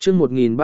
chương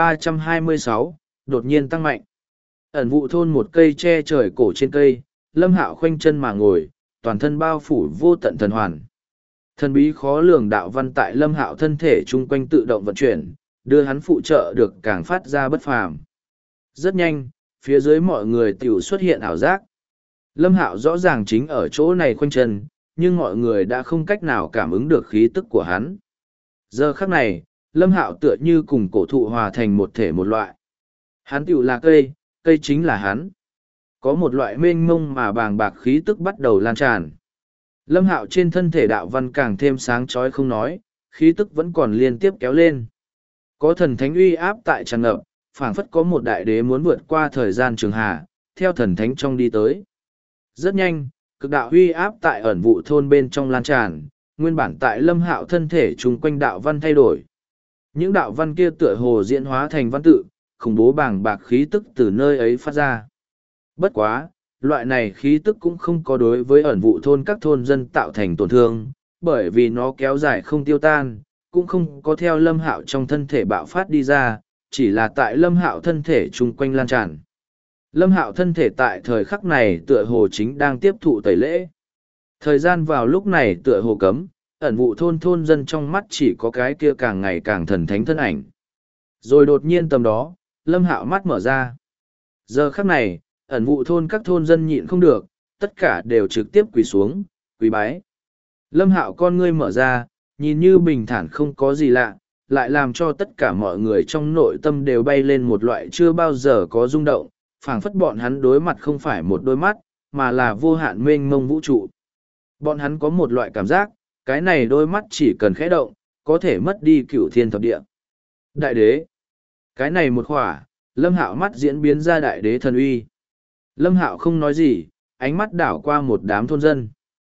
1326, đột nhiên tăng mạnh. Ẩn vụ thôn một cây che trời cổ trên cây, Lâm Hạo khoanh chân mà ngồi, toàn thân bao phủ vô tận thần hoàn. Thần bí khó lường đạo văn tại Lâm Hạo thân thể chung quanh tự động vận chuyển, đưa hắn phụ trợ được càng phát ra bất phàm. Rất nhanh, phía dưới mọi người tiểu xuất hiện ảo giác. Lâm Hạo rõ ràng chính ở chỗ này khoanh chân, nhưng mọi người đã không cách nào cảm ứng được khí tức của hắn. Giờ khắc này, Lâm Hạo tựa như cùng cổ thụ hòa thành một thể một loại. Hắn tiểu là cây, cây chính là hắn. Có một loại mênh mông mà bàng bạc khí tức bắt đầu lan tràn. Lâm Hạo trên thân thể đạo văn càng thêm sáng chói không nói, khí tức vẫn còn liên tiếp kéo lên. Có thần thánh uy áp tại tràn ngập, phảng phất có một đại đế muốn vượt qua thời gian trường hà, theo thần thánh trong đi tới. Rất nhanh, cực đạo uy áp tại ẩn vụ thôn bên trong lan tràn, nguyên bản tại Lâm Hạo thân thể chung quanh đạo văn thay đổi. Những đạo văn kia tựa hồ diễn hóa thành văn tự, khủng bố bàng bạc khí tức từ nơi ấy phát ra. Bất quá, loại này khí tức cũng không có đối với ẩn vụ thôn các thôn dân tạo thành tổn thương, bởi vì nó kéo dài không tiêu tan, cũng không có theo Lâm Hạo trong thân thể bạo phát đi ra, chỉ là tại Lâm Hạo thân thể chung quanh lan tràn. Lâm Hạo thân thể tại thời khắc này tựa hồ chính đang tiếp thụ tẩy lễ. Thời gian vào lúc này tựa hồ cấm, ẩn vụ thôn thôn dân trong mắt chỉ có cái kia càng ngày càng thần thánh thân ảnh. Rồi đột nhiên tầm đó, Lâm Hạo mắt mở ra. Giờ khắc này, ẩn vụ thôn các thôn dân nhịn không được, tất cả đều trực tiếp quỳ xuống, quỳ bái. Lâm Hạo con ngươi mở ra, nhìn như bình thản không có gì lạ, lại làm cho tất cả mọi người trong nội tâm đều bay lên một loại chưa bao giờ có rung động, phảng phất bọn hắn đối mặt không phải một đôi mắt, mà là vô hạn mênh mông vũ trụ. Bọn hắn có một loại cảm giác, cái này đôi mắt chỉ cần khẽ động, có thể mất đi cửu thiên thập địa. Đại đế. Cái này một khỏa, Lâm Hạo mắt diễn biến ra đại đế thần uy. Lâm Hạo không nói gì, ánh mắt đảo qua một đám thôn dân.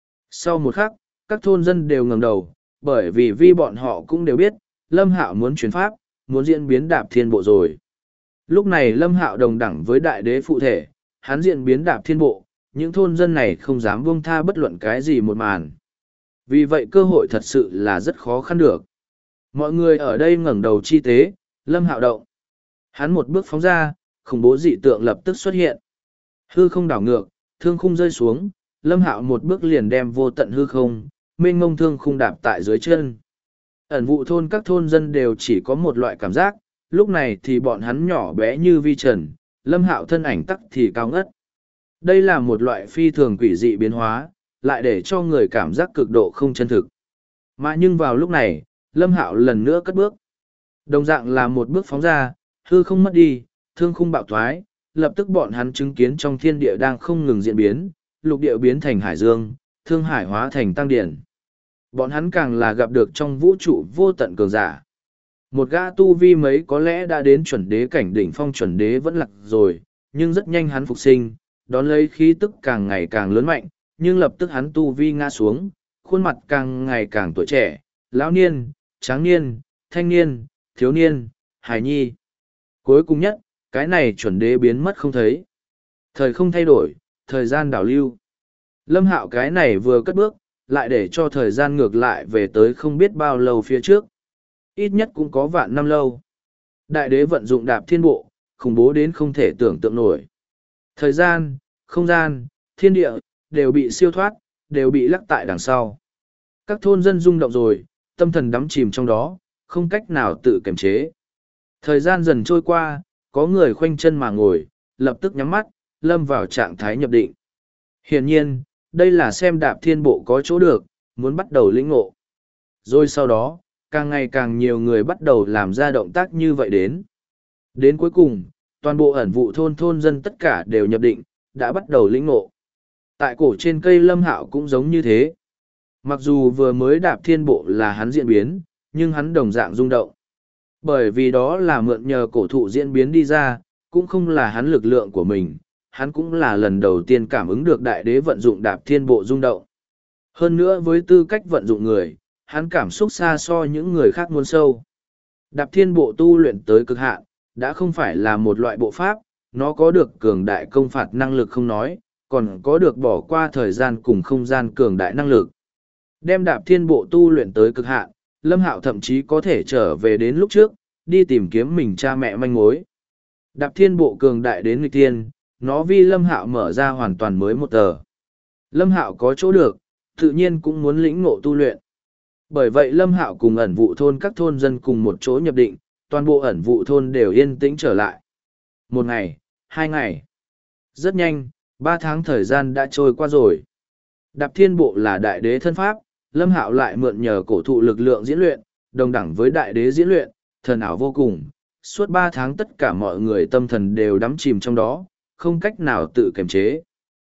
Sau một khắc, các thôn dân đều ngẩng đầu, bởi vì bọn họ cũng đều biết, Lâm Hạo muốn truyền pháp, muốn diễn biến đạp thiên bộ rồi. Lúc này Lâm Hạo đồng đẳng với đại đế phụ thể, hắn diễn biến đạp thiên bộ, những thôn dân này không dám buông tha bất luận cái gì một màn. Vì vậy cơ hội thật sự là rất khó khăn được. Mọi người ở đây ngẩng đầu chi tế, Lâm Hạo động. Hắn một bước phóng ra, khủng bố dị tượng lập tức xuất hiện. Hư không đảo ngược, thương khung rơi xuống, Lâm Hạo một bước liền đem vô tận hư không, mênh mông thương khung đạp tại dưới chân. Ẩn vụ thôn các thôn dân đều chỉ có một loại cảm giác, lúc này thì bọn hắn nhỏ bé như vi trần, Lâm Hạo thân ảnh tắc thì cao ngất. Đây là một loại phi thường quỷ dị biến hóa, lại để cho người cảm giác cực độ không chân thực. Mà nhưng vào lúc này, Lâm Hạo lần nữa cất bước. Đồng dạng là một bước phóng ra, hư không mất đi, thương khung bạo thoái, lập tức bọn hắn chứng kiến trong thiên địa đang không ngừng diễn biến, lục địa biến thành hải dương, thương hải hóa thành tăng điển. Bọn hắn càng là gặp được trong vũ trụ vô tận cường giả. Một gã tu vi mấy có lẽ đã đến chuẩn đế cảnh đỉnh phong, chuẩn đế vẫn lạc rồi, nhưng rất nhanh hắn phục sinh, đón lấy khí tức càng ngày càng lớn mạnh, nhưng lập tức hắn tu vi ngã xuống, khuôn mặt càng ngày càng tuổi trẻ, lão niên, tráng niên, thanh niên, thiếu niên, hài nhi. Cuối cùng nhất, cái này chuẩn đế biến mất không thấy. Thời không thay đổi, thời gian đảo lưu. Lâm Hạo cái này vừa cất bước, lại để cho thời gian ngược lại về tới không biết bao lâu phía trước. Ít nhất cũng có vạn năm lâu. Đại đế vận dụng đạp thiên bộ, khủng bố đến không thể tưởng tượng nổi. Thời gian, không gian, thiên địa, đều bị siêu thoát, đều bị lắc tại đằng sau. Các thôn dân rung động rồi, tâm thần đắm chìm trong đó, không cách nào tự kiềm chế. Thời gian dần trôi qua, có người khoanh chân mà ngồi, lập tức nhắm mắt, lâm vào trạng thái nhập định. Hiển nhiên, đây là xem đạp thiên bộ có chỗ được, muốn bắt đầu lĩnh ngộ. Rồi sau đó, càng ngày càng nhiều người bắt đầu làm ra động tác như vậy đến. Đến cuối cùng, toàn bộ ẩn vụ thôn dân tất cả đều nhập định, đã bắt đầu lĩnh ngộ. Tại cổ trên cây Lâm Hạo cũng giống như thế. Mặc dù vừa mới đạp thiên bộ là hắn diễn biến, nhưng hắn đồng dạng rung động. Bởi vì đó là mượn nhờ cổ thụ diễn biến đi ra, cũng không là hắn lực lượng của mình, hắn cũng là lần đầu tiên cảm ứng được đại đế vận dụng đạp thiên bộ rung động. Hơn nữa với tư cách vận dụng người, hắn cảm xúc xa so những người khác muôn sâu. Đạp thiên bộ tu luyện tới cực hạn, đã không phải là một loại bộ pháp, nó có được cường đại công phạt năng lực không nói, còn có được bỏ qua thời gian cùng không gian cường đại năng lực. Đem đạp thiên bộ tu luyện tới cực hạn, Lâm Hạo thậm chí có thể trở về đến lúc trước, đi tìm kiếm mình cha mẹ manh mối. Đạp thiên bộ cường đại đến nghịch thiên, nó vi Lâm Hạo mở ra hoàn toàn mới một tờ. Lâm Hạo có chỗ được, tự nhiên cũng muốn lĩnh ngộ tu luyện. Bởi vậy Lâm Hạo cùng ẩn vụ thôn các thôn dân cùng một chỗ nhập định, toàn bộ ẩn vụ thôn đều yên tĩnh trở lại. 1 ngày, 2 ngày. Rất nhanh, 3 tháng thời gian đã trôi qua rồi. Đạp thiên bộ là đại đế thân pháp, Lâm Hạo lại mượn nhờ cổ thụ lực lượng diễn luyện, đồng đẳng với đại đế diễn luyện, thần ảo vô cùng. Suốt 3 tháng tất cả mọi người tâm thần đều đắm chìm trong đó, không cách nào tự kiềm chế.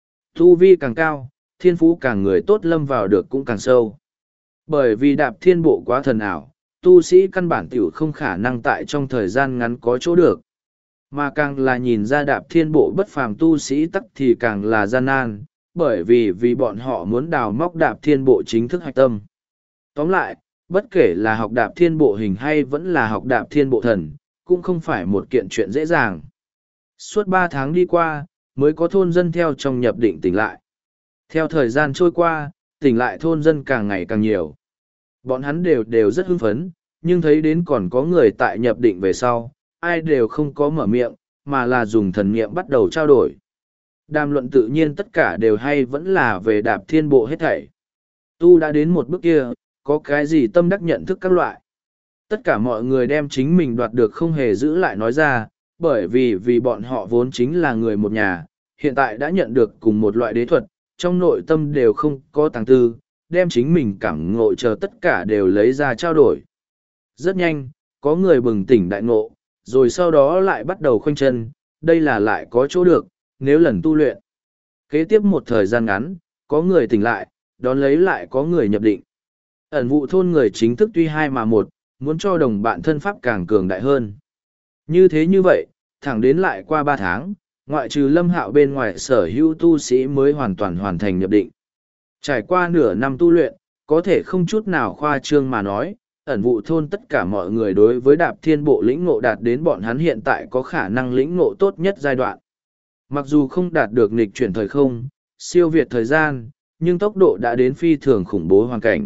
Tu vi càng cao, thiên phú càng người tốt lâm vào được cũng càng sâu. Bởi vì đạp thiên bộ quá thần ảo, tu sĩ căn bản tiểu không khả năng tại trong thời gian ngắn có chỗ được. Mà càng là nhìn ra đạp thiên bộ bất phàm tu sĩ tắc thì càng là gian nan, bởi vì bọn họ muốn đào móc đạp thiên bộ chính thức hạch tâm. Tóm lại, bất kể là học đạp thiên bộ hình hay vẫn là học đạp thiên bộ thần, cũng không phải một kiện chuyện dễ dàng. Suốt 3 tháng đi qua, mới có thôn dân theo trong nhập định tỉnh lại. Theo thời gian trôi qua, tỉnh lại thôn dân càng ngày càng nhiều. Bọn hắn đều rất hưng phấn, nhưng thấy đến còn có người tại nhập định về sau, ai đều không có mở miệng, mà là dùng thần niệm bắt đầu trao đổi. Đàm luận tự nhiên tất cả đều hay vẫn là về đạp thiên bộ hết thảy. Tu đã đến một bước kia, có cái gì tâm đắc nhận thức các loại. Tất cả mọi người đem chính mình đoạt được không hề giữ lại nói ra, bởi vì bọn họ vốn chính là người một nhà, hiện tại đã nhận được cùng một loại đế thuật, trong nội tâm đều không có tàng tư, đem chính mình cảm ngộ chờ tất cả đều lấy ra trao đổi. Rất nhanh, có người bừng tỉnh đại ngộ, rồi sau đó lại bắt đầu khoanh chân, đây là lại có chỗ được, nếu lần tu luyện. Kế tiếp một thời gian ngắn, có người tỉnh lại, đón lấy lại có người nhập định. Ẩn vụ thôn người chính thức tuy 2 mà 1, muốn cho đồng bạn thân pháp càng cường đại hơn. Như thế như vậy, thẳng đến lại qua 3 tháng, ngoại trừ Lâm Hạo bên ngoài sở hữu tu sĩ mới hoàn toàn hoàn thành nhập định. Trải qua nửa năm tu luyện, có thể không chút nào khoa trương mà nói, ẩn vụ thôn tất cả mọi người đối với đạp thiên bộ lĩnh ngộ đạt đến bọn hắn hiện tại có khả năng lĩnh ngộ tốt nhất giai đoạn. Mặc dù không đạt được nghịch chuyển thời không, siêu việt thời gian, nhưng tốc độ đã đến phi thường khủng bố hoàn cảnh.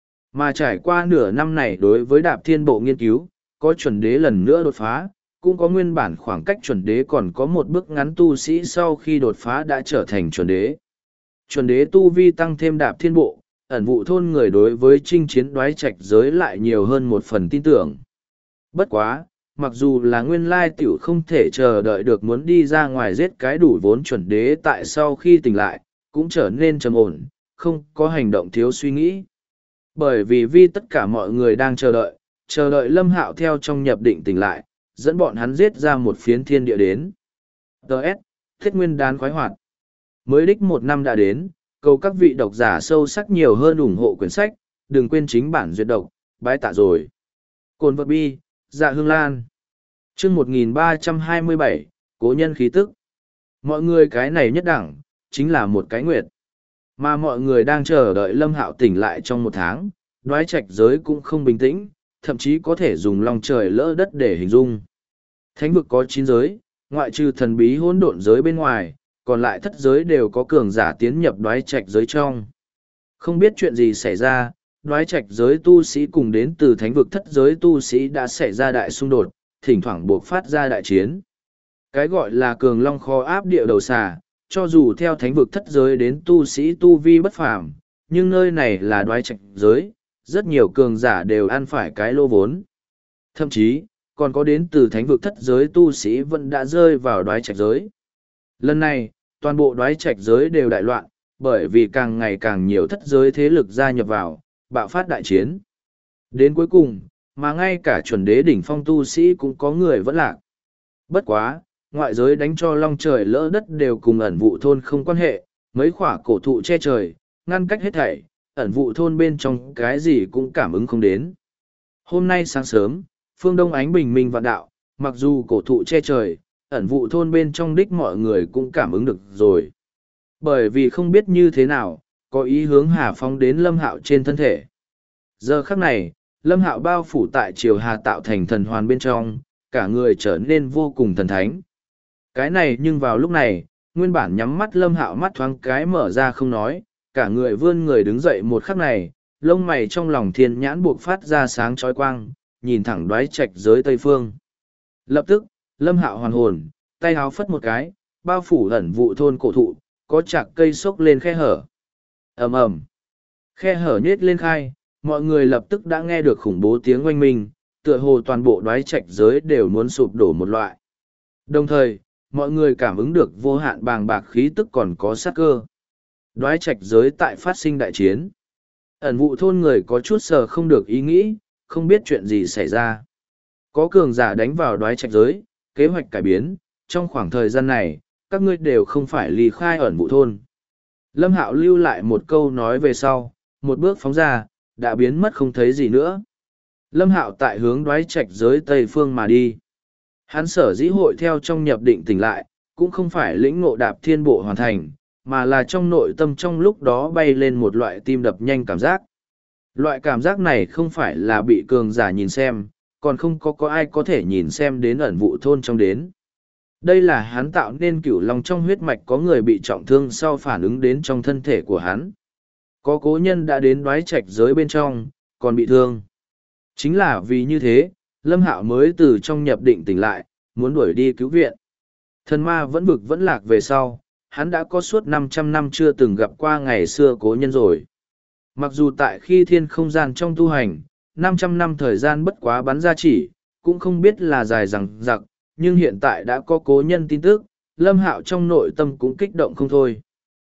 Mà trải qua nửa năm này đối với đạp thiên bộ nghiên cứu, có chuẩn đế lần nữa đột phá, cũng có nguyên bản khoảng cách chuẩn đế còn có một bước ngắn tu sĩ sau khi đột phá đã trở thành chuẩn đế. Chuẩn đế tu vi tăng thêm đạp thiên bộ, ẩn vụ thôn người đối với chinh chiến đoái trạch giới lại nhiều hơn một phần tin tưởng. Bất quá, mặc dù là nguyên lai tiểu không thể chờ đợi được muốn đi ra ngoài giết cái đủ vốn chuẩn đế tại sau khi tỉnh lại, cũng trở nên trầm ổn, không có hành động thiếu suy nghĩ. Bởi vì tất cả mọi người đang chờ đợi Lâm Hạo theo trong nhập định tỉnh lại, dẫn bọn hắn giết ra một phiến thiên địa đến. Đợt, Thiết Nguyên Đán khoái hoạt. Mới đích 1 năm đã đến, cầu các vị độc giả sâu sắc nhiều hơn ủng hộ quyển sách, đừng quên chính bản duyệt độc, bái tạ rồi. Cồn vật bi, dạ hương lan. chương 1327, cố nhân khí tức. Mọi người cái này nhất đẳng, chính là một cái nguyệt. Mà mọi người đang chờ đợi Lâm Hạo tỉnh lại trong 1 tháng, đoái trạch giới cũng không bình tĩnh, thậm chí có thể dùng lòng trời lỡ đất để hình dung. Thánh vực có 9 giới, ngoại trừ thần bí hỗn độn giới bên ngoài, còn lại thất giới đều có cường giả tiến nhập đoái trạch giới trong. Không biết chuyện gì xảy ra, đoái trạch giới tu sĩ cùng đến từ thánh vực thất giới tu sĩ đã xảy ra đại xung đột, thỉnh thoảng buộc phát ra đại chiến. Cái gọi là cường long kho áp địa đầu xà, cho dù theo thánh vực thất giới đến tu sĩ tu vi bất phàm, nhưng nơi này là đoái trạch giới, rất nhiều cường giả đều ăn phải cái lô vốn. Thậm chí, còn có đến từ thánh vực thất giới tu sĩ vẫn đã rơi vào đoái trạch giới. Lần này, toàn bộ đoái trạch giới đều đại loạn, bởi vì càng ngày càng nhiều thất giới thế lực gia nhập vào, bạo phát đại chiến. Đến cuối cùng, mà ngay cả chuẩn đế đỉnh phong tu sĩ cũng có người vẫn lạc. Bất quá, ngoại giới đánh cho long trời lỡ đất đều cùng ẩn vụ thôn không quan hệ, mấy khỏa cổ thụ che trời, ngăn cách hết thảy, ẩn vụ thôn bên trong cái gì cũng cảm ứng không đến. Hôm nay sáng sớm, phương đông ánh bình minh vạn đạo, mặc dù cổ thụ che trời, ẩn vụ thôn bên trong đích mọi người cũng cảm ứng được rồi. Bởi vì không biết như thế nào, có ý hướng Hà Phong đến Lâm Hạo trên thân thể. Giờ khắc này, Lâm Hạo bao phủ tại triều Hà tạo thành thần hoàn bên trong, cả người trở nên vô cùng thần thánh. Cái này nhưng vào lúc này, nguyên bản nhắm mắt Lâm Hạo mắt thoáng cái mở ra không nói, cả người vươn người đứng dậy một khắc này, lông mày trong lòng thiên nhãn buộc phát ra sáng chói quang, nhìn thẳng đoái trạch giới Tây Phương. Lập tức, Lâm Hạo hoàn hồn, tay háo phất một cái, bao phủ ẩn vụ thôn cổ thụ, có chạc cây xốc lên khe hở. Ầm ầm, khe hở nhết lên khai, mọi người lập tức đã nghe được khủng bố tiếng oanh minh, tựa hồ toàn bộ đoái trạch giới đều muốn sụp đổ một loại. Đồng thời, mọi người cảm ứng được vô hạn bàng bạc khí tức còn có sát cơ. Đoái trạch giới tại phát sinh đại chiến. Ẩn vụ thôn người có chút sờ không được ý nghĩ, không biết chuyện gì xảy ra. Có cường giả đánh vào đoái trạch giới, kế hoạch cải biến, trong khoảng thời gian này, các ngươi đều không phải ly khai ẩn vụ thôn. Lâm Hạo lưu lại một câu nói về sau, một bước phóng ra, đã biến mất không thấy gì nữa. Lâm Hạo tại hướng đoái trạch giới Tây Phương mà đi. Hắn sở dĩ hội theo trong nhập định tỉnh lại, cũng không phải lĩnh ngộ đạp thiên bộ hoàn thành, mà là trong nội tâm trong lúc đó bay lên một loại tim đập nhanh cảm giác. Loại cảm giác này không phải là bị cường giả nhìn xem, còn không có ai có thể nhìn xem đến ẩn vụ thôn trong đến. Đây là hắn tạo nên cửu long trong huyết mạch có người bị trọng thương sau phản ứng đến trong thân thể của hắn. Có cố nhân đã đến đoái trạch giới bên trong, còn bị thương. Chính là vì như thế, Lâm Hạo mới từ trong nhập định tỉnh lại, muốn đuổi đi cứu viện. Thần ma vẫn vực vẫn lạc về sau, hắn đã có suốt 500 năm chưa từng gặp qua ngày xưa cố nhân rồi. Mặc dù tại khi thiên không gian trong tu hành, 500 năm thời gian bất quá bắn ra chỉ, cũng không biết là dài rằng giặc, nhưng hiện tại đã có cố nhân tin tức, Lâm Hạo trong nội tâm cũng kích động không thôi.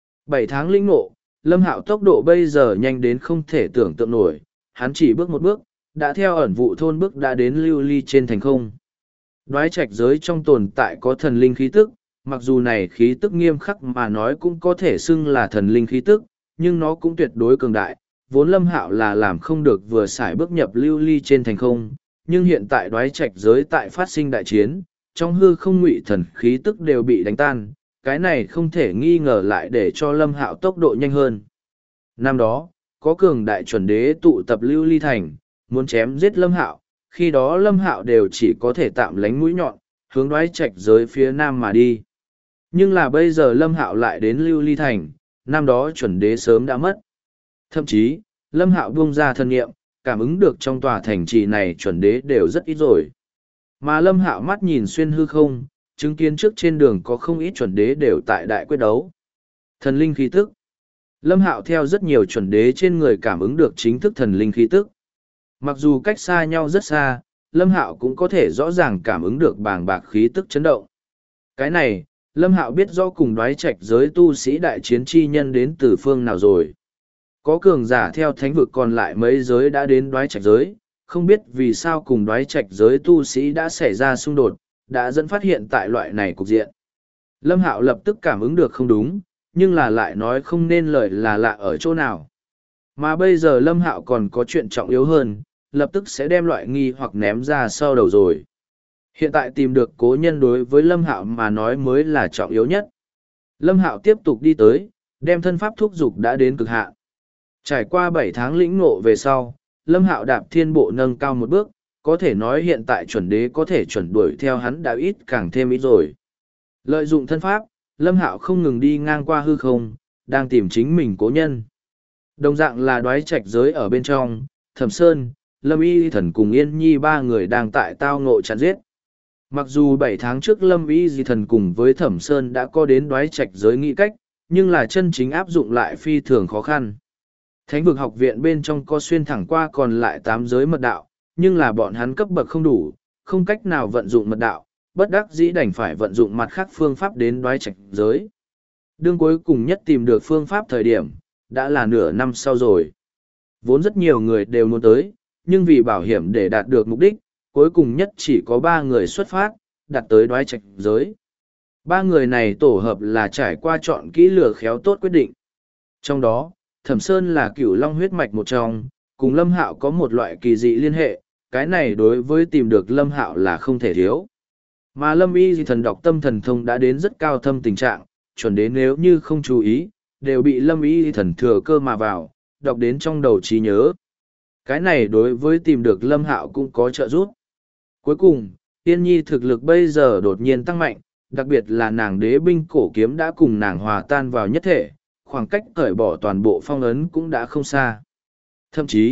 7 tháng lĩnh ngộ, Lâm Hạo tốc độ bây giờ nhanh đến không thể tưởng tượng nổi, hắn chỉ bước một bước, đã theo ẩn vụ thôn bước đã đến lưu ly trên thành không. Đoái trạch giới trong tồn tại có thần linh khí tức, mặc dù này khí tức nghiêm khắc mà nói cũng có thể xưng là thần linh khí tức, nhưng nó cũng tuyệt đối cường đại, vốn Lâm Hạo là làm không được vừa xài bước nhập lưu ly trên thành không, nhưng hiện tại đoái trạch giới tại phát sinh đại chiến, trong hư không ngụy thần khí tức đều bị đánh tan, cái này không thể nghi ngờ lại để cho Lâm Hạo tốc độ nhanh hơn. Năm đó, có cường đại chuẩn đế tụ tập lưu ly thành, muốn chém giết Lâm Hạo, khi đó Lâm Hạo đều chỉ có thể tạm lánh mũi nhọn, hướng đoái trạch giới phía nam mà đi. Nhưng là bây giờ Lâm Hạo lại đến lưu ly thành, năm đó chuẩn đế sớm đã mất. Thậm chí, Lâm Hạo buông ra thân nghiệm, cảm ứng được trong tòa thành trì này chuẩn đế đều rất ít rồi. Mà Lâm Hạo mắt nhìn xuyên hư không, chứng kiến trước trên đường có không ít chuẩn đế đều tại đại quyết đấu. Thần linh khí tức. Lâm Hạo theo rất nhiều chuẩn đế trên người cảm ứng được chính thức thần linh khí tức. Mặc dù cách xa nhau rất xa, Lâm Hạo cũng có thể rõ ràng cảm ứng được bàng bạc khí tức chấn động. Cái này, Lâm Hạo biết rõ cùng đoái trạch giới tu sĩ đại chiến chi nhân đến từ phương nào rồi. Có cường giả theo thánh vực còn lại mấy giới đã đến đoái trạch giới, không biết vì sao cùng đoái trạch giới tu sĩ đã xảy ra xung đột, đã dẫn phát hiện tại loại này cục diện. Lâm Hạo lập tức cảm ứng được không đúng, nhưng là lại nói không nên lời là lạ ở chỗ nào. Mà bây giờ Lâm Hạo còn có chuyện trọng yếu hơn, lập tức sẽ đem loại nghi hoặc ném ra sau đầu rồi. Hiện tại tìm được cố nhân đối với Lâm Hạo mà nói mới là trọng yếu nhất. Lâm Hạo tiếp tục đi tới, đem thân pháp thúc dục đã đến cực hạn. Trải qua 7 tháng lĩnh ngộ về sau, Lâm Hạo đạp thiên bộ nâng cao một bước, có thể nói hiện tại chuẩn đế có thể chuẩn đuổi theo hắn đã ít càng thêm ít rồi. Lợi dụng thân pháp, Lâm Hạo không ngừng đi ngang qua hư không, đang tìm chính mình cố nhân. Đồng dạng là đoái trạch giới ở bên trong, Thẩm Sơn, Lâm Y Thần cùng Yên Nhi ba người đang tại tao ngộ chặn giết. Mặc dù 7 tháng trước Lâm Y Thần cùng với Thẩm Sơn đã có đến đoái trạch giới nghĩ cách, nhưng là chân chính áp dụng lại phi thường khó khăn. Thánh vực học viện bên trong có xuyên thẳng qua còn lại 8 giới mật đạo, nhưng là bọn hắn cấp bậc không đủ, không cách nào vận dụng mật đạo, bất đắc dĩ đành phải vận dụng mặt khác phương pháp đến đoái trạch giới. Đương cuối cùng nhất tìm được phương pháp thời điểm, đã là nửa năm sau rồi. Vốn rất nhiều người đều muốn tới, nhưng vì bảo hiểm để đạt được mục đích, cuối cùng nhất chỉ có 3 người xuất phát, đạt tới đoái trạch giới. 3 người này tổ hợp là trải qua chọn kỹ lửa khéo tốt quyết định. Trong đó, Thẩm Sơn là cửu long huyết mạch một trong, cùng Lâm Hạo có một loại kỳ dị liên hệ, cái này đối với tìm được Lâm Hạo là không thể thiếu. Mà Lâm Y Thần đọc tâm thần thông đã đến rất cao thâm tình trạng, chuẩn đến nếu như không chú ý, đều bị Lâm Y Thần thừa cơ mà vào, đọc đến trong đầu trí nhớ. Cái này đối với tìm được Lâm Hạo cũng có trợ giúp. Cuối cùng, Yên Nhi thực lực bây giờ đột nhiên tăng mạnh, đặc biệt là nàng đế binh cổ kiếm đã cùng nàng hòa tan vào nhất thể, khoảng cách cởi bỏ toàn bộ phong ấn cũng đã không xa. Thậm chí,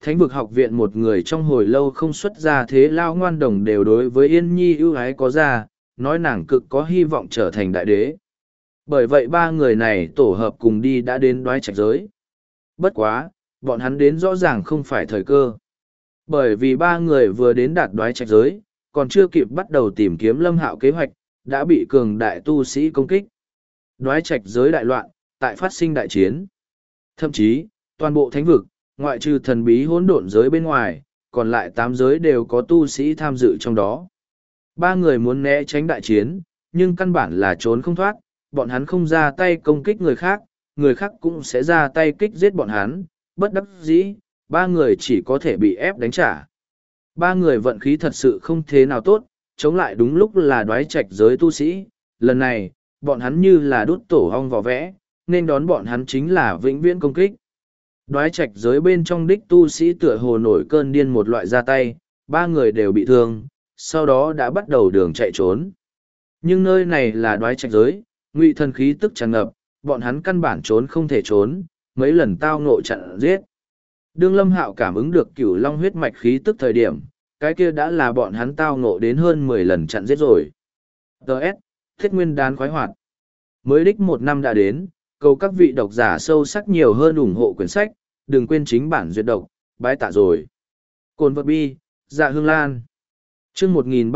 Thánh vực học viện một người trong hồi lâu không xuất ra thế lao ngoan đồng đều đối với Yên Nhi ưu ái có ra, nói nàng cực có hy vọng trở thành đại đế. Bởi vậy ba người này tổ hợp cùng đi đã đến đoái trạch giới. Bất quá, bọn hắn đến rõ ràng không phải thời cơ. Bởi vì ba người vừa đến đạt đoái trạch giới, còn chưa kịp bắt đầu tìm kiếm Lâm Hạo kế hoạch, đã bị cường đại tu sĩ công kích. Đoái trạch giới đại loạn, tại phát sinh đại chiến. Thậm chí, toàn bộ thánh vực, ngoại trừ thần bí hỗn độn giới bên ngoài, còn lại 8 giới đều có tu sĩ tham dự trong đó. Ba người muốn né tránh đại chiến, nhưng căn bản là trốn không thoát, bọn hắn không ra tay công kích người khác cũng sẽ ra tay kích giết bọn hắn, bất đắc dĩ, ba người chỉ có thể bị ép đánh trả. Ba người vận khí thật sự không thế nào tốt, chống lại đúng lúc là đoái trạch giới tu sĩ, lần này, bọn hắn như là đút tổ hong vỏ vẽ, nên đón bọn hắn chính là vĩnh viễn công kích. Đoái trạch giới bên trong đích tu sĩ tựa hồ nổi cơn điên một loại ra tay, ba người đều bị thương, sau đó đã bắt đầu đường chạy trốn. Nhưng nơi này là đoái trạch giới, ngụy thần khí tức tràn ngập, bọn hắn căn bản trốn không thể trốn, mấy lần tao ngộ chặn giết. Đương Lâm Hạo cảm ứng được cửu long huyết mạch khí tức thời điểm, cái kia đã là bọn hắn tao ngộ đến hơn 10 lần chặn giết rồi. Đợt, Thiết Nguyên Đán khoái hoạt. Mới đích 1 năm đã đến, cầu các vị độc giả sâu sắc nhiều hơn ủng hộ quyển sách, đừng quên chính bản duyệt độc, bái tạ rồi. Cồn vật bi, dạ hương lan. Chương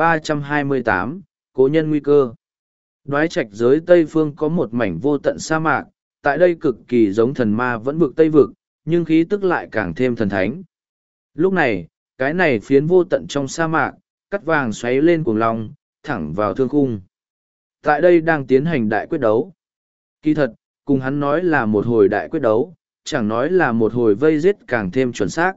1328, Cố nhân nguy cơ. Đoái trạch giới Tây Phương có một mảnh vô tận sa mạc, tại đây cực kỳ giống thần ma vẫn vực Tây vực, nhưng khí tức lại càng thêm thần thánh. Lúc này, cái này phiến vô tận trong sa mạc, cắt vàng xoáy lên cuồng long, thẳng vào thương khung. Tại đây đang tiến hành đại quyết đấu. Kỳ thật, cùng hắn nói là một hồi đại quyết đấu, chẳng nói là một hồi vây giết càng thêm chuẩn xác.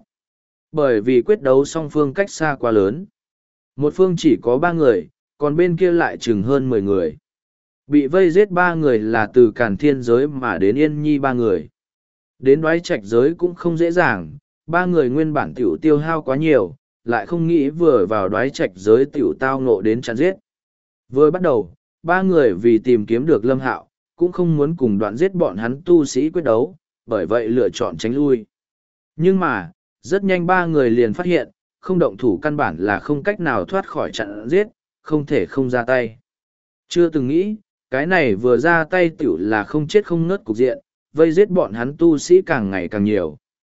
Bởi vì quyết đấu song phương cách xa quá lớn. Một phương chỉ có 3 người, còn bên kia lại chừng hơn 10 người. Bị vây giết 3 người là từ Càn Thiên giới mà đến Yên Nhi 3 người. Đến đoái trạch giới cũng không dễ dàng, 3 người nguyên bản tiểu tiêu hao quá nhiều, lại không nghĩ vừa vào đoái trạch giới tiểu tao ngộ đến chặn giết. Vừa bắt đầu, 3 người vì tìm kiếm được Lâm Hạo, cũng không muốn cùng đoạn giết bọn hắn tu sĩ quyết đấu, bởi vậy lựa chọn tránh lui. Nhưng mà, rất nhanh 3 người liền phát hiện, không động thủ căn bản là không cách nào thoát khỏi chặn giết, không thể không ra tay. Chưa từng nghĩ, cái này vừa ra tay tiểu là không chết không ngớt cục diện, vây giết bọn hắn tu sĩ càng ngày càng nhiều.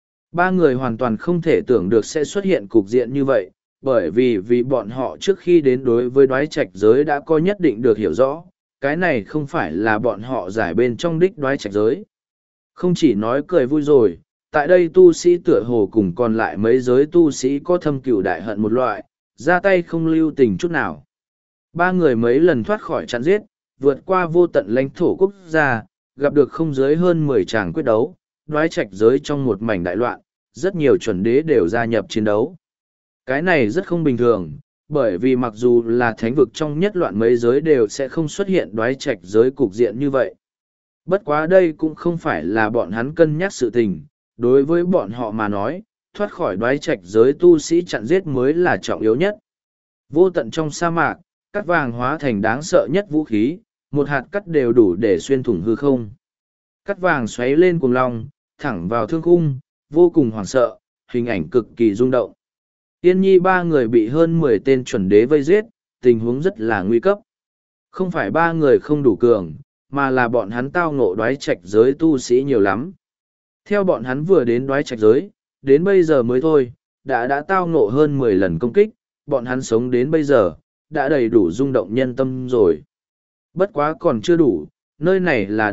3 người hoàn toàn không thể tưởng được sẽ xuất hiện cục diện như vậy, bởi vì bọn họ trước khi đến đối với đoái trạch giới đã có nhất định được hiểu rõ, cái này không phải là bọn họ giải bên trong đích đoái trạch giới. Không chỉ nói cười vui rồi, tại đây tu sĩ tựa hồ cùng còn lại mấy giới tu sĩ có thâm cừu đại hận một loại, ra tay không lưu tình chút nào. 3 người mấy lần thoát khỏi chặn giết, vượt qua vô tận lãnh thổ quốc gia, gặp được không dưới hơn 10 tràng quyết đấu, đoái trạch giới trong một mảnh đại loạn, rất nhiều chuẩn đế đều gia nhập chiến đấu. Cái này rất không bình thường, bởi vì mặc dù là thánh vực trong nhất loạn mấy giới đều sẽ không xuất hiện đoái trạch giới cục diện như vậy. Bất quá đây cũng không phải là bọn hắn cân nhắc sự tình, đối với bọn họ mà nói, thoát khỏi đoái trạch giới tu sĩ chặn giết mới là trọng yếu nhất. Vô tận trong sa mạc, cắt vàng hóa thành đáng sợ nhất vũ khí, một hạt cắt đều đủ để xuyên thủng hư không. Cắt vàng xoáy lên cuồng long, thẳng vào thương khung, vô cùng hoảng sợ, hình ảnh cực kỳ rung động. Yên Nhi 3 người bị hơn 10 tên chuẩn đế vây giết, tình huống rất là nguy cấp. Không phải 3 người không đủ cường, mà là bọn hắn tao ngộ đoái trạch giới tu sĩ nhiều lắm. Theo bọn hắn vừa đến đoái trạch giới, đến bây giờ mới thôi, đã tao ngộ hơn 10 lần công kích, bọn hắn sống đến bây giờ, đã đầy đủ rung động nhân tâm rồi. Bất quá còn chưa đủ, nơi này là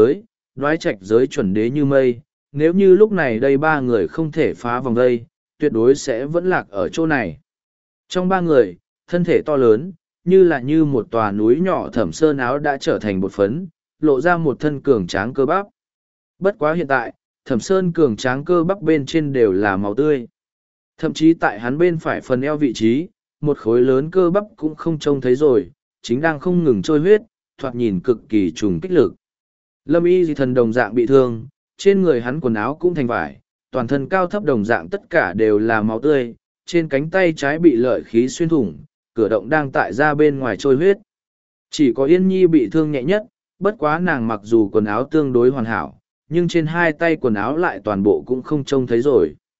đoái trạch giới chuẩn đế như mây, nếu như lúc này đây 3 người không thể phá vòng vây, tuyệt đối sẽ vẫn lạc ở chỗ này. Trong 3 người, thân thể to lớn, như một tòa núi nhỏ Thẩm Sơn áo đã trở thành bột phấn, lộ ra một thân cường tráng cơ bắp. Bất quá hiện tại, Thẩm Sơn cường tráng cơ bắp bên trên đều là màu tươi. Thậm chí tại hắn bên phải phần eo vị trí, một khối lớn cơ bắp cũng không trông thấy rồi, chính đang không ngừng trôi huyết, thoạt nhìn cực kỳ trùng kích lực. Lâm Y Di Thần đồng dạng bị thương, trên người hắn quần áo cũng thành vải, toàn thân cao thấp đồng dạng tất cả đều là máu tươi, trên cánh tay trái bị lợi khí xuyên thủng, cửa động đang tại ra bên ngoài trôi huyết. Chỉ có Yên Nhi bị thương nhẹ nhất, bất quá nàng mặc dù quần áo tương đối hoàn hảo, nhưng trên 2 tay quần áo lại toàn bộ cũng không trông thấy rồi.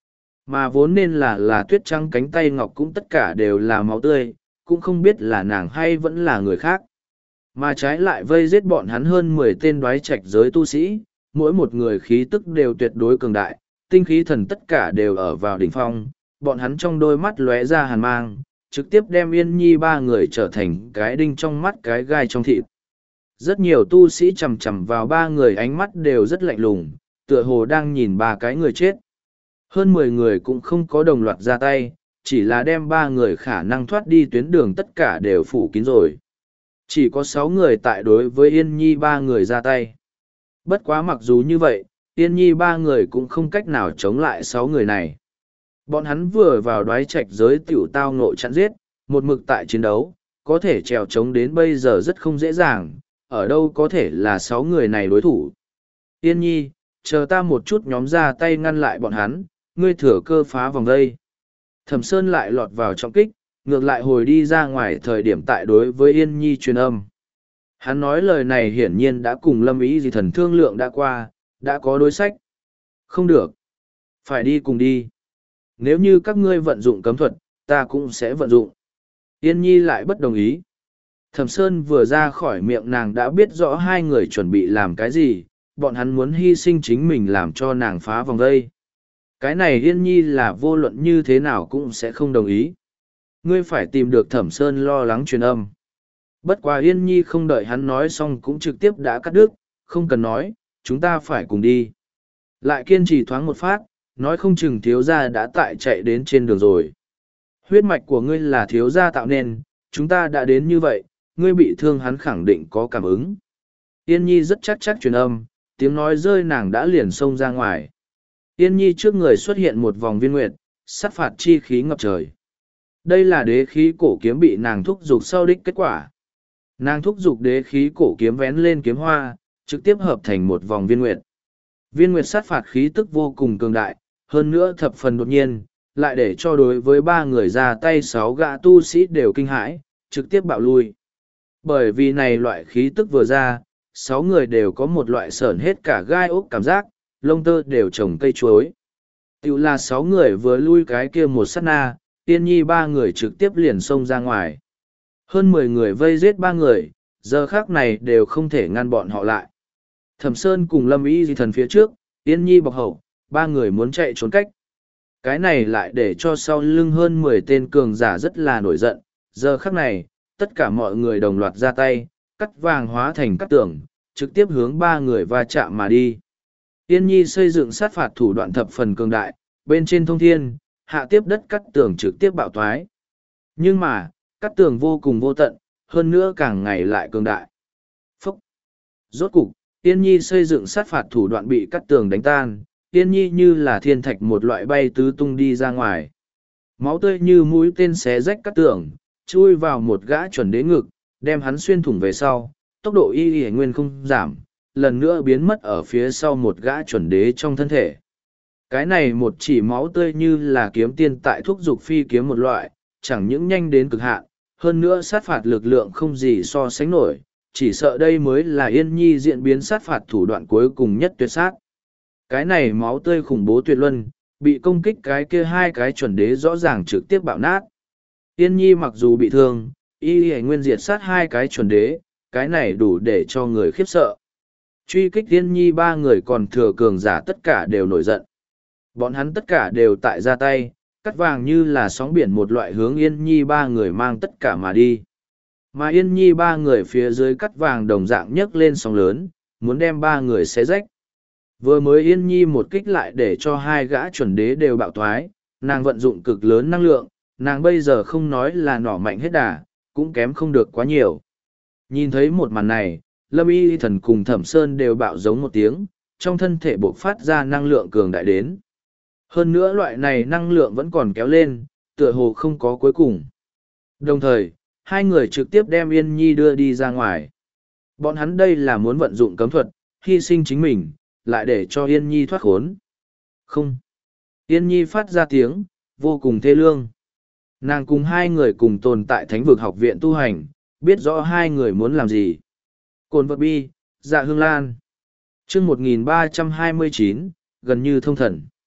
Mà vốn nên là tuyết trắng cánh tay ngọc cũng tất cả đều là máu tươi, cũng không biết là nàng hay vẫn là người khác. Mà trái lại vây giết bọn hắn hơn 10 tên đoái trạch giới tu sĩ, mỗi một người khí tức đều tuyệt đối cường đại, tinh khí thần tất cả đều ở vào đỉnh phong, bọn hắn trong đôi mắt lóe ra hàn mang, trực tiếp đem Yên Nhi ba người trở thành cái đinh trong mắt cái gai trong thịt. Rất nhiều tu sĩ chằm chằm vào ba người, ánh mắt đều rất lạnh lùng, tựa hồ đang nhìn ba cái người chết. Hơn 10 người cũng không có đồng loạt ra tay, chỉ là đem ba người khả năng thoát đi tuyến đường tất cả đều phủ kín rồi. Chỉ có 6 người tại đối với Yên Nhi ba người ra tay. Bất quá mặc dù như vậy, Yên Nhi ba người cũng không cách nào chống lại 6 người này. Bọn hắn vừa vào đoái trạch giới tiểu tao ngộ chặn giết, một mực tại chiến đấu, có thể trèo trống đến bây giờ rất không dễ dàng, ở đâu có thể là 6 người này đối thủ. Yên Nhi, chờ ta một chút, nhóm ra tay ngăn lại bọn hắn, ngươi thừa cơ phá vòng vây. Thẩm Sơn lại lọt vào trọng kích, ngược lại hồi đi ra ngoài thời điểm tại đối với Yên Nhi truyền âm. Hắn nói lời này hiển nhiên đã cùng Lâm Ý Di Thần thương lượng đã qua, đã có đối sách. Không được. Phải đi cùng đi. Nếu như các ngươi vận dụng cấm thuật, ta cũng sẽ vận dụng. Yên Nhi lại bất đồng ý. Thẩm Sơn vừa ra khỏi miệng nàng đã biết rõ hai người chuẩn bị làm cái gì, bọn hắn muốn hy sinh chính mình làm cho nàng phá vòng vây. Cái này Yên Nhi là vô luận như thế nào cũng sẽ không đồng ý. Ngươi phải tìm được Thẩm Sơn lo lắng truyền âm. Bất quá Yên Nhi không đợi hắn nói xong cũng trực tiếp đã cắt đứt, không cần nói, chúng ta phải cùng đi. Lại kiên trì thoáng một phát, nói không chừng thiếu gia đã tại chạy đến trên đường rồi. Huyết mạch của ngươi là thiếu gia tạo nên, chúng ta đã đến như vậy, ngươi bị thương hắn khẳng định có cảm ứng. Yên Nhi rất chắc truyền âm, tiếng nói rơi nàng đã liền xông ra ngoài. Yên Nhi trước người xuất hiện một vòng viên nguyệt, sát phạt chi khí ngập trời. Đây là đế khí cổ kiếm bị nàng thúc dục sau đích kết quả. Nàng thúc dục đế khí cổ kiếm vén lên kiếm hoa, trực tiếp hợp thành một vòng viên nguyệt. Viên nguyệt sát phạt khí tức vô cùng cường đại, hơn nữa thập phần đột nhiên, lại để cho đối với ba người ra tay 6 gã tu sĩ đều kinh hãi, trực tiếp bạo lui. Bởi vì này loại khí tức vừa ra, 6 người đều có một loại sởn hết cả gai ốc cảm giác, lông tơ đều trồng cây chuối. Tiểu là 6 người vừa lui cái kia một sát na, Yên Nhi ba người trực tiếp liền xông ra ngoài. Hơn 10 người vây giết ba người, giờ khác này đều không thể ngăn bọn họ lại. Thẩm Sơn cùng Lâm Ý Di Thần phía trước, Yên Nhi bọc hậu, ba người muốn chạy trốn cách. Cái này lại để cho sau lưng hơn 10 tên cường giả rất là nổi giận. Giờ khắc này, tất cả mọi người đồng loạt ra tay, cắt vàng hóa thành cắt tường, trực tiếp hướng ba người va chạm mà đi. Yên Nhi xây dựng sát phạt thủ đoạn thập phần cường đại, bên trên thông thiên, hạ tiếp đất cắt tường trực tiếp bạo thoái. Nhưng mà, cắt tường vô cùng vô tận, hơn nữa càng ngày lại cường đại. Phúc! Rốt cục, Yên Nhi xây dựng sát phạt thủ đoạn bị cắt tường đánh tan, Yên Nhi như là thiên thạch một loại bay tứ tung đi ra ngoài. Máu tươi như mũi tên xé rách cắt tường, chui vào một gã chuẩn đế ngực, đem hắn xuyên thủng về sau, tốc độ y nguyên không giảm, lần nữa biến mất ở phía sau một gã chuẩn đế trong thân thể. Cái này một chỉ máu tươi như là kiếm tiên tại thúc dục phi kiếm một loại, chẳng những nhanh đến cực hạn, hơn nữa sát phạt lực lượng không gì so sánh nổi, chỉ sợ đây mới là Yên Nhi diễn biến sát phạt thủ đoạn cuối cùng nhất tuyệt sát. Cái này máu tươi khủng bố tuyệt luân, bị công kích cái kia hai cái chuẩn đế rõ ràng trực tiếp bạo nát. Yên Nhi mặc dù bị thương, y nguyên diệt sát hai cái chuẩn đế, cái này đủ để cho người khiếp sợ. Truy kích Yên Nhi ba người còn thừa cường giả tất cả đều nổi giận. Bọn hắn tất cả đều tại ra tay, cắt vàng như là sóng biển một loại hướng Yên Nhi ba người mang tất cả mà đi. Mà Yên Nhi ba người phía dưới cắt vàng đồng dạng nhấc lên sóng lớn, muốn đem ba người xé rách. Vừa mới Yên Nhi một kích lại để cho hai gã chuẩn đế đều bạo thoái, nàng vận dụng cực lớn năng lượng, nàng bây giờ không nói là nỏ mạnh hết đà, cũng kém không được quá nhiều. Nhìn thấy một màn này, Lâm Y Thần cùng Thẩm Sơn đều bạo giống một tiếng, trong thân thể bộc phát ra năng lượng cường đại đến. Hơn nữa loại này năng lượng vẫn còn kéo lên, tựa hồ không có cuối cùng. Đồng thời, hai người trực tiếp đem Yên Nhi đưa đi ra ngoài. Bọn hắn đây là muốn vận dụng cấm thuật, hy sinh chính mình, lại để cho Yên Nhi thoát khốn. Không. Yên Nhi phát ra tiếng, vô cùng thê lương. Nàng cùng hai người cùng tồn tại Thánh vực học viện tu hành, biết rõ hai người muốn làm gì. Cồn vật bi, dạ hương lan. chương 1329, gần như thông thần.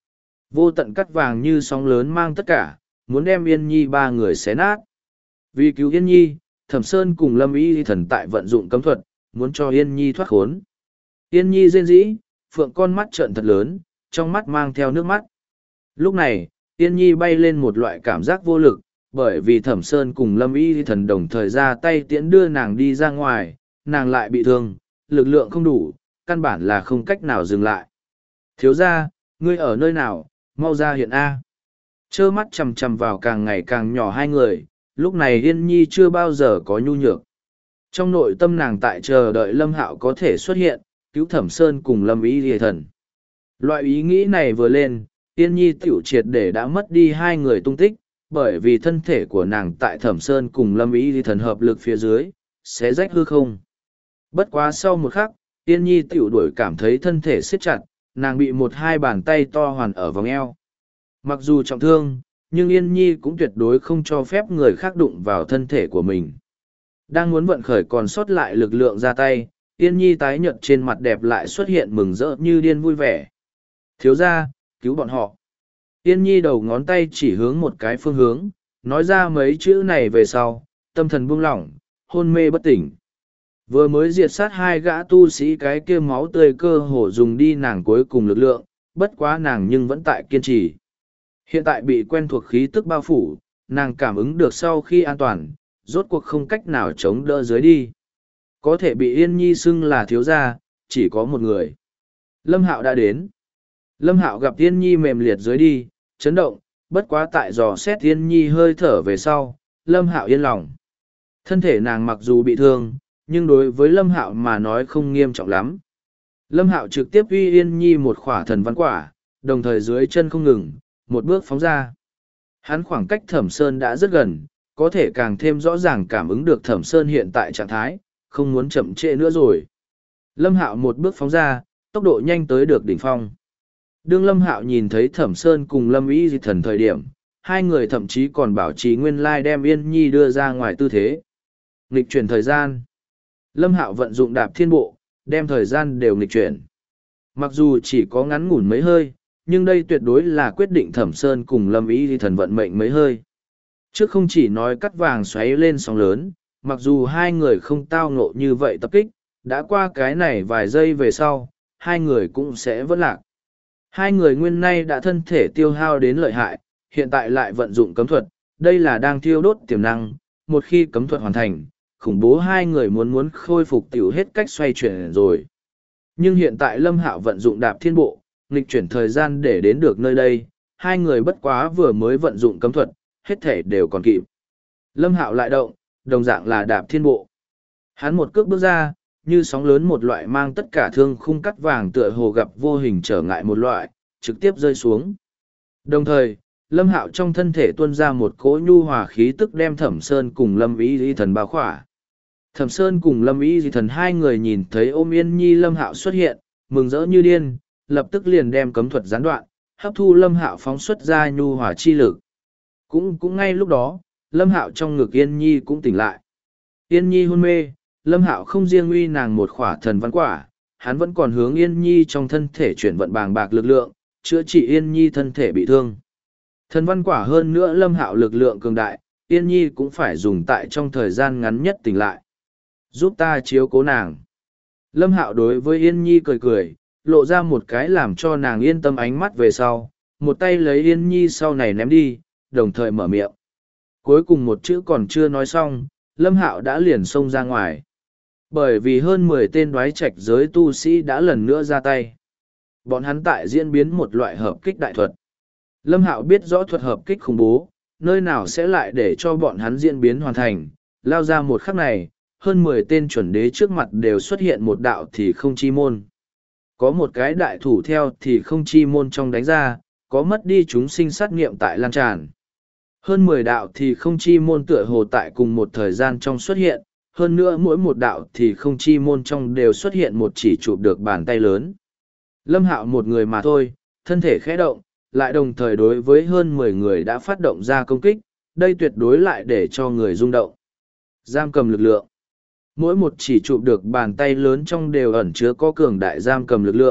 Vô tận cắt vàng như sóng lớn mang tất cả, muốn đem Yên Nhi ba người xé nát. Vì cứu Yên Nhi, Thẩm Sơn cùng Lâm Y Thần tại vận dụng cấm thuật, muốn cho Yên Nhi thoát khốn. Yên Nhi rên rỉ, phượng con mắt trợn thật lớn, trong mắt mang theo nước mắt. Lúc này, Yên Nhi bay lên một loại cảm giác vô lực, bởi vì Thẩm Sơn cùng Lâm Y Thần đồng thời ra tay tiễn đưa nàng đi ra ngoài, nàng lại bị thương, lực lượng không đủ, căn bản là không cách nào dừng lại. Thiếu gia, ngươi ở nơi nào, mau ra hiện A. Trơ mắt chằm chằm vào càng ngày càng nhỏ hai người, lúc này Yên Nhi chưa bao giờ có nhu nhược. Trong nội tâm nàng tại chờ đợi Lâm Hạo có thể xuất hiện, cứu Thẩm Sơn cùng Lâm Y Lìa Thần. Loại ý nghĩ này vừa lên, Yên Nhi tiểu triệt để đã mất đi hai người tung tích, bởi vì thân thể của nàng tại Thẩm Sơn cùng Lâm Y Lìa Thần hợp lực phía dưới, sẽ rách hư không. Bất quá sau một khắc, Yên Nhi tiểu đuổi cảm thấy thân thể siết chặt, nàng bị một hai bàn tay to hoàn ở vòng eo. Mặc dù trọng thương, nhưng Yên Nhi cũng tuyệt đối không cho phép người khác đụng vào thân thể của mình. Đang muốn vận khởi còn sót lại lực lượng ra tay, Yên Nhi tái nhợt trên mặt đẹp lại xuất hiện mừng rỡ như điên vui vẻ. Thiếu gia, cứu bọn họ. Yên Nhi đầu ngón tay chỉ hướng một cái phương hướng, nói ra mấy chữ này về sau, tâm thần buông lỏng, hôn mê bất tỉnh. Vừa mới diệt sát hai gã tu sĩ, cái kia máu tươi cơ hồ dùng đi nàng cuối cùng lực lượng, bất quá nàng nhưng vẫn tại kiên trì. Hiện tại bị quen thuộc khí tức bao phủ, nàng cảm ứng được sau khi an toàn, rốt cuộc không cách nào chống đỡ dưới đi. Có thể bị Yên Nhi xưng là thiếu gia, chỉ có một người. Lâm Hạo đã đến. Lâm Hạo gặp Yên Nhi mềm liệt dưới đi, chấn động, bất quá tại dò xét Yên Nhi hơi thở về sau, Lâm Hạo yên lòng. Thân thể nàng mặc dù bị thương, nhưng đối với Lâm Hạo mà nói không nghiêm trọng lắm. Lâm Hạo trực tiếp uy Yên Nhi một khỏa thần văn quả, đồng thời dưới chân không ngừng, một bước phóng ra. Hắn khoảng cách Thẩm Sơn đã rất gần, có thể càng thêm rõ ràng cảm ứng được Thẩm Sơn hiện tại trạng thái, không muốn chậm trễ nữa rồi. Lâm Hạo một bước phóng ra, tốc độ nhanh tới được đỉnh phong. Đương Lâm Hạo nhìn thấy Thẩm Sơn cùng Lâm Y Di Thần thời điểm, hai người thậm chí còn bảo trì nguyên lai đem Yên Nhi đưa ra ngoài tư thế. Nghịch chuyển thời gian. Lâm Hạo vận dụng đạp thiên bộ, đem thời gian đều nghịch chuyển. Mặc dù chỉ có ngắn ngủn mấy hơi, nhưng đây tuyệt đối là quyết định Thẩm Sơn cùng Lâm Y Di Thần vận mệnh mấy hơi. Trước không chỉ nói cắt vàng xoáy lên sóng lớn, mặc dù hai người không tao ngộ như vậy tập kích, đã qua cái này vài giây về sau, hai người cũng sẽ vỡ lạc. Hai người nguyên nay đã thân thể tiêu hao đến lợi hại, hiện tại lại vận dụng cấm thuật, đây là đang thiêu đốt tiềm năng, một khi cấm thuật hoàn thành, khủng bố hai người muốn khôi phục tiểu hết cách xoay chuyển rồi. Nhưng hiện tại Lâm Hạo vận dụng đạp thiên bộ, nghịch chuyển thời gian để đến được nơi đây, hai người bất quá vừa mới vận dụng cấm thuật, hết thể đều còn kịp. Lâm Hạo lại động, đồng dạng là đạp thiên bộ. Hắn một cước bước ra, như sóng lớn một loại mang tất cả thương khung cắt vàng tựa hồ gặp vô hình trở ngại một loại, trực tiếp rơi xuống. Đồng thời, Lâm Hạo trong thân thể tuôn ra một cỗ nhu hòa khí tức đem Thẩm Sơn cùng Lâm Y Di Thần bao khỏa. Thẩm Sơn cùng Lâm Y Di Thần hai người nhìn thấy ôm Yên Nhi Lâm Hạo xuất hiện, mừng rỡ như điên, lập tức liền đem cấm thuật gián đoạn, hấp thu Lâm Hạo phóng xuất ra nhu hòa chi lực. Cũng ngay lúc đó, Lâm Hạo trong ngực Yên Nhi cũng tỉnh lại. Yên Nhi hôn mê, Lâm Hạo không riêng uy nàng một khỏa thần văn quả, hắn vẫn còn hướng Yên Nhi trong thân thể chuyển vận bàng bạc lực lượng, chữa trị Yên Nhi thân thể bị thương. Thần văn quả hơn nữa Lâm Hạo lực lượng cường đại, Yên Nhi cũng phải dùng tại trong thời gian ngắn nhất tỉnh lại. Giúp ta chiếu cố nàng. Lâm Hạo đối với Yên Nhi cười cười, lộ ra một cái làm cho nàng yên tâm ánh mắt về sau, một tay lấy Yên Nhi sau này ném đi, đồng thời mở miệng. Cuối cùng một chữ còn chưa nói xong, Lâm Hạo đã liền xông ra ngoài. Bởi vì hơn 10 tên đoái trạch giới tu sĩ đã lần nữa ra tay. Bọn hắn tại diễn biến một loại hợp kích đại thuật. Lâm Hạo biết rõ thuật hợp kích khủng bố, nơi nào sẽ lại để cho bọn hắn diễn biến hoàn thành, lao ra một khắc này, hơn 10 tên chuẩn đế trước mặt đều xuất hiện một đạo thì không chi môn. Có một cái đại thủ theo thì không chi môn trong đánh ra, có mất đi chúng sinh sát nghiệm tại lan tràn. Hơn 10 đạo thì không chi môn tựa hồ tại cùng một thời gian trong xuất hiện, hơn nữa mỗi một đạo thì không chi môn trong đều xuất hiện một chỉ chụp được bàn tay lớn. Lâm Hạo một người mà thôi, thân thể khẽ động, lại đồng thời đối với hơn 10 người đã phát động ra công kích, đây tuyệt đối lại để cho người rung động. Giam cầm lực lượng. Mỗi một chỉ chụp được bàn tay lớn trong đều ẩn chứa có cường đại giam cầm lực lượng,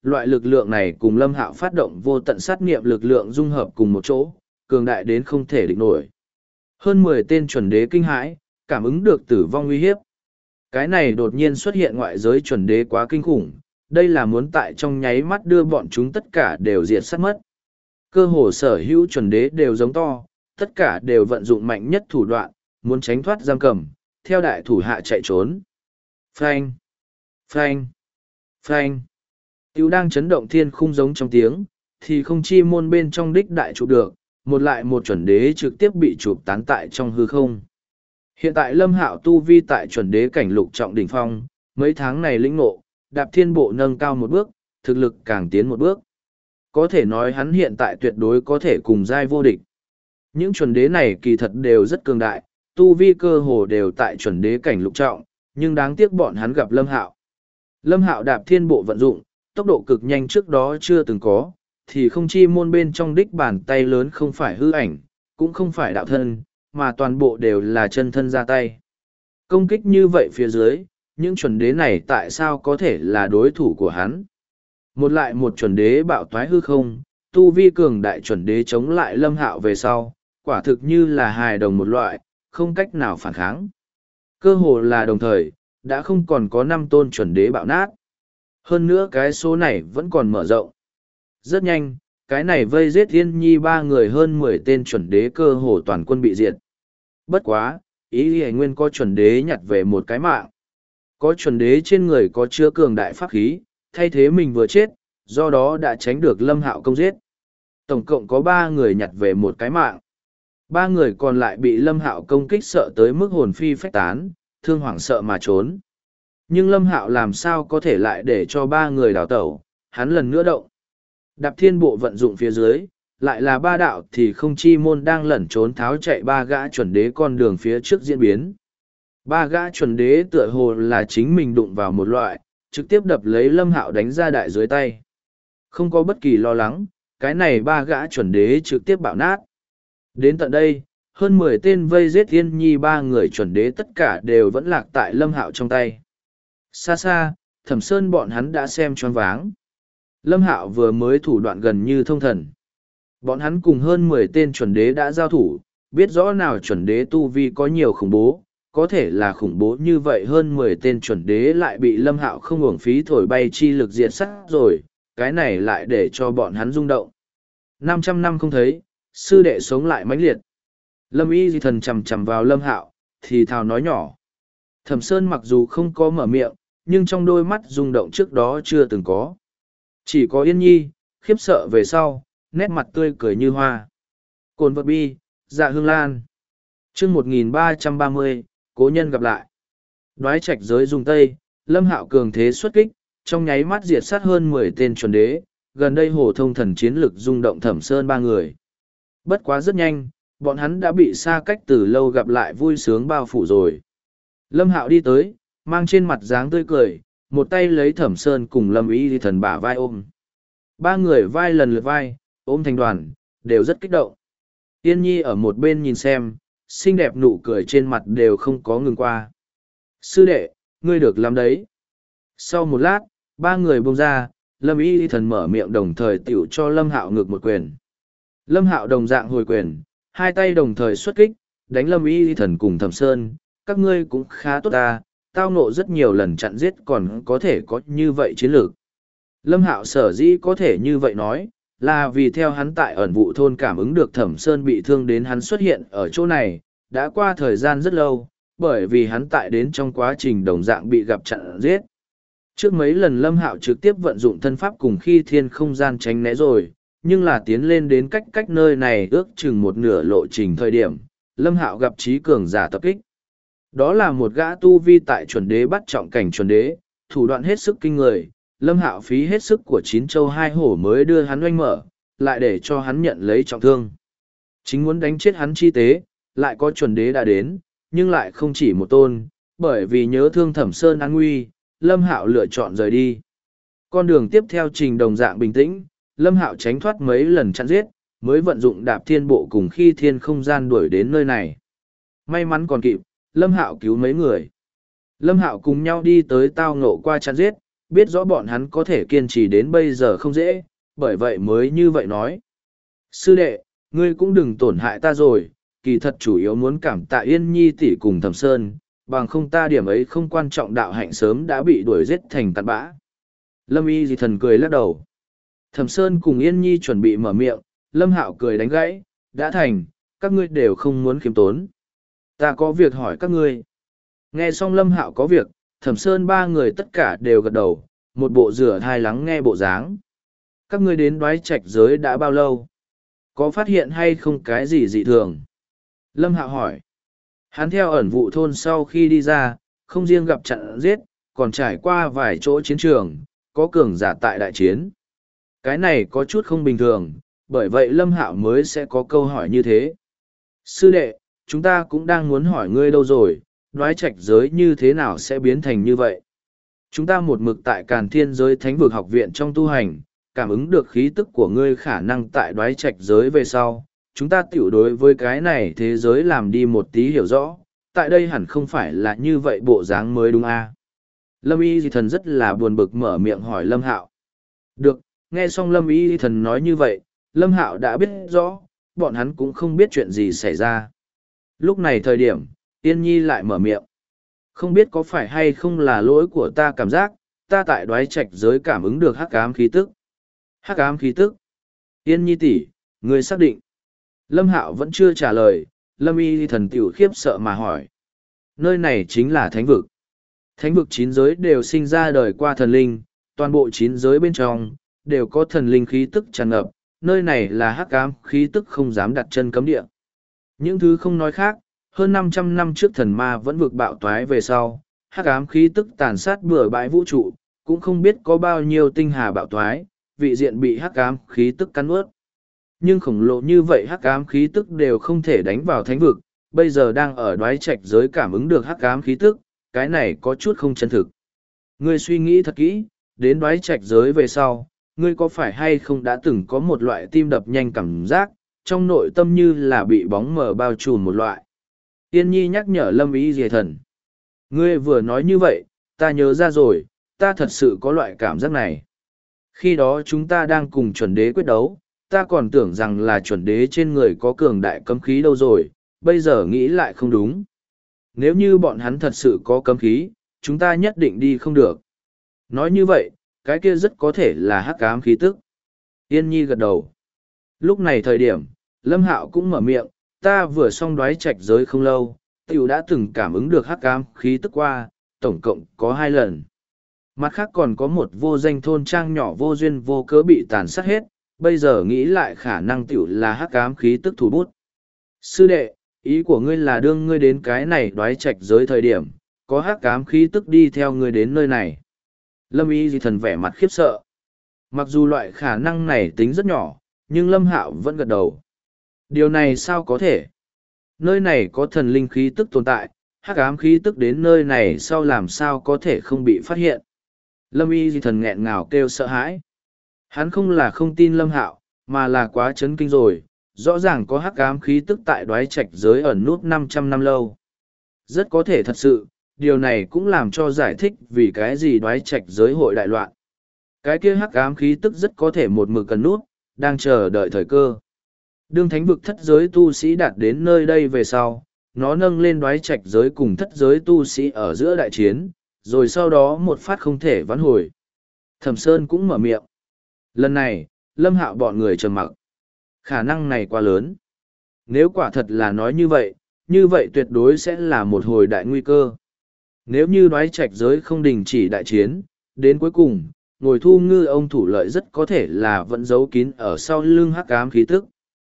Loại lực lượng này cùng Lâm Hạo phát động vô tận sát nghiệm lực lượng dung hợp cùng một chỗ, cường đại đến không thể địch nổi. Hơn 10 tên chuẩn đế kinh hãi, cảm ứng được tử vong uy hiếp. Cái này đột nhiên xuất hiện ngoại giới chuẩn đế quá kinh khủng, đây là muốn tại trong nháy mắt đưa bọn chúng tất cả đều diệt sát mất. Cơ hồ sở hữu chuẩn đế đều giống to, tất cả đều vận dụng mạnh nhất thủ đoạn, muốn tránh thoát giam cầm, theo đại thủ hạ chạy trốn. Phanh! Phanh! Phanh! Tiểu đang chấn động thiên khung giống trong tiếng, thì không chi môn bên trong đích đại chụp được, một lại một chuẩn đế trực tiếp bị chụp tán tại trong hư không. Hiện tại Lâm Hạo tu vi tại chuẩn đế cảnh lục trọng đỉnh phong, mấy tháng này lĩnh ngộ, đạp thiên bộ nâng cao một bước, thực lực càng tiến một bước. Có thể nói hắn hiện tại tuyệt đối có thể cùng giai vô địch. Những chuẩn đế này kỳ thật đều rất cường đại, tu vi cơ hồ đều tại chuẩn đế cảnh lục trọng, nhưng đáng tiếc bọn hắn gặp Lâm Hạo. Lâm Hạo đạp thiên bộ vận dụng, tốc độ cực nhanh trước đó chưa từng có, thì không chi môn bên trong đích bàn tay lớn không phải hư ảnh, cũng không phải đạo thân, mà toàn bộ đều là chân thân ra tay. Công kích như vậy phía dưới, những chuẩn đế này tại sao có thể là đối thủ của hắn? Một lại một chuẩn đế bạo toái hư không, tu vi cường đại chuẩn đế chống lại Lâm Hạo về sau, quả thực như là hài đồng một loại, không cách nào phản kháng. Cơ hồ là đồng thời, đã không còn có 5 tôn chuẩn đế bạo nát. Hơn nữa cái số này vẫn còn mở rộng. Rất nhanh, cái này vây giết Yên Nhi 3 người hơn 10 tên chuẩn đế cơ hồ toàn quân bị diệt. Bất quá, ý Lý Nguyên có chuẩn đế nhặt về một cái mạng. Có chuẩn đế trên người có chứa cường đại pháp khí, thay thế mình vừa chết, do đó đã tránh được Lâm Hạo công giết. Tổng cộng có 3 người nhặt về một cái mạng. 3 người còn lại bị Lâm Hạo công kích sợ tới mức hồn phi phách tán, thương hoảng sợ mà trốn. Nhưng Lâm Hạo làm sao có thể lại để cho 3 người đào tẩu, hắn lần nữa động. Đạp thiên bộ vận dụng phía dưới, lại là 3 đạo thì không chi môn đang lẩn trốn tháo chạy 3 gã chuẩn đế con đường phía trước diễn biến. 3 gã chuẩn đế tựa hồ là chính mình đụng vào một loại, trực tiếp đập lấy Lâm Hạo đánh ra đại dưới tay. Không có bất kỳ lo lắng, cái này 3 gã chuẩn đế trực tiếp bạo nát. Đến tận đây, hơn 10 tên vây giết Yên Nhi 3 người chuẩn đế tất cả đều vẫn lạc tại Lâm Hạo trong tay. Xa xa, Thẩm Sơn bọn hắn đã xem choáng váng. Lâm Hạo vừa mới thủ đoạn gần như thông thần. Bọn hắn cùng hơn 10 tên chuẩn đế đã giao thủ, biết rõ nào chuẩn đế tu vi có nhiều khủng bố, có thể là khủng bố như vậy hơn 10 tên chuẩn đế lại bị Lâm Hạo không uổng phí thổi bay chi lực diệt sát rồi, cái này lại để cho bọn hắn rung động. 500 năm không thấy, sư đệ sống lại mãnh liệt. Lâm Y Di Thần chầm chầm vào Lâm Hạo, thì thào nói nhỏ. Thẩm Sơn mặc dù không có mở miệng, nhưng trong đôi mắt rung động trước đó chưa từng có. Chỉ có Yên Nhi, khiếp sợ về sau, nét mặt tươi cười như hoa. Cồn vật bi, dạ hương lan. chương 1330, cố nhân gặp lại. Đoái trạch giới dùng tây, Lâm Hạo cường thế xuất kích, trong nháy mắt diệt sát hơn 10 tên chuẩn đế, gần đây hồ thông thần chiến lực rung động Thẩm Sơn 3 người. Bất quá rất nhanh, bọn hắn đã bị xa cách từ lâu gặp lại vui sướng bao phủ rồi. Lâm Hạo đi tới, mang trên mặt dáng tươi cười, một tay lấy Thẩm Sơn cùng Lâm Y Di Thần bả vai ôm. 3 người vai lần lượt vai, ôm thành đoàn, đều rất kích động. Yên Nhi ở một bên nhìn xem, xinh đẹp nụ cười trên mặt đều không có ngừng qua. Sư đệ, ngươi được làm đấy. Sau một lát, 3 người buông ra, Lâm Y Di Thần mở miệng đồng thời tiểu cho Lâm Hạo ngược một quyền. Lâm Hạo đồng dạng hồi quyền, hai tay đồng thời xuất kích, đánh Lâm Y Di Thần cùng Thẩm Sơn, các ngươi cũng khá tốt ta, tao nộ rất nhiều lần chặn giết còn có thể có như vậy chiến lược. Lâm Hạo sở dĩ có thể như vậy nói, là vì theo hắn tại ẩn vụ thôn cảm ứng được Thẩm Sơn bị thương đến hắn xuất hiện ở chỗ này, đã qua thời gian rất lâu, bởi vì hắn tại đến trong quá trình đồng dạng bị gặp chặn giết. Trước mấy lần Lâm Hạo trực tiếp vận dụng thân pháp cùng khi thiên không gian tránh né rồi, nhưng là tiến lên đến cách nơi này ước chừng một nửa lộ trình thời điểm, Lâm Hạo gặp trí cường giả tập kích. Đó là một gã tu vi tại chuẩn đế bắt trọng cảnh chuẩn đế, thủ đoạn hết sức kinh người, Lâm Hạo phí hết sức của 9 châu 2 hổ mới đưa hắn oanh mở, lại để cho hắn nhận lấy trọng thương. Chính muốn đánh chết hắn chi tế, lại có chuẩn đế đã đến, nhưng lại không chỉ một tôn, bởi vì nhớ thương Thẩm Sơn an nguy, Lâm Hạo lựa chọn rời đi. Con đường tiếp theo trình đồng dạng bình tĩnh, Lâm Hạo tránh thoát mấy lần chặn giết, mới vận dụng đạp thiên bộ cùng khi thiên không gian đuổi đến nơi này. May mắn còn kịp, Lâm Hạo cứu mấy người. Lâm Hạo cùng nhau đi tới tao ngộ qua chặn giết, biết rõ bọn hắn có thể kiên trì đến bây giờ không dễ, bởi vậy mới như vậy nói. Sư đệ, ngươi cũng đừng tổn hại ta rồi, kỳ thật chủ yếu muốn cảm tạ Yên Nhi tỷ cùng Thẩm Sơn, bằng không ta điểm ấy không quan trọng đạo hạnh sớm đã bị đuổi giết thành tàn bã. Lâm Y Di Thần cười lắc đầu. Thẩm Sơn cùng Yên Nhi chuẩn bị mở miệng, Lâm Hạo cười đánh gãy, đã thành, các ngươi đều không muốn khiêm tốn. Ta có việc hỏi các ngươi. Nghe xong Lâm Hạo có việc, Thẩm Sơn ba người tất cả đều gật đầu, một bộ rửa thai lắng nghe bộ dáng. Các ngươi đến Đoái Trạch giới đã bao lâu? Có phát hiện hay không cái gì dị thường? Lâm Hạo hỏi. Hắn theo ẩn vụ thôn sau khi đi ra, không riêng gặp trận giết, còn trải qua vài chỗ chiến trường, có cường giả tại đại chiến. Cái này có chút không bình thường, bởi vậy Lâm Hạo mới sẽ có câu hỏi như thế. Sư đệ, chúng ta cũng đang muốn hỏi ngươi đâu rồi, Đoái Trạch giới như thế nào sẽ biến thành như vậy? Chúng ta một mực tại Càn Thiên giới Thánh vực học viện trong tu hành, cảm ứng được khí tức của ngươi khả năng tại Đoái Trạch giới về sau, chúng ta tiểu đối với cái này thế giới làm đi một tí hiểu rõ, tại đây hẳn không phải là như vậy bộ dáng mới đúng à? Lâm Y Di Thần rất là buồn bực mở miệng hỏi Lâm Hạo. Được, nghe xong Lâm Y Di Thần nói như vậy, Lâm Hạo đã biết rõ, bọn hắn cũng không biết chuyện gì xảy ra. Lúc này thời điểm, Yên Nhi lại mở miệng. Không biết có phải hay không là lỗi của ta cảm giác, ta tại Đoái Trạch giới cảm ứng được hắc ám khí tức. Hắc ám khí tức. Yên Nhi tỷ, ngươi xác định. Lâm Hạo vẫn chưa trả lời, Lâm Y Thần tiểu khiếp sợ mà hỏi. Nơi này chính là thánh vực. Thánh vực 9 giới đều sinh ra đời qua thần linh, toàn bộ 9 giới bên trong, đều có thần linh khí tức tràn ngập, nơi này là hắc ám khí tức không dám đặt chân cấm địa. Những thứ không nói khác, hơn 500 năm trước thần ma vẫn vực bạo toái về sau, hắc ám khí tức tàn sát bừa bãi vũ trụ, cũng không biết có bao nhiêu tinh hà bạo toái, vị diện bị hắc ám khí tức cắn ướt. Nhưng khổng lồ như vậy hắc ám khí tức đều không thể đánh vào thánh vực, bây giờ đang ở Đoái Trạch giới cảm ứng được hắc ám khí tức, cái này có chút không chân thực. Ngươi suy nghĩ thật kỹ, đến Đoái Trạch giới về sau, ngươi có phải hay không đã từng có một loại tim đập nhanh cảm giác, trong nội tâm như là bị bóng mờ bao trùm một loại. Yên Nhi nhắc nhở Lâm Y Di Thần. Ngươi vừa nói như vậy, ta nhớ ra rồi, ta thật sự có loại cảm giác này. Khi đó chúng ta đang cùng chuẩn đế quyết đấu, ta còn tưởng rằng là chuẩn đế trên người có cường đại cấm khí đâu rồi, bây giờ nghĩ lại không đúng. Nếu như bọn hắn thật sự có cấm khí, chúng ta nhất định đi không được. Nói như vậy, cái kia rất có thể là hắc ám khí tức. Yên Nhi gật đầu. Lúc này thời điểm, Lâm Hạo cũng mở miệng, ta vừa xong Đoái Trạch giới không lâu, tiểu đã từng cảm ứng được hắc ám khí tức qua, tổng cộng có 2 lần. Mặt khác còn có một vô danh thôn trang nhỏ vô duyên vô cớ bị tàn sát hết, bây giờ nghĩ lại khả năng tiểu là hắc ám khí tức thủ bút. Sư đệ, ý của ngươi là đương ngươi đến cái này Đoái Trạch giới thời điểm, có hắc ám khí tức đi theo ngươi đến nơi này. Lâm Y Di Thần vẻ mặt khiếp sợ. Mặc dù loại khả năng này tính rất nhỏ, nhưng Lâm Hạo vẫn gật đầu. Điều này sao có thể? Nơi này có thần linh khí tức tồn tại, hắc ám khí tức đến nơi này sau làm sao có thể không bị phát hiện? Lâm Y Di Thần nghẹn ngào kêu sợ hãi. Hắn không là không tin Lâm Hạo, mà là quá chấn kinh rồi, rõ ràng có hắc ám khí tức tại Đoái Trạch giới ẩn nút 500 năm lâu. Rất có thể thật sự, điều này cũng làm cho giải thích vì cái gì Đoái Trạch giới hội đại loạn. Cái kia hắc ám khí tức rất có thể một mực ẩn nút, đang chờ đợi thời cơ. Đương thánh vực thất giới tu sĩ đạt đến nơi đây về sau, nó nâng lên Đoái Trạch giới cùng thất giới tu sĩ ở giữa đại chiến, rồi sau đó một phát không thể vãn hồi. Thẩm Sơn cũng mở miệng. Lần này, Lâm Hạo bọn người trầm mặc. Khả năng này quá lớn. Nếu quả thật là nói như vậy tuyệt đối sẽ là một hồi đại nguy cơ. Nếu như Đoái Trạch giới không đình chỉ đại chiến, đến cuối cùng, ngồi thu ngư ông thủ lợi rất có thể là vẫn giấu kín ở sau lưng hắc ám khí tức.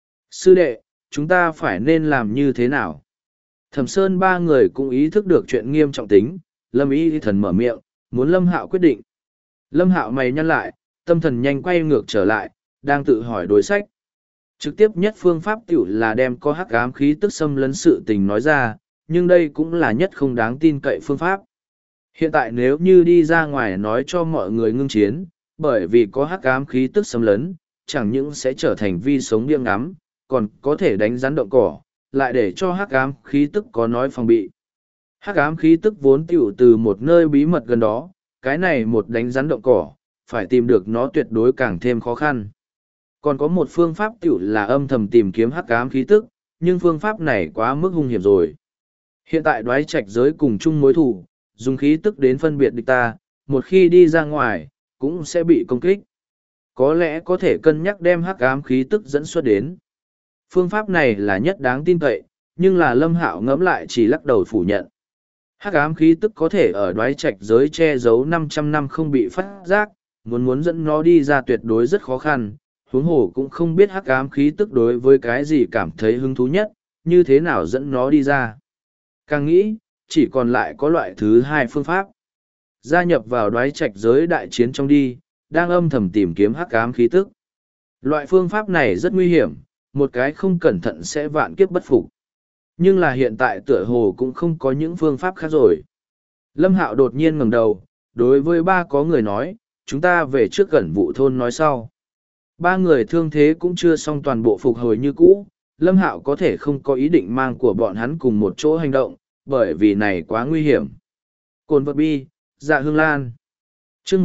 Sư đệ, chúng ta phải nên làm như thế nào? Thẩm Sơn ba người cũng ý thức được chuyện nghiêm trọng tính, Lâm Y Thần mở miệng, muốn Lâm Hạo quyết định. Lâm Hạo mày nhăn lại, tâm thần nhanh quay ngược trở lại, đang tự hỏi đối sách. Trực tiếp nhất phương pháp tiểu là đem có hắc ám khí tức xâm lấn sự tình nói ra, nhưng đây cũng là nhất không đáng tin cậy phương pháp. Hiện tại nếu như đi ra ngoài nói cho mọi người ngưng chiến, bởi vì có hắc ám khí tức xâm lấn, chẳng những sẽ trở thành vi sống điên ngắm, còn có thể đánh rắn động cỏ, lại để cho hắc ám khí tức có nói phòng bị. Hắc ám khí tức vốn tiểu từ một nơi bí mật gần đó, cái này một đánh rắn động cỏ, phải tìm được nó tuyệt đối càng thêm khó khăn. Còn có một phương pháp tiểu là âm thầm tìm kiếm hắc ám khí tức, nhưng phương pháp này quá mức hung hiểm rồi. Hiện tại đoái trạch giới cùng chung mối thủ, dùng khí tức đến phân biệt địch ta, một khi đi ra ngoài, cũng sẽ bị công kích. Có lẽ có thể cân nhắc đem hắc ám khí tức dẫn xuất đến. Phương pháp này là nhất đáng tin cậy, nhưng là Lâm Hạo ngẫm lại chỉ lắc đầu phủ nhận. Hắc ám khí tức có thể ở đoái trạch giới che giấu 500 năm không bị phát giác, muốn dẫn nó đi ra tuyệt đối rất khó khăn, huống hồ cũng không biết hắc ám khí tức đối với cái gì cảm thấy hứng thú nhất, như thế nào dẫn nó đi ra. Càng nghĩ, chỉ còn lại có loại thứ hai phương pháp. Gia nhập vào đoái trạch giới đại chiến trong đi, đang âm thầm tìm kiếm hắc ám khí tức. Loại phương pháp này rất nguy hiểm, một cái không cẩn thận sẽ vạn kiếp bất phục. Nhưng là hiện tại tựa hồ cũng không có những phương pháp khác rồi. Lâm Hạo đột nhiên ngẩng đầu, đối với ba có người nói, chúng ta về trước gần vụ thôn nói sau. Ba người thương thế cũng chưa xong toàn bộ phục hồi như cũ, Lâm Hạo có thể không có ý định mang của bọn hắn cùng một chỗ hành động, bởi vì này quá nguy hiểm. Cồn vật bi, dạ hương lan. Chương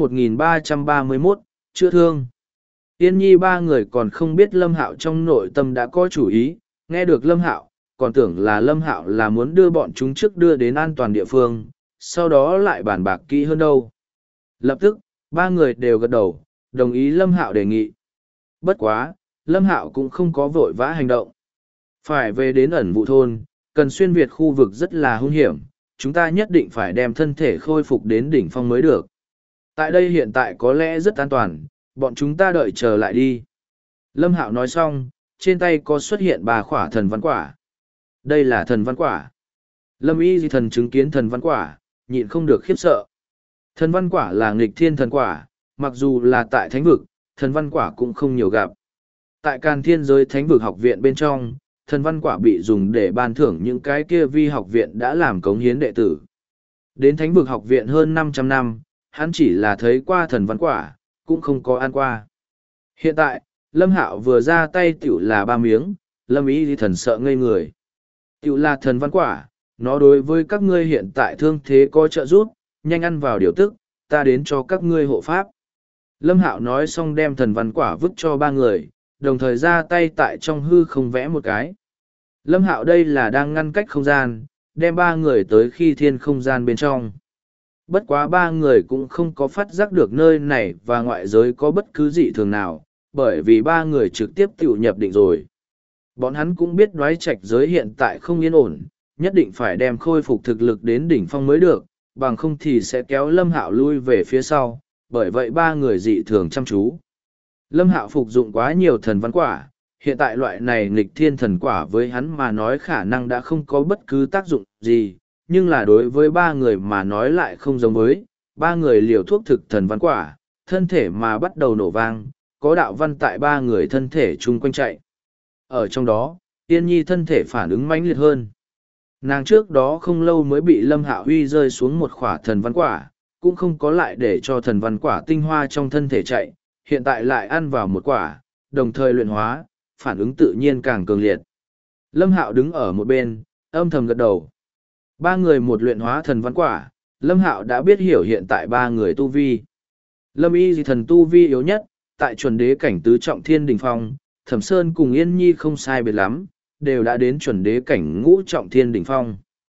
1331, chữa thương. Yên Nhi ba người còn không biết Lâm Hạo trong nội tâm đã có chủ ý, nghe được Lâm Hạo, còn tưởng là Lâm Hạo là muốn đưa bọn chúng trước đưa đến an toàn địa phương, sau đó lại bàn bạc kỹ hơn đâu. Lập tức, ba người đều gật đầu, đồng ý Lâm Hạo đề nghị. Bất quá, Lâm Hạo cũng không có vội vã hành động. Phải về đến ẩn vụ thôn, cần xuyên việt khu vực rất là hung hiểm, chúng ta nhất định phải đem thân thể khôi phục đến đỉnh phong mới được. Tại đây hiện tại có lẽ rất an toàn, bọn chúng ta đợi chờ lại đi. Lâm Hạo nói xong, trên tay có xuất hiện ba khỏa thần văn quả. Đây là thần văn quả. Lâm Y Di Thần chứng kiến thần văn quả, nhịn không được khiếp sợ. Thần văn quả là nghịch thiên thần quả, mặc dù là tại thánh vực, thần văn quả cũng không nhiều gặp. Tại Càn Thiên giới thánh vực học viện bên trong, thần văn quả bị dùng để ban thưởng những cái kia vi học viện đã làm cống hiến đệ tử. Đến thánh vực học viện hơn 500 năm, hắn chỉ là thấy qua thần văn quả, cũng không có ăn qua. Hiện tại, Lâm Hạo vừa ra tay tiểu là 3 miếng, Lâm Y Di Thần sợ ngây người. Tiểu là thần văn quả, nó đối với các ngươi hiện tại thương thế có trợ giúp, nhanh ăn vào điều tức, ta đến cho các ngươi hộ pháp. Lâm Hạo nói xong đem thần văn quả vứt cho ba người, đồng thời ra tay tại trong hư không vẽ một cái. Lâm Hạo đây là đang ngăn cách không gian, đem ba người tới khi thiên không gian bên trong. Bất quá ba người cũng không có phát giác được nơi này và ngoại giới có bất cứ dị thường nào, bởi vì ba người trực tiếp tự nhập định rồi. Bọn hắn cũng biết đoái trạch giới hiện tại không yên ổn, nhất định phải đem khôi phục thực lực đến đỉnh phong mới được, bằng không thì sẽ kéo Lâm Hạo lui về phía sau, bởi vậy ba người dị thường chăm chú. Lâm Hạo phục dụng quá nhiều thần văn quả, hiện tại loại này nghịch thiên thần quả với hắn mà nói khả năng đã không có bất cứ tác dụng gì, nhưng là đối với ba người mà nói lại không giống với, ba người liều thuốc thực thần văn quả, thân thể mà bắt đầu nổ vang, có đạo văn tại ba người thân thể chung quanh chạy. Ở trong đó, Yên Nhi thân thể phản ứng mãnh liệt hơn. Nàng trước đó không lâu mới bị Lâm Hạo Huy rơi xuống một khỏa thần văn quả, cũng không có lại để cho thần văn quả tinh hoa trong thân thể chạy, hiện tại lại ăn vào một quả, đồng thời luyện hóa, phản ứng tự nhiên càng cường liệt. Lâm Hạo đứng ở một bên, âm thầm gật đầu. Ba người một luyện hóa thần văn quả, Lâm Hạo đã biết hiểu hiện tại ba người tu vi. Lâm Y Di Thần tu vi yếu nhất, tại chuẩn đế cảnh tứ trọng thiên đỉnh phong, Thẩm Sơn cùng Yên Nhi không sai biệt lắm, đều đã đến chuẩn đế cảnh ngũ trọng thiên đỉnh phong.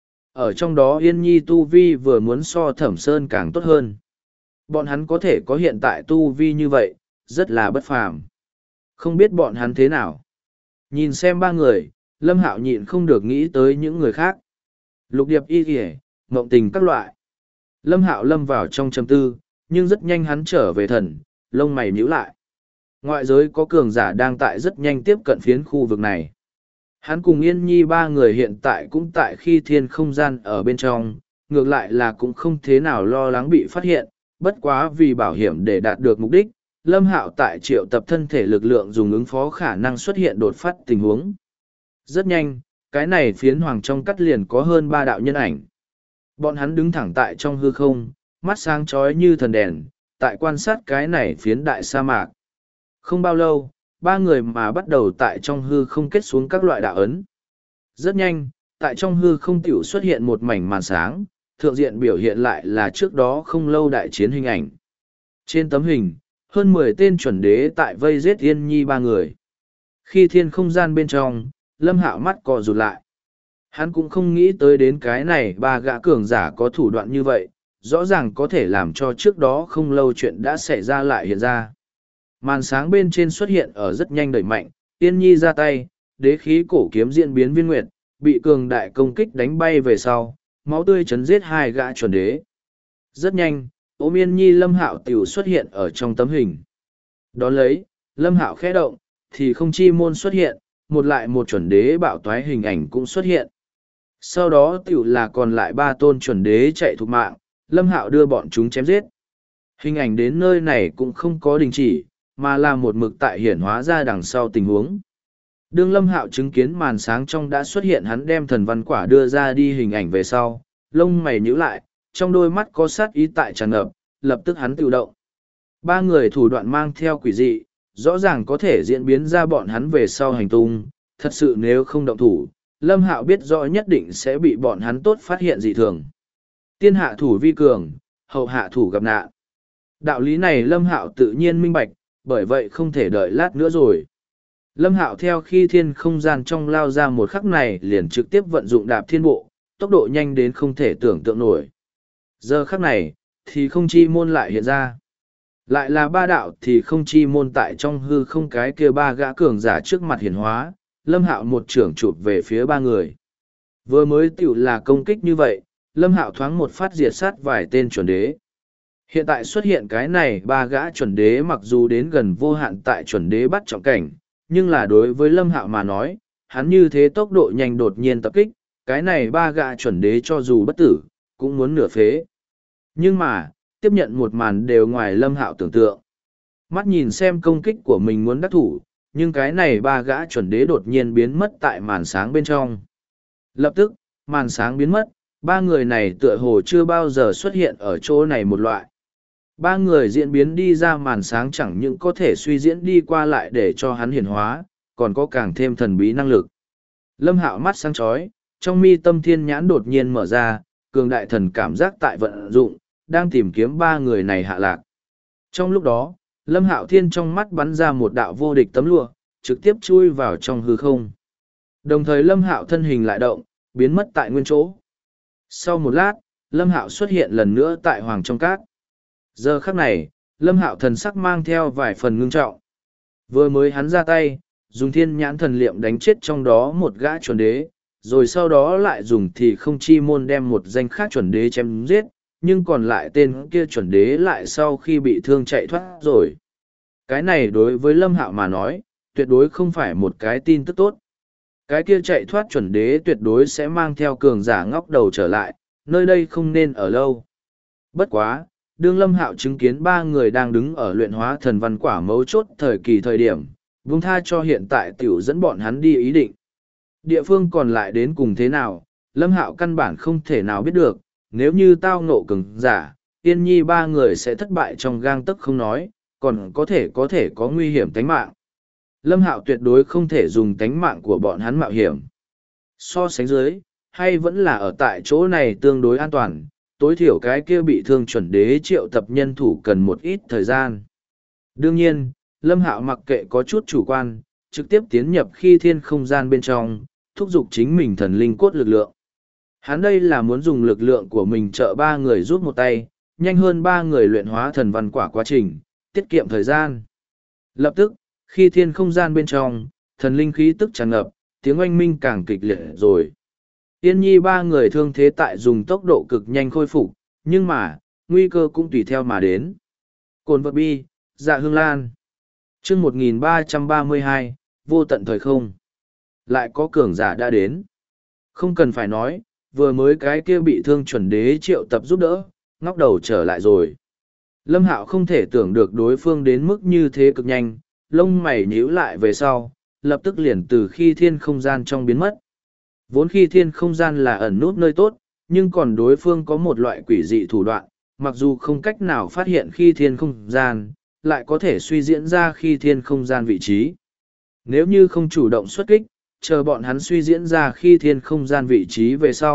Ở trong đó Yên Nhi tu vi vừa muốn so Thẩm Sơn càng tốt hơn. Bọn hắn có thể có hiện tại tu vi như vậy, rất là bất phàm. Không biết bọn hắn thế nào. Nhìn xem ba người, Lâm Hạo nhịn không được nghĩ tới những người khác. Lục Điệp Y kìa, mộng tình các loại. Lâm Hạo lâm vào trong trầm tư, nhưng rất nhanh hắn trở về thần, lông mày nhíu lại. Ngoại giới có cường giả đang tại rất nhanh tiếp cận phiến khu vực này. Hắn cùng Yên Nhi ba người hiện tại cũng tại khi thiên không gian ở bên trong, ngược lại là cũng không thế nào lo lắng bị phát hiện, bất quá vì bảo hiểm để đạt được mục đích, Lâm Hạo tại triệu tập thân thể lực lượng dùng ứng phó khả năng xuất hiện đột phát tình huống. Rất nhanh, cái này phiến hoàng trong cắt liền có hơn 3 đạo nhân ảnh. Bọn hắn đứng thẳng tại trong hư không, mắt sáng chói như thần đèn, tại quan sát cái này phiến đại sa mạc. Không bao lâu, ba người mà bắt đầu tại trong hư không kết xuống các loại đạo ấn. Rất nhanh, tại trong hư không tiểu xuất hiện một mảnh màn sáng, thượng diện biểu hiện lại là trước đó không lâu đại chiến hình ảnh. Trên tấm hình, hơn 10 tên chuẩn đế tại vây giết Yên Nhi ba người. Khi thiên không gian bên trong, Lâm Hạo mắt cò rụt lại. Hắn cũng không nghĩ tới đến cái này ba gã cường giả có thủ đoạn như vậy, rõ ràng có thể làm cho trước đó không lâu chuyện đã xảy ra lại hiện ra. Màn sáng bên trên xuất hiện ở rất nhanh đẩy mạnh, Yên Nhi ra tay, đế khí cổ kiếm diễn biến viên nguyệt, bị cường đại công kích đánh bay về sau, máu tươi chấn giết hai gã chuẩn đế. Rất nhanh, ôm Yên Nhi Lâm Hạo tiểu xuất hiện ở trong tấm hình. Đón lấy, Lâm Hạo khẽ động, thì không chi môn xuất hiện, một lại một chuẩn đế bạo toái hình ảnh cũng xuất hiện. Sau đó tiểu là còn lại ba tôn chuẩn đế chạy thục mạng, Lâm Hạo đưa bọn chúng chém giết. Hình ảnh đến nơi này cũng không có đình chỉ, mà là một mực tại hiển hóa ra đằng sau tình huống. Đương Lâm Hạo chứng kiến màn sáng trong đã xuất hiện hắn đem thần văn quả đưa ra đi hình ảnh về sau, lông mày nhíu lại, trong đôi mắt có sát ý tại tràn ngập, lập tức hắn tự động. Ba người thủ đoạn mang theo quỷ dị, rõ ràng có thể diễn biến ra bọn hắn về sau hành tung, thật sự nếu không động thủ, Lâm Hạo biết rõ nhất định sẽ bị bọn hắn tốt phát hiện dị thường. Tiên hạ thủ vi cường, hậu hạ thủ gặp nạn. Đạo lý này Lâm Hạo tự nhiên minh bạch, bởi vậy không thể đợi lát nữa rồi. Lâm Hạo theo khi thiên không gian trong lao ra một khắc này liền trực tiếp vận dụng đạp thiên bộ, tốc độ nhanh đến không thể tưởng tượng nổi. Giờ khắc này, thì không chi môn lại hiện ra. Lại là ba đạo thì không chi môn tại trong hư không cái kia ba gã cường giả trước mặt hiển hóa, Lâm Hạo một trưởng chụp về phía ba người. Vừa mới tiểu là công kích như vậy, Lâm Hạo thoáng một phát diệt sát vài tên chuẩn đế. Hiện tại xuất hiện cái này ba gã chuẩn đế mặc dù đến gần vô hạn tại chuẩn đế bắt trọng cảnh, nhưng là đối với Lâm Hạo mà nói, hắn như thế tốc độ nhanh đột nhiên tập kích, cái này ba gã chuẩn đế cho dù bất tử, cũng muốn nửa phế. Nhưng mà, tiếp nhận một màn đều ngoài Lâm Hạo tưởng tượng. Mắt nhìn xem công kích của mình muốn đắc thủ, nhưng cái này ba gã chuẩn đế đột nhiên biến mất tại màn sáng bên trong. Lập tức, màn sáng biến mất, ba người này tựa hồ chưa bao giờ xuất hiện ở chỗ này một loại. Ba người diễn biến đi ra màn sáng chẳng những có thể suy diễn đi qua lại để cho hắn hiển hóa, còn có càng thêm thần bí năng lực. Lâm Hạo mắt sáng chói, trong mi tâm thiên nhãn đột nhiên mở ra, cường đại thần cảm giác tại vận dụng, đang tìm kiếm ba người này hạ lạc. Trong lúc đó, Lâm Hạo Thiên trong mắt bắn ra một đạo vô địch tấm lụa, trực tiếp chui vào trong hư không. Đồng thời Lâm Hạo thân hình lại động, biến mất tại nguyên chỗ. Sau một lát, Lâm Hạo xuất hiện lần nữa tại Hoàng trong Cát. Giờ khắc này, Lâm Hạo thần sắc mang theo vài phần ngưng trọng. Vừa mới hắn ra tay, dùng thiên nhãn thần liệm đánh chết trong đó một gã chuẩn đế, rồi sau đó lại dùng thì không chi môn đem một danh khác chuẩn đế chém giết, nhưng còn lại tên kia chuẩn đế lại sau khi bị thương chạy thoát rồi. Cái này đối với Lâm Hạo mà nói, tuyệt đối không phải một cái tin tức tốt. Cái kia chạy thoát chuẩn đế tuyệt đối sẽ mang theo cường giả ngóc đầu trở lại, nơi đây không nên ở lâu. Bất quá, đương Lâm Hạo chứng kiến ba người đang đứng ở luyện hóa thần văn quả mấu chốt thời điểm, vung tha cho hiện tại tiểu dẫn bọn hắn đi ý định. Địa phương còn lại đến cùng thế nào, Lâm Hạo căn bản không thể nào biết được, nếu như tao ngộ cường giả, Yên Nhi ba người sẽ thất bại trong gang tấc không nói, còn có thể có nguy hiểm tánh mạng. Lâm Hạo tuyệt đối không thể dùng tánh mạng của bọn hắn mạo hiểm. So sánh dưới, hay vẫn là ở tại chỗ này tương đối an toàn, tối thiểu cái kia bị thương chuẩn đế triệu tập nhân thủ cần một ít thời gian. Đương nhiên, Lâm Hạo mặc kệ có chút chủ quan, trực tiếp tiến nhập khi thiên không gian bên trong, thúc giục chính mình thần linh cốt lực lượng. Hắn đây là muốn dùng lực lượng của mình trợ ba người giúp một tay, nhanh hơn ba người luyện hóa thần văn quả quá trình, tiết kiệm thời gian. Lập tức, khi thiên không gian bên trong, thần linh khí tức tràn ngập, tiếng oanh minh càng kịch liệt rồi. Yên Nhi ba người thương thế tại dùng tốc độ cực nhanh khôi phục, nhưng mà, nguy cơ cũng tùy theo mà đến. Cồn vật bi, dạ hương lan. chương 1332, vô tận thời không. Lại có cường giả đã đến. Không cần phải nói, vừa mới cái kia bị thương chuẩn đế triệu tập giúp đỡ, ngóc đầu trở lại rồi. Lâm Hạo không thể tưởng được đối phương đến mức như thế cực nhanh, lông mày nhíu lại về sau, lập tức liền từ khi thiên không gian trong biến mất. Vốn khi thiên không gian là ẩn nút nơi tốt, nhưng còn đối phương có một loại quỷ dị thủ đoạn, mặc dù không cách nào phát hiện khi thiên không gian, lại có thể suy diễn ra khi thiên không gian vị trí. Nếu như không chủ động xuất kích, chờ bọn hắn suy diễn ra khi thiên không gian vị trí về sau,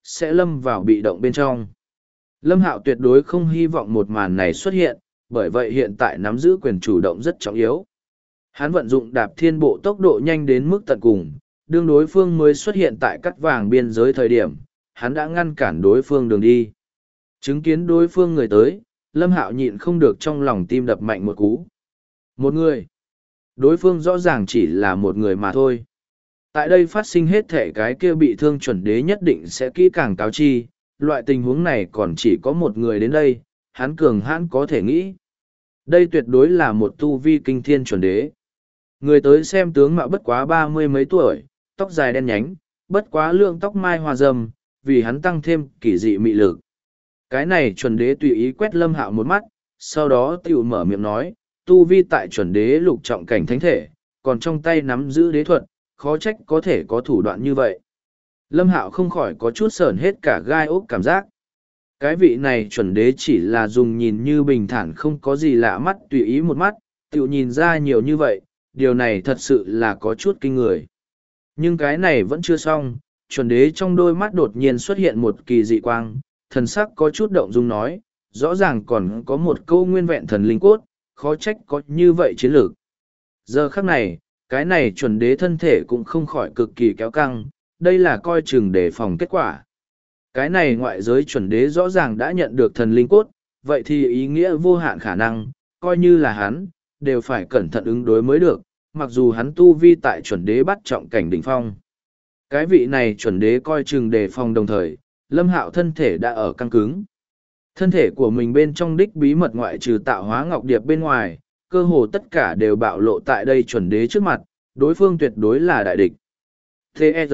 sẽ lâm vào bị động bên trong. Lâm Hạo tuyệt đối không hy vọng một màn này xuất hiện, bởi vậy hiện tại nắm giữ quyền chủ động rất trọng yếu. Hắn vận dụng đạp thiên bộ tốc độ nhanh đến mức tận cùng, đương đối phương mới xuất hiện tại cắt vàng biên giới thời điểm, hắn đã ngăn cản đối phương đường đi. Chứng kiến đối phương người tới, Lâm Hạo nhịn không được trong lòng tim đập mạnh một cú. Một người. Đối phương rõ ràng chỉ là một người mà thôi. Tại đây phát sinh hết thể cái kia bị thương chuẩn đế nhất định sẽ kỹ càng cáo chi, loại tình huống này còn chỉ có một người đến đây, hắn cường hãn có thể nghĩ. Đây tuyệt đối là một tu vi kinh thiên chuẩn đế. Người tới xem tướng mạo bất quá 30 mấy tuổi, tóc dài đen nhánh, bất quá lượng tóc mai hoa râm, vì hắn tăng thêm kỳ dị mị lực. Cái này chuẩn đế tùy ý quét Lâm Hạo một mắt, sau đó tiểu mở miệng nói, tu vi tại chuẩn đế lục trọng cảnh thánh thể, còn trong tay nắm giữ đế thuật, khó trách có thể có thủ đoạn như vậy. Lâm Hạo không khỏi có chút sởn hết cả gai ốc cảm giác. Cái vị này chuẩn đế chỉ là dùng nhìn như bình thản không có gì lạ mắt tùy ý một mắt, tiểu nhìn ra nhiều như vậy, điều này thật sự là có chút kinh người. Nhưng cái này vẫn chưa xong, chuẩn đế trong đôi mắt đột nhiên xuất hiện một kỳ dị quang, thần sắc có chút động dung nói, rõ ràng còn có một câu nguyên vẹn thần linh cốt, khó trách có như vậy chiến lược. Giờ khắc này, cái này chuẩn đế thân thể cũng không khỏi cực kỳ kéo căng, đây là coi chừng đề phòng kết quả. Cái này ngoại giới chuẩn đế rõ ràng đã nhận được thần linh cốt, vậy thì ý nghĩa vô hạn khả năng, coi như là hắn, đều phải cẩn thận ứng đối mới được, mặc dù hắn tu vi tại chuẩn đế bắt trọng cảnh đỉnh phong. Cái vị này chuẩn đế coi chừng đề phòng đồng thời, Lâm Hạo thân thể đã ở căng cứng. Thân thể của mình bên trong đích bí mật ngoại trừ tạo hóa ngọc điệp bên ngoài, cơ hồ tất cả đều bạo lộ tại đây chuẩn đế trước mặt, đối phương tuyệt đối là đại địch. T.E.R.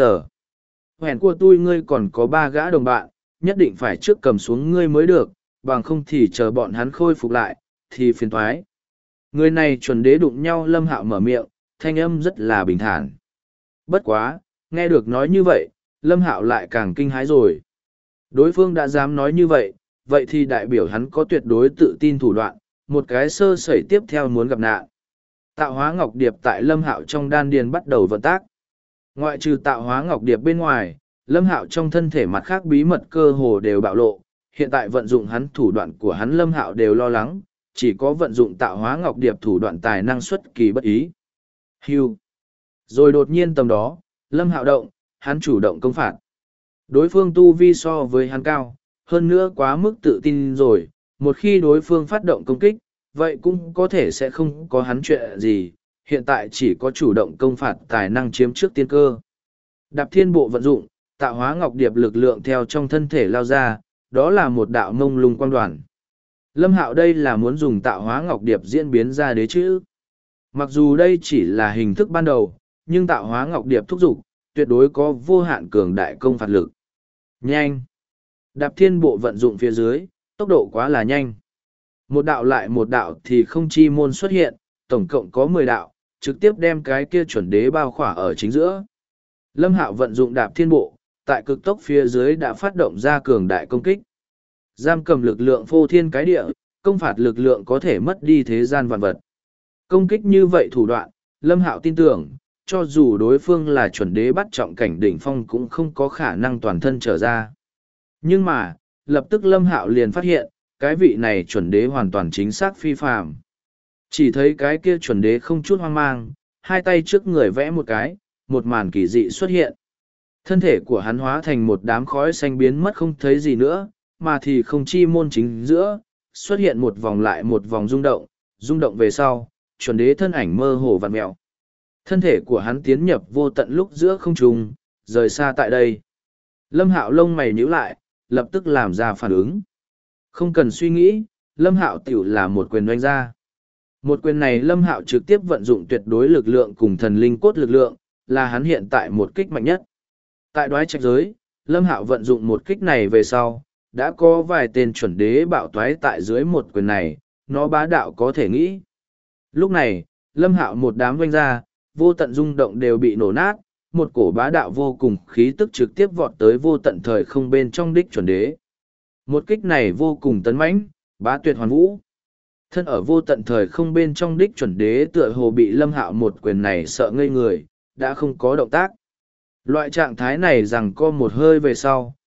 Hẹn của tôi ngươi còn có 3 gã đồng bạn, nhất định phải trước cầm xuống ngươi mới được, bằng không thì chờ bọn hắn khôi phục lại, thì phiền thoái. Người này chuẩn đế đụng nhau Lâm Hạo mở miệng, thanh âm rất là bình thản. Bất quá, nghe được nói như vậy, Lâm Hạo lại càng kinh hãi rồi. Đối phương đã dám nói như vậy, vậy thì đại biểu hắn có tuyệt đối tự tin thủ đoạn, một cái sơ sẩy tiếp theo muốn gặp nạn. Tạo hóa ngọc điệp tại Lâm Hạo trong đan điền bắt đầu vận tác. Ngoại trừ tạo hóa ngọc điệp bên ngoài, Lâm Hạo trong thân thể mặt khác bí mật cơ hồ đều bạo lộ, hiện tại vận dụng hắn thủ đoạn của hắn Lâm Hạo đều lo lắng, chỉ có vận dụng tạo hóa ngọc điệp thủ đoạn tài năng xuất kỳ bất ý. Hưu. Rồi đột nhiên tầm đó, Lâm Hạo động, hắn chủ động công phạt. Đối phương tu vi so với hắn cao, hơn nữa quá mức tự tin rồi, một khi đối phương phát động công kích, vậy cũng có thể sẽ không có hắn chuyện gì, hiện tại chỉ có chủ động công phạt tài năng chiếm trước tiên cơ. Đạp thiên bộ vận dụng, tạo hóa ngọc điệp lực lượng theo trong thân thể lao ra, đó là một đạo mông lung quang đoàn. Lâm Hạo đây là muốn dùng tạo hóa ngọc điệp diễn biến ra đế chữ. Mặc dù đây chỉ là hình thức ban đầu, nhưng tạo hóa ngọc điệp thúc giục, tuyệt đối có vô hạn cường đại công phạt lực. Nhanh! Đạp thiên bộ vận dụng phía dưới, tốc độ quá là nhanh. Một đạo lại một đạo thì không chi môn xuất hiện, tổng cộng có 10 đạo, trực tiếp đem cái kia chuẩn đế bao khỏa ở chính giữa. Lâm Hạo vận dụng đạp thiên bộ, tại cực tốc phía dưới đã phát động ra cường đại công kích. Giam cầm lực lượng phô thiên cái địa, công phạt lực lượng có thể mất đi thế gian vạn vật. Công kích như vậy thủ đoạn, Lâm Hạo tin tưởng, cho dù đối phương là chuẩn đế bắt trọng cảnh đỉnh phong cũng không có khả năng toàn thân trở ra. Nhưng mà, lập tức Lâm Hạo liền phát hiện, cái vị này chuẩn đế hoàn toàn chính xác phi phàm. Chỉ thấy cái kia chuẩn đế không chút hoang mang, hai tay trước người vẽ một cái, một màn kỳ dị xuất hiện. Thân thể của hắn hóa thành một đám khói xanh biến mất không thấy gì nữa, mà thì không chi môn chính giữa, xuất hiện một vòng lại một vòng rung động về sau, chuẩn đế thân ảnh mơ hồ vặn mẹo. Thân thể của hắn tiến nhập vô tận lúc giữa không trung, rời xa tại đây. Lâm Hạo lông mày nhíu lại, lập tức làm ra phản ứng. Không cần suy nghĩ, Lâm Hạo tiểu là một quyền đánh ra. Một quyền này Lâm Hạo trực tiếp vận dụng tuyệt đối lực lượng cùng thần linh cốt lực lượng, là hắn hiện tại một kích mạnh nhất. Tại đoái trạch giới, Lâm Hạo vận dụng một kích này về sau, đã có vài tên chuẩn đế bạo toái tại dưới một quyền này, nó bá đạo có thể nghĩ. Lúc này, Lâm Hạo một đám doanh ra, vô tận rung động đều bị nổ nát, một cổ bá đạo vô cùng khí tức trực tiếp vọt tới vô tận thời không bên trong đích chuẩn đế. Một kích này vô cùng tấn mãnh, bá tuyệt hoàn vũ. Thân ở vô tận thời không bên trong đích chuẩn đế tựa hồ bị Lâm Hạo một quyền này sợ ngây người, đã không có động tác. Loại trạng thái này rằng co một hơi về sau,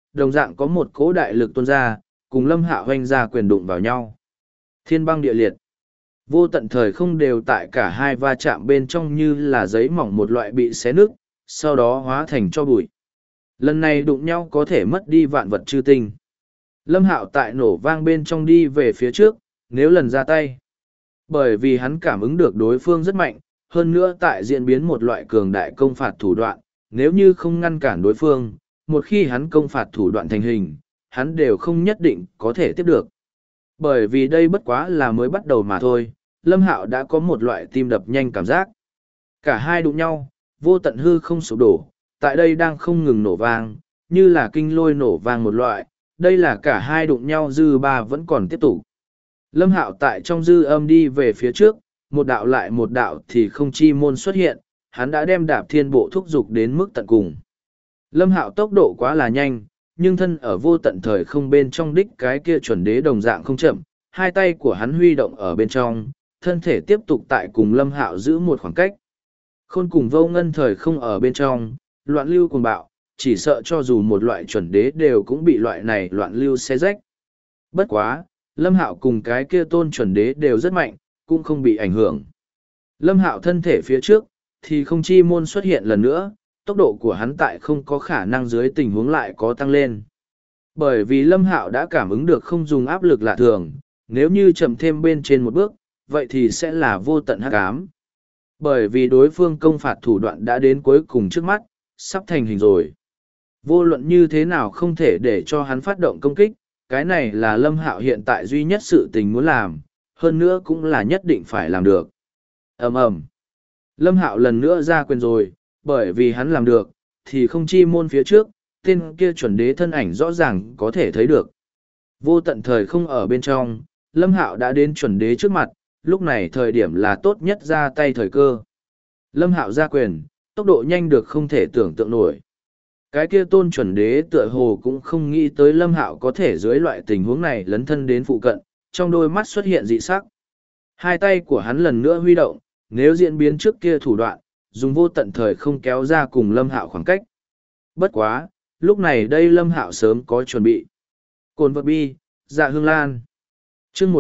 đồng dạng có một cỗ đại lực tuôn ra, cùng Lâm Hạo hoanh ra quyền đụng vào nhau. Thiên băng địa liệt. Vô tận thời không đều tại cả hai va chạm bên trong như là giấy mỏng một loại bị xé nứt, sau đó hóa thành cho bụi. Lần này đụng nhau có thể mất đi vạn vật chư tinh. Lâm Hạo tại nổ vang bên trong đi về phía trước, nếu lần ra tay. Bởi vì hắn cảm ứng được đối phương rất mạnh, hơn nữa tại diễn biến một loại cường đại công phạt thủ đoạn, nếu như không ngăn cản đối phương, một khi hắn công phạt thủ đoạn thành hình, hắn đều không nhất định có thể tiếp được. Bởi vì đây bất quá là mới bắt đầu mà thôi, Lâm Hạo đã có một loại tim đập nhanh cảm giác. Cả hai đụng nhau, vô tận hư không sụp đổ, tại đây đang không ngừng nổ vang, như là kinh lôi nổ vang một loại, đây là cả hai đụng nhau dư ba vẫn còn tiếp tục. Lâm Hạo tại trong dư âm đi về phía trước, một đạo lại một đạo thì không chi môn xuất hiện, hắn đã đem đạp thiên bộ thúc dục đến mức tận cùng. Lâm Hạo tốc độ quá là nhanh, nhưng thân ở vô tận thời không bên trong đích cái kia chuẩn đế đồng dạng không chậm, hai tay của hắn huy động ở bên trong, thân thể tiếp tục tại cùng Lâm Hạo giữ một khoảng cách. Khôn cùng vô ngân thời không ở bên trong, loạn lưu cuồng bạo, chỉ sợ cho dù một loại chuẩn đế đều cũng bị loại này loạn lưu xé rách. Bất quá, Lâm Hạo cùng cái kia tôn chuẩn đế đều rất mạnh, cũng không bị ảnh hưởng. Lâm Hạo thân thể phía trước, thì không chi môn xuất hiện lần nữa, tốc độ của hắn tại không có khả năng dưới tình huống lại có tăng lên. Bởi vì Lâm Hạo đã cảm ứng được không dùng áp lực lạ thường, nếu như chậm thêm bên trên một bước, vậy thì sẽ là vô tận hắc ám. Bởi vì đối phương công phạt thủ đoạn đã đến cuối cùng trước mắt, sắp thành hình rồi. Vô luận như thế nào không thể để cho hắn phát động công kích, cái này là Lâm Hạo hiện tại duy nhất sự tình muốn làm, hơn nữa cũng là nhất định phải làm được. Ầm ầm. Lâm Hạo lần nữa ra quyền rồi, bởi vì hắn làm được, thì không chi môn phía trước, tên kia chuẩn đế thân ảnh rõ ràng có thể thấy được. Vô tận thời không ở bên trong, Lâm Hạo đã đến chuẩn đế trước mặt, lúc này thời điểm là tốt nhất ra tay thời cơ. Lâm Hạo ra quyền, tốc độ nhanh được không thể tưởng tượng nổi. Cái kia tôn chuẩn đế tựa hồ cũng không nghĩ tới Lâm Hạo có thể dưới loại tình huống này lấn thân đến phụ cận, trong đôi mắt xuất hiện dị sắc. Hai tay của hắn lần nữa huy động, nếu diễn biến trước kia thủ đoạn, dùng vô tận thời không kéo ra cùng Lâm Hạo khoảng cách. Bất quá, lúc này đây Lâm Hạo sớm có chuẩn bị. Cồn vật bi, dạ hương lan. Chương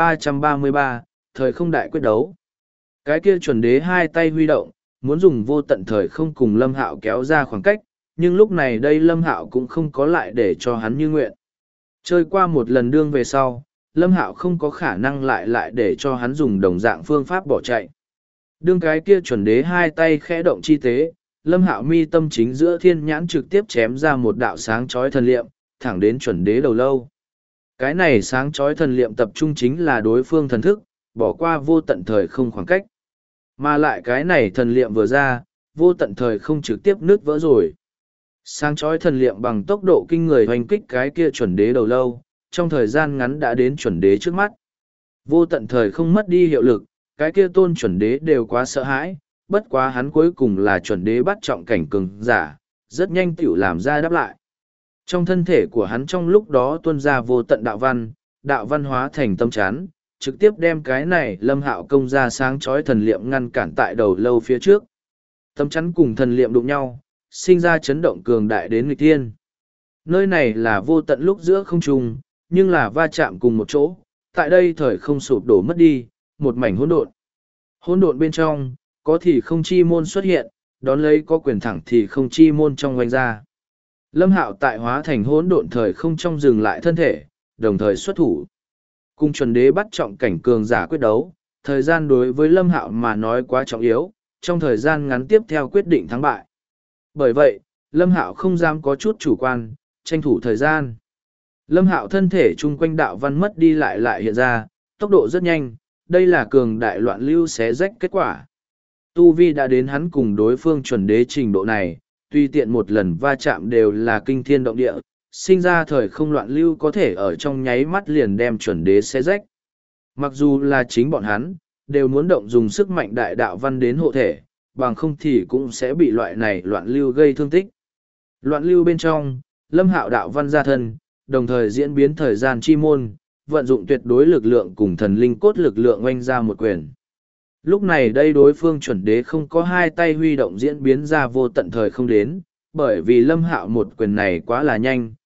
1333, thời không đại quyết đấu. Cái kia chuẩn đế hai tay huy động, muốn dùng vô tận thời không cùng Lâm Hạo kéo ra khoảng cách, nhưng lúc này đây Lâm Hạo cũng không có lại để cho hắn như nguyện. Chơi qua một lần đương về sau, Lâm Hạo không có khả năng lại để cho hắn dùng đồng dạng phương pháp bỏ chạy. Đương cái kia chuẩn đế hai tay khẽ động chi tế, Lâm Hạo mi tâm chính giữa thiên nhãn trực tiếp chém ra một đạo sáng chói thần liệm, thẳng đến chuẩn đế đầu lâu. Cái này sáng chói thần liệm tập trung chính là đối phương thần thức, bỏ qua vô tận thời không khoảng cách. Mà lại cái này thần liệm vừa ra, vô tận thời không trực tiếp nứt vỡ rồi. Sáng chói thần liệm bằng tốc độ kinh người hoành kích cái kia chuẩn đế đầu lâu, trong thời gian ngắn đã đến chuẩn đế trước mắt. Vô tận thời không mất đi hiệu lực, cái kia tôn chuẩn đế đều quá sợ hãi, bất quá hắn cuối cùng là chuẩn đế bắt trọng cảnh cường giả, rất nhanh tiểu làm ra đáp lại. Trong thân thể của hắn trong lúc đó tuôn ra vô tận đạo văn hóa thành tâm chán, trực tiếp đem cái này Lâm Hạo công ra sáng chói thần liệm ngăn cản tại đầu lâu phía trước. Tâm chắn cùng thần liệm đụng nhau, sinh ra chấn động cường đại đến nghịch thiên. Nơi này là vô tận lúc giữa không trung, nhưng là va chạm cùng một chỗ, tại đây thời không sụp đổ mất đi, một mảnh hỗn độn. Hỗn độn bên trong, có thì không chi môn xuất hiện, đón lấy có quyền thẳng thì không chi môn trong quanh ra. Lâm Hạo tại hóa thành hỗn độn thời không trong dừng lại thân thể, đồng thời xuất thủ. Cùng chuẩn đế bắt trọng cảnh cường giả quyết đấu, thời gian đối với Lâm Hạo mà nói quá trọng yếu, trong thời gian ngắn tiếp theo quyết định thắng bại. Bởi vậy, Lâm Hạo không dám có chút chủ quan, tranh thủ thời gian. Lâm Hạo thân thể chung quanh đạo văn mất đi lại hiện ra, tốc độ rất nhanh, đây là cường đại loạn lưu xé rách kết quả. Tu vi đã đến hắn cùng đối phương chuẩn đế trình độ này, tuy tiện một lần va chạm đều là kinh thiên động địa, sinh ra thời không loạn lưu có thể ở trong nháy mắt liền đem chuẩn đế xé rách. Mặc dù là chính bọn hắn, đều muốn động dùng sức mạnh đại đạo văn đến hộ thể, bằng không thì cũng sẽ bị loại này loạn lưu gây thương tích. Loạn lưu bên trong, Lâm Hạo đạo văn ra thân, đồng thời diễn biến thời gian chi môn, vận dụng tuyệt đối lực lượng cùng thần linh cốt lực lượng oanh ra một quyền. Lúc này đây đối phương chuẩn đế không có hai tay huy động diễn biến ra vô tận thời không đến, bởi vì Lâm Hạo một quyền này quá là nhanh,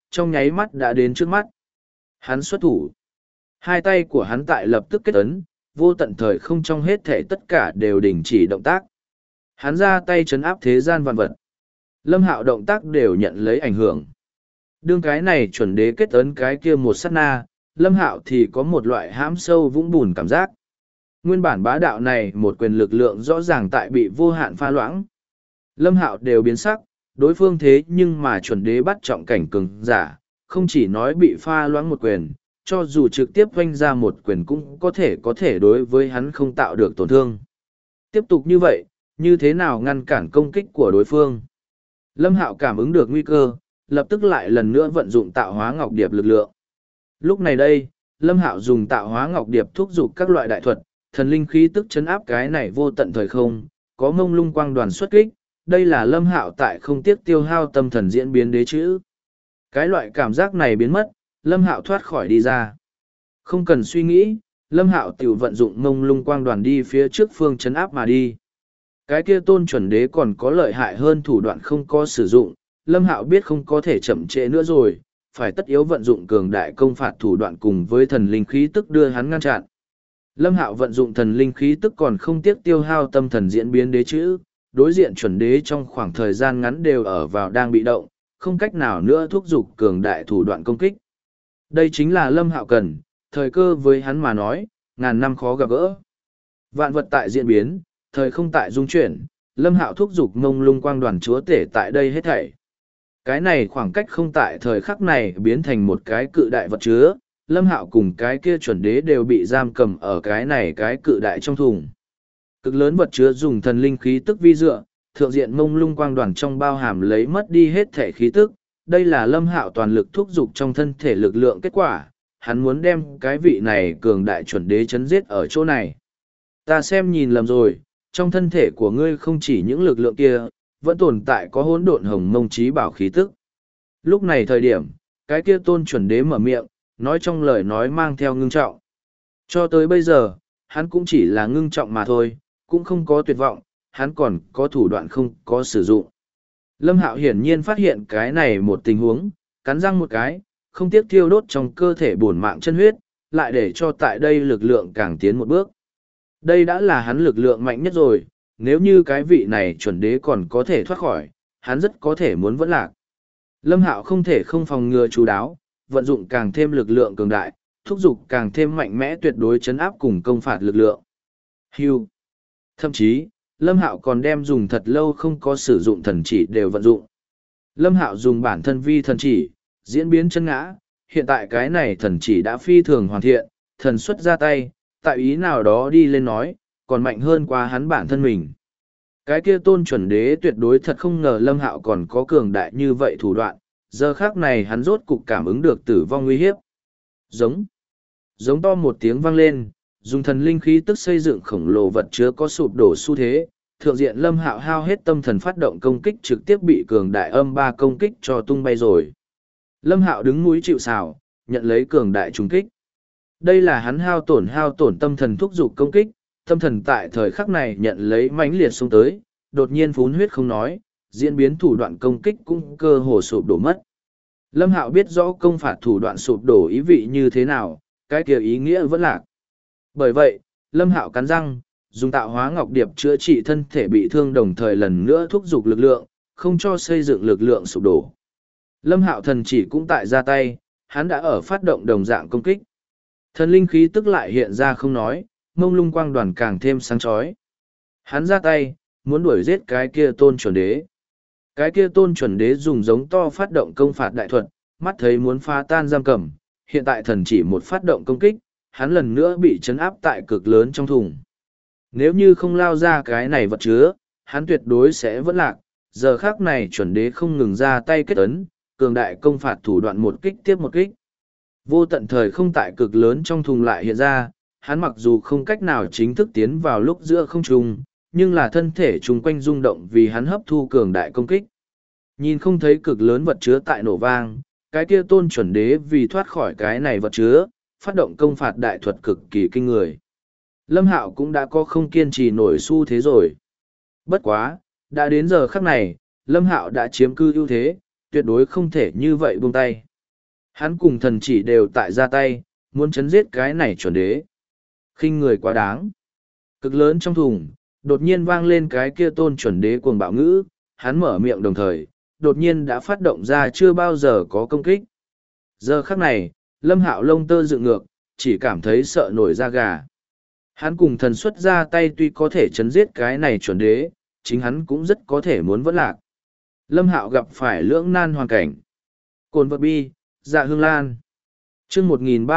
trong nháy mắt đã đến trước mắt. Hắn xuất thủ. Hai tay của hắn tại lập tức kết ấn, vô tận thời không trong hết thể tất cả đều đình chỉ động tác. Hắn ra tay trấn áp thế gian vạn vật. Lâm Hạo động tác đều nhận lấy ảnh hưởng. Đương cái này chuẩn đế kết ấn cái kia một sát na, Lâm Hạo thì có một loại hãm sâu vũng bùn cảm giác. Nguyên bản bá đạo này một quyền lực lượng rõ ràng tại bị vô hạn pha loãng. Lâm Hạo đều biến sắc, đối phương thế nhưng mà chuẩn đế bắt trọng cảnh cường giả, không chỉ nói bị pha loãng một quyền, cho dù trực tiếp vanh ra một quyền cũng có thể đối với hắn không tạo được tổn thương. Tiếp tục như vậy, như thế nào ngăn cản công kích của đối phương? Lâm Hạo cảm ứng được nguy cơ, lập tức lại lần nữa vận dụng tạo hóa ngọc điệp lực lượng. Lúc này đây, Lâm Hạo dùng tạo hóa ngọc điệp thúc giục các loại đại thuật, thần linh khí tức chấn áp cái này vô tận thời không, có mông lung quang đoàn xuất kích, đây là Lâm Hạo tại không tiếc tiêu hao tâm thần diễn biến đế chữ. Cái loại cảm giác này biến mất, Lâm Hạo thoát khỏi đi ra. Không cần suy nghĩ, Lâm Hạo tiểu vận dụng mông lung quang đoàn đi phía trước phương chấn áp mà đi. Cái kia tôn chuẩn đế còn có lợi hại hơn thủ đoạn không có sử dụng, Lâm Hạo biết không có thể chậm trễ nữa rồi, phải tất yếu vận dụng cường đại công phạt thủ đoạn cùng với thần linh khí tức đưa hắn ngăn chặn. Lâm Hạo vận dụng thần linh khí tức còn không tiếc tiêu hao tâm thần diễn biến đế chữ, đối diện chuẩn đế trong khoảng thời gian ngắn đều ở vào đang bị động, không cách nào nữa thúc giục cường đại thủ đoạn công kích. Đây chính là Lâm Hạo cần, thời cơ với hắn mà nói, ngàn năm khó gặp gỡ. Vạn vật tại diễn biến, thời không tại dung chuyển, Lâm Hạo thúc giục mông lung quang đoàn chúa tể tại đây hết thảy. Cái này khoảng cách không tại thời khắc này biến thành một cái cự đại vật chứa, Lâm Hạo cùng cái kia chuẩn đế đều bị giam cầm ở cái này cái cự đại trong thùng. Cực lớn vật chứa dùng thần linh khí tức vi dựa, thượng diện mông lung quang đoàn trong bao hàm lấy mất đi hết thể khí tức, đây là Lâm Hạo toàn lực thúc giục trong thân thể lực lượng kết quả, hắn muốn đem cái vị này cường đại chuẩn đế chấn giết ở chỗ này. Ta xem nhìn lầm rồi, trong thân thể của ngươi không chỉ những lực lượng kia, vẫn tồn tại có hỗn độn hồng mông trí bảo khí tức. Lúc này thời điểm, cái kia tôn chuẩn đế mở miệng, nói trong lời nói mang theo ngưng trọng. Cho tới bây giờ, hắn cũng chỉ là ngưng trọng mà thôi, cũng không có tuyệt vọng, hắn còn có thủ đoạn không có sử dụng. Lâm Hạo hiển nhiên phát hiện cái này một tình huống, cắn răng một cái, không tiếc thiêu đốt trong cơ thể bổn mạng chân huyết, lại để cho tại đây lực lượng càng tiến một bước. Đây đã là hắn lực lượng mạnh nhất rồi, nếu như cái vị này chuẩn đế còn có thể thoát khỏi, hắn rất có thể muốn vẫn lạc. Lâm Hạo không thể không phòng ngừa chú đáo, vận dụng càng thêm lực lượng cường đại, thúc giục càng thêm mạnh mẽ tuyệt đối chấn áp cùng công phạt lực lượng. Hưu. Thậm chí, Lâm Hạo còn đem dùng thật lâu không có sử dụng thần chỉ đều vận dụng. Lâm Hạo dùng bản thân vi thần chỉ, diễn biến chân ngã, hiện tại cái này thần chỉ đã phi thường hoàn thiện, thần xuất ra tay, tại ý nào đó đi lên nói, còn mạnh hơn qua hắn bản thân mình. Cái kia tôn chuẩn đế tuyệt đối thật không ngờ Lâm Hạo còn có cường đại như vậy thủ đoạn, giờ khác này hắn rốt cục cảm ứng được tử vong nguy hiếp. Giống to một tiếng vang lên, dùng thần linh khí tức xây dựng khổng lồ vật chứa có sụp đổ xu thế, thượng diện Lâm Hạo hao hết tâm thần phát động công kích trực tiếp bị cường đại âm ba công kích cho tung bay rồi. Lâm Hạo đứng mũi chịu sào, nhận lấy cường đại trùng kích. Đây là hắn hao tổn tâm thần thúc giục công kích, tâm thần tại thời khắc này nhận lấy mãnh liệt xông tới, đột nhiên phún huyết không nói, diễn biến thủ đoạn công kích cũng cơ hồ sụp đổ mất. Lâm Hạo biết rõ công phạt thủ đoạn sụp đổ ý vị như thế nào, cái kia ý nghĩa vẫn lạc. Bởi vậy, Lâm Hạo cắn răng, dùng tạo hóa ngọc điệp chữa trị thân thể bị thương đồng thời lần nữa thúc giục lực lượng, không cho xây dựng lực lượng sụp đổ. Lâm Hạo thần chỉ cũng tại ra tay, hắn đã ở phát động đồng dạng công kích. Thần linh khí tức lại hiện ra không nói, mông lung quang đoàn càng thêm sáng chói. Hắn ra tay, muốn đuổi giết cái kia tôn chuẩn đế. Cái kia tôn chuẩn đế dùng giống to phát động công phạt đại thuật, mắt thấy muốn phá tan giam cầm, hiện tại thần chỉ một phát động công kích, hắn lần nữa bị chấn áp tại cực lớn trong thùng. Nếu như không lao ra cái này vật chứa, hắn tuyệt đối sẽ vẫn lạc. Giờ khác này chuẩn đế không ngừng ra tay kết ấn, cường đại công phạt thủ đoạn một kích tiếp một kích. Vô tận thời không tại cực lớn trong thùng lại hiện ra, hắn mặc dù không cách nào chính thức tiến vào lúc giữa không trung, nhưng là thân thể chung quanh rung động vì hắn hấp thu cường đại công kích. Nhìn không thấy cực lớn vật chứa tại nổ vang, cái kia tôn chuẩn đế vì thoát khỏi cái này vật chứa, phát động công phạt đại thuật cực kỳ kinh người. Lâm Hạo cũng đã có không kiên trì nổi xu thế rồi. Bất quá, đã đến giờ khắc này, Lâm Hạo đã chiếm cư ưu thế, tuyệt đối không thể như vậy buông tay. Hắn cùng thần chỉ đều tại ra tay, muốn chấn giết cái này chuẩn đế. Khinh người quá đáng. Cực lớn trong thùng, đột nhiên vang lên cái kia tôn chuẩn đế cuồng bạo ngữ, hắn mở miệng đồng thời, đột nhiên đã phát động ra chưa bao giờ có công kích. Giờ khắc này, Lâm Hạo lông tơ dựng ngược, chỉ cảm thấy sợ nổi da gà. Hắn cùng thần xuất ra tay tuy có thể chấn giết cái này chuẩn đế, chính hắn cũng rất có thể muốn vẫn lạc. Lâm Hạo gặp phải lưỡng nan hoàn cảnh. Cồn vật bi, dạ hương lan. chương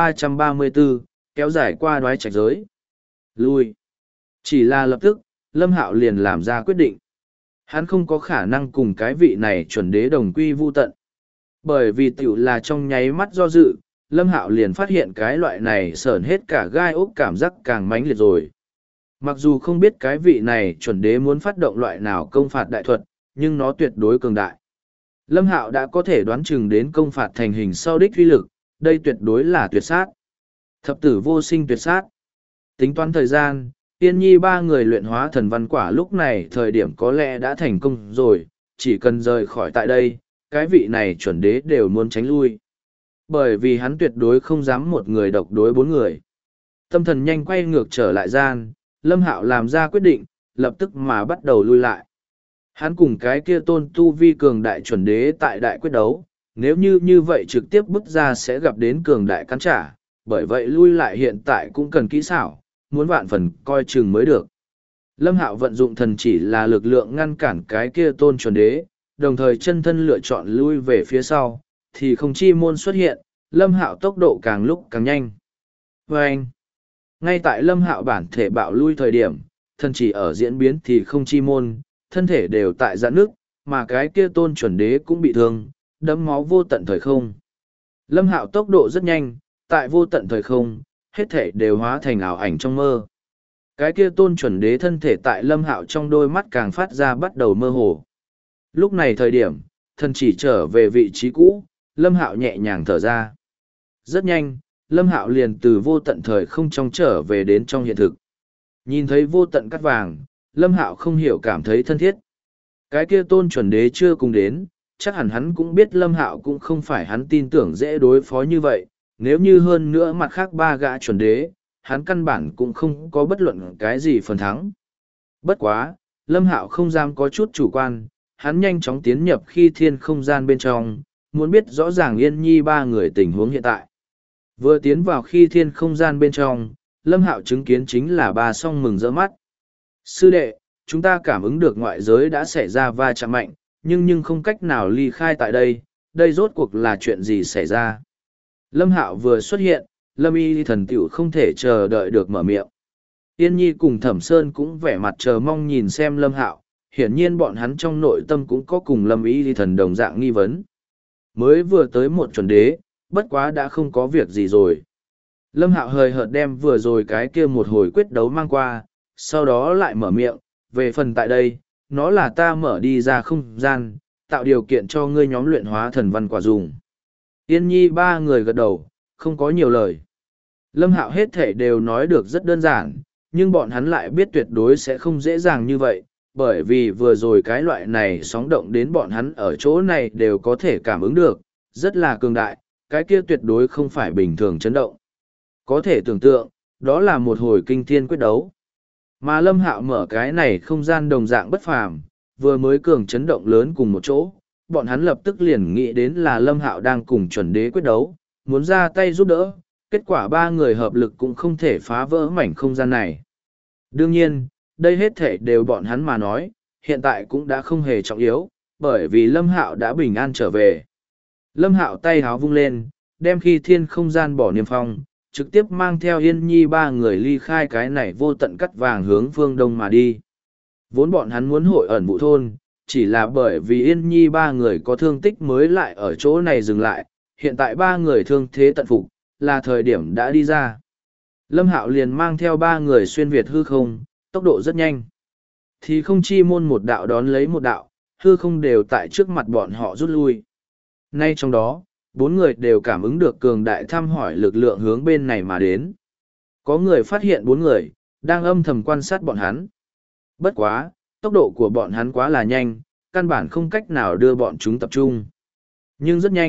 1334, kéo dài qua đoái trạch giới. Lui. Chỉ là lập tức, Lâm Hạo liền làm ra quyết định. Hắn không có khả năng cùng cái vị này chuẩn đế đồng quy vu tận. Bởi vì tiểu là trong nháy mắt do dự, Lâm Hạo liền phát hiện cái loại này sởn hết cả gai ốc cảm giác càng mãnh liệt rồi. Mặc dù không biết cái vị này chuẩn đế muốn phát động loại nào công phạt đại thuật, nhưng nó tuyệt đối cường đại. Lâm Hạo đã có thể đoán chừng đến công phạt thành hình sau đích uy lực, đây tuyệt đối là tuyệt sát. Thập tử vô sinh tuyệt sát. Tính toán thời gian, Yên Nhi ba người luyện hóa thần văn quả lúc này thời điểm có lẽ đã thành công rồi, chỉ cần rời khỏi tại đây, cái vị này chuẩn đế đều muốn tránh lui. Bởi vì hắn tuyệt đối không dám một người độc đối bốn người. Tâm thần nhanh quay ngược trở lại gian, Lâm Hạo làm ra quyết định, lập tức mà bắt đầu lui lại. Hắn cùng cái kia tôn tu vi cường đại chuẩn đế tại đại quyết đấu, nếu như vậy trực tiếp bước ra sẽ gặp đến cường đại cắn trả, bởi vậy lui lại hiện tại cũng cần kỹ xảo, muốn vạn phần coi chừng mới được. Lâm Hạo vận dụng thần chỉ là lực lượng ngăn cản cái kia tôn chuẩn đế, đồng thời chân thân lựa chọn lui về phía sau, thì không chi môn xuất hiện, Lâm Hạo tốc độ càng lúc càng nhanh. Vâng! Ngay tại Lâm Hạo bản thể bạo lui thời điểm, thần chỉ ở diễn biến thì không chi môn, thân thể đều tại giãn nước, mà cái kia tôn chuẩn đế cũng bị thương, đẫm máu vô tận thời không. Lâm Hạo tốc độ rất nhanh, tại vô tận thời không, hết thể đều hóa thành ảo ảnh trong mơ. Cái kia tôn chuẩn đế thân thể tại Lâm Hạo trong đôi mắt càng phát ra bắt đầu mơ hồ. Lúc này thời điểm, thần chỉ trở về vị trí cũ, Lâm Hạo nhẹ nhàng thở ra. Rất nhanh, Lâm Hạo liền từ vô tận thời không trong trở về đến trong hiện thực. Nhìn thấy vô tận cắt vàng, Lâm Hạo không hiểu cảm thấy thân thiết. Cái kia tôn chuẩn đế chưa cùng đến, chắc hẳn hắn cũng biết Lâm Hạo cũng không phải hắn tin tưởng dễ đối phó như vậy, nếu như hơn nữa mặt khác ba gã chuẩn đế, hắn căn bản cũng không có bất luận cái gì phần thắng. Bất quá, Lâm Hạo không dám có chút chủ quan, hắn nhanh chóng tiến nhập khi thiên không gian bên trong, muốn biết rõ ràng Yên Nhi ba người tình huống hiện tại. Vừa tiến vào khi thiên không gian bên trong, Lâm Hạo chứng kiến chính là ba song mừng rỡ mắt. Sư đệ, chúng ta cảm ứng được ngoại giới đã xảy ra va chạm mạnh, nhưng không cách nào ly khai tại đây, đây rốt cuộc là chuyện gì xảy ra. Lâm Hạo vừa xuất hiện, Lâm Y thần tiểu không thể chờ đợi được mở miệng. Yên Nhi cùng Thẩm Sơn cũng vẻ mặt chờ mong nhìn xem Lâm Hạo, hiển nhiên bọn hắn trong nội tâm cũng có cùng Lâm Y thần đồng dạng nghi vấn. Mới vừa tới một chuẩn đế, bất quá đã không có việc gì rồi. Lâm Hạo hời hợt đem vừa rồi cái kia một hồi quyết đấu mang qua, sau đó lại mở miệng, về phần tại đây, nó là ta mở đi ra không gian, tạo điều kiện cho ngươi nhóm luyện hóa thần văn quả dùng. Yên Nhi ba người gật đầu, không có nhiều lời. Lâm Hạo hết thể đều nói được rất đơn giản, nhưng bọn hắn lại biết tuyệt đối sẽ không dễ dàng như vậy, bởi vì vừa rồi cái loại này sóng động đến bọn hắn ở chỗ này đều có thể cảm ứng được, rất là cường đại, cái kia tuyệt đối không phải bình thường chấn động. Có thể tưởng tượng, đó là một hồi kinh thiên quyết đấu. Mà Lâm Hạo mở cái này không gian đồng dạng bất phàm, vừa mới cường chấn động lớn cùng một chỗ, bọn hắn lập tức liền nghĩ đến là Lâm Hạo đang cùng chuẩn đế quyết đấu, muốn ra tay giúp đỡ, kết quả ba người hợp lực cũng không thể phá vỡ mảnh không gian này. Đương nhiên, đây hết thể đều bọn hắn mà nói, hiện tại cũng đã không hề trọng yếu, bởi vì Lâm Hạo đã bình an trở về. Lâm Hạo tay háo vung lên, đem khi thiên không gian bỏ niêm phong, trực tiếp mang theo Yên Nhi ba người ly khai cái này vô tận cắt vàng hướng phương đông mà đi. Vốn bọn hắn muốn hội ẩn vụ thôn, chỉ là bởi vì Yên Nhi ba người có thương tích mới lại ở chỗ này dừng lại, hiện tại ba người thương thế tận phục, là thời điểm đã đi ra. Lâm Hạo liền mang theo ba người xuyên Việt hư không, tốc độ rất nhanh. Thì không chi môn một đạo đón lấy một đạo, hư không đều tại trước mặt bọn họ rút lui. Nay trong đó, bốn người đều cảm ứng được cường đại thăm hỏi lực lượng hướng bên này mà đến. Có người phát hiện bốn người, đang âm thầm quan sát bọn hắn. Bất quá, tốc độ của bọn hắn quá là nhanh, căn bản không cách nào đưa bọn chúng tập trung. Nhưng rất nhanh,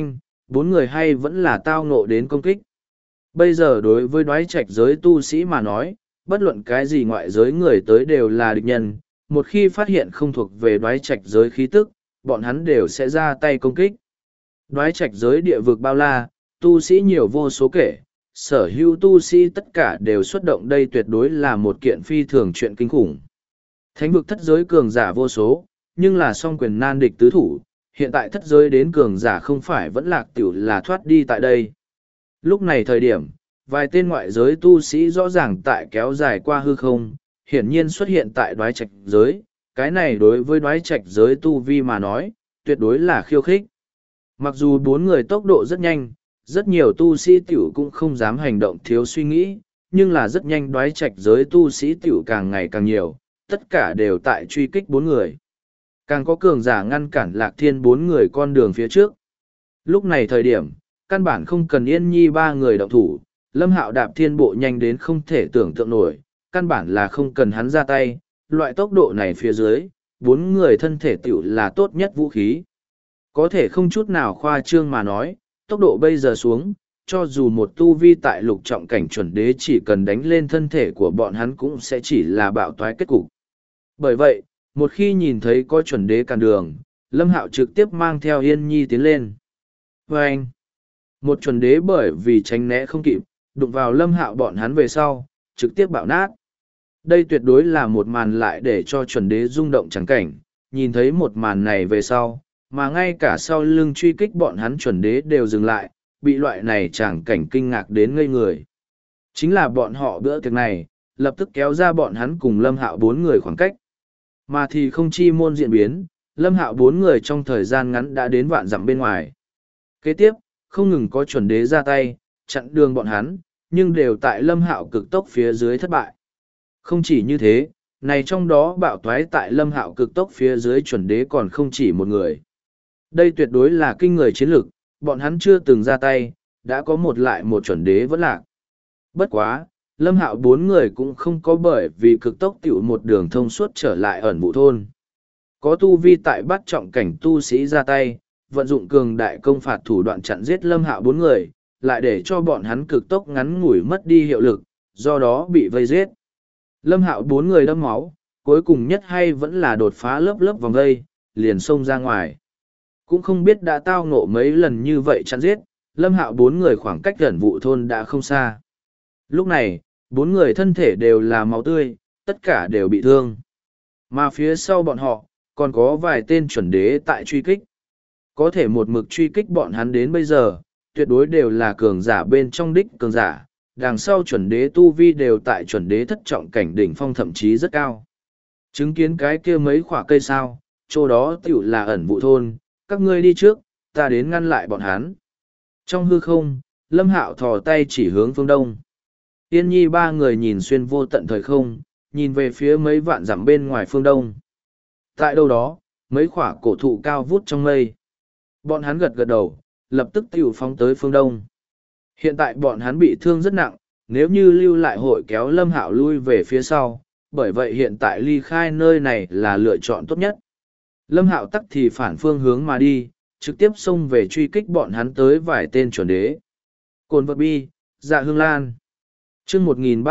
bốn người hay vẫn là tao ngộ đến công kích. Bây giờ đối với đoái trạch giới tu sĩ mà nói, bất luận cái gì ngoại giới người tới đều là địch nhân, một khi phát hiện không thuộc về đoái trạch giới khí tức, bọn hắn đều sẽ ra tay công kích. Đoái trạch giới địa vực bao la, tu sĩ nhiều vô số kể, sở hữu tu sĩ tất cả đều xuất động, đây tuyệt đối là một kiện phi thường chuyện kinh khủng. Thánh vực thất giới cường giả vô số, nhưng là song quyền nan địch tứ thủ, hiện tại thất giới đến cường giả không phải vẫn lạc tiểu là thoát đi tại đây. Lúc này thời điểm, vài tên ngoại giới tu sĩ rõ ràng tại kéo dài qua hư không, hiển nhiên xuất hiện tại đoái trạch giới, cái này đối với đoái trạch giới tu vi mà nói, tuyệt đối là khiêu khích. Mặc dù bốn người tốc độ rất nhanh, rất nhiều tu sĩ tiểu cũng không dám hành động thiếu suy nghĩ, nhưng là rất nhanh đoái trạch giới tu sĩ tiểu càng ngày càng nhiều, tất cả đều tại truy kích bốn người. Càng có cường giả ngăn cản Lạc Thiên bốn người con đường phía trước. Lúc này thời điểm, căn bản không cần Yên Nhi ba người động thủ, Lâm Hạo đạp thiên bộ nhanh đến không thể tưởng tượng nổi, căn bản là không cần hắn ra tay, loại tốc độ này phía dưới, bốn người thân thể tiểu là tốt nhất vũ khí. Có thể không chút nào khoa trương mà nói, tốc độ bây giờ xuống, cho dù một tu vi tại lục trọng cảnh chuẩn đế chỉ cần đánh lên thân thể của bọn hắn cũng sẽ chỉ là bạo toái kết cục. Bởi vậy, một khi nhìn thấy có chuẩn đế cản đường, Lâm Hạo trực tiếp mang theo Yên Nhi tiến lên. Và anh, một chuẩn đế bởi vì tránh né không kịp, đụng vào Lâm Hạo bọn hắn về sau, trực tiếp bạo nát. Đây tuyệt đối là một màn lại để cho chuẩn đế rung động chẳng cảnh, nhìn thấy một màn này về sau, mà ngay cả sau lưng truy kích bọn hắn chuẩn đế đều dừng lại, bị loại này chẳng cảnh kinh ngạc đến ngây người. Chính là bọn họ bữa tiệc này, lập tức kéo ra bọn hắn cùng Lâm Hạo bốn người khoảng cách. Mà thì không chi môn diễn biến, Lâm Hạo bốn người trong thời gian ngắn đã đến vạn dặm bên ngoài. Kế tiếp, không ngừng có chuẩn đế ra tay, chặn đường bọn hắn, nhưng đều tại Lâm Hạo cực tốc phía dưới thất bại. Không chỉ như thế, này trong đó bạo toái tại Lâm Hạo cực tốc phía dưới chuẩn đế còn không chỉ một người. Đây tuyệt đối là kinh người chiến lực, bọn hắn chưa từng ra tay, đã có một lại một chuẩn đế vẫn lạc. Bất quá, Lâm Hạo bốn người cũng không có bởi vì cực tốc tiểu một đường thông suốt trở lại ẩn vụ thôn. Có tu vi tại bắt trọng cảnh tu sĩ ra tay, vận dụng cường đại công phạt thủ đoạn chặn giết Lâm Hạo bốn người, lại để cho bọn hắn cực tốc ngắn ngủi mất đi hiệu lực, do đó bị vây giết. Lâm Hạo bốn người đâm máu, cuối cùng nhất hay vẫn là đột phá lớp lớp vòng vây, liền xông ra ngoài. Cũng không biết đã tao ngộ mấy lần như vậy chặn giết, Lâm Hạo bốn người khoảng cách gần vụ thôn đã không xa. Lúc này, bốn người thân thể đều là máu tươi, tất cả đều bị thương. Mà phía sau bọn họ, còn có vài tên chuẩn đế tại truy kích. Có thể một mực truy kích bọn hắn đến bây giờ, tuyệt đối đều là cường giả bên trong đích cường giả. Đằng sau chuẩn đế tu vi đều tại chuẩn đế thất trọng cảnh đỉnh phong thậm chí rất cao. Chứng kiến cái kia mấy khỏa cây sao, chỗ đó tiểu là ẩn vụ thôn, các ngươi đi trước, ta đến ngăn lại bọn hắn. Trong hư không, Lâm Hạo thò tay chỉ hướng phương đông. Yên Nhi ba người nhìn xuyên vô tận thời không, nhìn về phía mấy vạn dặm bên ngoài phương đông. Tại đâu đó, mấy khỏa cổ thụ cao vút trong mây. Bọn hắn gật gật đầu, lập tức tiểu phóng tới phương đông. Hiện tại bọn hắn bị thương rất nặng, nếu như lưu lại hội kéo Lâm Hạo lui về phía sau, bởi vậy hiện tại ly khai nơi này là lựa chọn tốt nhất. Lâm Hạo tắc thì phản phương hướng mà đi, trực tiếp xông về truy kích bọn hắn tới vài tên chuẩn đế. Cồn vật bi, Dạ Hương Lan. Chương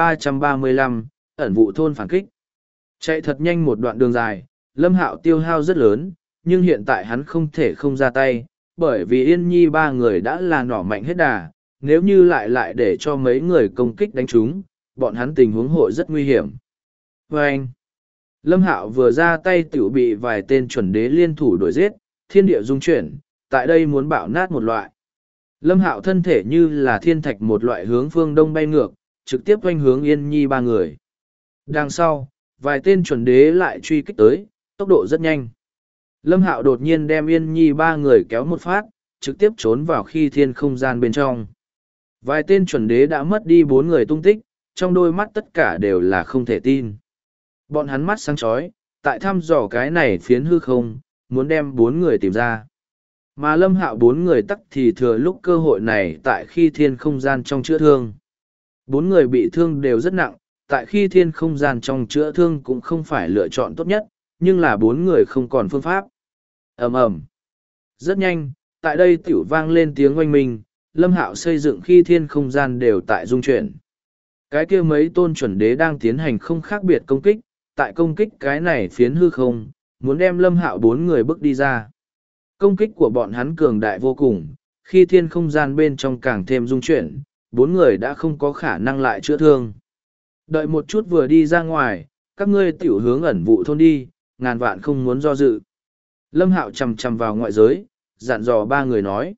1335, ẩn vụ thôn phản kích. Chạy thật nhanh một đoạn đường dài, Lâm Hạo tiêu hao rất lớn, nhưng hiện tại hắn không thể không ra tay, bởi vì Yên Nhi ba người đã là nỏ mạnh hết đà, nếu như lại để cho mấy người công kích đánh chúng, bọn hắn tình huống hội rất nguy hiểm. Và anh, Lâm Hạo vừa ra tay tiểu bị vài tên chuẩn đế liên thủ đuổi giết, thiên địa dung chuyển, tại đây muốn bạo nát một loại. Lâm Hạo thân thể như là thiên thạch một loại hướng phương đông bay ngược, trực tiếp quanh hướng Yên Nhi ba người. Đằng sau, vài tên chuẩn đế lại truy kích tới, tốc độ rất nhanh. Lâm Hạo đột nhiên đem Yên Nhi ba người kéo một phát, trực tiếp trốn vào khi thiên không gian bên trong. Vài tên chuẩn đế đã mất đi bốn người tung tích, trong đôi mắt tất cả đều là không thể tin. Bọn hắn mắt sáng chói, tại thăm dò cái này phiến hư không, muốn đem bốn người tìm ra. Mà Lâm Hạo bốn người tắc thì thừa lúc cơ hội này tại khi thiên không gian trong chữa thương. Bốn người bị thương đều rất nặng, tại khi thiên không gian trong chữa thương cũng không phải lựa chọn tốt nhất, nhưng là bốn người không còn phương pháp. Ầm ầm. Rất nhanh, tại đây tiểu vang lên tiếng oanh minh, Lâm Hạo xây dựng khi thiên không gian đều tại dung chuyển. Cái kia mấy tôn chuẩn đế đang tiến hành không khác biệt công kích, tại công kích cái này phiến hư không, muốn đem Lâm Hạo 4 người bước đi ra. Công kích của bọn hắn cường đại vô cùng, khi thiên không gian bên trong càng thêm dung chuyển, 4 người đã không có khả năng lại chữa thương. Đợi một chút vừa đi ra ngoài, các ngươi tiểu hướng ẩn vụ thôn đi, ngàn vạn không muốn do dự. Lâm Hạo chằm chằm vào ngoại giới, dặn dò 3 người nói.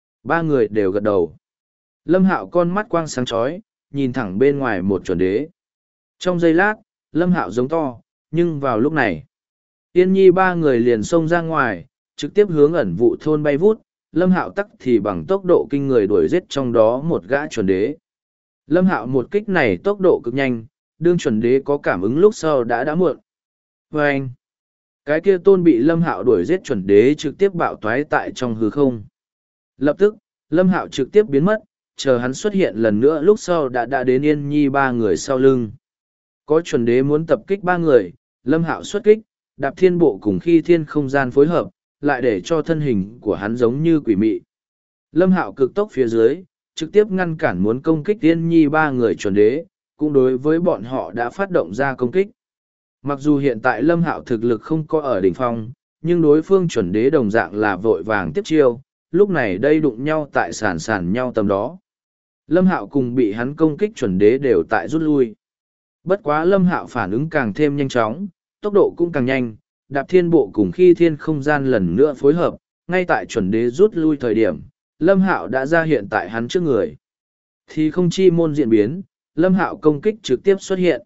3 người đều gật đầu. Lâm Hạo con mắt quang sáng chói, nhìn thẳng bên ngoài một chuẩn đế. Trong giây lát, Lâm Hạo giống to, nhưng vào lúc này, Yên Nhi 3 người liền xông ra ngoài, trực tiếp hướng ẩn vụ thôn bay vút. Lâm Hạo tắc thì bằng tốc độ kinh người đuổi giết trong đó một gã chuẩn đế. Lâm Hạo một kích này tốc độ cực nhanh, đương chuẩn đế có cảm ứng lúc sau đã muộn. Và anh, cái kia tôn bị Lâm Hạo đuổi giết chuẩn đế trực tiếp bạo toái tại trong hư không. Lập tức, Lâm Hạo trực tiếp biến mất, chờ hắn xuất hiện lần nữa lúc sau đã đến Yên Nhi 3 người sau lưng. Có chuẩn đế muốn tập kích 3 người, Lâm Hạo xuất kích, đạp thiên bộ cùng khi thiên không gian phối hợp, lại để cho thân hình của hắn giống như quỷ mị. Lâm Hạo cực tốc phía dưới, trực tiếp ngăn cản muốn công kích Yên Nhi 3 người chuẩn đế, cũng đối với bọn họ đã phát động ra công kích. Mặc dù hiện tại Lâm Hạo thực lực không có ở đỉnh phong, nhưng đối phương chuẩn đế đồng dạng là vội vàng tiếp chiêu, lúc này đây đụng nhau tại sàn nhau tầm đó. Lâm Hạo cùng bị hắn công kích chuẩn đế đều tại rút lui. Bất quá Lâm Hạo phản ứng càng thêm nhanh chóng, tốc độ cũng càng nhanh, đạp thiên bộ cùng khi thiên không gian lần nữa phối hợp, ngay tại chuẩn đế rút lui thời điểm, Lâm Hạo đã ra hiện tại hắn trước người. Thì không chi môn diễn biến, Lâm Hạo công kích trực tiếp xuất hiện.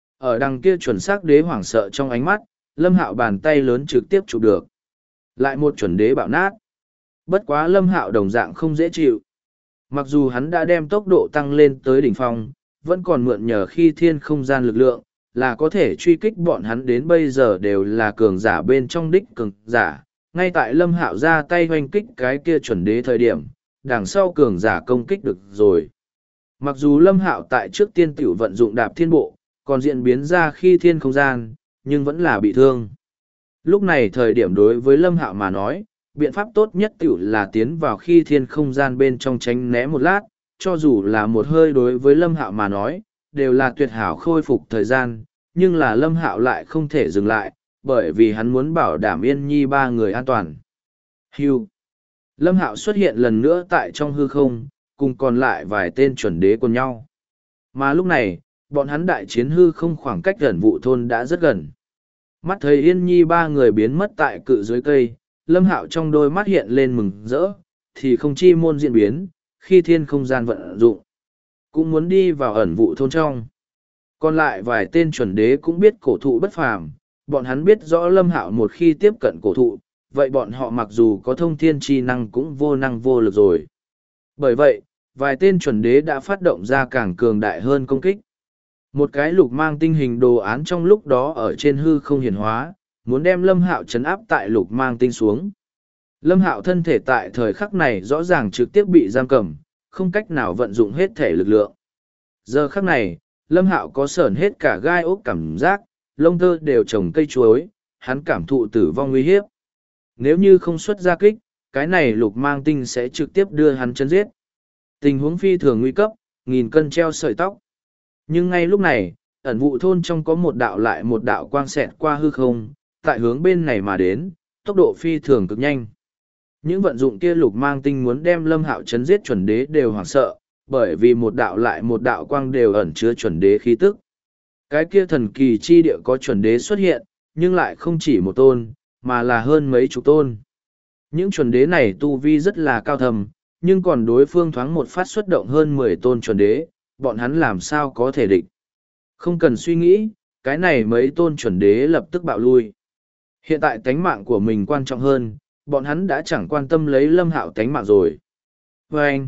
Ở đằng kia chuẩn xác đế hoảng sợ trong ánh mắt, Lâm Hạo bàn tay lớn trực tiếp chụp được. Lại một chuẩn đế bạo nát. Bất quá Lâm Hạo đồng dạng không dễ chịu. Mặc dù hắn đã đem tốc độ tăng lên tới đỉnh phong, vẫn còn mượn nhờ khi thiên không gian lực lượng, là có thể truy kích bọn hắn đến bây giờ đều là cường giả bên trong đích cường giả. Ngay tại Lâm Hạo ra tay hoành kích cái kia chuẩn đế thời điểm, đằng sau cường giả công kích được rồi. Mặc dù Lâm Hạo tại trước tiên tiểu vận dụng đạp thiên bộ, còn diễn biến ra khi thiên không gian, nhưng vẫn là bị thương. Lúc này thời điểm đối với Lâm Hạo mà nói, biện pháp tốt nhất tiểu là tiến vào khi thiên không gian bên trong tránh né một lát, cho dù là một hơi đối với Lâm Hạo mà nói, đều là tuyệt hảo khôi phục thời gian, nhưng là Lâm Hạo lại không thể dừng lại, bởi vì hắn muốn bảo đảm Yên Nhi 3 người an toàn. Hưu. Lâm Hạo xuất hiện lần nữa tại trong hư không, cùng còn lại vài tên chuẩn đế cùng nhau. Mà lúc này, bọn hắn đại chiến hư không khoảng cách gần vụ thôn đã rất gần. Mắt thấy Yên Nhi 3 người biến mất tại cự dưới cây, Lâm Hạo trong đôi mắt hiện lên mừng rỡ, thì không chi môn diễn biến, khi thiên không gian vận dụng. Cũng muốn đi vào ẩn vụ thôn trong. Còn lại vài tên chuẩn đế cũng biết cổ thụ bất phàm, bọn hắn biết rõ Lâm Hạo một khi tiếp cận cổ thụ, vậy bọn họ mặc dù có thông thiên chi năng cũng vô năng vô lực rồi. Bởi vậy, vài tên chuẩn đế đã phát động ra càng cường đại hơn công kích. Một cái lục mang tinh hình đồ án trong lúc đó ở trên hư không hiển hóa, muốn đem Lâm Hạo trấn áp tại lục mang tinh xuống. Lâm Hạo thân thể tại thời khắc này rõ ràng trực tiếp bị giam cầm, không cách nào vận dụng hết thể lực lượng. Giờ khắc này, Lâm Hạo có sởn hết cả gai ốc cảm giác, lông tơ đều trồng cây chuối, hắn cảm thụ tử vong nguy hiếp. Nếu như không xuất ra kích, cái này lục mang tinh sẽ trực tiếp đưa hắn chấn giết. Tình huống phi thường nguy cấp, nghìn cân treo sợi tóc. Nhưng ngay lúc này, ẩn vụ thôn trong có một đạo lại một đạo quang xẹt qua hư không, tại hướng bên này mà đến, tốc độ phi thường cực nhanh. Những vận dụng kia lục mang tinh muốn đem Lâm Hạo chấn giết chuẩn đế đều hoảng sợ, bởi vì một đạo lại một đạo quang đều ẩn chứa chuẩn đế khí tức. Cái kia thần kỳ chi địa có chuẩn đế xuất hiện, nhưng lại không chỉ một tôn, mà là hơn mấy chục tôn. Những chuẩn đế này tu vi rất là cao thầm, nhưng còn đối phương thoáng một phát xuất động hơn 10 tôn chuẩn đế, bọn hắn làm sao có thể địch. Không cần suy nghĩ, cái này mấy tôn chuẩn đế lập tức bạo lui. Hiện tại tánh mạng của mình quan trọng hơn, bọn hắn đã chẳng quan tâm lấy Lâm Hạo tánh mạng rồi. Và anh,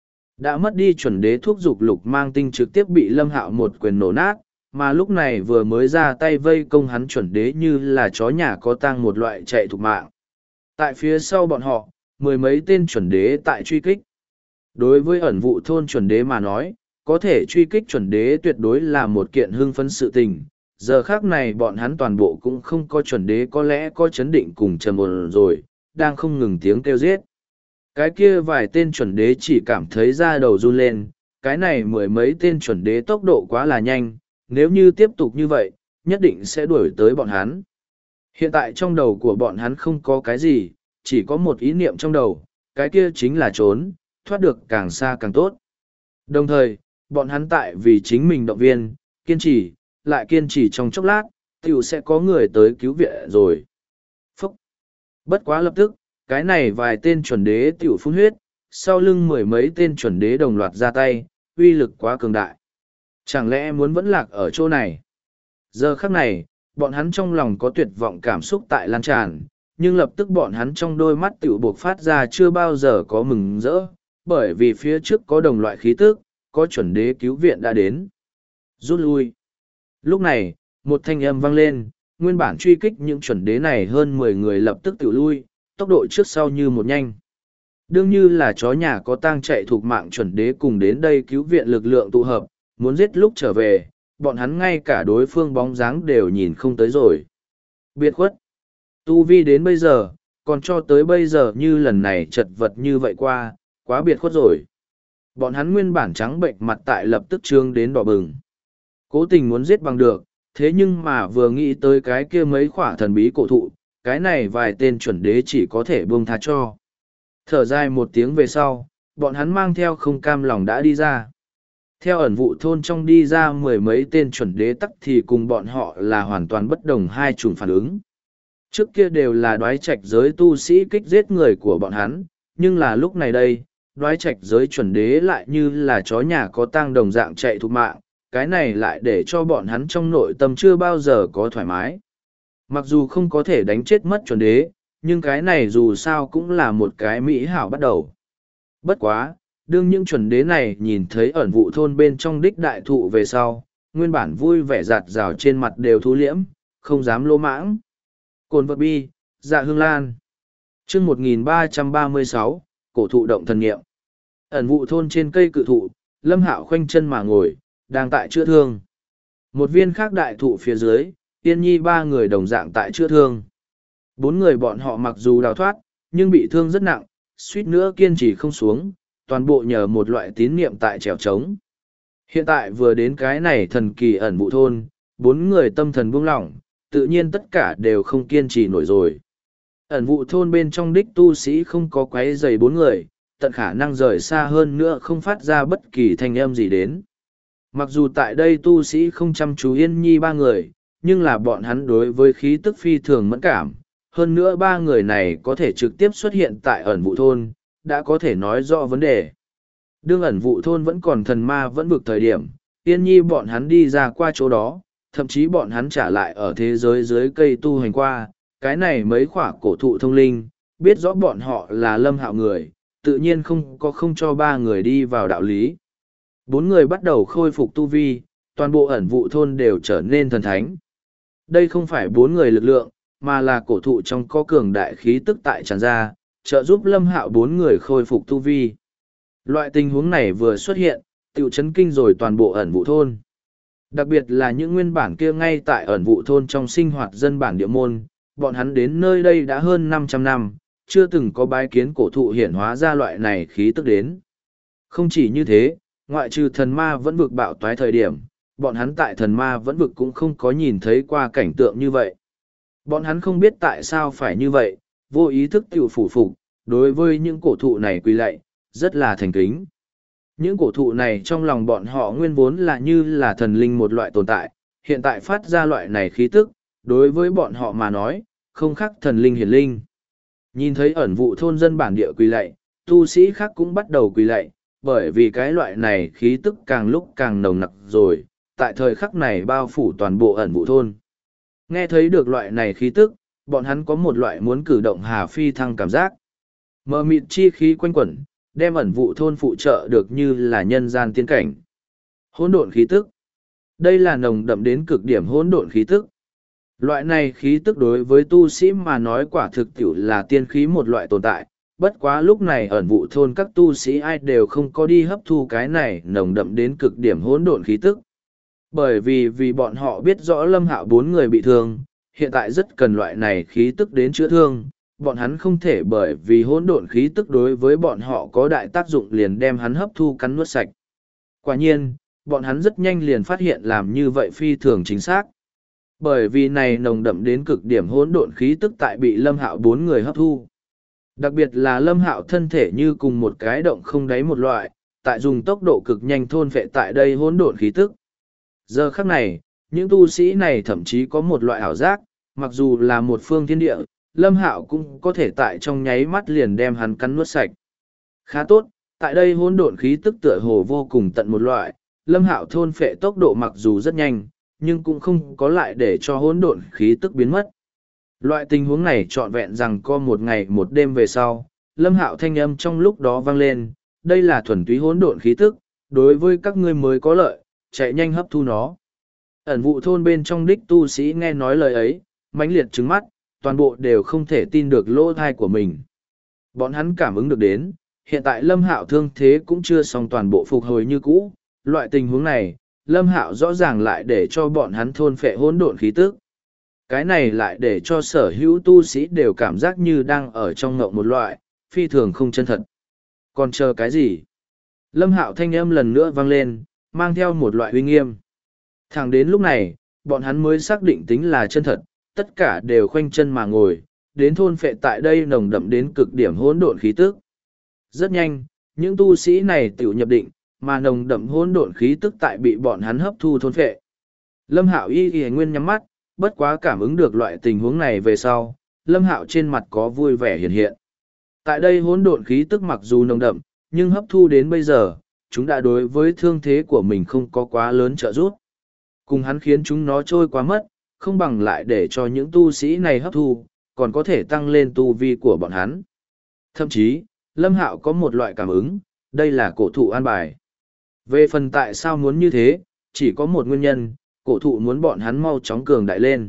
đã mất đi chuẩn đế thuốc dục lục mang tinh trực tiếp bị Lâm Hạo một quyền nổ nát, mà lúc này vừa mới ra tay vây công hắn chuẩn đế như là chó nhà có tang một loại chạy thục mạng. Tại phía sau bọn họ, mười mấy tên chuẩn đế tại truy kích. Đối với ẩn vụ thôn chuẩn đế mà nói, có thể truy kích chuẩn đế tuyệt đối là một kiện hưng phấn sự tình. Giờ khác này bọn hắn toàn bộ cũng không có chuẩn đế có lẽ có chấn định cùng trầm ổn rồi, đang không ngừng tiếng kêu giết. Cái kia vài tên chuẩn đế chỉ cảm thấy da đầu run lên, cái này mười mấy tên chuẩn đế tốc độ quá là nhanh, nếu như tiếp tục như vậy, nhất định sẽ đuổi tới bọn hắn. Hiện tại trong đầu của bọn hắn không có cái gì, chỉ có một ý niệm trong đầu, cái kia chính là trốn, thoát được càng xa càng tốt. Đồng thời, bọn hắn tại vì chính mình động viên, kiên trì, lại kiên trì trong chốc lát, tiểu sẽ có người tới cứu viện rồi. Phúc! Bất quá lập tức, cái này vài tên chuẩn đế tiểu phun huyết, sau lưng mười mấy tên chuẩn đế đồng loạt ra tay, uy lực quá cường đại. Chẳng lẽ muốn vẫn lạc ở chỗ này? Giờ khắc này, bọn hắn trong lòng có tuyệt vọng cảm xúc tại lan tràn, nhưng lập tức bọn hắn trong đôi mắt tiểu buộc phát ra chưa bao giờ có mừng rỡ, bởi vì phía trước có đồng loại khí tức, có chuẩn đế cứu viện đã đến. Rút lui. Lúc này, một thanh âm vang lên, nguyên bản truy kích những chuẩn đế này hơn 10 người lập tức tiểu lui, tốc độ trước sau như một nhanh. Đương như là chó nhà có tang chạy thuộc mạng chuẩn đế cùng đến đây cứu viện lực lượng tụ hợp, muốn giết lúc trở về, bọn hắn ngay cả đối phương bóng dáng đều nhìn không tới rồi. Biệt khuất. Tu vi đến bây giờ, còn cho tới bây giờ như lần này chật vật như vậy qua, quá biệt khuất rồi. Bọn hắn nguyên bản trắng bệnh mặt tại lập tức trương đến đỏ bừng. Cố tình muốn giết bằng được, thế nhưng mà vừa nghĩ tới cái kia mấy khỏa thần bí cổ thụ, cái này vài tên chuẩn đế chỉ có thể buông tha cho. Thở dài một tiếng về sau, bọn hắn mang theo không cam lòng đã đi ra. Theo ẩn vụ thôn trong đi ra mười mấy tên chuẩn đế tắc thì cùng bọn họ là hoàn toàn bất đồng hai chủng phản ứng. Trước kia đều là đoái trạch giới tu sĩ kích giết người của bọn hắn, nhưng là lúc này đây, đoái trạch giới chuẩn đế lại như là chó nhà có tang đồng dạng chạy thục mạng, cái này lại để cho bọn hắn trong nội tâm chưa bao giờ có thoải mái. Mặc dù không có thể đánh chết mất chuẩn đế, nhưng cái này dù sao cũng là một cái mỹ hảo bắt đầu. Bất quá, đương những chuẩn đế này nhìn thấy ẩn vụ thôn bên trong đích đại thụ về sau, nguyên bản vui vẻ giạt rào trên mặt đều thu liễm, không dám lỗ mãng. Cồn vật bi, dạ hương lan. chương 1336, cổ thụ động thần nghiệm. Ẩn vụ thôn trên cây cự thụ, Lâm Hạo khoanh chân mà ngồi, đang tại chữa thương. Một viên khác đại thụ phía dưới, Yên Nhi ba người đồng dạng tại chữa thương. Bốn người bọn họ mặc dù đào thoát, nhưng bị thương rất nặng, suýt nữa kiên trì không xuống, toàn bộ nhờ một loại tín niệm tại trèo trống. Hiện tại vừa đến cái này thần kỳ ẩn vụ thôn, bốn người tâm thần buông lỏng, tự nhiên tất cả đều không kiên trì nổi rồi. Ẩn vụ thôn bên trong đích tu sĩ không có quấy rầy bốn người, tận khả năng rời xa hơn nữa không phát ra bất kỳ thanh âm gì đến. Mặc dù tại đây tu sĩ không chăm chú Yên Nhi ba người, nhưng là bọn hắn đối với khí tức phi thường mẫn cảm. Hơn nữa ba người này có thể trực tiếp xuất hiện tại ẩn vụ thôn, đã có thể nói rõ vấn đề. Đương ẩn vụ thôn vẫn còn thần ma vẫn vực thời điểm, Yên Nhi bọn hắn đi ra qua chỗ đó, thậm chí bọn hắn trả lại ở thế giới dưới cây tu hành qua, cái này mấy khỏa cổ thụ thông linh, biết rõ bọn họ là Lâm Hạo người, tự nhiên không cho ba người đi vào đạo lý. Bốn người bắt đầu khôi phục tu vi, toàn bộ ẩn vụ thôn đều trở nên thần thánh. Đây không phải bốn người lực lượng, mà là cổ thụ trong có cường đại khí tức tại tràn ra, trợ giúp Lâm Hạo bốn người khôi phục tu vi. Loại tình huống này vừa xuất hiện, tiểu chấn kinh rồi toàn bộ ẩn vụ thôn. Đặc biệt là những nguyên bản kia ngay tại ẩn vụ thôn trong sinh hoạt dân bản địa môn, bọn hắn đến nơi đây đã hơn 500 năm, chưa từng có bái kiến cổ thụ hiển hóa ra loại này khí tức đến. Không chỉ như thế, ngoại trừ thần ma vẫn vực bạo toái thời điểm, bọn hắn tại thần ma vẫn vực cũng không có nhìn thấy qua cảnh tượng như vậy. Bọn hắn không biết tại sao phải như vậy, vô ý thức tiểu phủ phục, đối với những cổ thụ này quy lạy, rất là thành kính. Những cổ thụ này trong lòng bọn họ nguyên vốn là như là thần linh một loại tồn tại, hiện tại phát ra loại này khí tức, đối với bọn họ mà nói, không khác thần linh hiển linh. Nhìn thấy ẩn vụ thôn dân bản địa quỳ lạy, tu sĩ khác cũng bắt đầu quỳ lạy, bởi vì cái loại này khí tức càng lúc càng nồng nặc rồi, tại thời khắc này bao phủ toàn bộ ẩn vụ thôn. Nghe thấy được loại này khí tức, bọn hắn có một loại muốn cử động hà phi thăng cảm giác. Mờ mịt chi khí quanh quẩn, đem ẩn vụ thôn phụ trợ được như là nhân gian tiên cảnh. Hỗn độn khí tức. Đây là nồng đậm đến cực điểm hỗn độn khí tức. Loại này khí tức đối với tu sĩ mà nói quả thực tiểu là tiên khí một loại tồn tại, bất quá lúc này ẩn vụ thôn các tu sĩ ai đều không có đi hấp thu cái này nồng đậm đến cực điểm hỗn độn khí tức. Bởi vì bọn họ biết rõ Lâm Hạo bốn người bị thương, hiện tại rất cần loại này khí tức đến chữa thương, bọn hắn không thể bởi vì hỗn độn khí tức đối với bọn họ có đại tác dụng liền đem hắn hấp thu cắn nuốt sạch. Quả nhiên, bọn hắn rất nhanh liền phát hiện làm như vậy phi thường chính xác. Bởi vì này nồng đậm đến cực điểm hỗn độn khí tức tại bị Lâm Hạo bốn người hấp thu. Đặc biệt là Lâm Hạo thân thể như cùng một cái động không đáy một loại, tại dùng tốc độ cực nhanh thôn phệ tại đây hỗn độn khí tức. Giờ khắc này, những tu sĩ này thậm chí có một loại ảo giác, mặc dù là một phương thiên địa, Lâm Hạo cũng có thể tại trong nháy mắt liền đem hắn cắn nuốt sạch. Khá tốt, tại đây hỗn độn khí tức tựa hồ vô cùng tận một loại, Lâm Hạo thôn phệ tốc độ mặc dù rất nhanh, nhưng cũng không có lại để cho hỗn độn khí tức biến mất. Loại tình huống này trọn vẹn rằng có một ngày một đêm về sau, Lâm Hạo thanh âm trong lúc đó vang lên, đây là thuần túy hỗn độn khí tức, đối với các ngươi mới có lợi, chạy nhanh hấp thu nó. Ẩn vụ thôn bên trong đích tu sĩ nghe nói lời ấy, mãnh liệt trừng mắt, toàn bộ đều không thể tin được lỗ thai của mình. Bọn hắn cảm ứng được đến, hiện tại Lâm Hạo thương thế cũng chưa xong toàn bộ phục hồi như cũ, loại tình huống này, Lâm Hạo rõ ràng lại để cho bọn hắn thôn phệ hỗn độn khí tức. Cái này lại để cho sở hữu tu sĩ đều cảm giác như đang ở trong ngộng một loại, phi thường không chân thật. Còn chờ cái gì? Lâm Hạo thanh âm lần nữa vang lên, mang theo một loại uy nghiêm. Thẳng đến lúc này, bọn hắn mới xác định tính là chân thật, tất cả đều khoanh chân mà ngồi, đến thôn phệ tại đây nồng đậm đến cực điểm hỗn độn khí tức. Rất nhanh, những tu sĩ này tiểu nhập định, mà nồng đậm hỗn độn khí tức tại bị bọn hắn hấp thu thôn phệ. Lâm Hạo y nguyên nhắm mắt, bất quá cảm ứng được loại tình huống này về sau, Lâm Hạo trên mặt có vui vẻ hiện hiện. Tại đây hỗn độn khí tức mặc dù nồng đậm, nhưng hấp thu đến bây giờ, chúng đã đối với thương thế của mình không có quá lớn trợ giúp. Cùng hắn khiến chúng nó trôi quá mất, không bằng lại để cho những tu sĩ này hấp thu, còn có thể tăng lên tu vi của bọn hắn. Thậm chí, Lâm Hạo có một loại cảm ứng, đây là cổ thụ an bài. Về phần tại sao muốn như thế, chỉ có một nguyên nhân, cổ thụ muốn bọn hắn mau chóng cường đại lên.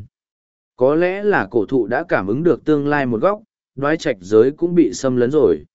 Có lẽ là cổ thụ đã cảm ứng được tương lai một góc, đoái trạch giới cũng bị xâm lấn rồi.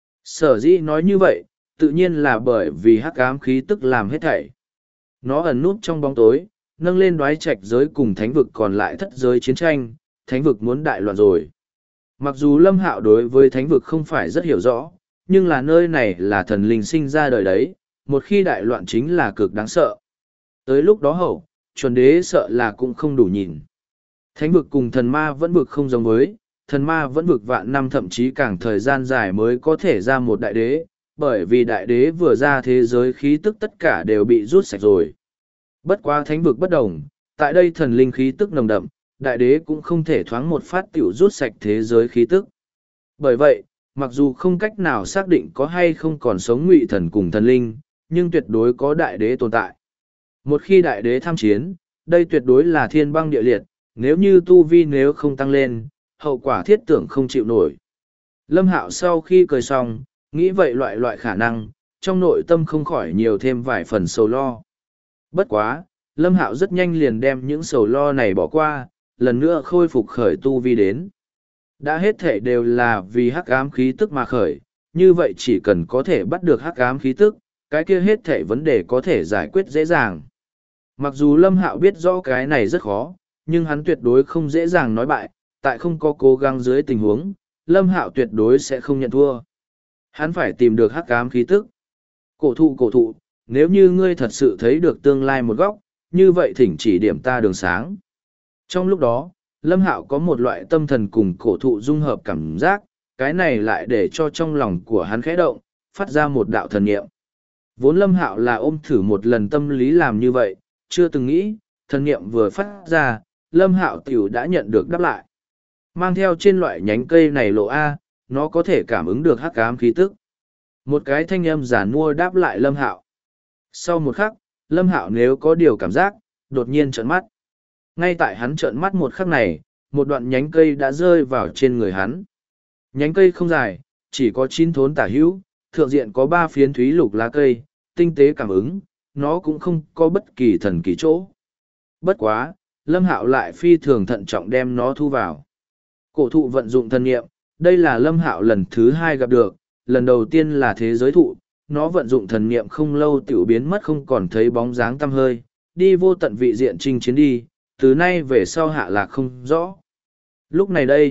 Sở dĩ nói như vậy, tự nhiên là bởi vì hắc ám khí tức làm hết thảy. Nó ẩn núp trong bóng tối, nâng lên đoái trạch giới cùng thánh vực còn lại thất giới chiến tranh, thánh vực muốn đại loạn rồi. Mặc dù Lâm Hạo đối với thánh vực không phải rất hiểu rõ, nhưng là nơi này là thần linh sinh ra đời đấy, một khi đại loạn chính là cực đáng sợ. Tới lúc đó hậu, chuẩn đế sợ là cũng không đủ nhìn. Thánh vực cùng thần ma vẫn vực không giống với, thần ma vẫn vực vạn năm thậm chí càng thời gian dài mới có thể ra một đại đế, bởi vì đại đế vừa ra thế giới khí tức tất cả đều bị rút sạch rồi. Bất quá thánh vực bất đồng, tại đây thần linh khí tức nồng đậm, đại đế cũng không thể thoáng một phát tiểu rút sạch thế giới khí tức. Bởi vậy, mặc dù không cách nào xác định có hay không còn sống ngụy thần cùng thần linh, nhưng tuyệt đối có đại đế tồn tại. Một khi đại đế tham chiến, đây tuyệt đối là thiên băng địa liệt, nếu như tu vi nếu không tăng lên, hậu quả thiết tưởng không chịu nổi. Lâm Hạo sau khi cười xong, nghĩ vậy loại khả năng, trong nội tâm không khỏi nhiều thêm vài phần sầu lo. Bất quá, Lâm Hạo rất nhanh liền đem những sầu lo này bỏ qua, lần nữa khôi phục khởi tu vi đến. Đã hết thể đều là vì hắc ám khí tức mà khởi, như vậy chỉ cần có thể bắt được hắc ám khí tức, cái kia hết thể vấn đề có thể giải quyết dễ dàng. Mặc dù Lâm Hạo biết rõ cái này rất khó, nhưng hắn tuyệt đối không dễ dàng nói bại, tại không có cố gắng dưới tình huống, Lâm Hạo tuyệt đối sẽ không nhận thua. Hắn phải tìm được hắc ám khí tức. Cổ thụ, nếu như ngươi thật sự thấy được tương lai một góc, như vậy thỉnh chỉ điểm ta đường sáng. Trong lúc đó, Lâm Hạo có một loại tâm thần cùng cổ thụ dung hợp cảm giác, cái này lại để cho trong lòng của hắn khẽ động, phát ra một đạo thần niệm. Vốn Lâm Hạo là ôm thử một lần tâm lý làm như vậy, chưa từng nghĩ, thần niệm vừa phát ra, Lâm Hạo tiểu đã nhận được đáp lại. Mang theo trên loại nhánh cây này lộ A, nó có thể cảm ứng được hắc ám khí tức. Một cái thanh âm giả nua đáp lại Lâm Hạo. Sau một khắc, Lâm Hạo nếu có điều cảm giác, đột nhiên trợn mắt. Ngay tại hắn trợn mắt một khắc này, một đoạn nhánh cây đã rơi vào trên người hắn. Nhánh cây không dài, chỉ có 9 thốn tả hữu, thượng diện có 3 phiến thúy lục lá cây, tinh tế cảm ứng, nó cũng không có bất kỳ thần kỳ chỗ. Bất quá, Lâm Hạo lại phi thường thận trọng đem nó thu vào. Cổ thụ vận dụng thần niệm, đây là Lâm Hạo lần thứ 2 gặp được, lần đầu tiên là thế giới thụ, nó vận dụng thần niệm không lâu tiểu biến mất không còn thấy bóng dáng tăm hơi, đi vô tận vị diện chinh chiến đi, từ nay về sau hạ lạc không rõ. Lúc này đây,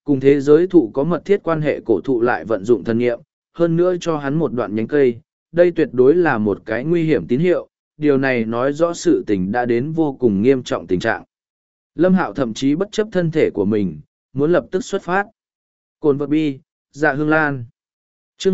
Cùng thế giới thụ có mật thiết quan hệ, cổ thụ lại vận dụng thần nghiệm, hơn nữa cho hắn một đoạn nhánh cây, đây tuyệt đối là một cái nguy hiểm tín hiệu, điều này nói rõ sự tình đã đến vô cùng nghiêm trọng tình trạng. Lâm Hạo thậm chí bất chấp thân thể của mình, muốn lập tức xuất phát. Cồn vật bi, dạ hương lan. Chương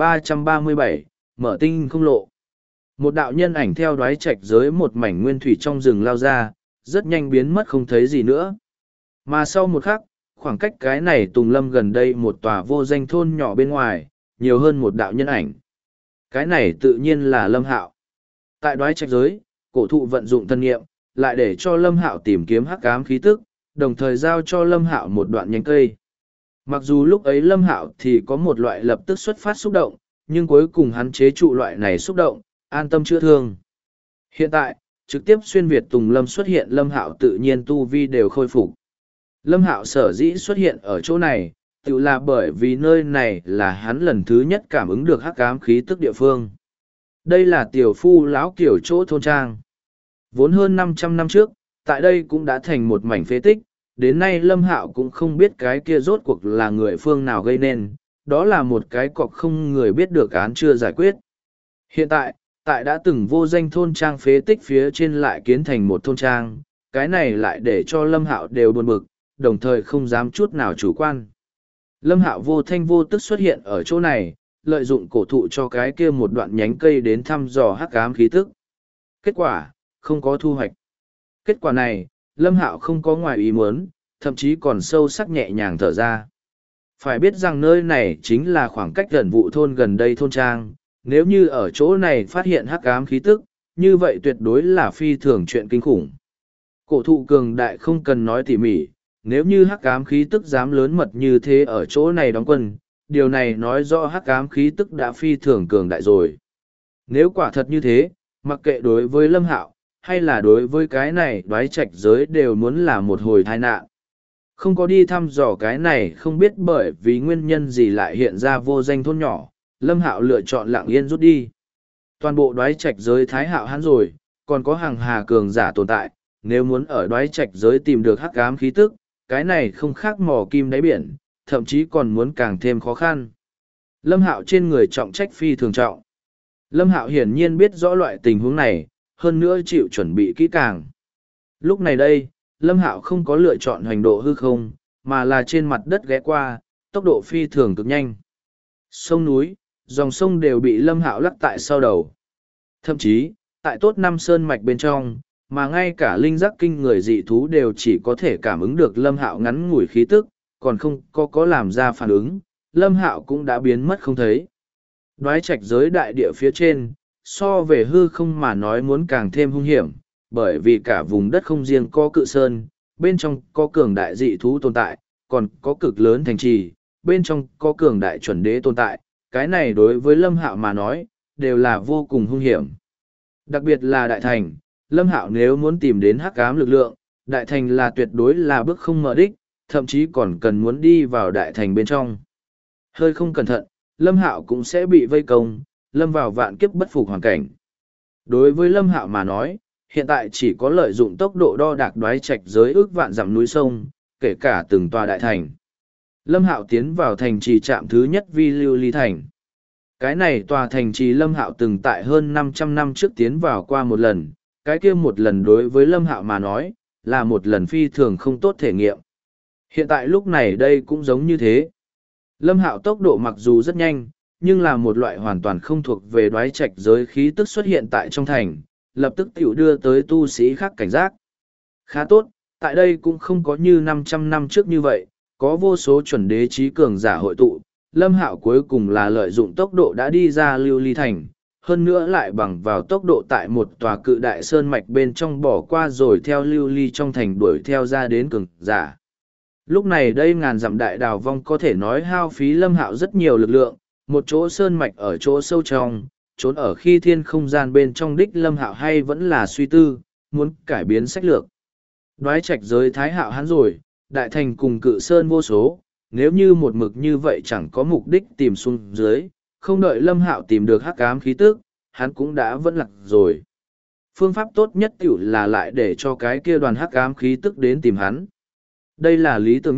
1337, mở tinh không lộ. Một đạo nhân ảnh theo đoái trạch giới một mảnh nguyên thủy trong rừng lao ra, rất nhanh biến mất không thấy gì nữa. Mà sau một khắc, khoảng cách cái này Tùng Lâm gần đây một tòa vô danh thôn nhỏ bên ngoài, nhiều hơn một đạo nhân ảnh. Cái này tự nhiên là Lâm Hạo. Tại đoái trạch giới, cổ thụ vận dụng thân nghiệm, lại để cho Lâm Hạo tìm kiếm hắc ám khí tức, đồng thời giao cho Lâm Hạo một đoạn nhánh cây. Mặc dù lúc ấy Lâm Hạo thì có một loại lập tức xuất phát xúc động, nhưng cuối cùng hắn chế trụ loại này xúc động, an tâm chữa thương. Hiện tại, trực tiếp xuyên Việt Tùng Lâm xuất hiện, Lâm Hạo tự nhiên tu vi đều khôi phục. Lâm Hạo sở dĩ xuất hiện ở chỗ này, tự là bởi vì nơi này là hắn lần thứ nhất cảm ứng được hắc ám khí tức địa phương. Đây là tiểu phu lão kiểu chỗ thôn trang. Vốn hơn 500 năm trước, tại đây cũng đã thành một mảnh phế tích, đến nay Lâm Hạo cũng không biết cái kia rốt cuộc là người phương nào gây nên, đó là một cái cọc không người biết được án chưa giải quyết. Hiện tại, tại đã từng vô danh thôn trang phế tích phía trên lại kiến thành một thôn trang, cái này lại để cho Lâm Hạo đều buồn bực, đồng thời không dám chút nào chủ quan. Lâm Hạo vô thanh vô tức xuất hiện ở chỗ này, lợi dụng cổ thụ cho cái kia một đoạn nhánh cây đến thăm dò hắc ám khí tức. Kết quả, không có thu hoạch. Kết quả này, Lâm Hạo không có ngoài ý muốn, thậm chí còn sâu sắc nhẹ nhàng thở ra. Phải biết rằng nơi này chính là khoảng cách gần vụ thôn gần đây thôn trang, nếu như ở chỗ này phát hiện hắc ám khí tức, như vậy tuyệt đối là phi thường chuyện kinh khủng. Cổ thụ cường đại không cần nói tỉ mỉ, nếu như hắc ám khí tức dám lớn mật như thế ở chỗ này đóng quân, điều này nói rõ hắc ám khí tức đã phi thường cường đại rồi. Nếu quả thật như thế, mặc kệ đối với Lâm Hạo, hay là đối với cái này đoái trạch giới đều muốn là một hồi tai nạn. Không có đi thăm dò cái này không biết bởi vì nguyên nhân gì lại hiện ra vô danh thôn nhỏ, Lâm Hạo lựa chọn lặng yên rút đi. Toàn bộ đoái trạch giới thái hạo hắn rồi, còn có hàng hà cường giả tồn tại, nếu muốn ở đoái trạch giới tìm được hắc ám khí tức, cái này không khác mò kim đáy biển, thậm chí còn muốn càng thêm khó khăn. Lâm Hạo trên người trọng trách phi thường trọng. Lâm Hạo hiển nhiên biết rõ loại tình huống này, hơn nữa chịu chuẩn bị kỹ càng. Lúc này đây, Lâm Hạo không có lựa chọn hành độ hư không, mà là trên mặt đất ghé qua, tốc độ phi thường cực nhanh. Sông núi, dòng sông đều bị Lâm Hạo lắc tại sau đầu. Thậm chí, tại tốt năm sơn mạch bên trong, mà ngay cả linh giác kinh người dị thú đều chỉ có thể cảm ứng được Lâm Hạo ngắn ngủi khí tức, còn không có làm ra phản ứng, Lâm Hạo cũng đã biến mất không thấy. Đoái trạch giới đại địa phía trên, so về hư không mà nói muốn càng thêm hung hiểm, bởi vì cả vùng đất không riêng có cự sơn, bên trong có cường đại dị thú tồn tại, còn có cực lớn thành trì, bên trong có cường đại chuẩn đế tồn tại, cái này đối với Lâm Hạo mà nói, đều là vô cùng hung hiểm. Đặc biệt là đại thành, Lâm Hạo nếu muốn tìm đến hắc ám lực lượng, đại thành là tuyệt đối là bước không mở đích, thậm chí còn cần muốn đi vào đại thành bên trong. Hơi không cẩn thận, Lâm Hạo cũng sẽ bị vây công, lâm vào vạn kiếp bất phục hoàn cảnh. Đối với Lâm Hạo mà nói, hiện tại chỉ có lợi dụng tốc độ đo đạc đoái trạch giới ước vạn dặm núi sông, kể cả từng tòa đại thành. Lâm Hạo tiến vào thành trì trạm thứ nhất Vi Lưu Ly Thành. Cái này tòa thành trì Lâm Hạo từng tại hơn 500 năm trước tiến vào qua một lần, cái kia một lần đối với Lâm Hạo mà nói, là một lần phi thường không tốt thể nghiệm. Hiện tại lúc này đây cũng giống như thế. Lâm Hạo tốc độ mặc dù rất nhanh, nhưng là một loại hoàn toàn không thuộc về đoái trạch giới khí tức xuất hiện tại trong thành, lập tức tiểu đưa tới tu sĩ khác cảnh giác. Khá tốt, tại đây cũng không có như 500 năm trước như vậy, có vô số chuẩn đế trí cường giả hội tụ, Lâm Hạo cuối cùng là lợi dụng tốc độ đã đi ra Lưu Ly Thành, hơn nữa lại bằng vào tốc độ tại một tòa cự đại sơn mạch bên trong bỏ qua rồi theo Lưu Ly trong thành đuổi theo ra đến cường giả. Lúc này đây ngàn dặm đại đào vong có thể nói hao phí Lâm Hạo rất nhiều lực lượng, một chỗ sơn mạch ở chỗ sâu trong, trốn ở khi thiên không gian bên trong đích Lâm Hạo hay vẫn là suy tư, muốn cải biến sách lược. Đoái trạch giới thái hạo hắn rồi, đại thành cùng cự sơn vô số, nếu như một mực như vậy chẳng có mục đích tìm xuống dưới, không đợi Lâm Hạo tìm được hắc ám khí tức, hắn cũng đã vẫn lạc rồi. Phương pháp tốt nhất tiểu là lại để cho cái kia đoàn hắc ám khí tức đến tìm hắn. Đây là lý tưởng nhất,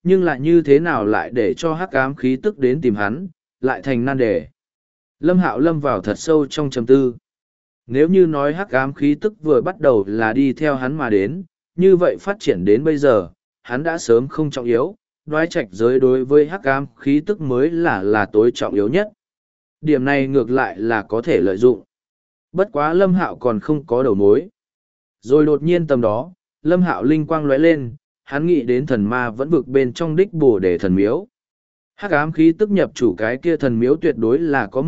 nhưng lại như thế nào lại để cho hắc ám khí tức đến tìm hắn, lại thành nan đề. Lâm Hạo lâm vào thật sâu trong trầm tư. Nếu như nói hắc ám khí tức vừa bắt đầu là đi theo hắn mà đến, như vậy phát triển đến bây giờ, hắn đã sớm không trọng yếu, đoái trạch giới đối với hắc ám khí tức mới là tối trọng yếu nhất. Điểm này ngược lại là có thể lợi dụng. Bất quá Lâm Hạo còn không có đầu mối. Rồi đột nhiên tầm đó, Lâm Hạo linh quang lóe lên, hắn nghĩ đến thần ma vẫn vực bên trong đích Bồ Đề thần miếu. Hắc ám khí tức nhập chủ cái kia thần miếu tuyệt đối là có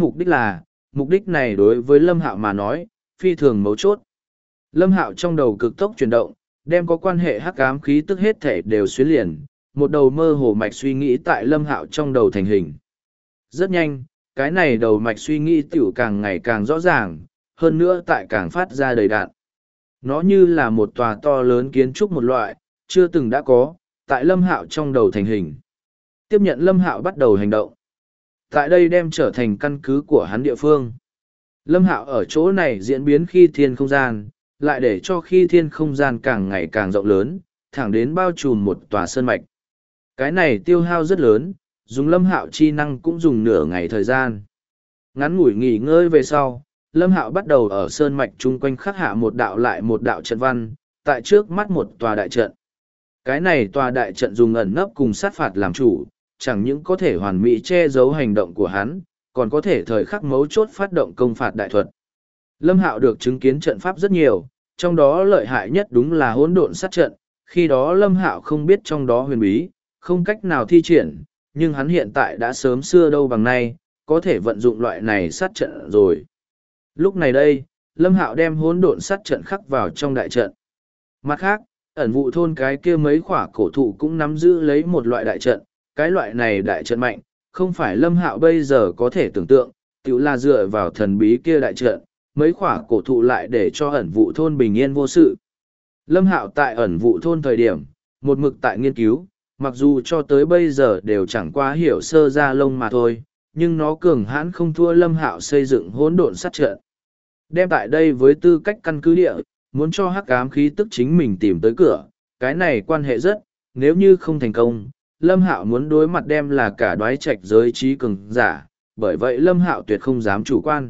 mục đích này đối với Lâm Hạo mà nói, phi thường mấu chốt. Lâm Hạo trong đầu cực tốc chuyển động, đem có quan hệ hắc ám khí tức hết thể đều xuyến liền, một đầu mơ hồ mạch suy nghĩ tại Lâm Hạo trong đầu thành hình. Rất nhanh, cái này đầu mạch suy nghĩ tiểu càng ngày càng rõ ràng, hơn nữa tại càng phát ra đầy đạn. Nó như là một tòa to lớn kiến trúc một loại, chưa từng đã có, tại Lâm Hạo trong đầu thành hình. Tiếp nhận Lâm Hạo bắt đầu hành động. Tại đây đem trở thành căn cứ của hắn địa phương. Lâm Hạo ở chỗ này diễn biến khi thiên không gian, lại để cho khi thiên không gian càng ngày càng rộng lớn, thẳng đến bao trùm một tòa sơn mạch. Cái này tiêu hao rất lớn, dùng Lâm Hạo chi năng cũng dùng nửa ngày thời gian. Ngắn ngủi nghỉ ngơi về sau, Lâm Hạo bắt đầu ở sơn mạch chung quanh khắc hạ một đạo lại một đạo trận văn, tại trước mắt một tòa đại trận. Cái này tòa đại trận dùng ẩn nấp cùng sát phạt làm chủ, chẳng những có thể hoàn mỹ che giấu hành động của hắn, còn có thể thời khắc mấu chốt phát động công phạt đại thuật. Lâm Hạo được chứng kiến trận pháp rất nhiều, trong đó lợi hại nhất đúng là hỗn độn sát trận, khi đó Lâm Hạo không biết trong đó huyền bí, không cách nào thi triển, nhưng hắn hiện tại đã sớm xưa đâu bằng nay, có thể vận dụng loại này sát trận rồi. Lúc này đây, Lâm Hạo đem hỗn độn sát trận khắc vào trong đại trận. Mặt khác, ẩn vụ thôn cái kia mấy khỏa cổ thụ cũng nắm giữ lấy một loại đại trận, cái loại này đại trận mạnh, không phải Lâm Hạo bây giờ có thể tưởng tượng, tiểu là dựa vào thần bí kia đại trận, mấy khỏa cổ thụ lại để cho ẩn vụ thôn bình yên vô sự. Lâm Hạo tại ẩn vụ thôn thời điểm, một mực tại nghiên cứu, mặc dù cho tới bây giờ đều chẳng qua hiểu sơ ra lông mà thôi, nhưng nó cường hãn không thua Lâm Hạo xây dựng hỗn độn sát trận. Đem tại đây với tư cách căn cứ địa, muốn cho hắc ám khí tức chính mình tìm tới cửa, cái này quan hệ rất, nếu như không thành công, Lâm Hạo muốn đối mặt đem là cả đoái trạch giới trí cường giả, bởi vậy Lâm Hạo tuyệt không dám chủ quan.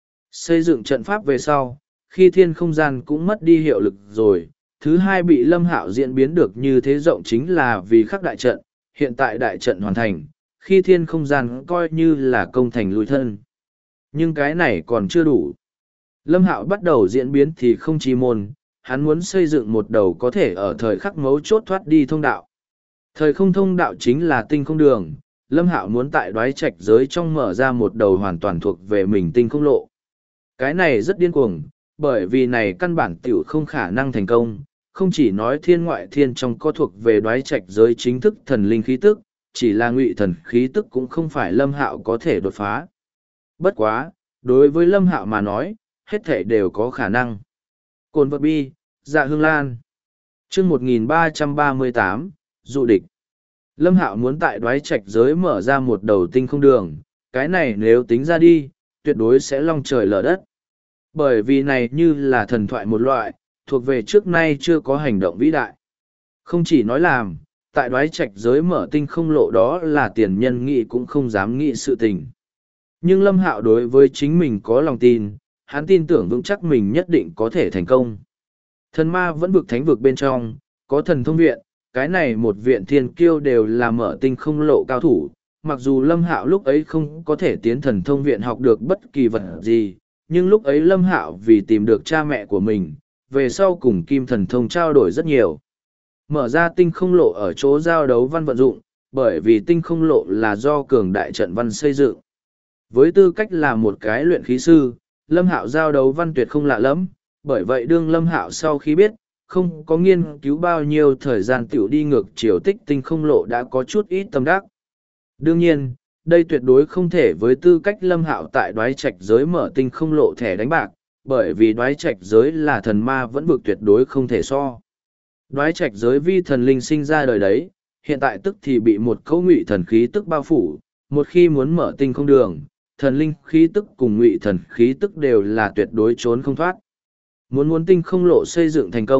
Xây dựng trận pháp về sau, khi thiên không gian cũng mất đi hiệu lực rồi, thứ hai bị Lâm Hạo diễn biến được như thế rộng chính là vì khắc đại trận, hiện tại đại trận hoàn thành, khi thiên không gian coi như là công thành lùi thân. Nhưng cái này còn chưa đủ. Lâm Hạo bắt đầu diễn biến thì không chi môn, hắn muốn xây dựng một đầu có thể ở thời khắc mấu chốt thoát đi thông đạo. Thời không thông đạo chính là tinh không đường, Lâm Hạo muốn tại đoái trạch giới trong mở ra một đầu hoàn toàn thuộc về mình tinh không lộ. Cái này rất điên cuồng, bởi vì này căn bản tiểu không khả năng thành công, không chỉ nói thiên ngoại thiên trong có thuộc về đoái trạch giới chính thức thần linh khí tức, chỉ là ngụy thần khí tức cũng không phải Lâm Hạo có thể đột phá. Bất quá, đối với Lâm Hạo mà nói, hết thể đều có khả năng. Cồn vật bi, dạ hương lan. Chương 1338, dụ địch. Lâm Hạo muốn tại đoái trạch giới mở ra một đầu tinh không đường, cái này nếu tính ra đi, tuyệt đối sẽ long trời lở đất. Bởi vì này như là thần thoại một loại, thuộc về trước nay chưa có hành động vĩ đại. Không chỉ nói làm, tại đoái trạch giới mở tinh không lộ đó là tiền nhân nghĩ cũng không dám nghĩ sự tình. Nhưng Lâm Hạo đối với chính mình có lòng tin, hắn tin tưởng vững chắc mình nhất định có thể thành công. Thần ma vẫn vực thánh vực bên trong, có thần thông viện, cái này một viện thiên kiêu đều là mở tinh không lộ cao thủ. Mặc dù Lâm Hạo lúc ấy không có thể tiến thần thông viện học được bất kỳ vật gì, nhưng lúc ấy Lâm Hạo vì tìm được cha mẹ của mình, về sau cùng Kim Thần Thông trao đổi rất nhiều. Mở ra tinh không lộ ở chỗ giao đấu văn vận dụng, bởi vì tinh không lộ là do cường đại trận văn xây dựng. Với tư cách là một cái luyện khí sư, Lâm Hạo giao đấu văn tuyệt không lạ lắm, bởi vậy đương Lâm Hạo sau khi biết, không có nghiên cứu bao nhiêu thời gian tiểu đi ngược chiều tích tinh không lộ đã có chút ít tâm đắc. Đương nhiên, đây tuyệt đối không thể với tư cách Lâm Hạo tại đoái trạch giới mở tinh không lộ thẻ đánh bạc, bởi vì đoái trạch giới là thần ma vẫn vực tuyệt đối không thể so. Đoái trạch giới vi thần linh sinh ra đời đấy, hiện tại tức thì bị một cấu ngụy thần khí tức bao phủ, một khi muốn mở tinh không đường, thần linh khí tức cùng ngụy thần khí tức đều là tuyệt đối trốn không thoát. Muốn tinh không lộ xây dựng thành công,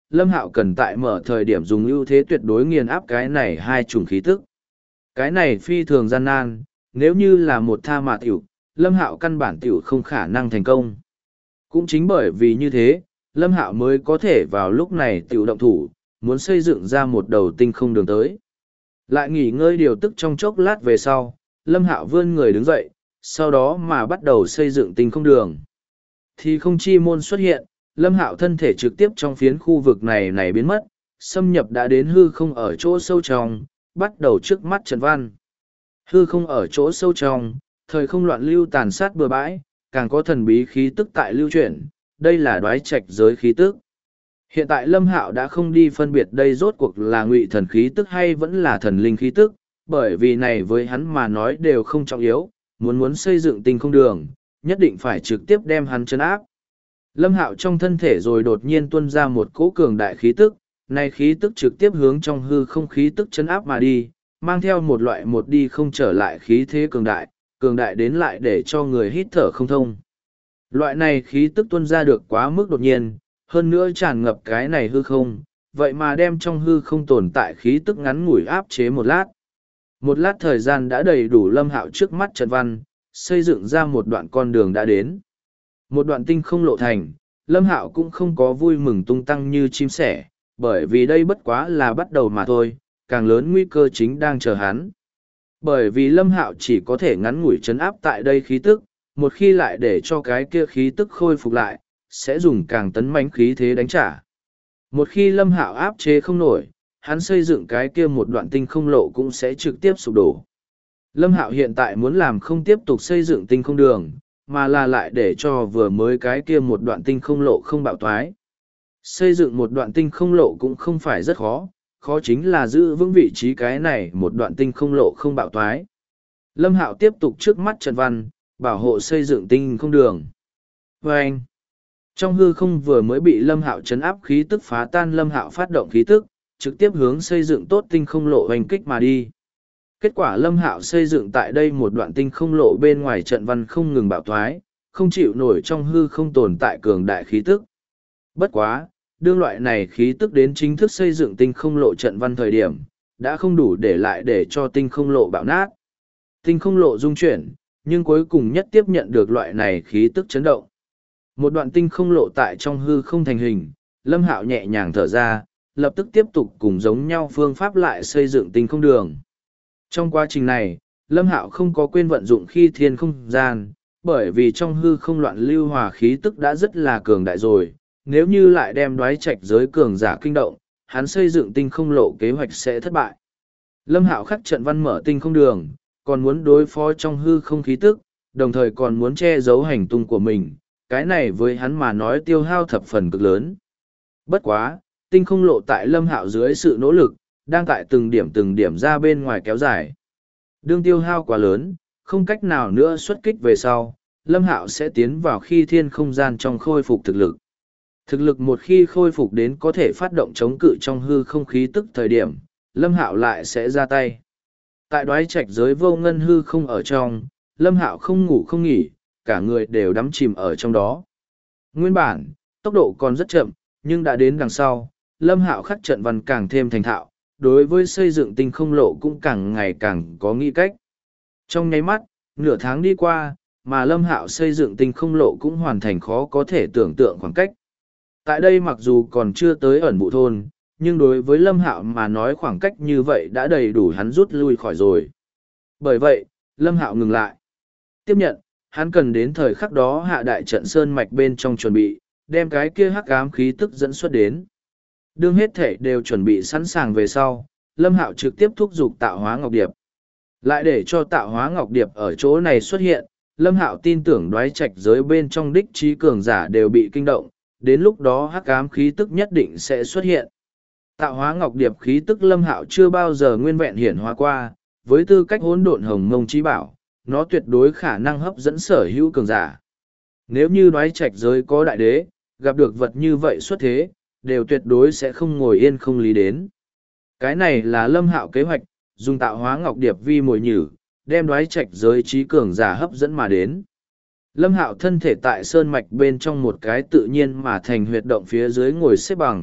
Lâm Hạo cần tại mở thời điểm dùng ưu thế tuyệt đối nghiền áp cái này hai chủng khí tức. Cái này phi thường gian nan, nếu như là một tha mà tiểu, Lâm Hạo căn bản tiểu không khả năng thành công. Cũng chính bởi vì như thế, Lâm Hạo mới có thể vào lúc này tiểu động thủ, muốn xây dựng ra một đầu tinh không đường tới. Lại nghỉ ngơi điều tức trong chốc lát về sau, Lâm Hạo vươn người đứng dậy, sau đó mà bắt đầu xây dựng tinh không đường. Thì không chi môn xuất hiện, Lâm Hạo thân thể trực tiếp trong phiến khu vực này biến mất, xâm nhập đã đến hư không ở chỗ sâu trong, bắt đầu trước mắt Trần Văn. Hư không ở chỗ sâu trong, thời không loạn lưu tàn sát bừa bãi, càng có thần bí khí tức tại lưu chuyển, đây là đoái trạch giới khí tức. Hiện tại Lâm Hạo đã không đi phân biệt đây rốt cuộc là ngụy thần khí tức hay vẫn là thần linh khí tức, bởi vì này với hắn mà nói đều không trọng yếu, muốn xây dựng tinh không đường, nhất định phải trực tiếp đem hắn trấn áp. Lâm Hạo trong thân thể rồi đột nhiên tuôn ra một cỗ cường đại khí tức, này khí tức trực tiếp hướng trong hư không khí tức trấn áp mà đi, mang theo một loại một đi không trở lại khí thế cường đại đến lại để cho người hít thở không thông. Loại này khí tức tuôn ra được quá mức đột nhiên, hơn nữa tràn ngập cái này hư không, vậy mà đem trong hư không tồn tại khí tức ngắn ngủi áp chế một lát. Một lát thời gian đã đầy đủ Lâm Hạo trước mắt Trần Văn, xây dựng ra một đoạn con đường đã đến. Một đoạn tinh không lộ thành, Lâm Hạo cũng không có vui mừng tung tăng như chim sẻ, bởi vì đây bất quá là bắt đầu mà thôi, càng lớn nguy cơ chính đang chờ hắn. Bởi vì Lâm Hạo chỉ có thể ngắn ngủi trấn áp tại đây khí tức, một khi lại để cho cái kia khí tức khôi phục lại, sẽ dùng càng tấn mãnh khí thế đánh trả. Một khi Lâm Hạo áp chế không nổi, hắn xây dựng cái kia một đoạn tinh không lộ cũng sẽ trực tiếp sụp đổ. Lâm Hạo hiện tại muốn làm không tiếp tục xây dựng tinh không đường, mà là lại để cho vừa mới cái kia một đoạn tinh không lộ không bạo thoái. Xây dựng một đoạn tinh không lộ cũng không phải rất khó, khó chính là giữ vững vị trí cái này một đoạn tinh không lộ không bạo thoái. Lâm Hạo tiếp tục trước mắt Trần Văn, bảo hộ xây dựng tinh không đường. Và anh, trong hư không vừa mới bị Lâm Hạo chấn áp khí tức phá tan, Lâm Hạo phát động khí tức, trực tiếp hướng xây dựng tốt tinh không lộ hoành kích mà đi. Kết quả Lâm Hạo xây dựng tại đây một đoạn tinh không lộ bên ngoài trận văn không ngừng bạo thoái, không chịu nổi trong hư không tồn tại cường đại khí tức. Bất quá, đương loại này khí tức đến chính thức xây dựng tinh không lộ trận văn thời điểm, đã không đủ để lại để cho tinh không lộ bạo nát. Tinh không lộ rung chuyển, nhưng cuối cùng nhất tiếp nhận được loại này khí tức chấn động. Một đoạn tinh không lộ tại trong hư không thành hình, Lâm Hạo nhẹ nhàng thở ra, lập tức tiếp tục cùng giống nhau phương pháp lại xây dựng tinh không đường. Trong quá trình này, Lâm Hạo không có quên vận dụng khi thiên không gian, bởi vì trong hư không loạn lưu hòa khí tức đã rất là cường đại rồi, nếu như lại đem đoái trạch giới cường giả kinh động, hắn xây dựng tinh không lộ kế hoạch sẽ thất bại. Lâm Hạo khắc trận văn mở tinh không đường, còn muốn đối phó trong hư không khí tức, đồng thời còn muốn che giấu hành tung của mình, cái này với hắn mà nói tiêu hao thập phần cực lớn. Bất quá, tinh không lộ tại Lâm Hạo dưới sự nỗ lực, đang tại từng điểm ra bên ngoài kéo dài. Đương tiêu hao quá lớn, không cách nào nữa xuất kích về sau, Lâm Hạo sẽ tiến vào khi thiên không gian trong khôi phục thực lực. Thực lực một khi khôi phục đến có thể phát động chống cự trong hư không khí tức thời điểm, Lâm Hạo lại sẽ ra tay. Tại đoái trạch giới vô ngân hư không ở trong, Lâm Hạo không ngủ không nghỉ, cả người đều đắm chìm ở trong đó. Nguyên bản, tốc độ còn rất chậm, nhưng đã đến đằng sau, Lâm Hạo khắc trận văn càng thêm thành thạo, đối với xây dựng tinh không lộ cũng càng ngày càng có nghĩ cách. Trong nháy mắt, nửa tháng đi qua, mà Lâm Hạo xây dựng tinh không lộ cũng hoàn thành khó có thể tưởng tượng khoảng cách. Tại đây mặc dù còn chưa tới ẩn vụ thôn, nhưng đối với Lâm Hạo mà nói khoảng cách như vậy đã đầy đủ hắn rút lui khỏi rồi. Bởi vậy, Lâm Hạo ngừng lại. Tiếp nhận, hắn cần đến thời khắc đó hạ đại trận sơn mạch bên trong chuẩn bị, đem cái kia hắc ám khí tức dẫn xuất đến. Đương hết thể đều chuẩn bị sẵn sàng về sau, Lâm Hạo trực tiếp thúc giục tạo hóa ngọc điệp. Lại để cho tạo hóa ngọc điệp ở chỗ này xuất hiện, Lâm Hạo tin tưởng đoái trạch giới bên trong đích trí cường giả đều bị kinh động, đến lúc đó hắc ám khí tức nhất định sẽ xuất hiện. Tạo hóa ngọc điệp khí tức Lâm Hạo chưa bao giờ nguyên vẹn hiển hóa qua, với tư cách hỗn độn hồng mông trí bảo, nó tuyệt đối khả năng hấp dẫn sở hữu cường giả. Nếu như đoái trạch giới có đại đế, gặp được vật như vậy xuất thế, đều tuyệt đối sẽ không ngồi yên không lý đến. Cái này là Lâm Hạo kế hoạch, dùng tạo hóa ngọc điệp vi mồi nhử, đem đoái trạch giới trí cường giả hấp dẫn mà đến. Lâm Hạo thân thể tại sơn mạch bên trong một cái tự nhiên mà thành huyệt động phía dưới ngồi xếp bằng,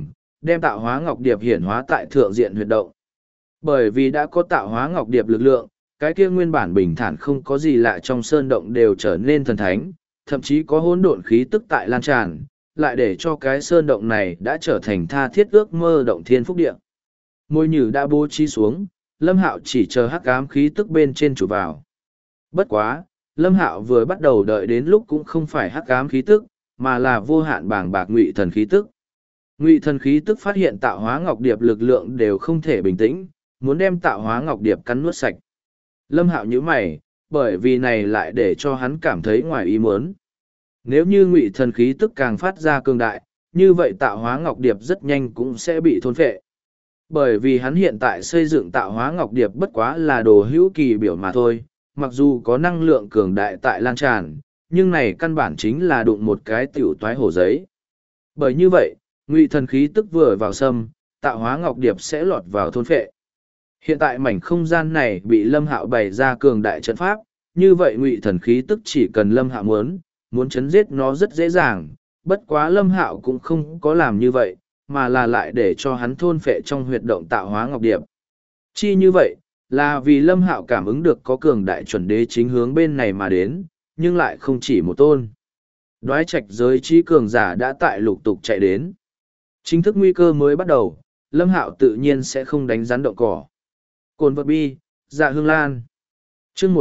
đem tạo hóa ngọc điệp hiển hóa tại thượng diện huyệt động. Bởi vì đã có tạo hóa ngọc điệp lực lượng, cái kia nguyên bản bình thản không có gì lạ trong sơn động đều trở nên thần thánh, thậm chí có hỗn độn khí tức tại lan tràn, lại để cho cái sơn động này đã trở thành tha thiết ước mơ động thiên phúc địa. Môi nhử đã bố trí xuống, Lâm Hạo chỉ chờ hắc ám khí tức bên trên chủ vào. Bất quá, Lâm Hạo vừa bắt đầu đợi đến lúc cũng không phải hắc ám khí tức, mà là vô hạn bàng bạc ngụy thần khí tức. Ngụy thần khí tức phát hiện tạo hóa ngọc điệp lực lượng đều không thể bình tĩnh, muốn đem tạo hóa ngọc điệp cắn nuốt sạch. Lâm Hạo nhíu mày, bởi vì này lại để cho hắn cảm thấy ngoài ý muốn. Nếu như ngụy thần khí tức càng phát ra cường đại, như vậy tạo hóa ngọc điệp rất nhanh cũng sẽ bị thôn phệ. Bởi vì hắn hiện tại xây dựng tạo hóa ngọc điệp bất quá là đồ hữu kỳ biểu mà thôi, mặc dù có năng lượng cường đại tại lan tràn, nhưng này căn bản chính là đụng một cái tiểu toái hổ giấy. Bởi như vậy, ngụy thần khí tức vừa vào sâm, tạo hóa ngọc điệp sẽ lọt vào thôn phệ. Hiện tại mảnh không gian này bị Lâm Hạo bày ra cường đại trận pháp, như vậy ngụy thần khí tức chỉ cần Lâm Hạo muốn chấn giết nó rất dễ dàng, bất quá Lâm Hạo cũng không có làm như vậy, mà là lại để cho hắn thôn phệ trong huyệt động tạo hóa ngọc điệp. Chi như vậy, là vì Lâm Hạo cảm ứng được có cường đại chuẩn đế chính hướng bên này mà đến, nhưng lại không chỉ một tôn. Đoái trạch giới trí cường giả đã tại lục tục chạy đến. Chính thức nguy cơ mới bắt đầu, Lâm Hạo tự nhiên sẽ không đánh rắn động cỏ. Cồn vật bi, dạ hương lan. Chương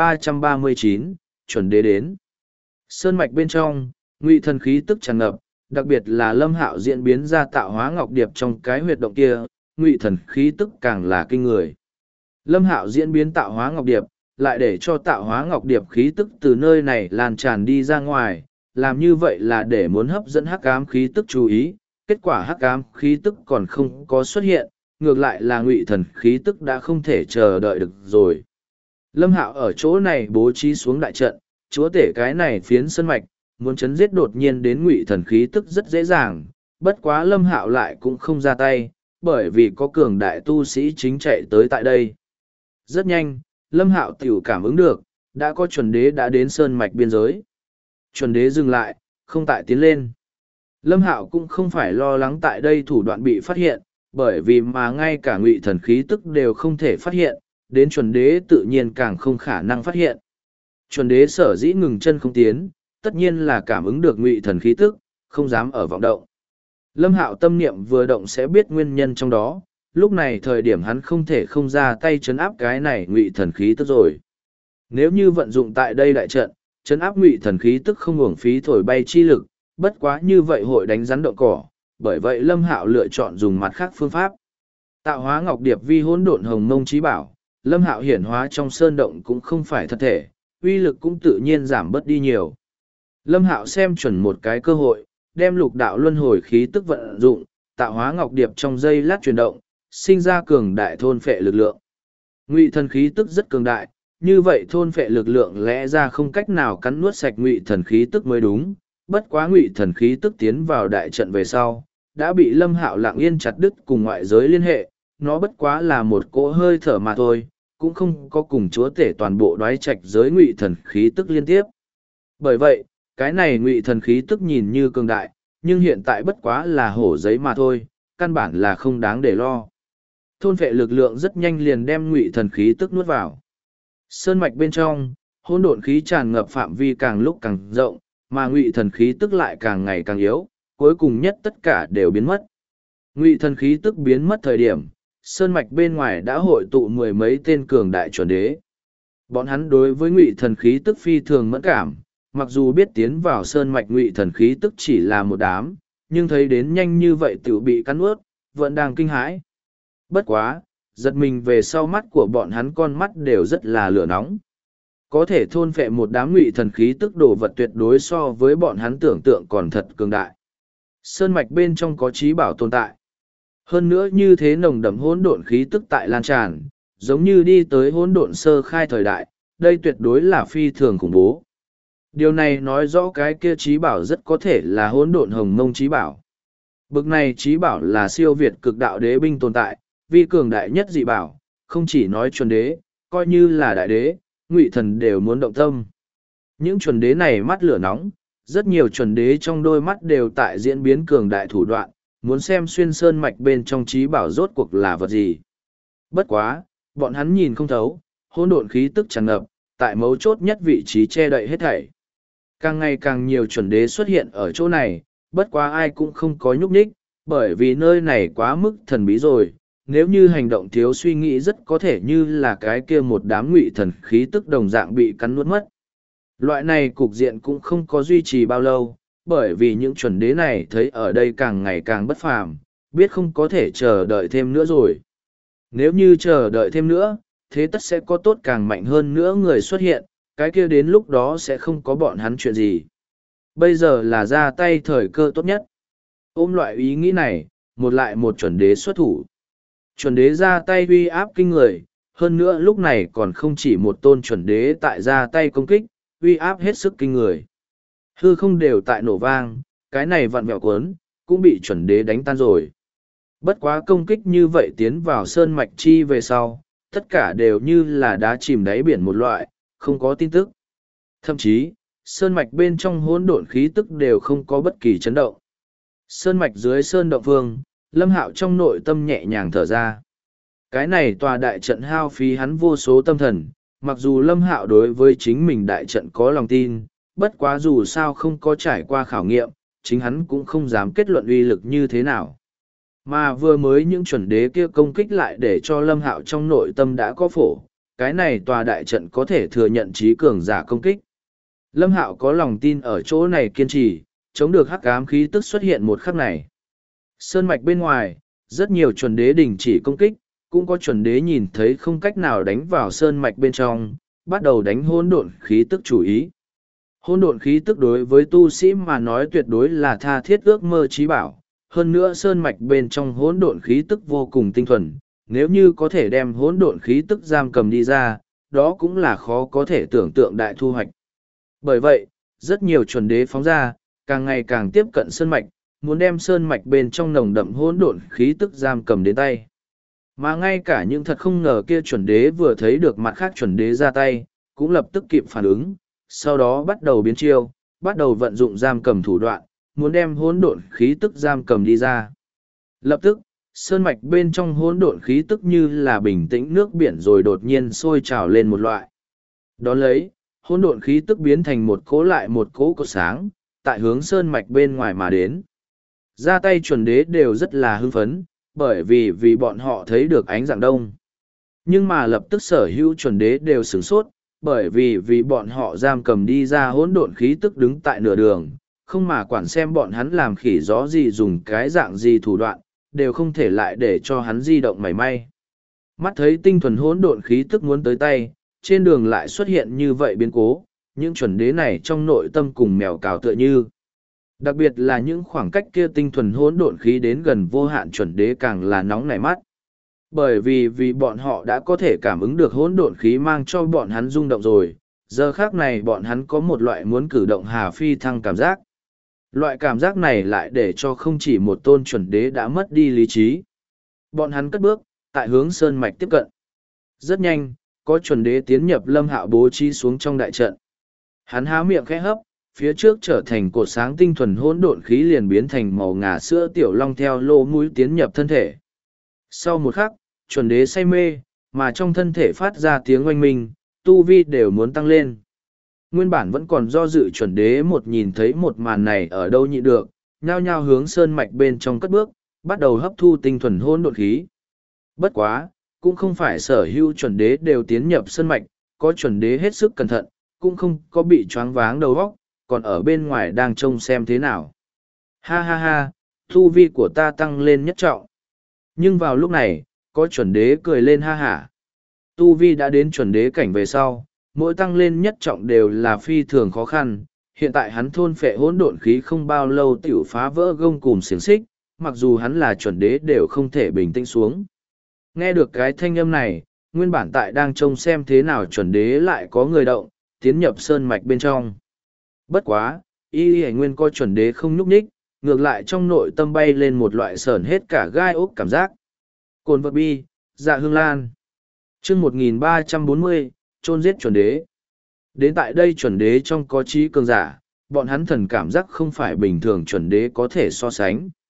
1339, chuẩn đế đến. Sơn mạch bên trong, ngụy thần khí tức tràn ngập, đặc biệt là Lâm Hạo diễn biến ra tạo hóa ngọc điệp trong cái huyệt động kia, ngụy thần khí tức càng là kinh người. Lâm Hạo diễn biến tạo hóa ngọc điệp, lại để cho tạo hóa ngọc điệp khí tức từ nơi này lan tràn đi ra ngoài, làm như vậy là để muốn hấp dẫn hắc ám khí tức chú ý, kết quả hắc ám khí tức còn không có xuất hiện, ngược lại là ngụy thần khí tức đã không thể chờ đợi được rồi. Lâm Hạo ở chỗ này bố trí xuống đại trận, chúa tể cái này phiến sơn mạch, muốn chấn giết đột nhiên đến ngụy thần khí tức rất dễ dàng, bất quá Lâm Hạo lại cũng không ra tay, bởi vì có cường đại tu sĩ chính chạy tới tại đây. Rất nhanh, Lâm Hạo tiểu cảm ứng được, đã có chuẩn đế đã đến sơn mạch biên giới. Chuẩn đế dừng lại, không tại tiến lên. Lâm Hạo cũng không phải lo lắng tại đây thủ đoạn bị phát hiện, bởi vì mà ngay cả ngụy thần khí tức đều không thể phát hiện, đến chuẩn đế tự nhiên càng không khả năng phát hiện. Chuẩn đế sở dĩ ngừng chân không tiến, tất nhiên là cảm ứng được ngụy thần khí tức, không dám ở vọng động. Lâm Hạo tâm niệm vừa động sẽ biết nguyên nhân trong đó, lúc này thời điểm hắn không thể không ra tay chấn áp cái này ngụy thần khí tức rồi. Nếu như vận dụng tại đây đại trận, chấn áp ngụy thần khí tức không uổng phí thổi bay chi lực, bất quá như vậy hội đánh rắn động cỏ, bởi vậy Lâm Hạo lựa chọn dùng mặt khác phương pháp. Tạo hóa ngọc điệp vi hỗn độn hồng mông chí bảo, Lâm Hạo hiển hóa trong sơn động cũng không phải thật thể, uy lực cũng tự nhiên giảm bớt đi nhiều. Lâm Hạo xem chuẩn một cái cơ hội, đem lục đạo luân hồi khí tức vận dụng, tạo hóa ngọc điệp trong dây lát chuyển động, sinh ra cường đại thôn phệ lực lượng. Ngụy thần khí tức rất cường đại, như vậy thôn phệ lực lượng lẽ ra không cách nào cắn nuốt sạch ngụy thần khí tức mới đúng, bất quá ngụy thần khí tức tiến vào đại trận về sau, đã bị Lâm Hạo lặng yên chặt đứt cùng ngoại giới liên hệ, nó bất quá là một cỗ hơi thở mà thôi, cũng không có cùng chúa tể toàn bộ đoái trạch giới ngụy thần khí tức liên tiếp. Bởi vậy, cái này ngụy thần khí tức nhìn như cường đại, nhưng hiện tại bất quá là hổ giấy mà thôi, căn bản là không đáng để lo. Thôn phệ lực lượng rất nhanh liền đem ngụy thần khí tức nuốt vào. Sơn mạch bên trong, hỗn độn khí tràn ngập phạm vi càng lúc càng rộng, mà ngụy thần khí tức lại càng ngày càng yếu, cuối cùng nhất tất cả đều biến mất. Ngụy thần khí tức biến mất thời điểm, sơn mạch bên ngoài đã hội tụ mười mấy tên cường đại chuẩn đế. Bọn hắn đối với ngụy thần khí tức phi thường mẫn cảm, mặc dù biết tiến vào sơn mạch ngụy thần khí tức chỉ là một đám, nhưng thấy đến nhanh như vậy tự bị cắn ướt, vẫn đang kinh hãi. Bất quá, giật mình về sau mắt của bọn hắn con mắt đều rất là lửa nóng. Có thể thôn phệ một đám ngụy thần khí tức đồ vật tuyệt đối so với bọn hắn tưởng tượng còn thật cường đại. Sơn mạch bên trong có trí bảo tồn tại. Hơn nữa như thế nồng đậm hỗn độn khí tức tại lan tràn, giống như đi tới hỗn độn sơ khai thời đại, đây tuyệt đối là phi thường khủng bố. Điều này nói rõ cái kia trí bảo rất có thể là hỗn độn hồng mông trí bảo. Bực này trí bảo là siêu việt cực đạo đế binh tồn tại, vi cường đại nhất dị bảo, không chỉ nói chuẩn đế, coi như là đại đế, ngụy thần đều muốn động tâm. Những chuẩn đế này mắt lửa nóng, rất nhiều chuẩn đế trong đôi mắt đều tại diễn biến cường đại thủ đoạn, muốn xem xuyên sơn mạch bên trong trí bảo rốt cuộc là vật gì. Bất quá, bọn hắn nhìn không thấu, hỗn độn khí tức tràn ngập, tại mấu chốt nhất vị trí che đậy hết thảy. Càng ngày càng nhiều chuẩn đế xuất hiện ở chỗ này, bất quá ai cũng không có nhúc nhích, bởi vì nơi này quá mức thần bí rồi. Nếu như hành động thiếu suy nghĩ rất có thể như là cái kia một đám ngụy thần khí tức đồng dạng bị cắn nuốt mất. Loại này cục diện cũng không có duy trì bao lâu, bởi vì những chuẩn đế này thấy ở đây càng ngày càng bất phàm, biết không có thể chờ đợi thêm nữa rồi. Nếu như chờ đợi thêm nữa, thế tất sẽ có tốt càng mạnh hơn nữa người xuất hiện, cái kia đến lúc đó sẽ không có bọn hắn chuyện gì. Bây giờ là ra tay thời cơ tốt nhất. Ôm loại ý nghĩ này, một lại một chuẩn đế xuất thủ. Chuẩn đế ra tay uy áp kinh người, hơn nữa lúc này còn không chỉ một tôn chuẩn đế tại ra tay công kích, uy áp hết sức kinh người. Hư không đều tại nổ vang, cái này vặn vẹo cuốn, cũng bị chuẩn đế đánh tan rồi. Bất quá công kích như vậy tiến vào sơn mạch chi về sau, tất cả đều như là đá chìm đáy biển một loại, không có tin tức. Thậm chí, sơn mạch bên trong hỗn độn khí tức đều không có bất kỳ chấn động. Sơn mạch dưới sơn động phương, Lâm Hạo trong nội tâm nhẹ nhàng thở ra. Cái này tòa đại trận hao phí hắn vô số tâm thần, mặc dù Lâm Hạo đối với chính mình đại trận có lòng tin, bất quá dù sao không có trải qua khảo nghiệm, chính hắn cũng không dám kết luận uy lực như thế nào. Mà vừa mới những chuẩn đế kia công kích lại để cho Lâm Hạo trong nội tâm đã có phổ, cái này tòa đại trận có thể thừa nhận trí cường giả công kích. Lâm Hạo có lòng tin ở chỗ này kiên trì, chống được hắc ám khí tức xuất hiện một khắc này. Sơn mạch bên ngoài, rất nhiều chuẩn đế đình chỉ công kích, cũng có chuẩn đế nhìn thấy không cách nào đánh vào sơn mạch bên trong, bắt đầu đánh hỗn độn khí tức chủ ý. Hỗn độn khí tức đối với tu sĩ mà nói tuyệt đối là tha thiết ước mơ trí bảo, hơn nữa sơn mạch bên trong hỗn độn khí tức vô cùng tinh thuần, nếu như có thể đem hỗn độn khí tức giam cầm đi ra, đó cũng là khó có thể tưởng tượng đại thu hoạch. Bởi vậy, rất nhiều chuẩn đế phóng ra, càng ngày càng tiếp cận sơn mạch, muốn đem sơn mạch bên trong nồng đậm hỗn độn khí tức giam cầm đến tay. Mà ngay cả những thật không ngờ kia chuẩn đế vừa thấy được mặt khác chuẩn đế ra tay, cũng lập tức kịp phản ứng, sau đó bắt đầu biến chiêu, bắt đầu vận dụng giam cầm thủ đoạn, muốn đem hỗn độn khí tức giam cầm đi ra. Lập tức, sơn mạch bên trong hỗn độn khí tức như là bình tĩnh nước biển rồi đột nhiên sôi trào lên một loại. Đón lấy, hỗn độn khí tức biến thành một cỗ lại một cỗ cột sáng, tại hướng sơn mạch bên ngoài mà đến. Ra tay chuẩn đế đều rất là hưng phấn, bởi vì bọn họ thấy được ánh dạng đông. Nhưng mà lập tức sở hữu chuẩn đế đều sửng sốt, bởi vì bọn họ giam cầm đi ra hỗn độn khí tức đứng tại nửa đường, không mà quản xem bọn hắn làm khỉ gió gì dùng cái dạng gì thủ đoạn, đều không thể lại để cho hắn di động mảy may. Mắt thấy tinh thuần hỗn độn khí tức muốn tới tay, trên đường lại xuất hiện như vậy biến cố, những chuẩn đế này trong nội tâm cùng mèo cào tựa như. Đặc biệt là những khoảng cách kia tinh thuần hỗn độn khí đến gần vô hạn chuẩn đế càng là nóng nảy mắt. Bởi vì bọn họ đã có thể cảm ứng được hỗn độn khí mang cho bọn hắn rung động rồi, giờ khác này bọn hắn có một loại muốn cử động hà phi thăng cảm giác. Loại cảm giác này lại để cho không chỉ một tôn chuẩn đế đã mất đi lý trí. Bọn hắn cất bước, tại hướng sơn mạch tiếp cận. Rất nhanh, có chuẩn đế tiến nhập Lâm Hạo bố trí xuống trong đại trận. Hắn há miệng khẽ hấp, phía trước trở thành cột sáng tinh thuần hỗn độn khí liền biến thành màu ngà sữa tiểu long theo lỗ mũi tiến nhập thân thể. Sau một khắc, chuẩn đế say mê, mà trong thân thể phát ra tiếng oanh minh, tu vi đều muốn tăng lên. Nguyên bản vẫn còn do dự chuẩn đế một nhìn thấy một màn này ở đâu nhịn được, nhao nhao hướng sơn mạch bên trong cất bước, bắt đầu hấp thu tinh thuần hỗn độn khí. Bất quá, cũng không phải sở hữu chuẩn đế đều tiến nhập sơn mạch, có chuẩn đế hết sức cẩn thận, cũng không có bị choáng váng đầu óc, còn ở bên ngoài đang trông xem thế nào. Ha ha ha, tu vi của ta tăng lên nhất trọng. Nhưng vào lúc này, có chuẩn đế cười lên ha hả. Tu vi đã đến chuẩn đế cảnh về sau, mỗi tăng lên nhất trọng đều là phi thường khó khăn. Hiện tại hắn thôn phệ hỗn độn khí không bao lâu tiểu phá vỡ gông cùm xiềng xích, mặc dù hắn là chuẩn đế đều không thể bình tĩnh xuống. Nghe được cái thanh âm này, nguyên bản tại đang trông xem thế nào chuẩn đế lại có người động, tiến nhập sơn mạch bên trong. Bất quá, y nguyên coi chuẩn đế không nhúc nhích, ngược lại trong nội tâm bay lên một loại sởn hết cả gai ốc cảm giác. Cồn vật bi, dạ hương lan. chương 1340, chôn giết chuẩn đế. Đến tại đây chuẩn đế trong có trí cường giả, bọn hắn thần cảm giác không phải bình thường chuẩn đế có thể so sánh.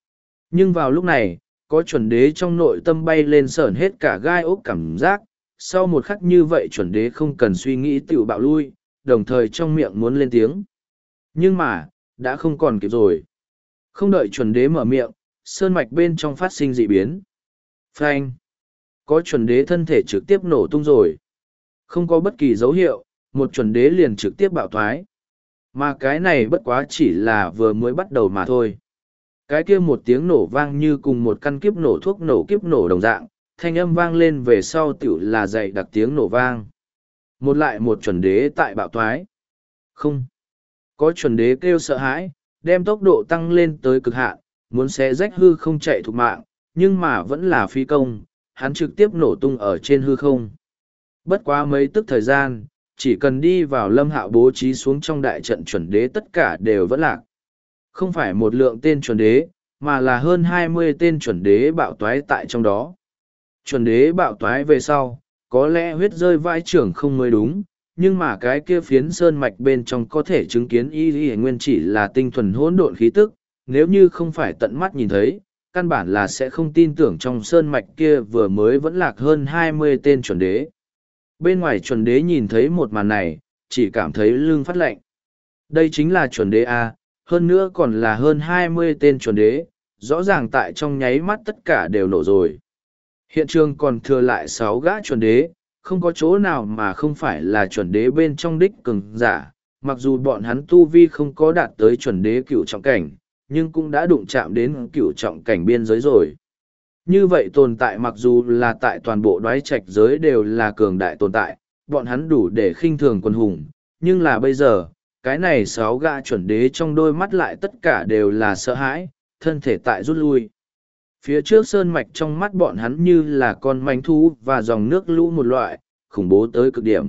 Nhưng vào lúc này, có chuẩn đế trong nội tâm bay lên sởn hết cả gai ốc cảm giác, sau một khắc như vậy chuẩn đế không cần suy nghĩ tiểu bạo lui, đồng thời trong miệng muốn lên tiếng. Nhưng mà, đã không còn kịp rồi. Không đợi chuẩn đế mở miệng, sơn mạch bên trong phát sinh dị biến. Phanh! Có chuẩn đế thân thể trực tiếp nổ tung rồi. Không có bất kỳ dấu hiệu, một chuẩn đế liền trực tiếp bạo thoái. Mà cái này bất quá chỉ là vừa mới bắt đầu mà thôi. Cái kia một tiếng nổ vang như cùng một căn kiếp nổ thuốc nổ kiếp nổ đồng dạng, thanh âm vang lên về sau tiểu là dậy đặc tiếng nổ vang. Một lại một chuẩn đế tại bạo thoái. Không. Có chuẩn đế kêu sợ hãi, đem tốc độ tăng lên tới cực hạn, muốn xé rách hư không chạy thục mạng, nhưng mà vẫn là phi công, hắn trực tiếp nổ tung ở trên hư không. Bất quá mấy tức thời gian, chỉ cần đi vào Lâm Hạo bố trí xuống trong đại trận chuẩn đế tất cả đều vẫn lạc. Không phải một lượng tên chuẩn đế, mà là hơn 20 tên chuẩn đế bạo toái tại trong đó. Chuẩn đế bạo toái về sau, có lẽ huyết rơi vai trưởng không mới đúng, nhưng mà cái kia phiến sơn mạch bên trong có thể chứng kiến y nguyên chỉ là tinh thuần hỗn độn khí tức, nếu như không phải tận mắt nhìn thấy, căn bản là sẽ không tin tưởng trong sơn mạch kia vừa mới vẫn lạc hơn 20 tên chuẩn đế. Bên ngoài chuẩn đế nhìn thấy một màn này, chỉ cảm thấy lưng phát lạnh. Đây chính là chuẩn đế A, hơn nữa còn là hơn 20 tên chuẩn đế, rõ ràng tại trong nháy mắt tất cả đều nổ rồi. Hiện trường còn thừa lại 6 gã chuẩn đế, không có chỗ nào mà không phải là chuẩn đế bên trong đích cường giả, mặc dù bọn hắn tu vi không có đạt tới chuẩn đế cửu trọng cảnh, nhưng cũng đã đụng chạm đến cửu trọng cảnh biên giới rồi. Như vậy tồn tại mặc dù là tại toàn bộ đoái trạch giới đều là cường đại tồn tại, bọn hắn đủ để khinh thường quân hùng, nhưng là bây giờ, cái này 6 gã chuẩn đế trong đôi mắt lại tất cả đều là sợ hãi, thân thể tại rút lui. Phía trước sơn mạch trong mắt bọn hắn như là con manh thú và dòng nước lũ một loại, khủng bố tới cực điểm.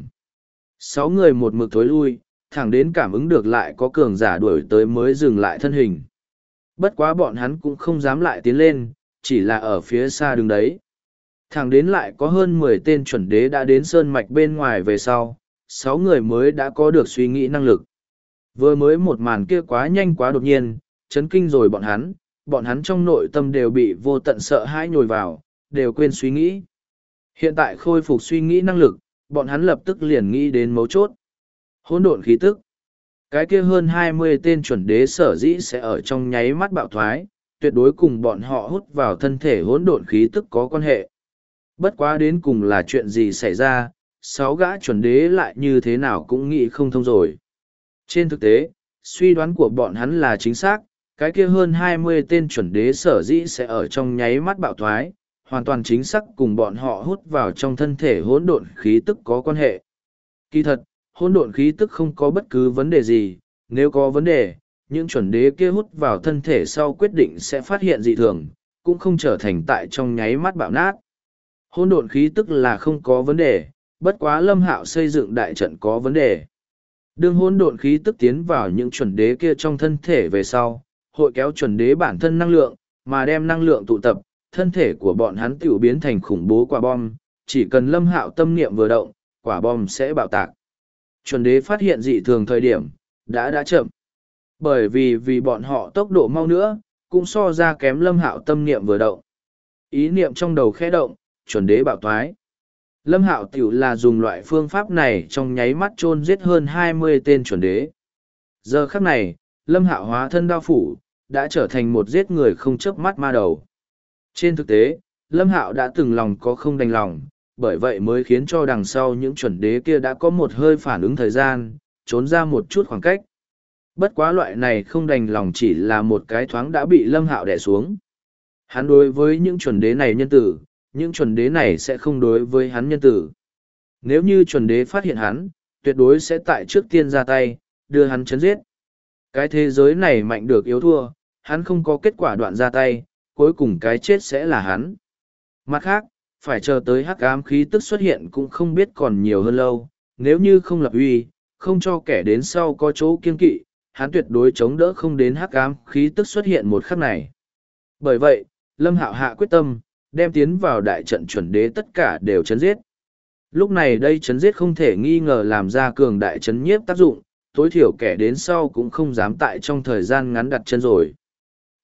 6 người một mực thối lui, thẳng đến cảm ứng được lại có cường giả đuổi tới mới dừng lại thân hình. Bất quá bọn hắn cũng không dám lại tiến lên, chỉ là ở phía xa đứng đấy. Thẳng đến lại có hơn 10 tên chuẩn đế đã đến sơn mạch bên ngoài về sau, 6 người mới đã có được suy nghĩ năng lực. Vừa mới một màn kia quá nhanh quá đột nhiên, chấn kinh rồi bọn hắn trong nội tâm đều bị vô tận sợ hãi nhồi vào, đều quên suy nghĩ. Hiện tại khôi phục suy nghĩ năng lực, bọn hắn lập tức liền nghĩ đến mấu chốt. Hỗn độn khí tức. Cái kia hơn 20 tên chuẩn đế sở dĩ sẽ ở trong nháy mắt bạo thoái, tuyệt đối cùng bọn họ hút vào thân thể hỗn độn khí tức có quan hệ. Bất quá đến cùng là chuyện gì xảy ra, 6 gã chuẩn đế lại như thế nào cũng nghĩ không thông rồi. Trên thực tế, suy đoán của bọn hắn là chính xác, cái kia hơn 20 tên chuẩn đế sở dĩ sẽ ở trong nháy mắt bạo thoái, hoàn toàn chính xác cùng bọn họ hút vào trong thân thể hỗn độn khí tức có quan hệ. Kỳ thật, hỗn độn khí tức không có bất cứ vấn đề gì, nếu có vấn đề, những chuẩn đế kia hút vào thân thể sau quyết định sẽ phát hiện dị thường, cũng không trở thành tại trong nháy mắt bạo nát. Hỗn độn khí tức là không có vấn đề, bất quá Lâm Hạo xây dựng đại trận có vấn đề. Đương hỗn độn khí tức tiến vào những chuẩn đế kia trong thân thể về sau, hội kéo chuẩn đế bản thân năng lượng, mà đem năng lượng tụ tập, thân thể của bọn hắn tiểu biến thành khủng bố quả bom, chỉ cần Lâm Hạo tâm niệm vừa động, quả bom sẽ bạo tạc. Chuẩn đế phát hiện dị thường thời điểm, đã chậm. Bởi vì bọn họ tốc độ mau nữa, cũng so ra kém Lâm Hạo tâm niệm vừa động. Ý niệm trong đầu khẽ động, chuẩn đế bạo thoái. Lâm Hạo tiểu là dùng loại phương pháp này trong nháy mắt chôn giết hơn 20 tên chuẩn đế. Giờ khắc này, Lâm Hạo hóa thân đao phủ, đã trở thành một giết người không chớp mắt ma đầu. Trên thực tế, Lâm Hạo đã từng lòng có không đành lòng, bởi vậy mới khiến cho đằng sau những chuẩn đế kia đã có một hơi phản ứng thời gian, trốn ra một chút khoảng cách. Bất quá loại này không đành lòng chỉ là một cái thoáng đã bị Lâm Hạo đè xuống. Hắn đối với những chuẩn đế này nhân tử, những chuẩn đế này sẽ không đối với hắn nhân tử. Nếu như chuẩn đế phát hiện hắn, tuyệt đối sẽ tại trước tiên ra tay, đưa hắn chấn giết. Cái thế giới này mạnh được yếu thua, hắn không có kết quả đoạn ra tay, cuối cùng cái chết sẽ là hắn. Mặt khác, phải chờ tới hắc ám khí tức xuất hiện cũng không biết còn nhiều hơn lâu, nếu như không lập uy, không cho kẻ đến sau có chỗ kiên kỵ, hắn tuyệt đối chống đỡ không đến hắc ám khí tức xuất hiện một khắc này. Bởi vậy, Lâm Hạo hạ quyết tâm, đem tiến vào đại trận chuẩn đế tất cả đều chấn giết. Lúc này đây chấn giết không thể nghi ngờ làm ra cường đại chấn nhiếp tác dụng, tối thiểu kẻ đến sau cũng không dám tại trong thời gian ngắn đặt chân rồi.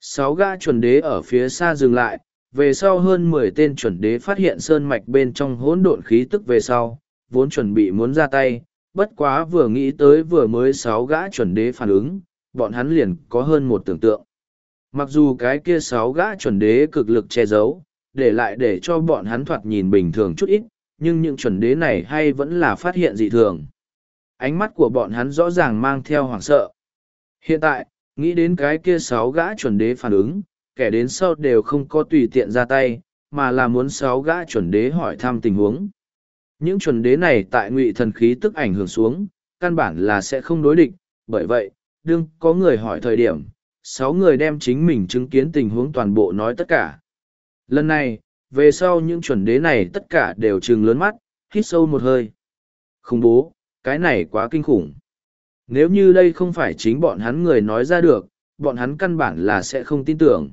6 gã chuẩn đế ở phía xa dừng lại, về sau hơn 10 tên chuẩn đế phát hiện sơn mạch bên trong hỗn độn khí tức về sau, vốn chuẩn bị muốn ra tay, bất quá vừa nghĩ tới vừa mới 6 gã chuẩn đế phản ứng, bọn hắn liền có hơn một tưởng tượng. Mặc dù cái kia 6 gã chuẩn đế cực lực che giấu, để lại để cho bọn hắn thoạt nhìn bình thường chút ít, nhưng những chuẩn đế này hay vẫn là phát hiện dị thường. Ánh mắt của bọn hắn rõ ràng mang theo hoảng sợ. Hiện tại, nghĩ đến cái kia 6 gã chuẩn đế phản ứng, kẻ đến sau đều không có tùy tiện ra tay, mà là muốn 6 gã chuẩn đế hỏi thăm tình huống. Những chuẩn đế này tại ngụy thần khí tức ảnh hưởng xuống, căn bản là sẽ không đối địch, bởi vậy, đương có người hỏi thời điểm, 6 người đem chính mình chứng kiến tình huống toàn bộ nói tất cả. Lần này, về sau những chuẩn đế này tất cả đều trừng lớn mắt, hít sâu một hơi. Khủng bố, cái này quá kinh khủng. Nếu như đây không phải chính bọn hắn người nói ra được, bọn hắn căn bản là sẽ không tin tưởng.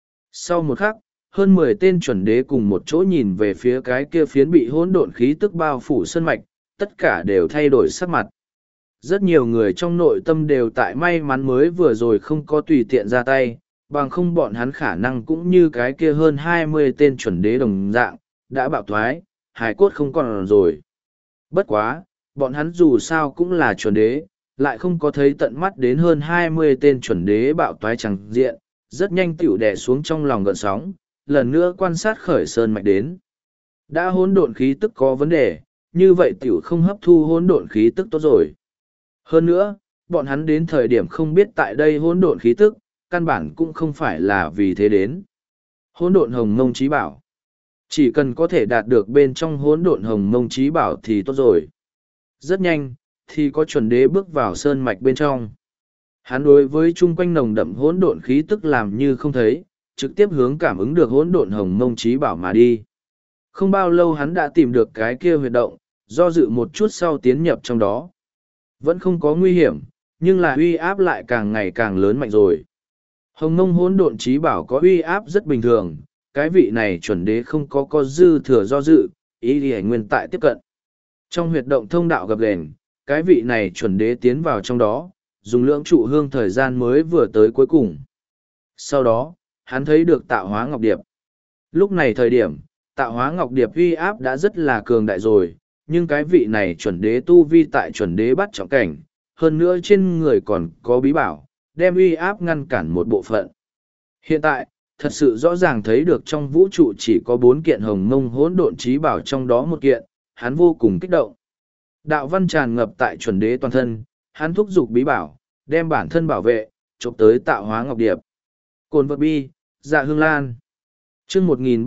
Sau một khắc, hơn 10 tên chuẩn đế cùng một chỗ nhìn về phía cái kia phiến bị hỗn độn khí tức bao phủ sân mạch, tất cả đều thay đổi sắc mặt. Rất nhiều người trong nội tâm đều tại may mắn mới vừa rồi không có tùy tiện ra tay, bằng không bọn hắn khả năng cũng như cái kia hơn 20 tên chuẩn đế đồng dạng, đã bạo thoái, hài cốt không còn rồi. Bất quá, bọn hắn dù sao cũng là chuẩn đế, lại không có thấy tận mắt đến hơn 20 tên chuẩn đế bạo toái chẳng diện, rất nhanh tiểu đè xuống trong lòng gợn sóng, lần nữa quan sát khởi sơn mạch đến. Đã hỗn độn khí tức có vấn đề, như vậy tiểu không hấp thu hỗn độn khí tức tốt rồi. Hơn nữa, bọn hắn đến thời điểm không biết tại đây hỗn độn khí tức, căn bản cũng không phải là vì thế đến. Hỗn độn hồng mông trí bảo. Chỉ cần có thể đạt được bên trong hỗn độn hồng mông trí bảo thì tốt rồi. Rất nhanh, thì có chuẩn đế bước vào sơn mạch bên trong. Hắn đối với chung quanh nồng đậm hỗn độn khí tức làm như không thấy, trực tiếp hướng cảm ứng được hỗn độn hồng mông trí bảo mà đi. Không bao lâu hắn đã tìm được cái kia huyệt động, do dự một chút sau tiến nhập trong đó. Vẫn không có nguy hiểm, nhưng là uy áp lại càng ngày càng lớn mạnh rồi. Hồng mông hỗn độn trí bảo có uy áp rất bình thường, cái vị này chuẩn đế không có dư thừa do dự, ý đi hành nguyên tại tiếp cận. Trong huyệt động thông đạo gập ghềnh, cái vị này chuẩn đế tiến vào trong đó, dùng lưỡng trụ hương thời gian mới vừa tới cuối cùng. Sau đó, hắn thấy được tạo hóa ngọc điệp. Lúc này thời điểm, tạo hóa ngọc điệp uy áp đã rất là cường đại rồi, nhưng cái vị này chuẩn đế tu vi tại chuẩn đế bắt trọng cảnh, hơn nữa trên người còn có bí bảo, đem uy áp ngăn cản một bộ phận. Hiện tại, thật sự rõ ràng thấy được trong vũ trụ chỉ có 4 kiện hồng mông hỗn độn trí bảo trong đó một kiện, hắn vô cùng kích động. Đạo văn tràn ngập tại chuẩn đế toàn thân, hắn thúc giục bí bảo, đem bản thân bảo vệ, chụp tới tạo hóa ngọc điệp. Cồn vật bi, dạ hương lan. Chương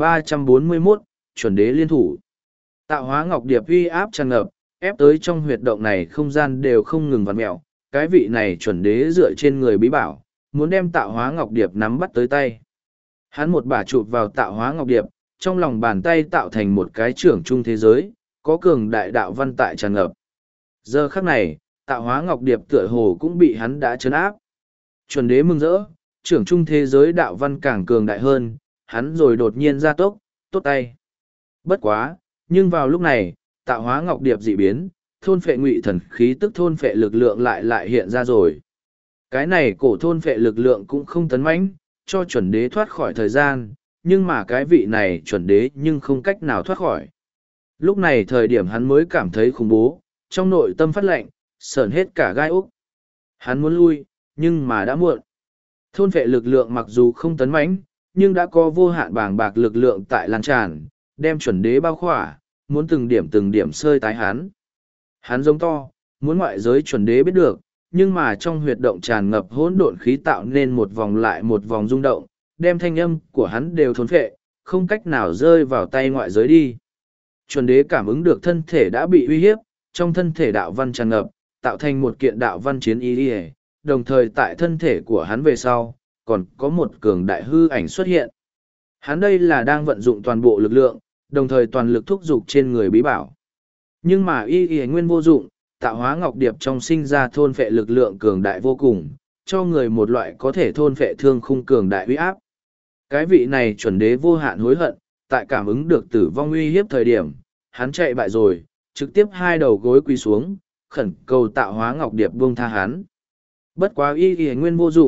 1341, chuẩn đế liên thủ. Tạo hóa ngọc điệp uy áp tràn ngập, ép tới trong huyệt động này không gian đều không ngừng vặn mẹo. Cái vị này chuẩn đế dựa trên người bí bảo, muốn đem tạo hóa ngọc điệp nắm bắt tới tay. Hắn một bả chụp vào tạo hóa ngọc điệp, trong lòng bàn tay tạo thành một cái trưởng trung thế giới, có cường đại đạo văn tại tràn ngập. Giờ khắc này, tạo hóa ngọc điệp tựa hồ cũng bị hắn đã trấn áp. Chuẩn đế mừng rỡ, trưởng trung thế giới đạo văn càng cường đại hơn, hắn rồi đột nhiên ra tốc, tốt tay. Bất quá, nhưng vào lúc này, tạo hóa ngọc điệp dị biến, thôn phệ ngụy thần khí tức thôn phệ lực lượng lại hiện ra rồi. Cái này cổ thôn phệ lực lượng cũng không tấn mãnh, cho chuẩn đế thoát khỏi thời gian, nhưng mà cái vị này chuẩn đế nhưng không cách nào thoát khỏi. Lúc này thời điểm hắn mới cảm thấy khủng bố, trong nội tâm phát lạnh, sởn hết cả gai úc. Hắn muốn lui, nhưng mà đã muộn. Thôn phệ lực lượng mặc dù không tấn mãnh, nhưng đã có vô hạn bàng bạc lực lượng tại lan tràn, đem chuẩn đế bao khỏa, muốn từng điểm sơi tái hắn. Hắn giống to, muốn ngoại giới chuẩn đế biết được, nhưng mà trong huyệt động tràn ngập hỗn độn khí tạo nên một vòng lại một vòng rung động, đem thanh âm của hắn đều thôn phệ, không cách nào rơi vào tay ngoại giới đi. Chuẩn đế cảm ứng được thân thể đã bị uy hiếp, trong thân thể đạo văn tràn ngập, tạo thành một kiện đạo văn chiến y, đồng thời tại thân thể của hắn về sau, còn có một cường đại hư ảnh xuất hiện. Hắn đây là đang vận dụng toàn bộ lực lượng, đồng thời toàn lực thúc giục trên người bí bảo. Nhưng mà y nguyên vô dụng, tạo hóa ngọc điệp trong sinh ra thôn phệ lực lượng cường đại vô cùng, cho người một loại có thể thôn phệ thương khung cường đại uy áp. Cái vị này chuẩn đế vô hạn hối hận, tại cảm ứng được tử vong uy hiếp thời điểm, hắn chạy bại rồi, trực tiếp 2 đầu gối quỳ xuống, khẩn cầu tạo hóa ngọc điệp buông tha hắn. Bất quá y nguyên vô dụng,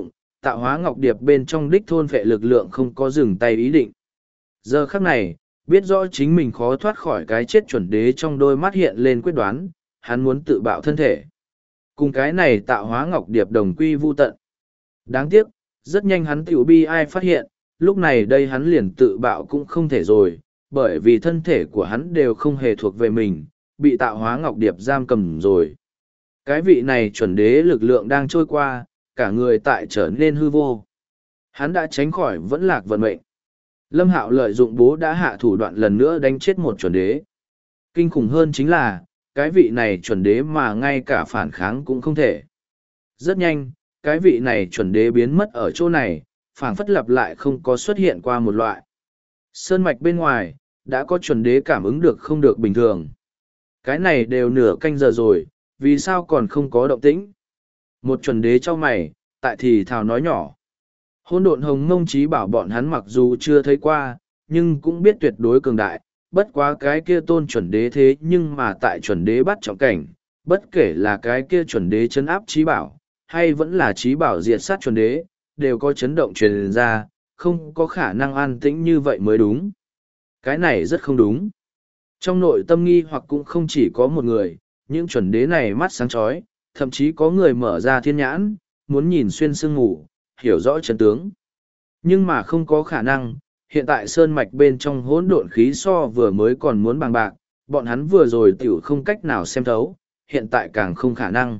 tạo hóa ngọc điệp bên trong đích thôn phệ lực lượng không có dừng tay ý định. Giờ khắc này, biết rõ chính mình khó thoát khỏi cái chết, chuẩn đế trong đôi mắt hiện lên quyết đoán, hắn muốn tự bạo thân thể. Cùng cái này tạo hóa ngọc điệp đồng quy vu tận. Đáng tiếc, rất nhanh hắn tiểu bi ai phát hiện, lúc này đây hắn liền tự bạo cũng không thể rồi, bởi vì thân thể của hắn đều không hề thuộc về mình, bị tạo hóa ngọc điệp giam cầm rồi. Cái vị này chuẩn đế lực lượng đang trôi qua, cả người tại trở nên hư vô. Hắn đã tránh khỏi vẫn lạc vận mệnh. Lâm Hạo lợi dụng bố đã hạ thủ đoạn lần nữa đánh chết một chuẩn đế. Kinh khủng hơn chính là, cái vị này chuẩn đế mà ngay cả phản kháng cũng không thể. Rất nhanh, cái vị này chuẩn đế biến mất ở chỗ này, phảng phất lặp lại không có xuất hiện qua một loại. Sơn mạch bên ngoài, đã có chuẩn đế cảm ứng được không được bình thường. Cái này đều nửa canh giờ rồi, vì sao còn không có động tĩnh? Một chuẩn đế cho mày, tại thì thào nói nhỏ. Hôn độn hồng mông trí bảo bọn hắn mặc dù chưa thấy qua, nhưng cũng biết tuyệt đối cường đại, bất quá cái kia tôn chuẩn đế thế nhưng mà tại chuẩn đế bắt trọng cảnh, bất kể là cái kia chuẩn đế chấn áp trí bảo, hay vẫn là trí bảo diệt sát chuẩn đế, đều có chấn động truyền ra, không có khả năng an tĩnh như vậy mới đúng. Cái này rất không đúng. Trong nội tâm nghi hoặc cũng không chỉ có một người, những chuẩn đế này mắt sáng chói, thậm chí có người mở ra thiên nhãn, muốn nhìn xuyên sương ngủ, hiểu rõ chân tướng. Nhưng mà không có khả năng, hiện tại sơn mạch bên trong hỗn độn khí so vừa mới còn muốn bằng bạc, bọn hắn vừa rồi tiểu không cách nào xem thấu, hiện tại càng không khả năng.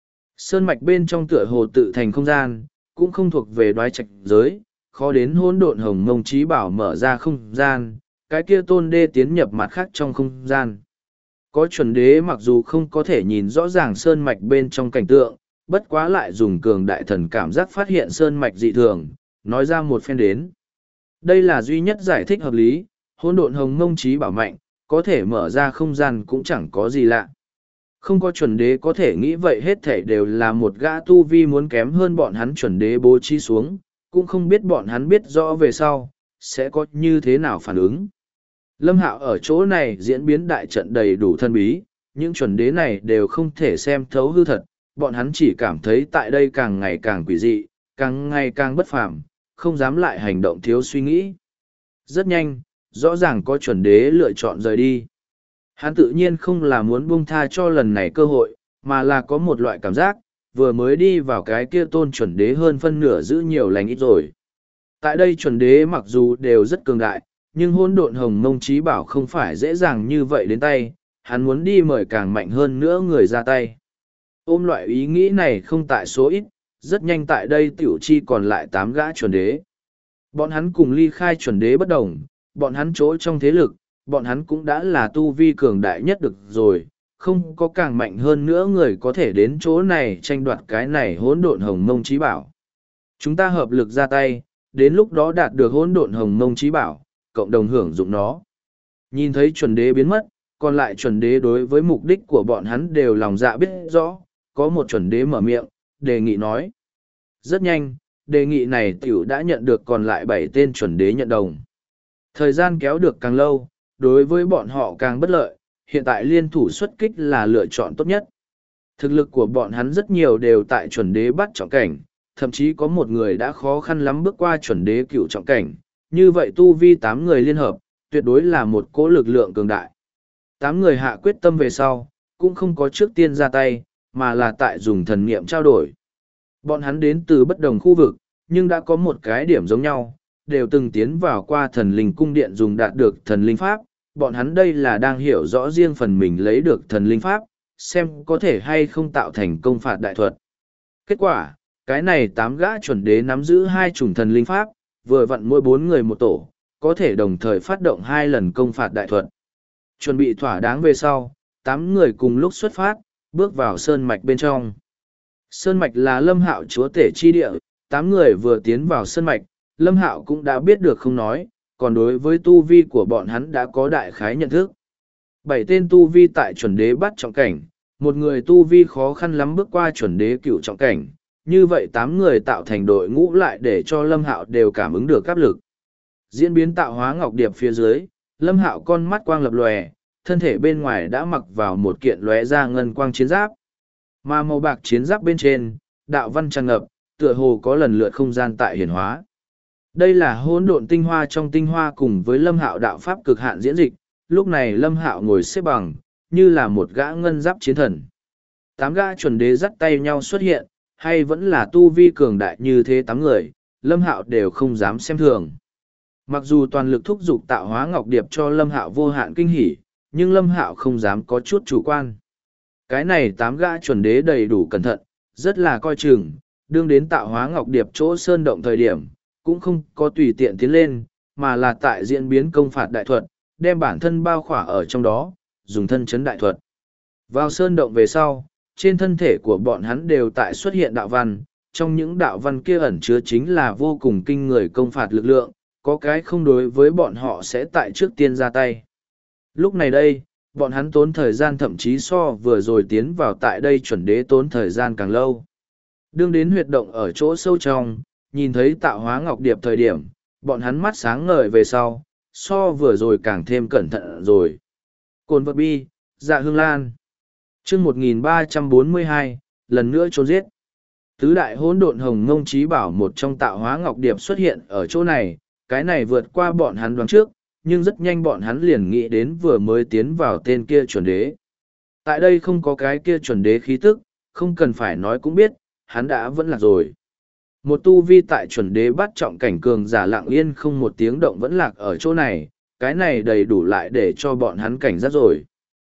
Sơn mạch bên trong tựa hồ tự thành không gian, cũng không thuộc về đoái trạch giới, khó đến hỗn độn hồng mông trí bảo mở ra không gian, cái kia tôn đê tiến nhập mặt khác trong không gian. Có chuẩn đế mặc dù không có thể nhìn rõ ràng sơn mạch bên trong cảnh tượng, bất quá lại dùng cường đại thần cảm giác phát hiện sơn mạch dị thường, nói ra một phen đến. Đây là duy nhất giải thích hợp lý, hỗn độn hồng mông trí bảo mạnh, có thể mở ra không gian cũng chẳng có gì lạ. Không có chuẩn đế có thể nghĩ vậy, hết thể đều là một gã tu vi muốn kém hơn bọn hắn chuẩn đế bố trí xuống, cũng không biết bọn hắn biết rõ về sau, sẽ có như thế nào phản ứng. Lâm Hạo ở chỗ này diễn biến đại trận đầy đủ thân bí, những chuẩn đế này đều không thể xem thấu hư thật, bọn hắn chỉ cảm thấy tại đây càng ngày càng quỷ dị, càng ngày càng bất phàm, không dám lại hành động thiếu suy nghĩ. Rất nhanh, rõ ràng có chuẩn đế lựa chọn rời đi. Hắn tự nhiên không là muốn buông tha cho lần này cơ hội, mà là có một loại cảm giác, vừa mới đi vào cái kia tôn chuẩn đế hơn phân nửa giữ nhiều lành ít rồi. Tại đây chuẩn đế mặc dù đều rất cường đại, nhưng hỗn độn hồng mông trí bảo không phải dễ dàng như vậy đến tay, hắn muốn đi mời càng mạnh hơn nữa người ra tay. Ôm loại ý nghĩ này không tại số ít, rất nhanh tại đây tiểu chi còn lại 8 gã chuẩn đế. Bọn hắn cùng ly khai chuẩn đế bất đồng, bọn hắn chỗ trong thế lực, bọn hắn cũng đã là tu vi cường đại nhất được rồi, không có càng mạnh hơn nữa người có thể đến chỗ này tranh đoạt cái này hỗn độn hồng mông trí bảo. Chúng ta hợp lực ra tay, đến lúc đó đạt được hỗn độn hồng mông trí bảo, cộng đồng hưởng dụng nó. Nhìn thấy chuẩn đế biến mất, còn lại chuẩn đế đối với mục đích của bọn hắn đều lòng dạ biết rõ, có một chuẩn đế mở miệng, đề nghị nói. Rất nhanh, đề nghị này tiểu đã nhận được còn lại 7 tên chuẩn đế nhận đồng. Thời gian kéo được càng lâu, đối với bọn họ càng bất lợi, hiện tại liên thủ xuất kích là lựa chọn tốt nhất. Thực lực của bọn hắn rất nhiều đều tại chuẩn đế bắt trọng cảnh, thậm chí có một người đã khó khăn lắm bước qua chuẩn đế cửu trọng cảnh, như vậy tu vi 8 người liên hợp, tuyệt đối là một cỗ lực lượng cường đại. 8 người hạ quyết tâm về sau, cũng không có trước tiên ra tay, mà là tại dùng thần niệm trao đổi. Bọn hắn đến từ bất đồng khu vực, nhưng đã có một cái điểm giống nhau, đều từng tiến vào qua thần linh cung điện dùng đạt được thần linh pháp. Bọn hắn đây là đang hiểu rõ riêng phần mình lấy được thần linh pháp, xem có thể hay không tạo thành công phạt đại thuật. Kết quả, cái này 8 gã chuẩn đế nắm giữ 2 chủng thần linh pháp, vừa vặn mỗi 4 người một tổ, có thể đồng thời phát động 2 lần công phạt đại thuật. Chuẩn bị thỏa đáng về sau, 8 người cùng lúc xuất phát, bước vào sơn mạch bên trong. Sơn mạch là Lâm Hạo chúa tể chi địa, 8 người vừa tiến vào sơn mạch, Lâm Hạo cũng đã biết được không nói, còn đối với tu vi của bọn hắn đã có đại khái nhận thức. 7 tên tu vi tại chuẩn đế bắt trọng cảnh, một người tu vi khó khăn lắm bước qua chuẩn đế cửu trọng cảnh, như vậy 8 người tạo thành đội ngũ lại để cho Lâm Hạo đều cảm ứng được áp lực. Diễn biến tạo hóa ngọc điệp phía dưới, Lâm Hạo con mắt quang lập lòe, thân thể bên ngoài đã mặc vào một kiện lóe ra ngân quang chiến giáp. Mà màu bạc chiến giáp bên trên, đạo văn tràn ngập, tựa hồ có lần lượt không gian tại hiển hóa. Đây là hỗn độn tinh hoa trong tinh hoa cùng với Lâm Hạo đạo pháp cực hạn diễn dịch, lúc này Lâm Hạo ngồi xếp bằng, như là một gã ngân giáp chiến thần. 8 gã chuẩn đế dắt tay nhau xuất hiện, hay vẫn là tu vi cường đại như thế 8 người, Lâm Hạo đều không dám xem thường. Mặc dù toàn lực thúc giục tạo hóa ngọc điệp cho Lâm Hạo vô hạn kinh hỉ, nhưng Lâm Hạo không dám có chút chủ quan. Cái này 8 gã chuẩn đế đầy đủ cẩn thận, rất là coi chừng, đương đến tạo hóa ngọc điệp chỗ sơn động thời điểm, cũng không có tùy tiện tiến lên, mà là tại diễn biến công phạt đại thuật, đem bản thân bao khỏa ở trong đó, dùng thân chấn đại thuật. Vào sơn động về sau, trên thân thể của bọn hắn đều tại xuất hiện đạo văn, trong những đạo văn kia ẩn chứa chính là vô cùng kinh người công phạt lực lượng, có cái không đối với bọn họ sẽ tại trước tiên ra tay. Lúc này đây, bọn hắn tốn thời gian thậm chí so vừa rồi tiến vào tại đây chuẩn đế tốn thời gian càng lâu. Đương đến huyệt động ở chỗ sâu trong, nhìn thấy tạo hóa ngọc điệp thời điểm, bọn hắn mắt sáng ngời về sau, so vừa rồi càng thêm cẩn thận rồi. Cồn vật bi, dạ hương lan. chương 1342, lần nữa trốn giết. Tứ đại hỗn độn hồng ngông trí bảo một trong tạo hóa ngọc điệp xuất hiện ở chỗ này, cái này vượt qua bọn hắn đoán trước, nhưng rất nhanh bọn hắn liền nghĩ đến vừa mới tiến vào tên kia chuẩn đế. Tại đây không có cái kia chuẩn đế khí tức, không cần phải nói cũng biết, hắn đã vẫn lạc rồi. Một tu vi tại chuẩn đế bắt trọng cảnh cường giả lặng yên không một tiếng động vẫn lạc ở chỗ này, cái này đầy đủ lại để cho bọn hắn cảnh giác rồi.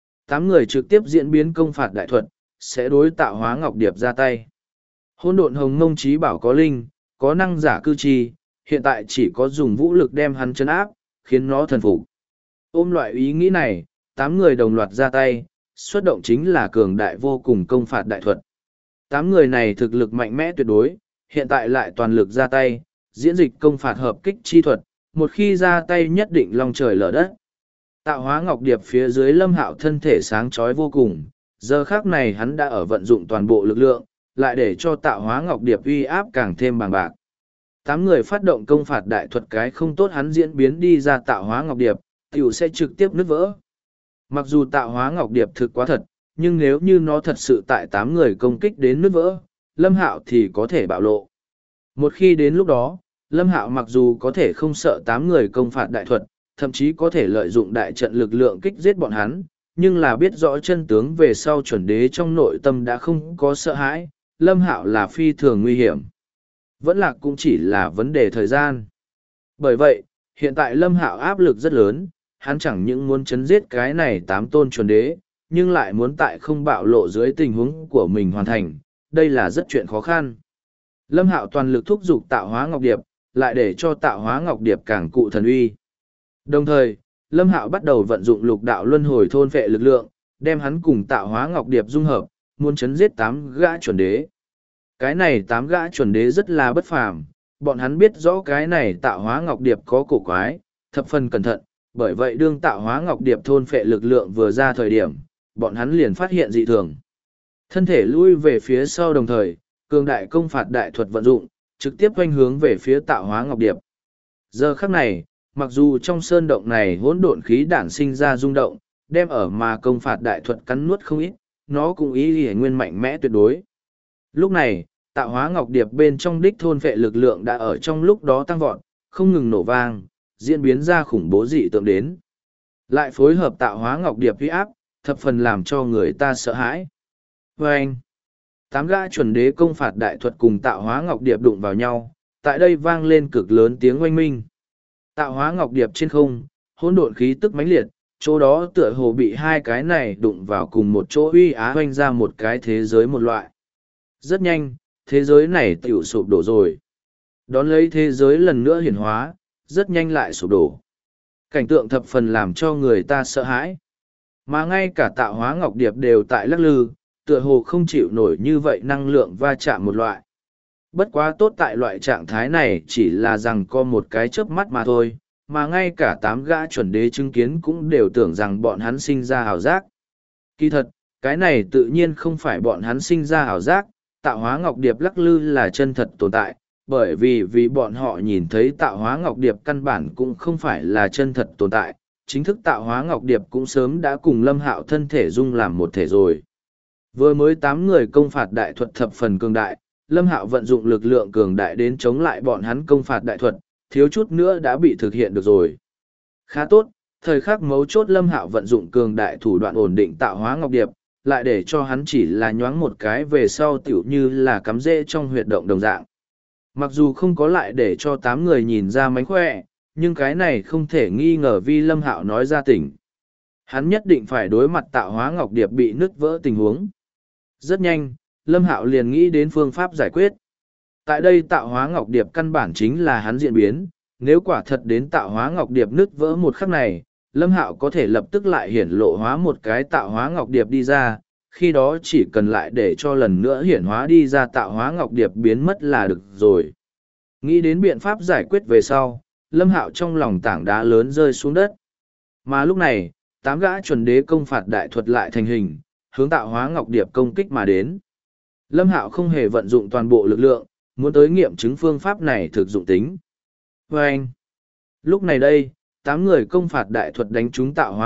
8 người trực tiếp diễn biến công phạt đại thuật, sẽ đối tạo hóa ngọc điệp ra tay. Hỗn độn hồng ngông trí bảo có linh, có năng giả cư trì, hiện tại chỉ có dùng vũ lực đem hắn chấn áp, khiến nó thần phục. Ôm loại ý nghĩ này, 8 người đồng loạt ra tay, xuất động chính là cường đại vô cùng công phạt đại thuật. 8 người này thực lực mạnh mẽ tuyệt đối, hiện tại lại toàn lực ra tay, diễn dịch công phạt hợp kích chi thuật, một khi ra tay nhất định long trời lở đất. Tạo hóa ngọc điệp phía dưới Lâm Hạo thân thể sáng chói vô cùng, giờ khác này hắn đã ở vận dụng toàn bộ lực lượng, lại để cho tạo hóa ngọc điệp uy áp càng thêm bằng bạc. 8 người phát động công phạt đại thuật cái không tốt hắn diễn biến đi ra tạo hóa ngọc điệp, tiểu sẽ trực tiếp nứt vỡ. Mặc dù tạo hóa ngọc điệp thực quá thật, nhưng nếu như nó thật sự tại 8 người công kích đến nứt vỡ, Lâm Hạo thì có thể bạo lộ. Một khi đến lúc đó, Lâm Hạo mặc dù có thể không sợ 8 người công phạt đại thuật, thậm chí có thể lợi dụng đại trận lực lượng kích giết bọn hắn, nhưng là biết rõ chân tướng về sau chuẩn đế trong nội tâm đã không có sợ hãi, Lâm Hạo là phi thường nguy hiểm. Vẫn lạc cũng chỉ là vấn đề thời gian. Bởi vậy, hiện tại Lâm Hạo áp lực rất lớn, hắn chẳng những muốn chấn giết cái này 8 tôn chuẩn đế, nhưng lại muốn tại không bạo lộ dưới tình huống của mình hoàn thành, đây là rất chuyện khó khăn. Lâm Hạo toàn lực thúc giục tạo hóa ngọc điệp, lại để cho tạo hóa ngọc điệp càng cụ thần uy. Đồng thời, Lâm Hạo bắt đầu vận dụng lục đạo luân hồi thôn phệ lực lượng, đem hắn cùng tạo hóa ngọc điệp dung hợp, muốn chấn giết 8 gã chuẩn đế. Cái này 8 gã chuẩn đế rất là bất phàm, bọn hắn biết rõ cái này tạo hóa ngọc điệp có cổ quái, thập phần cẩn thận, bởi vậy đương tạo hóa ngọc điệp thôn phệ lực lượng vừa ra thời điểm, bọn hắn liền phát hiện dị thường. Thân thể lui về phía sau đồng thời, cường đại công phạt đại thuật vận dụng, trực tiếp quanh hướng về phía tạo hóa ngọc điệp. Giờ khắc này, mặc dù trong sơn động này hỗn độn khí đản sinh ra rung động, đem ở mà công phạt đại thuật cắn nuốt không ít, nó cũng ý nghĩa nguyên mạnh mẽ tuyệt đối. Lúc này, tạo hóa ngọc điệp bên trong đích thôn phệ lực lượng đã ở trong lúc đó tăng vọt, không ngừng nổ vang, diễn biến ra khủng bố dị tượng đến. Lại phối hợp tạo hóa ngọc điệp uy áp, thập phần làm cho người ta sợ hãi. Và anh, 8 gã chuẩn đế công phạt đại thuật cùng tạo hóa ngọc điệp đụng vào nhau, tại đây vang lên cực lớn tiếng oanh minh. Tạo hóa ngọc điệp trên không, hỗn độn khí tức mãnh liệt, chỗ đó tựa hồ bị hai cái này đụng vào cùng một chỗ uy á hoanh ra một cái thế giới một loại. Rất nhanh, thế giới này tiểu sụp đổ rồi. Đón lấy thế giới lần nữa hiển hóa, rất nhanh lại sụp đổ. Cảnh tượng thập phần làm cho người ta sợ hãi. Mà ngay cả tạo hóa ngọc điệp đều tại lắc lư, tựa hồ không chịu nổi như vậy năng lượng va chạm một loại. Bất quá tốt tại loại trạng thái này chỉ là rằng có một cái chớp mắt mà thôi, mà ngay cả 8 gã chuẩn đế chứng kiến cũng đều tưởng rằng bọn hắn sinh ra ảo giác. Kỳ thật, cái này tự nhiên không phải bọn hắn sinh ra ảo giác, tạo hóa ngọc điệp lắc lư là chân thật tồn tại, bởi vì bọn họ nhìn thấy tạo hóa ngọc điệp căn bản cũng không phải là chân thật tồn tại, chính thức tạo hóa ngọc điệp cũng sớm đã cùng Lâm Hạo thân thể dung làm một thể rồi. Vừa mới 8 người công phạt đại thuật thập phần cường đại, Lâm Hạo vận dụng lực lượng cường đại đến chống lại bọn hắn công phạt đại thuật, thiếu chút nữa đã bị thực hiện được rồi. Khá tốt, thời khắc mấu chốt Lâm Hạo vận dụng cường đại thủ đoạn ổn định tạo hóa ngọc điệp, lại để cho hắn chỉ là nhoáng một cái về sau tiểu như là cắm rễ trong huyệt động đồng dạng. Mặc dù không có lại để cho 8 người nhìn ra mánh khỏe, nhưng cái này không thể nghi ngờ vì Lâm Hạo nói ra tỉnh. Hắn nhất định phải đối mặt tạo hóa ngọc điệp bị nứt vỡ tình huống. Rất nhanh, Lâm Hạo liền nghĩ đến phương pháp giải quyết. Tại đây tạo hóa ngọc điệp căn bản chính là hắn diễn biến, nếu quả thật đến tạo hóa ngọc điệp nứt vỡ một khắc này, Lâm Hạo có thể lập tức lại hiển lộ hóa một cái tạo hóa ngọc điệp đi ra, khi đó chỉ cần lại để cho lần nữa hiển hóa đi ra tạo hóa ngọc điệp biến mất là được rồi. Nghĩ đến biện pháp giải quyết về sau, Lâm Hạo trong lòng tảng đá lớn rơi xuống đất. Mà lúc này, 8 gã chuẩn đế công phạt đại thuật lại thành hình, hướng tạo hóa ngọc điệp công kích mà đến. Lâm Hạo không hề vận dụng toàn bộ lực lượng, muốn tới nghiệm chứng phương pháp này thực dụng tính. Vâng! Lúc này đây, 8 người công phạt đại thuật đánh trúng tạo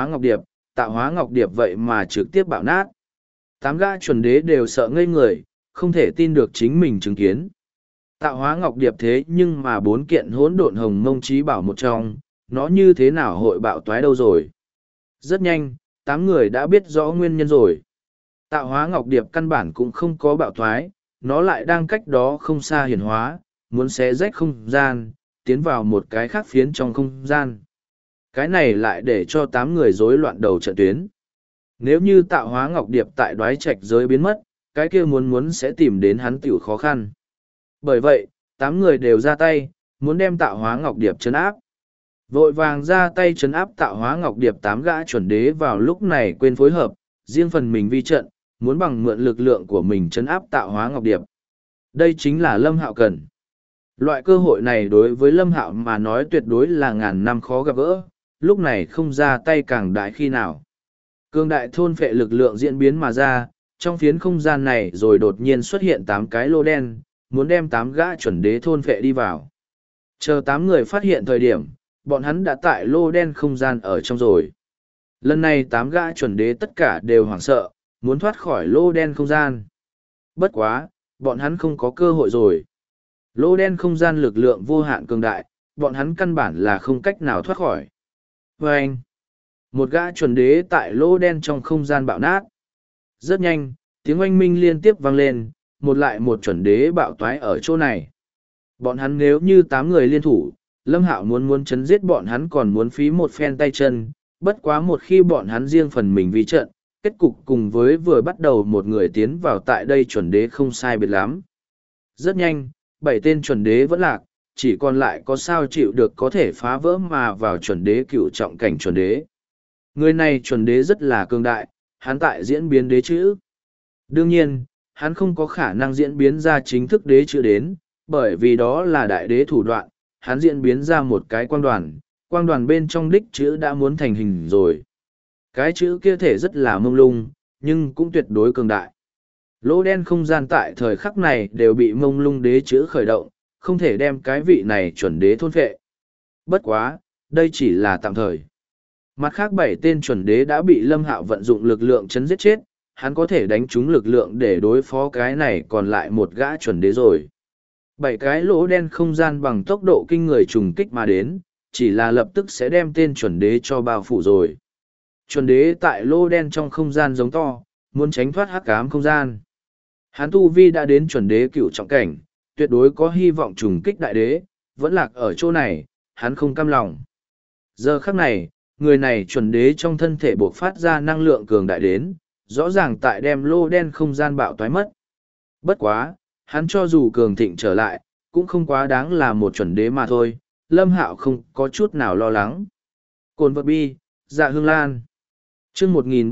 hóa ngọc điệp vậy mà trực tiếp bạo nát. 8 gã chuẩn đế đều sợ ngây người, không thể tin được chính mình chứng kiến. Tạo hóa ngọc điệp thế nhưng mà 4 kiện hỗn độn hồng mông trí bảo một trong, nó như thế nào hội bạo toái đâu rồi. Rất nhanh, 8 người đã biết rõ nguyên nhân rồi. Tạo hóa ngọc điệp căn bản cũng không có bạo thoái, nó lại đang cách đó không xa hiển hóa, muốn xé rách không gian, tiến vào một cái khác phiến trong không gian. Cái này lại để cho 8 người rối loạn đầu trận tuyến. Nếu như tạo hóa ngọc điệp tại đoái trạch giới biến mất, cái kia muốn sẽ tìm đến hắn tiểu khó khăn. Bởi vậy, 8 người đều ra tay, muốn đem tạo hóa ngọc điệp trấn áp. Vội vàng ra tay trấn áp tạo hóa ngọc điệp 8 gã chuẩn đế vào lúc này quên phối hợp, riêng phần mình vi trận, muốn bằng mượn lực lượng của mình trấn áp tạo hóa ngọc điệp. Đây chính là Lâm Hạo cần. Loại cơ hội này đối với Lâm Hạo mà nói tuyệt đối là ngàn năm khó gặp gỡ, lúc này không ra tay càng đại khi nào. Cương đại thôn phệ lực lượng diễn biến mà ra, trong phiến không gian này rồi đột nhiên xuất hiện 8 cái lô đen, muốn đem 8 gã chuẩn đế thôn phệ đi vào. Chờ 8 người phát hiện thời điểm, bọn hắn đã tại lô đen không gian ở trong rồi. Lần này 8 gã chuẩn đế tất cả đều hoảng sợ, muốn thoát khỏi lô đen không gian. Bất quá, bọn hắn không có cơ hội rồi. Lô đen không gian lực lượng vô hạn cường đại, bọn hắn căn bản là không cách nào thoát khỏi. Và anh, một gã chuẩn đế tại lô đen trong không gian bạo nát. Rất nhanh, tiếng oanh minh liên tiếp vang lên, một chuẩn đế bạo toái ở chỗ này. Bọn hắn nếu như 8 người liên thủ, Lâm Hạo muốn chấn giết bọn hắn còn muốn phí một phen tay chân, bất quá một khi bọn hắn riêng phần mình vi trận, kết cục cùng với vừa bắt đầu một người tiến vào tại đây chuẩn đế không sai biệt lắm. Rất nhanh, 7 tên chuẩn đế vẫn lạc, chỉ còn lại có sao chịu được có thể phá vỡ mà vào chuẩn đế cựu trọng cảnh chuẩn đế. Người này chuẩn đế rất là cường đại, hắn tại diễn biến đế chữ. Đương nhiên, hắn không có khả năng diễn biến ra chính thức đế chữ đến, bởi vì đó là đại đế thủ đoạn, hắn diễn biến ra một cái quang đoàn bên trong đích chữ đã muốn thành hình rồi. Cái chữ kia thể rất là mông lung, nhưng cũng tuyệt đối cường đại. Lỗ đen không gian tại thời khắc này đều bị mông lung đế chữ khởi động, không thể đem cái vị này chuẩn đế thôn phệ. Bất quá, đây chỉ là tạm thời. Mặt khác 7 tên chuẩn đế đã bị Lâm Hạo vận dụng lực lượng chấn giết chết, hắn có thể đánh trúng lực lượng để đối phó cái này còn lại một gã chuẩn đế rồi. 7 cái lỗ đen không gian bằng tốc độ kinh người trùng kích mà đến, chỉ là lập tức sẽ đem tên chuẩn đế cho bao phủ rồi. Chuẩn đế tại lỗ đen trong không gian giống to, muốn tránh thoát hắc ám không gian. Hắn tu vi đã đến chuẩn đế cựu trọng cảnh, tuyệt đối có hy vọng trùng kích đại đế, vẫn lạc ở chỗ này, hắn không cam lòng. Giờ khắc này, người này chuẩn đế trong thân thể buộc phát ra năng lượng cường đại đến, rõ ràng tại đem lô đen không gian bạo toái mất. Bất quá, hắn cho dù cường thịnh trở lại, cũng không quá đáng là một chuẩn đế mà thôi, Lâm Hạo không có chút nào lo lắng. Cồn vật bi, dạ hương lan. Chương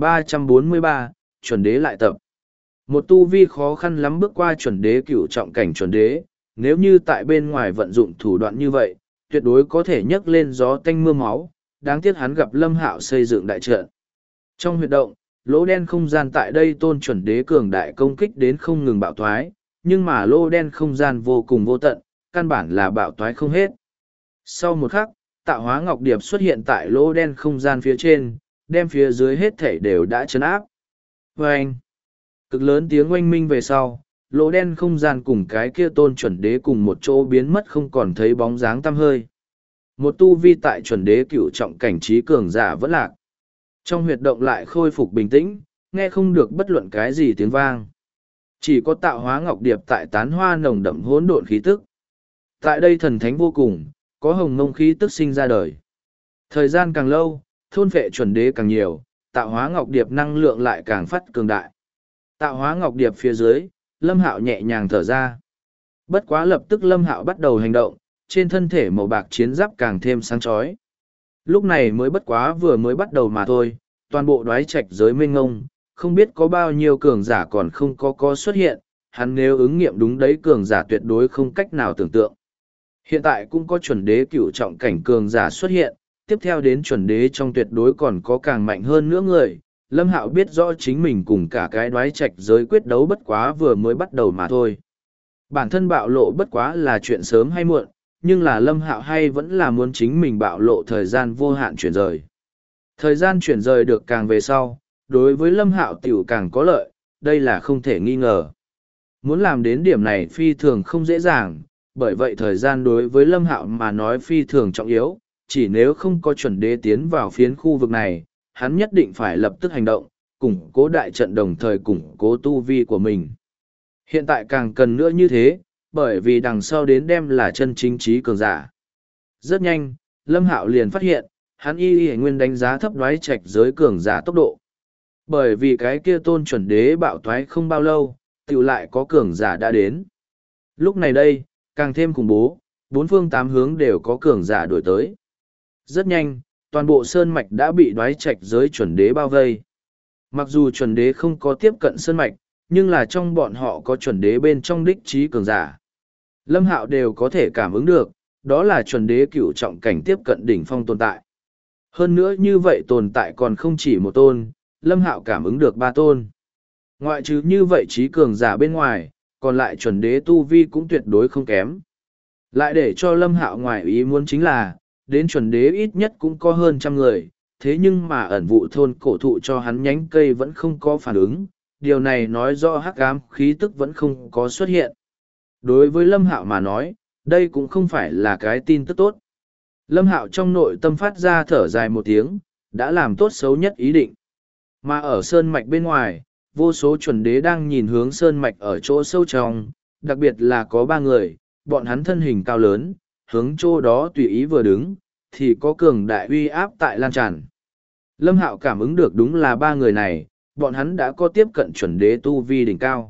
1343, chuẩn đế lại tập. Một tu vi khó khăn lắm bước qua chuẩn đế cựu trọng cảnh chuẩn đế, nếu như tại bên ngoài vận dụng thủ đoạn như vậy, tuyệt đối có thể nhấc lên gió tanh mưa máu, đáng tiếc hắn gặp Lâm Hạo xây dựng đại trận. Trong huyệt động, lỗ đen không gian tại đây tôn chuẩn đế cường đại công kích đến không ngừng bạo thoái, nhưng mà lỗ đen không gian vô cùng vô tận, căn bản là bạo thoái không hết. Sau một khắc, tạo hóa ngọc điệp xuất hiện tại lỗ đen không gian phía trên, đem phía dưới hết thảy đều đã chấn áp. Và anh, cực lớn tiếng oanh minh về sau, lỗ đen không gian cùng cái kia tôn chuẩn đế cùng một chỗ biến mất không còn thấy bóng dáng tăm hơi. Một tu vi tại chuẩn đế cửu trọng cảnh trí cường giả vẫn lạc. Trong huyệt động lại khôi phục bình tĩnh, nghe không được bất luận cái gì tiếng vang. Chỉ có tạo hóa ngọc điệp tại tán hoa nồng đậm hỗn độn khí tức. Tại đây thần thánh vô cùng, có hồng mông khí tức sinh ra đời. Thời gian càng lâu, thôn vệ chuẩn đế càng nhiều, tạo hóa ngọc điệp năng lượng lại càng phát cường đại. Tạo hóa ngọc điệp phía dưới, Lâm Hạo nhẹ nhàng thở ra. Bất quá lập tức Lâm Hạo bắt đầu hành động, trên thân thể màu bạc chiến giáp càng thêm sáng chói. Lúc này mới bất quá vừa mới bắt đầu mà thôi, toàn bộ đoái trạch giới mênh ngông, không biết có bao nhiêu cường giả còn không có xuất hiện, hắn nếu ứng nghiệm đúng đấy cường giả tuyệt đối không cách nào tưởng tượng. Hiện tại cũng có chuẩn đế cửu trọng cảnh cường giả xuất hiện, tiếp theo đến chuẩn đế trong tuyệt đối còn có càng mạnh hơn nữa người. Lâm Hạo biết rõ chính mình cùng cả cái đoái trạch giới quyết đấu bất quá vừa mới bắt đầu mà thôi. Bản thân bạo lộ bất quá là chuyện sớm hay muộn, nhưng là Lâm Hạo hay vẫn là muốn chính mình bạo lộ thời gian vô hạn chuyển rời. Thời gian chuyển rời được càng về sau, đối với Lâm Hạo tiểu càng có lợi, đây là không thể nghi ngờ. Muốn làm đến điểm này phi thường không dễ dàng, bởi vậy thời gian đối với Lâm Hạo mà nói phi thường trọng yếu, chỉ nếu không có chuẩn đế tiến vào phiến khu vực này, hắn nhất định phải lập tức hành động, củng cố đại trận đồng thời củng cố tu vi của mình. Hiện tại càng cần nữa như thế, bởi vì đằng sau đến đem là chân chính trí cường giả. Rất nhanh, Lâm Hạo liền phát hiện, hắn y nguyên đánh giá thấp đoái trạch giới cường giả tốc độ. Bởi vì cái kia tôn chuẩn đế bạo toái không bao lâu, tiểu lại có cường giả đã đến. Lúc này đây, càng thêm khủng bố, bốn phương tám hướng đều có cường giả đuổi tới. Rất nhanh, toàn bộ sơn mạch đã bị đoái trạch giới chuẩn đế bao vây. Mặc dù chuẩn đế không có tiếp cận sơn mạch, nhưng là trong bọn họ có chuẩn đế bên trong đích trí cường giả. Lâm Hạo đều có thể cảm ứng được, đó là chuẩn đế cửu trọng cảnh tiếp cận đỉnh phong tồn tại. Hơn nữa như vậy tồn tại còn không chỉ một tôn, Lâm Hạo cảm ứng được ba tôn. Ngoại trừ như vậy trí cường giả bên ngoài, còn lại chuẩn đế tu vi cũng tuyệt đối không kém. Lại để cho Lâm Hạo ngoài ý muốn chính là, đến chuẩn đế ít nhất cũng có hơn 100 người, thế nhưng mà ẩn vụ thôn cổ thụ cho hắn nhánh cây vẫn không có phản ứng, điều này nói rõ hắc ám khí tức vẫn không có xuất hiện. Đối với Lâm Hạo mà nói, đây cũng không phải là cái tin tức tốt. Lâm Hạo trong nội tâm phát ra thở dài một tiếng, đã làm tốt xấu nhất ý định. Mà ở sơn mạch bên ngoài, vô số chuẩn đế đang nhìn hướng sơn mạch ở chỗ sâu trong, đặc biệt là có 3 người, bọn hắn thân hình cao lớn, hướng chỗ đó tùy ý vừa đứng, thì có cường đại uy áp tại lan tràn. Lâm Hạo cảm ứng được đúng là 3 người này, bọn hắn đã có tiếp cận chuẩn đế tu vi đỉnh cao.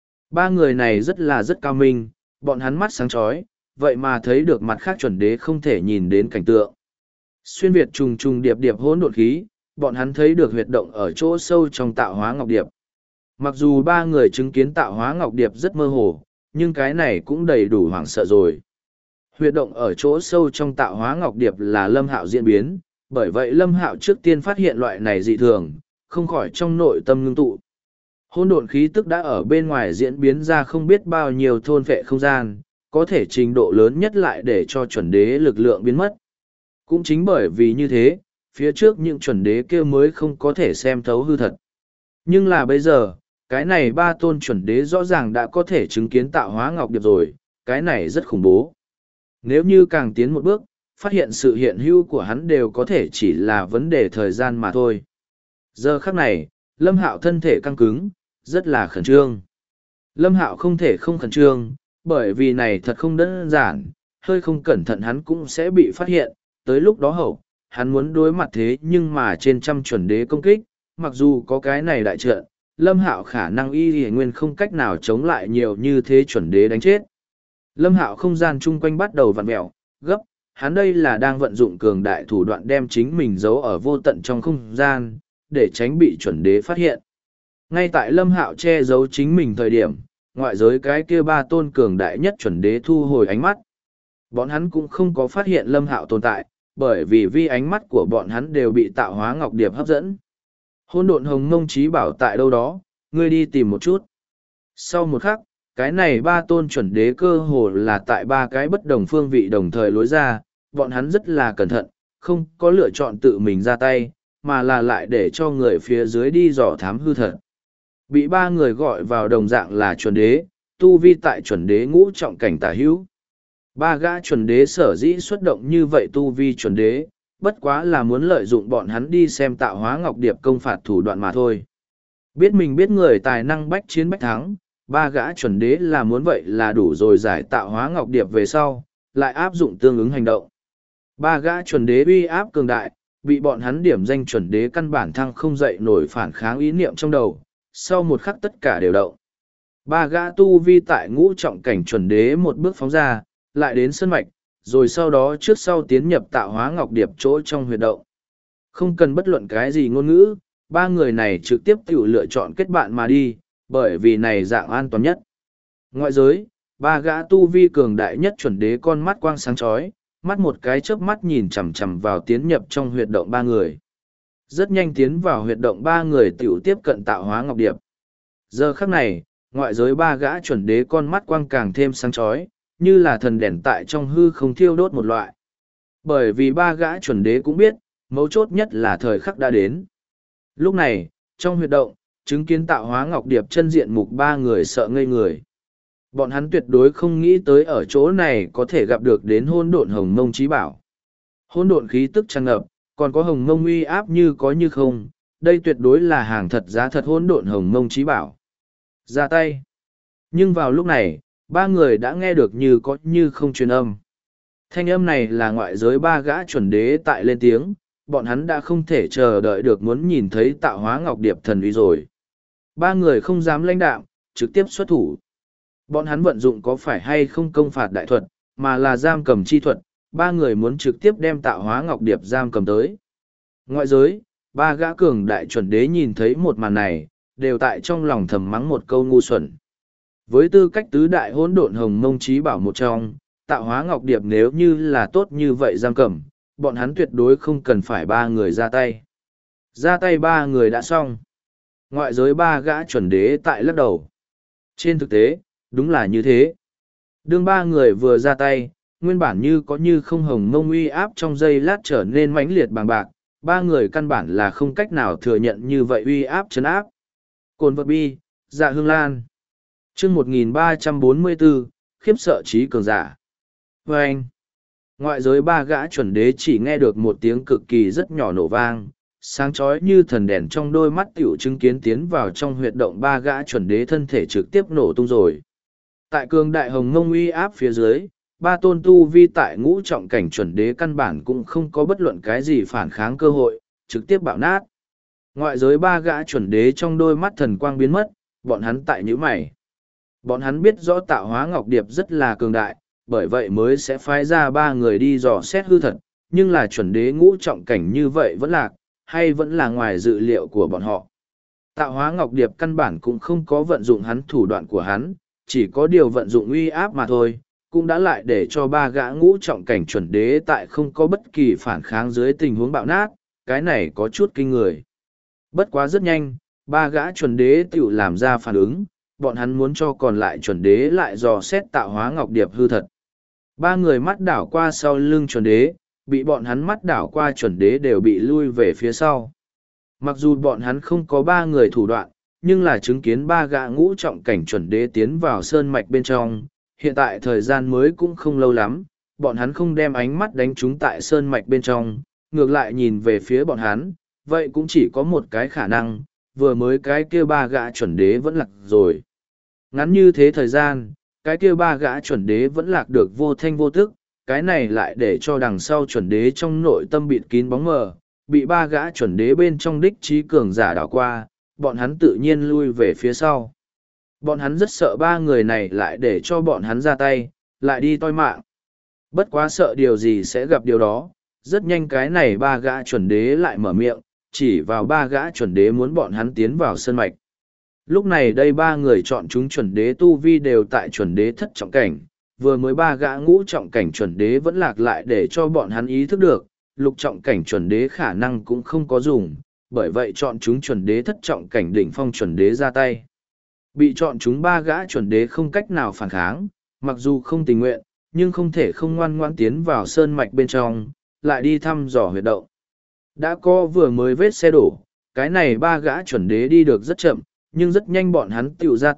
3 người này rất cao minh, bọn hắn mắt sáng chói, vậy mà thấy được mặt khác chuẩn đế không thể nhìn đến cảnh tượng. Xuyên Việt trùng trùng điệp điệp hỗn độn khí, bọn hắn thấy được huyệt động ở chỗ sâu trong tạo hóa ngọc điệp. Mặc dù 3 người chứng kiến tạo hóa ngọc điệp rất mơ hồ, nhưng cái này cũng đầy đủ hoảng sợ rồi. Huyệt động ở chỗ sâu trong tạo hóa ngọc điệp là Lâm Hạo diễn biến, bởi vậy Lâm Hạo trước tiên phát hiện loại này dị thường, không khỏi trong nội tâm ngưng tụ. Hỗn độn khí tức đã ở bên ngoài diễn biến ra không biết bao nhiêu thôn phệ không gian, có thể trình độ lớn nhất lại để cho chuẩn đế lực lượng biến mất. Cũng chính bởi vì như thế, phía trước những chuẩn đế kia mới không có thể xem thấu hư thật. Nhưng là bây giờ, cái này 3 tôn chuẩn đế rõ ràng đã có thể chứng kiến tạo hóa ngọc điệp rồi, cái này rất khủng bố. Nếu như càng tiến một bước, phát hiện sự hiện hữu của hắn đều có thể chỉ là vấn đề thời gian mà thôi. Giờ khắc này, Lâm Hạo thân thể căng cứng, rất là khẩn trương. Lâm Hạo không thể không khẩn trương, bởi vì này thật không đơn giản, hơi không cẩn thận hắn cũng sẽ bị phát hiện, tới lúc đó hậu, hắn muốn đối mặt thế nhưng mà trên trăm chuẩn đế công kích, mặc dù có cái này đại trận, Lâm Hạo khả năng y nguyên không cách nào chống lại nhiều như thế chuẩn đế đánh chết. Lâm Hạo không gian chung quanh bắt đầu vặn mèo, gấp, hắn đây là đang vận dụng cường đại thủ đoạn đem chính mình giấu ở vô tận trong không gian, để tránh bị chuẩn đế phát hiện. Ngay tại Lâm Hạo che giấu chính mình thời điểm, ngoại giới cái kia 3 tôn cường đại nhất chuẩn đế thu hồi ánh mắt. Bọn hắn cũng không có phát hiện Lâm Hạo tồn tại, bởi vì ánh mắt của bọn hắn đều bị tạo hóa ngọc điệp hấp dẫn. Hôn độn hồng mông trí bảo tại đâu đó, ngươi đi tìm một chút. Sau một khắc, cái này 3 tôn chuẩn đế cơ hồ là tại 3 cái bất đồng phương vị đồng thời lối ra, bọn hắn rất là cẩn thận, không có lựa chọn tự mình ra tay, mà là lại để cho người phía dưới đi dò thám hư thật. Bị 3 người gọi vào đồng dạng là chuẩn đế, tu vi tại chuẩn đế ngũ trọng cảnh tả hữu. Ba gã chuẩn đế sở dĩ xuất động như vậy tu vi chuẩn đế, bất quá là muốn lợi dụng bọn hắn đi xem Tạo Hóa Ngọc Điệp công phạt thủ đoạn mà thôi. Biết mình biết người tài năng bách chiến bách thắng, ba gã chuẩn đế là muốn vậy là đủ rồi giải Tạo Hóa Ngọc Điệp về sau, lại áp dụng tương ứng hành động. Ba gã chuẩn đế uy áp cường đại, bị bọn hắn điểm danh chuẩn đế căn bản thăng không dậy nổi phản kháng ý niệm trong đầu, sau một khắc tất cả đều động. Ba gã tu vi tại ngũ trọng cảnh chuẩn đế một bước phóng ra, lại đến sân mạch, rồi sau đó trước sau tiến nhập Tạo Hóa Ngọc Điệp chỗ trong huyệt động. Không cần bất luận cái gì ngôn ngữ, ba người này trực tiếp tự lựa chọn kết bạn mà đi, bởi vì này dạng an toàn nhất. Ngoại giới, ba gã tu vi cường đại nhất chuẩn đế con mắt quang sáng chói, mắt một cái chớp mắt nhìn chằm chằm vào tiến nhập trong huyệt động ba người. Rất nhanh tiến vào huyệt động ba người tiểu tiếp cận Tạo Hóa Ngọc Điệp. Giờ khắc này, ngoại giới ba gã chuẩn đế con mắt quang càng thêm sáng chói, như là thần đèn tại trong hư không thiêu đốt một loại. Bởi vì ba gã chuẩn đế cũng biết, mấu chốt nhất là thời khắc đã đến. Lúc này, trong huyệt động, chứng kiến Tạo Hóa Ngọc Điệp chân diện mục ba người sợ ngây người. Bọn hắn tuyệt đối không nghĩ tới ở chỗ này có thể gặp được đến hôn độn hồng mông trí bảo. Hôn độn khí tức tràn ngập, còn có hồng mông uy áp như có như không, đây tuyệt đối là hàng thật giá thật hôn độn hồng mông trí bảo. Ra tay. Nhưng vào lúc này, ba người đã nghe được như có như không truyền âm. Thanh âm này là ngoại giới ba gã chuẩn đế tại lên tiếng, bọn hắn đã không thể chờ đợi được muốn nhìn thấy Tạo Hóa Ngọc Điệp thần uy rồi. Ba người không dám lãnh đạm, trực tiếp xuất thủ. Bọn hắn vận dụng có phải hay không công phạt đại thuật, mà là giam cầm chi thuật, ba người muốn trực tiếp đem Tạo Hóa Ngọc Điệp giam cầm tới. Ngoại giới, ba gã cường đại chuẩn đế nhìn thấy một màn này, đều tại trong lòng thầm mắng một câu ngu xuẩn. Với tư cách tứ đại hỗn độn hồng mông trí bảo một trong, Tạo Hóa Ngọc Điệp nếu như là tốt như vậy giam cầm, bọn hắn tuyệt đối không cần phải ba người ra tay. Ra tay ba người đã xong. Ngoại giới ba gã chuẩn đế tại lắc đầu. Trên thực tế, đúng là như thế. Đương ba người vừa ra tay, nguyên bản như có như không hồng mông uy áp trong giây lát trở nên mãnh liệt bằng bạc, ba người căn bản là không cách nào thừa nhận như vậy uy áp chấn áp. Cồn vật bi, Dạ Hương Lan. Chương 1344, khiếp sợ trí cường giả. Và anh, ngoại giới ba gã chuẩn đế chỉ nghe được một tiếng cực kỳ rất nhỏ nổ vang, sáng chói như thần đèn trong đôi mắt tiểu chứng kiến tiến vào trong huyệt động ba gã chuẩn đế thân thể trực tiếp nổ tung rồi. Tại cường đại hồng mông uy áp phía dưới, ba tôn tu vi tại ngũ trọng cảnh chuẩn đế căn bản cũng không có bất luận cái gì phản kháng cơ hội, trực tiếp bạo nát. Ngoại giới ba gã chuẩn đế trong đôi mắt thần quang biến mất, bọn hắn tại nhíu mày. Bọn hắn biết rõ Tạo Hóa Ngọc Điệp rất là cường đại, bởi vậy mới sẽ phái ra ba người đi dò xét hư thật, nhưng là chuẩn đế ngũ trọng cảnh như vậy vẫn lạc, hay vẫn là ngoài dự liệu của bọn họ. Tạo Hóa Ngọc Điệp căn bản cũng không có vận dụng hắn thủ đoạn của hắn, chỉ có điều vận dụng uy áp mà thôi, cũng đã lại để cho ba gã ngũ trọng cảnh chuẩn đế tại không có bất kỳ phản kháng dưới tình huống bạo nát, cái này có chút kinh người. Bất quá rất nhanh, ba gã chuẩn đế tự làm ra phản ứng, bọn hắn muốn cho còn lại chuẩn đế lại dò xét Tạo Hóa Ngọc Điệp hư thật. Ba người mắt đảo qua sau lưng chuẩn đế, bị bọn hắn mắt đảo qua chuẩn đế đều bị lui về phía sau. Mặc dù bọn hắn không có ba người thủ đoạn, nhưng là chứng kiến ba gã ngũ trọng cảnh chuẩn đế tiến vào sơn mạch bên trong, hiện tại thời gian mới cũng không lâu lắm, bọn hắn không đem ánh mắt đánh trúng tại sơn mạch bên trong, ngược lại nhìn về phía bọn hắn, vậy cũng chỉ có một cái khả năng, vừa mới cái kia ba gã chuẩn đế vẫn lạc rồi. Ngắn như thế thời gian, cái kia ba gã chuẩn đế vẫn lạc được vô thanh vô tức, cái này lại để cho đằng sau chuẩn đế trong nội tâm bịt kín bóng mờ, bị ba gã chuẩn đế bên trong đích trí cường giả đảo qua, bọn hắn tự nhiên lui về phía sau. Bọn hắn rất sợ ba người này lại để cho bọn hắn ra tay, lại đi toi mạng. Bất quá sợ điều gì sẽ gặp điều đó, rất nhanh cái này ba gã chuẩn đế lại mở miệng, chỉ vào ba gã chuẩn đế muốn bọn hắn tiến vào sơn mạch. Lúc này đây ba người chọn chúng chuẩn đế tu vi đều tại chuẩn đế thất trọng cảnh, vừa mới ba gã ngũ trọng cảnh chuẩn đế vẫn lạc lại để cho bọn hắn ý thức được, lục trọng cảnh chuẩn đế khả năng cũng không có dùng, bởi vậy chọn chúng chuẩn đế thất trọng cảnh đỉnh phong chuẩn đế ra tay. Bị chọn chúng ba gã chuẩn đế không cách nào phản kháng, mặc dù không tình nguyện, nhưng không thể không ngoan ngoãn tiến vào sơn mạch bên trong, lại đi thăm dò huyệt động. Đã có vừa mới vết xe đổ, cái này ba gã chuẩn đế đi được rất chậm, nhưng rất nhanh bọn hắn tiểu ra tốc,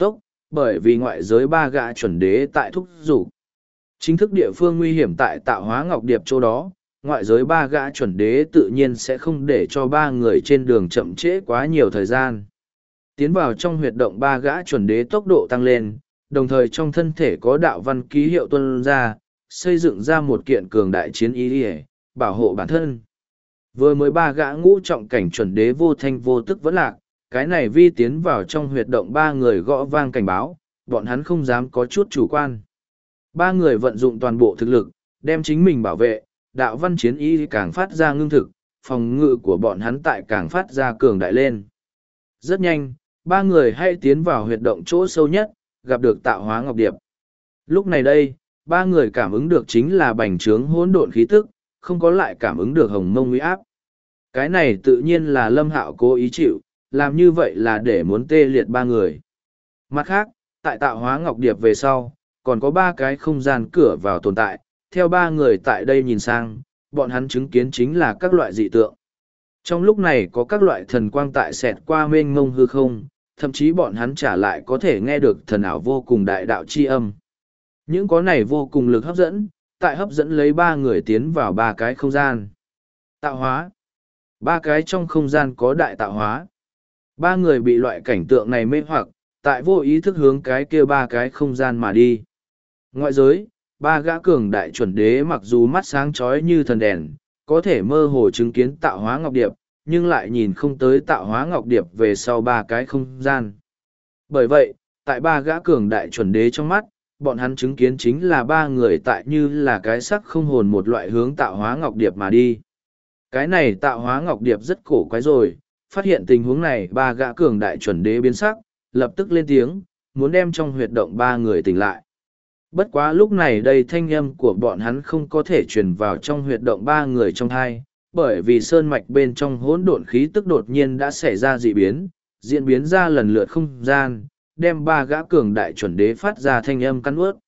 Bởi vì ngoại giới ba gã chuẩn đế tại thúc giục. Chính thức địa phương nguy hiểm tại Tạo Hóa Ngọc Điệp chỗ đó, ngoại giới ba gã chuẩn đế tự nhiên sẽ không để cho ba người trên đường chậm trễ quá nhiều thời gian. Tiến vào trong huyệt động ba gã chuẩn đế tốc độ tăng lên, đồng thời trong thân thể có đạo văn ký hiệu tuân ra, xây dựng ra một kiện cường đại chiến ý để bảo hộ bản thân. Vừa mới ba gã ngũ trọng cảnh chuẩn đế vô thanh vô tức vẫn lạc, cái này vi tiến vào trong huyệt động ba người gõ vang cảnh báo, bọn hắn không dám có chút chủ quan. Ba người vận dụng toàn bộ thực lực, đem chính mình bảo vệ, đạo văn chiến ý càng phát ra ngưng thực, phòng ngự của bọn hắn tại càng phát ra cường đại lên. Rất nhanh, ba người hay tiến vào huyệt động chỗ sâu nhất, gặp được Tạo Hóa Ngọc Điệp. Lúc này đây, ba người cảm ứng được chính là bành trướng hỗn độn khí tức, không có lại cảm ứng được hồng mông uy áp. Cái này tự nhiên là Lâm Hạo cố ý chịu, làm như vậy là để muốn tê liệt ba người. Mặt khác, tại Tạo Hóa Ngọc Điệp về sau, còn có ba cái không gian cửa vào tồn tại, theo ba người tại đây nhìn sang, bọn hắn chứng kiến chính là các loại dị tượng. Trong lúc này có các loại thần quang tại xẹt qua mênh mông hư không, thậm chí bọn hắn trả lại có thể nghe được thần ảo vô cùng đại đạo chi âm. Những có này vô cùng lực hấp dẫn, tại hấp dẫn lấy ba người tiến vào ba cái không gian. Tạo hóa. Ba cái trong không gian có đại tạo hóa. Ba người bị loại cảnh tượng này mê hoặc, tại vô ý thức hướng cái kia ba cái không gian mà đi. Ngoại giới, ba gã cường đại chuẩn đế mặc dù mắt sáng chói như thần đèn, có thể mơ hồ chứng kiến Tạo Hóa Ngọc Điệp, nhưng lại nhìn không tới Tạo Hóa Ngọc Điệp về sau ba cái không gian. Bởi vậy, tại ba gã cường đại chuẩn đế trong mắt, bọn hắn chứng kiến chính là ba người tại như là cái sắc không hồn một loại hướng Tạo Hóa Ngọc Điệp mà đi. Cái này Tạo Hóa Ngọc Điệp rất cổ quái rồi, phát hiện tình huống này ba gã cường đại chuẩn đế biến sắc, lập tức lên tiếng, muốn đem trong huyệt động ba người tỉnh lại. Bất quá lúc này đây thanh âm của bọn hắn không có thể truyền vào trong huyệt động ba người trong hai, bởi vì sơn mạch bên trong hỗn độn khí tức đột nhiên đã xảy ra dị biến, diễn biến ra lần lượt không gian, đem ba gã cường đại chuẩn đế phát ra thanh âm cắn ướt.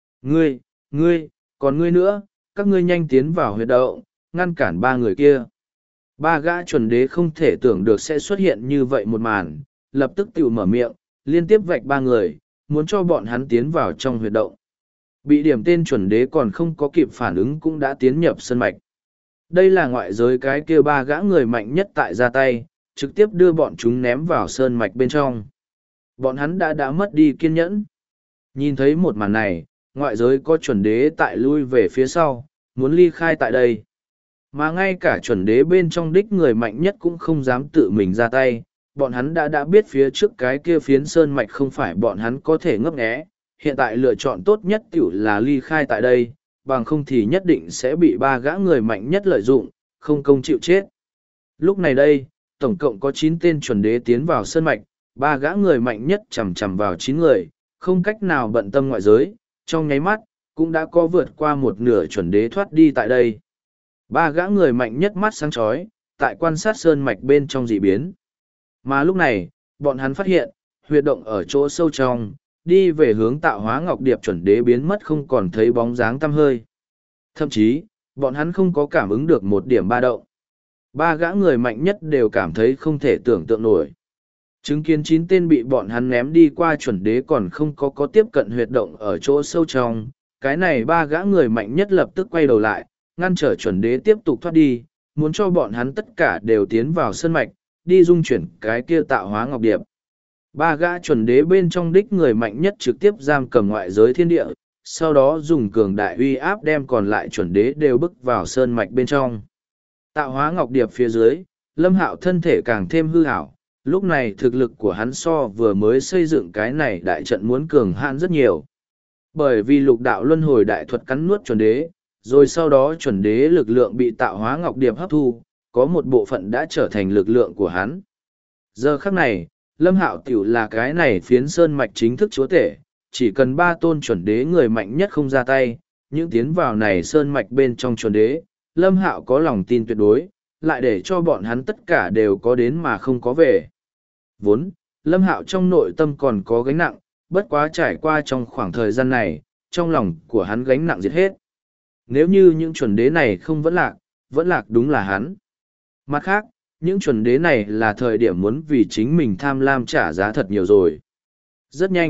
Ngươi, còn ngươi nữa, các ngươi nhanh tiến vào huyệt động, ngăn cản ba người kia. Ba gã chuẩn đế không thể tưởng được sẽ xuất hiện như vậy một màn, lập tức tự mở miệng, liên tiếp vạch ba người, muốn cho bọn hắn tiến vào trong huyệt động. Bị điểm tên chuẩn đế còn không có kịp phản ứng cũng đã tiến nhập sân mạch. Đây là ngoại giới cái kia ba gã người mạnh nhất tại ra tay, trực tiếp đưa bọn chúng ném vào sơn mạch bên trong. Bọn hắn đã mất đi kiên nhẫn. Nhìn thấy một màn này, ngoại giới có chuẩn đế tại lui về phía sau, muốn ly khai tại đây. Mà ngay cả chuẩn đế bên trong đích người mạnh nhất cũng không dám tự mình ra tay, bọn hắn đã biết phía trước cái kia phiến sơn mạch không phải bọn hắn có thể ngấp nghé, hiện tại lựa chọn tốt nhất tiểu là ly khai tại đây, bằng không thì nhất định sẽ bị ba gã người mạnh nhất lợi dụng, không công chịu chết. Lúc này đây, tổng cộng có 9 tên chuẩn đế tiến vào sơn mạch, ba gã người mạnh nhất chầm chầm vào 9 người, không cách nào bận tâm ngoại giới, trong nháy mắt, cũng đã có vượt qua một nửa chuẩn đế thoát đi tại đây. Ba gã người mạnh nhất mắt sáng chói, tại quan sát sơn mạch bên trong dị biến. Mà lúc này, bọn hắn phát hiện, huyệt động ở chỗ sâu trong, đi về hướng Tạo Hóa Ngọc Điệp chuẩn đế biến mất không còn thấy bóng dáng tăm hơi. Thậm chí, bọn hắn không có cảm ứng được một điểm ba động. Ba gã người mạnh nhất đều cảm thấy không thể tưởng tượng nổi. Chứng kiến 9 tên bị bọn hắn ném đi qua chuẩn đế còn không có tiếp cận huyệt động ở chỗ sâu trong, cái này ba gã người mạnh nhất lập tức quay đầu lại, ngăn trở chuẩn đế tiếp tục thoát đi, muốn cho bọn hắn tất cả đều tiến vào sân mạch, đi dung chuyển cái kia Tạo Hóa Ngọc Điệp. Ba gã chuẩn đế bên trong đích người mạnh nhất trực tiếp giam cầm ngoại giới thiên địa, sau đó dùng cường đại uy áp đem còn lại chuẩn đế đều bức vào sơn mạch bên trong. Tạo Hóa Ngọc Điệp phía dưới, Lâm Hạo thân thể càng thêm hư hảo, lúc này thực lực của hắn so vừa mới xây dựng cái này đại trận muốn cường hãn rất nhiều. Bởi vì lục đạo luân hồi đại thuật cắn nuốt chuẩn đế, rồi sau đó chuẩn đế lực lượng bị Tạo Hóa Ngọc Điệp hấp thu, có một bộ phận đã trở thành lực lượng của hắn. Giờ khắc này, Lâm Hạo tiểu là cái này phiến sơn mạch chính thức chúa tể, chỉ cần 3 tôn chuẩn đế người mạnh nhất không ra tay, những tiến vào này sơn mạch bên trong chuẩn đế, Lâm Hạo có lòng tin tuyệt đối, lại để cho bọn hắn tất cả đều có đến mà không có về. Vốn, Lâm Hạo trong nội tâm còn có gánh nặng, bất quá trải qua trong khoảng thời gian này, trong lòng của hắn gánh nặng diệt hết. Nếu như những chuẩn đế này không vẫn lạc đúng là hắn. Mặt khác, những chuẩn đế này là thời điểm muốn vì chính mình tham lam trả giá thật nhiều rồi. Rất nhanh,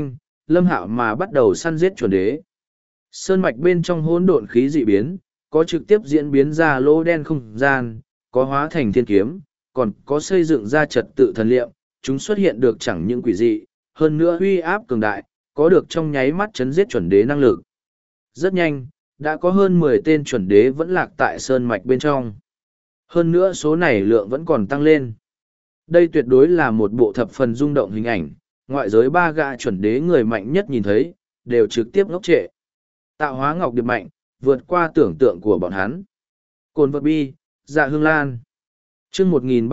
Lâm Hạo mà bắt đầu săn giết chuẩn đế. Sơn mạch bên trong hỗn độn khí dị biến, có trực tiếp diễn biến ra lỗ đen không gian, có hóa thành thiên kiếm, còn có xây dựng ra trật tự thần liệm, chúng xuất hiện được chẳng những quỷ dị, hơn nữa uy áp cường đại, có được trong nháy mắt chấn giết chuẩn đế năng lực. Rất nhanh, đã có hơn 10 tên chuẩn đế vẫn lạc tại sơn mạch bên trong. Hơn nữa số này lượng vẫn còn tăng lên. Đây tuyệt đối là một bộ thập phần rung động hình ảnh, ngoại giới ba gã chuẩn đế người mạnh nhất nhìn thấy, đều trực tiếp ngốc trệ. Tạo hóa ngọc điệp mạnh, vượt qua tưởng tượng của bọn hắn. Cồn vật bi, dạ hương lan. Chương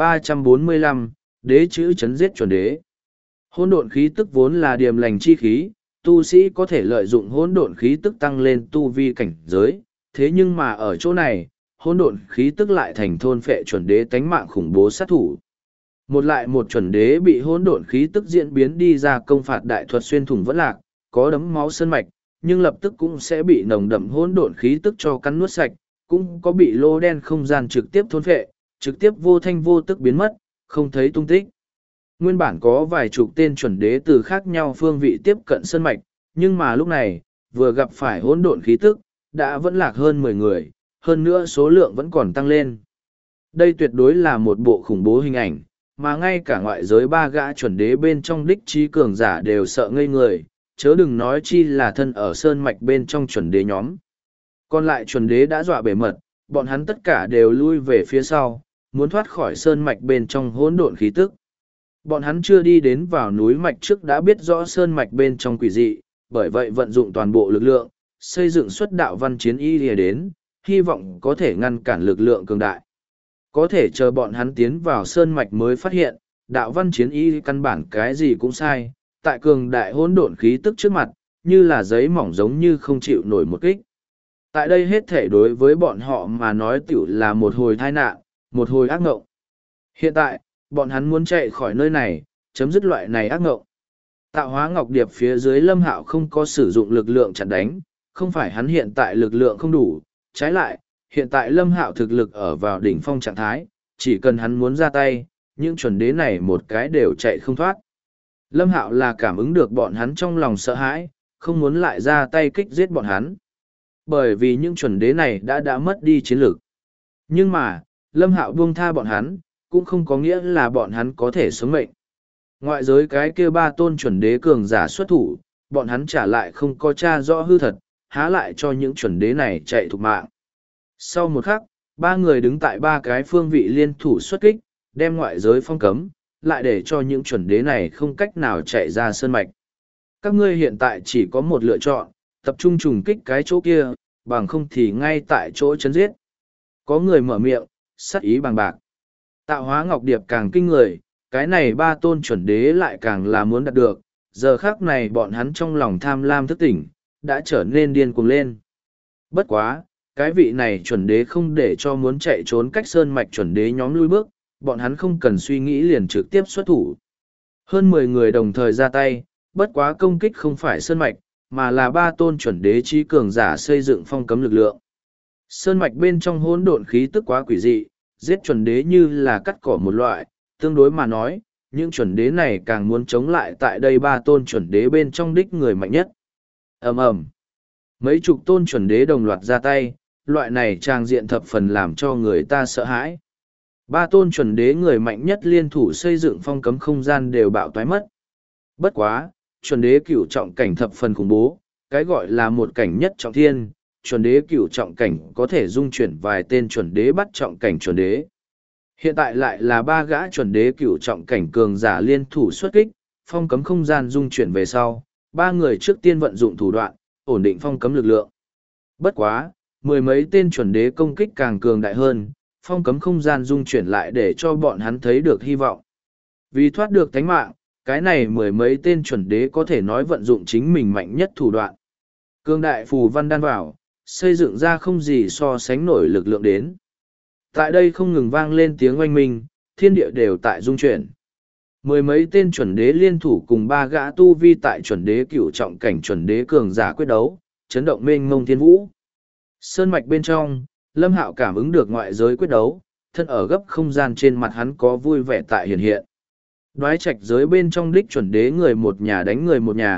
1345, đế chữ chấn giết chuẩn đế. Hỗn độn khí tức vốn là điềm lành chi khí, tu sĩ có thể lợi dụng hỗn độn khí tức tăng lên tu vi cảnh giới, thế nhưng mà ở chỗ này, hỗn độn khí tức lại thành thôn phệ chuẩn đế tánh mạng khủng bố sát thủ. Một lại một chuẩn đế bị hỗn độn khí tức diễn biến đi ra công phạt đại thuật xuyên thủng vẫn lạc, có đấm máu sơn mạch, nhưng lập tức cũng sẽ bị nồng đậm hỗn độn khí tức cho cắn nuốt sạch, cũng có bị lô đen không gian trực tiếp thôn phệ, trực tiếp vô thanh vô tức biến mất, không thấy tung tích. Nguyên bản có vài chục tên chuẩn đế từ khác nhau phương vị tiếp cận sơn mạch, nhưng mà lúc này, vừa gặp phải hỗn độn khí tức, đã vẫn lạc hơn 10 người, hơn nữa số lượng vẫn còn tăng lên. Đây tuyệt đối là một bộ khủng bố hình ảnh, mà ngay cả ngoại giới ba gã chuẩn đế bên trong đích trí cường giả đều sợ ngây người, chớ đừng nói chi là thân ở sơn mạch bên trong chuẩn đế nhóm. Còn lại chuẩn đế đã dọa bể mật, bọn hắn tất cả đều lui về phía sau, muốn thoát khỏi sơn mạch bên trong hỗn độn khí tức. Bọn hắn chưa đi đến vào núi mạch trước đã biết rõ sơn mạch bên trong quỷ dị, bởi vậy vận dụng toàn bộ lực lượng, xây dựng xuất đạo văn chiến y lìa đến, hy vọng có thể ngăn cản lực lượng cường đại. Có thể chờ bọn hắn tiến vào sơn mạch mới phát hiện, đạo văn chiến y căn bản cái gì cũng sai, tại cường đại hỗn độn khí tức trước mặt, như là giấy mỏng giống như không chịu nổi một kích. Tại đây hết thể đối với bọn họ mà nói tiểu là một hồi tai nạn, một hồi ác ngộng. Hiện tại, bọn hắn muốn chạy khỏi nơi này, chấm dứt loại này ác ngộng. Tạo hóa ngọc điệp phía dưới Lâm Hạo không có sử dụng lực lượng chặn đánh, không phải hắn hiện tại lực lượng không đủ, trái lại, hiện tại Lâm Hạo thực lực ở vào đỉnh phong trạng thái, chỉ cần hắn muốn ra tay, những chuẩn đế này một cái đều chạy không thoát. Lâm Hạo là cảm ứng được bọn hắn trong lòng sợ hãi, không muốn lại ra tay kích giết bọn hắn. Bởi vì những chuẩn đế này đã mất đi chiến lược. Nhưng mà, Lâm Hạo buông tha bọn hắn, cũng không có nghĩa là bọn hắn có thể sống mệnh. Ngoại giới cái kia ba tôn chuẩn đế cường giả xuất thủ, bọn hắn trả lại không có tra rõ hư thật, há lại cho những chuẩn đế này chạy thục mạng. Sau một khắc, ba người đứng tại ba cái phương vị liên thủ xuất kích, đem ngoại giới phong cấm, lại để cho những chuẩn đế này không cách nào chạy ra sơn mạch. Các ngươi hiện tại chỉ có một lựa chọn, tập trung trùng kích cái chỗ kia, bằng không thì ngay tại chỗ chấn giết. Có người mở miệng, sát ý bằng bạc. Tạo hóa ngọc điệp càng kinh người, cái này ba tôn chuẩn đế lại càng là muốn đạt được, giờ khác này bọn hắn trong lòng tham lam thức tỉnh, đã trở nên điên cuồng lên. Bất quá, cái vị này chuẩn đế không để cho muốn chạy trốn cách sơn mạch chuẩn đế nhóm lui bước, bọn hắn không cần suy nghĩ liền trực tiếp xuất thủ. Hơn 10 người đồng thời ra tay, bất quá công kích không phải sơn mạch, mà là ba tôn chuẩn đế trí cường giả xây dựng phong cấm lực lượng. Sơn mạch bên trong hỗn độn khí tức quá quỷ dị, giết chuẩn đế như là cắt cỏ một loại, tương đối mà nói, những chuẩn đế này càng muốn chống lại tại đây ba tôn chuẩn đế bên trong đích người mạnh nhất. Ầm ầm, mấy chục tôn chuẩn đế đồng loạt ra tay, loại này trang diện thập phần làm cho người ta sợ hãi. Ba tôn chuẩn đế người mạnh nhất liên thủ xây dựng phong cấm không gian đều bạo toái mất. Bất quá, chuẩn đế cửu trọng cảnh thập phần khủng bố, cái gọi là một cảnh nhất trọng thiên, chuẩn đế cửu trọng cảnh có thể dung chuyển vài tên chuẩn đế bắt trọng cảnh chuẩn đế. Hiện tại lại là ba gã chuẩn đế cửu trọng cảnh cường giả liên thủ xuất kích, phong cấm không gian dung chuyển về sau, ba người trước tiên vận dụng thủ đoạn, ổn định phong cấm lực lượng. Bất quá, mười mấy tên chuẩn đế công kích càng cường đại hơn, phong cấm không gian dung chuyển lại để cho bọn hắn thấy được hy vọng. Vì thoát được tánh mạng, cái này mười mấy tên chuẩn đế có thể nói vận dụng chính mình mạnh nhất thủ đoạn. Cương đại phù văn đan vào, xây dựng ra không gì so sánh nổi lực lượng đến. Tại đây không ngừng vang lên tiếng oanh minh, thiên địa đều tại dung chuyển. Mười mấy tên chuẩn đế liên thủ cùng ba gã tu vi tại chuẩn đế cửu trọng cảnh chuẩn đế cường giả quyết đấu, chấn động mênh mông thiên vũ. Sơn mạch bên trong, Lâm Hạo cảm ứng được ngoại giới quyết đấu, thân ở gấp không gian trên mặt hắn có vui vẻ tại hiện hiện. Đoái trạch giới bên trong đích chuẩn đế người một nhà đánh người một nhà,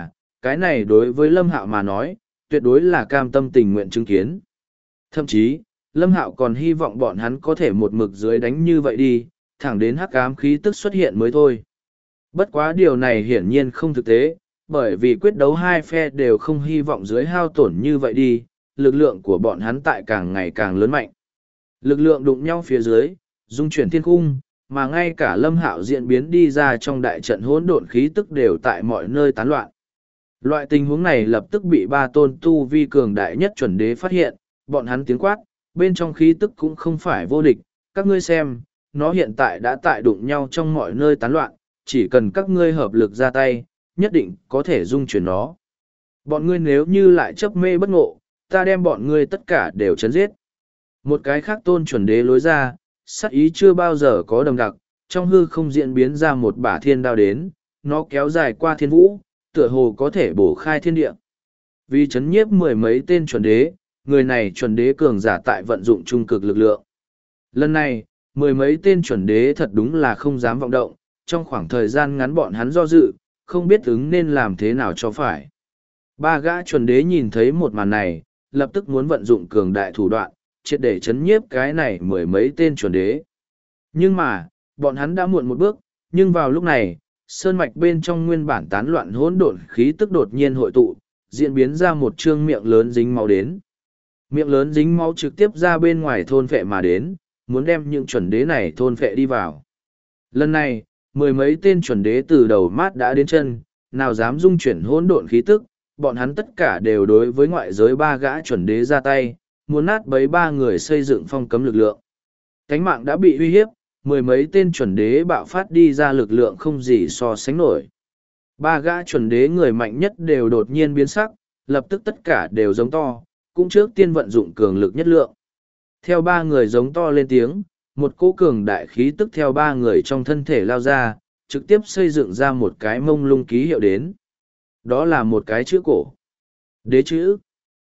Cái này đối với Lâm Hạo mà nói, tuyệt đối là cam tâm tình nguyện chứng kiến. Thậm chí, Lâm Hạo còn hy vọng bọn hắn có thể một mực dưới đánh như vậy đi, thẳng đến hắc ám khí tức xuất hiện mới thôi. Bất quá điều này hiển nhiên không thực tế, bởi vì quyết đấu hai phe đều không hy vọng dưới hao tổn như vậy đi, lực lượng của bọn hắn tại càng ngày càng lớn mạnh. Lực lượng đụng nhau phía dưới, dung chuyển thiên cung, mà ngay cả Lâm Hạo diễn biến đi ra trong đại trận hỗn độn khí tức đều tại mọi nơi tán loạn. Loại tình huống này lập tức bị ba tôn tu vi cường đại nhất chuẩn đế phát hiện, bọn hắn tiếng quát, bên trong khí tức cũng không phải vô địch, các ngươi xem, nó hiện tại đã tại đụng nhau trong mọi nơi tán loạn, chỉ cần các ngươi hợp lực ra tay, nhất định có thể dung chuyển nó. Bọn ngươi nếu như lại chấp mê bất ngộ, ta đem bọn ngươi tất cả đều chấn giết. Một cái khác tôn chuẩn đế lối ra, sát ý chưa bao giờ có đầm đặc, trong hư không diễn biến ra một bả thiên đao đến, nó kéo dài qua thiên vũ, tựa hồ có thể bổ khai thiên địa. Vì chấn nhiếp mười mấy tên chuẩn đế, người này chuẩn đế cường giả tại vận dụng trung cực lực lượng. Lần này, mười mấy tên chuẩn đế thật đúng là không dám vọng động, trong khoảng thời gian ngắn bọn hắn do dự, không biết ứng nên làm thế nào cho phải. Ba gã chuẩn đế nhìn thấy một màn này, lập tức muốn vận dụng cường đại thủ đoạn, triệt để chấn nhiếp cái này mười mấy tên chuẩn đế. Nhưng mà, bọn hắn đã muộn một bước, nhưng vào lúc này, sơn mạch bên trong nguyên bản tán loạn hỗn độn khí tức đột nhiên hội tụ, diễn biến ra một trương miệng lớn dính máu đến. Miệng lớn dính máu trực tiếp ra bên ngoài thôn phệ mà đến, muốn đem những chuẩn đế này thôn phệ đi vào. Lần này, mười mấy tên chuẩn đế từ đầu mát đã đến chân, nào dám dung chuyển hỗn độn khí tức, bọn hắn tất cả đều đối với ngoại giới ba gã chuẩn đế ra tay, muốn nát bấy ba người xây dựng phong cấm lực lượng. Cánh mạng đã bị uy hiếp, mười mấy tên chuẩn đế bạo phát đi ra lực lượng không gì so sánh nổi. Ba gã chuẩn đế người mạnh nhất đều đột nhiên biến sắc, lập tức tất cả đều giống to, cũng trước tiên vận dụng cường lực nhất lượng. Theo ba người giống to lên tiếng, một cỗ cường đại khí tức theo ba người trong thân thể lao ra, trực tiếp xây dựng ra một cái mông lung ký hiệu đến. Đó là một cái chữ cổ. Đế chữ.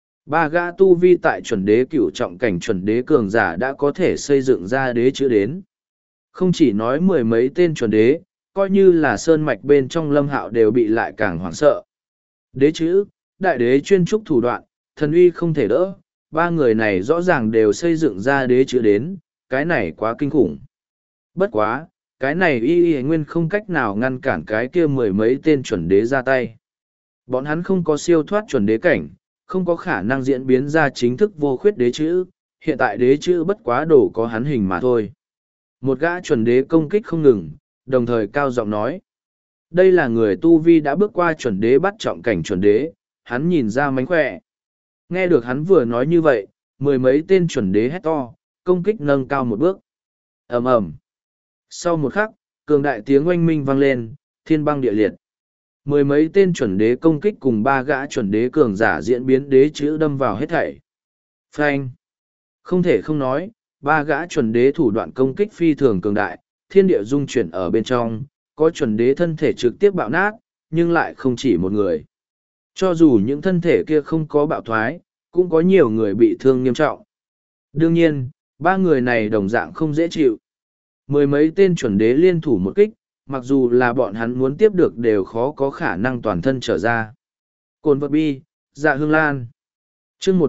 Ba gã tu vi tại chuẩn đế cửu trọng cảnh chuẩn đế cường giả đã có thể xây dựng ra đế chữ đến. Không chỉ nói mười mấy tên chuẩn đế, coi như là sơn mạch bên trong Lâm Hạo đều bị lại càng hoảng sợ. Đế chữ, đại đế chuyên trúc thủ đoạn, thần uy không thể đỡ, ba người này rõ ràng đều xây dựng ra đế chữ đến, cái này quá kinh khủng. Bất quá, cái này y nguyên không cách nào ngăn cản cái kia mười mấy tên chuẩn đế ra tay. Bọn hắn không có siêu thoát chuẩn đế cảnh, không có khả năng diễn biến ra chính thức vô khuyết đế chữ, hiện tại đế chữ bất quá đổ có hắn hình mà thôi. Một gã chuẩn đế công kích không ngừng, đồng thời cao giọng nói. Đây là người tu vi đã bước qua chuẩn đế bắt trọng cảnh chuẩn đế, hắn nhìn ra mánh khỏe. Nghe được hắn vừa nói như vậy, mười mấy tên chuẩn đế hét to, công kích nâng cao một bước. Ầm ầm. Sau một khắc, cường đại tiếng oanh minh vang lên, thiên băng địa liệt. Mười mấy tên chuẩn đế công kích cùng ba gã chuẩn đế cường giả diễn biến đế chữ đâm vào hết thảy. Phanh. Không thể không nói, ba gã chuẩn đế thủ đoạn công kích phi thường cường đại, thiên địa dung chuyển ở bên trong, có chuẩn đế thân thể trực tiếp bạo nát, nhưng lại không chỉ một người. Cho dù những thân thể kia không có bạo thoái, cũng có nhiều người bị thương nghiêm trọng. Đương nhiên, ba người này đồng dạng không dễ chịu. Mười mấy tên chuẩn đế liên thủ một kích, mặc dù là bọn hắn muốn tiếp được đều khó có khả năng toàn thân trở ra. Cồn vật bi, dạ hương lan. chương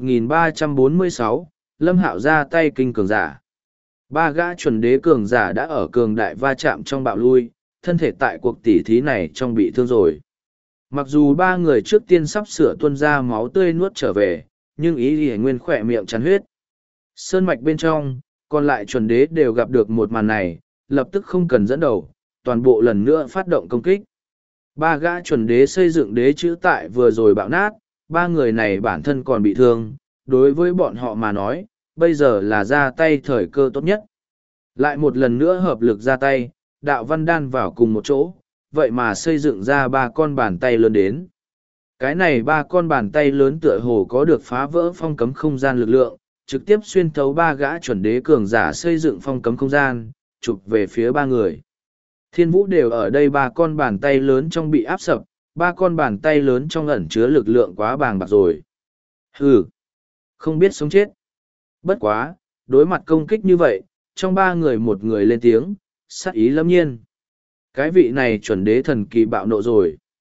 1346, Lâm Hạo ra tay kinh cường giả. Ba gã chuẩn đế cường giả đã ở cường đại va chạm trong bạo lui, thân thể tại cuộc tỉ thí này trong bị thương rồi. Mặc dù ba người trước tiên sắp sửa tuôn ra máu tươi nuốt trở về, nhưng ý nguyên khỏe miệng chắn huyết. Sơn mạch bên trong, còn lại chuẩn đế đều gặp được một màn này, lập tức không cần dẫn đầu, toàn bộ lần nữa phát động công kích. Ba gã chuẩn đế xây dựng đế chữ tại vừa rồi bạo nát, ba người này bản thân còn bị thương, đối với bọn họ mà nói, bây giờ là ra tay thời cơ tốt nhất. Lại một lần nữa hợp lực ra tay, đạo văn đan vào cùng một chỗ, vậy mà xây dựng ra ba con bàn tay lớn đến. Cái này ba con bàn tay lớn tựa hồ có được phá vỡ phong cấm không gian lực lượng, trực tiếp xuyên thấu ba gã chuẩn đế cường giả xây dựng phong cấm không gian, chụp về phía ba người. Thiên vũ đều ở đây ba con bàn tay lớn trong bị áp sập, ba con bàn tay lớn trong ẩn chứa lực lượng quá bàng bạc rồi. Hừ, không biết sống chết. Bất quá, đối mặt công kích như vậy, trong ba người một người lên tiếng, sát ý lâm nhiên. Cái vị này chuẩn đế thần kỳ bạo nộ rồi.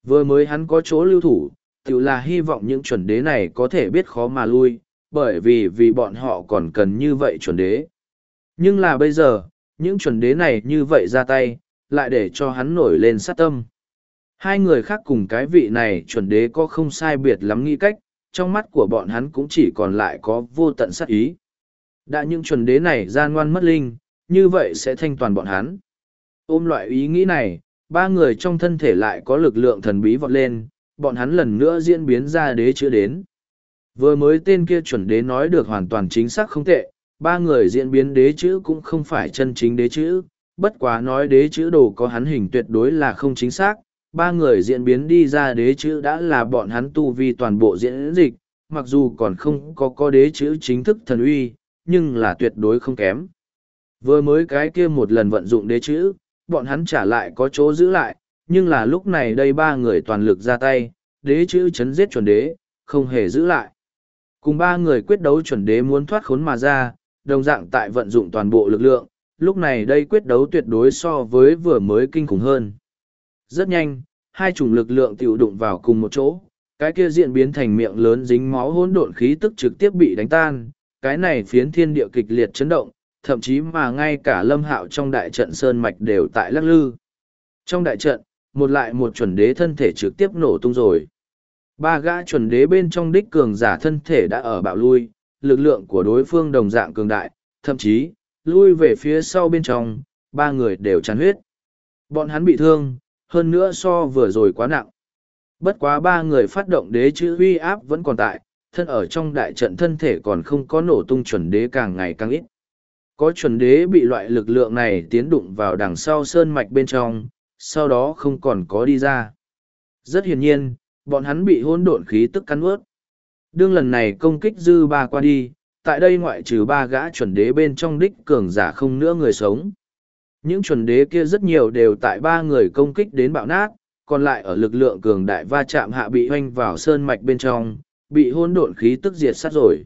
Vừa mới hắn có chỗ lưu thủ, tự là hy vọng những chuẩn đế này có thể biết khó mà lui, bởi vì bọn họ còn cần như vậy chuẩn đế. Nhưng là bây giờ, những chuẩn đế này như vậy ra tay, lại để cho hắn nổi lên sát tâm. Hai người khác cùng cái vị này chuẩn đế có không sai biệt lắm nghĩ cách, trong mắt của bọn hắn cũng chỉ còn lại có vô tận sát ý. Đã những chuẩn đế này gian ngoan mất linh, như vậy sẽ thanh toàn bọn hắn. Ôm loại ý nghĩ này, ba người trong thân thể lại có lực lượng thần bí vọt lên, bọn hắn lần nữa diễn biến ra đế chữ đến. Vừa mới tên kia chuẩn đế nói được hoàn toàn chính xác không tệ, ba người diễn biến đế chữ cũng không phải chân chính đế chữ, bất quá nói đế chữ đồ có hắn hình tuyệt đối là không chính xác. Ba người diễn biến đi ra đế chữ đã là bọn hắn tu vi toàn bộ diễn dịch, mặc dù còn không có đế chữ chính thức thần uy, nhưng là tuyệt đối không kém. Vừa mới cái kia một lần vận dụng đế chữ, bọn hắn trả lại có chỗ giữ lại, nhưng là lúc này đây ba người toàn lực ra tay, đế chữ chấn giết chuẩn đế, không hề giữ lại. Cùng ba người quyết đấu chuẩn đế muốn thoát khốn mà ra, đồng dạng tại vận dụng toàn bộ lực lượng, lúc này đây quyết đấu tuyệt đối so với vừa mới kinh khủng hơn. Rất nhanh, hai chủng lực lượng tiểu đụng vào cùng một chỗ, cái kia diễn biến thành miệng lớn dính máu hỗn độn khí tức trực tiếp bị đánh tan, cái này phiến thiên địa kịch liệt chấn động, thậm chí mà ngay cả Lâm Hạo trong đại trận sơn mạch đều tại lắc lư. Trong đại trận, một lại một chuẩn đế thân thể trực tiếp nổ tung rồi. Ba gã chuẩn đế bên trong đích cường giả thân thể đã ở bạo lui, lực lượng của đối phương đồng dạng cường đại, thậm chí, lui về phía sau bên trong, ba người đều chán huyết. Bọn hắn bị thương, hơn nữa so vừa rồi quá nặng. Bất quá ba người phát động đế chữ uy áp vẫn còn tại, thân ở trong đại trận thân thể còn không có nổ tung chuẩn đế càng ngày càng ít. Có chuẩn đế bị loại lực lượng này tiến đụng vào đằng sau sơn mạch bên trong, sau đó không còn có đi ra. Rất hiển nhiên, bọn hắn bị hỗn độn khí tức cắn ướt. Đương lần này công kích dư ba qua đi, tại đây ngoại trừ ba gã chuẩn đế bên trong đích cường giả không nữa người sống. Những chuẩn đế kia rất nhiều đều tại ba người công kích đến bạo nát, còn lại ở lực lượng cường đại va chạm hạ bị hoanh vào sơn mạch bên trong, bị hỗn độn khí tức diệt sát rồi.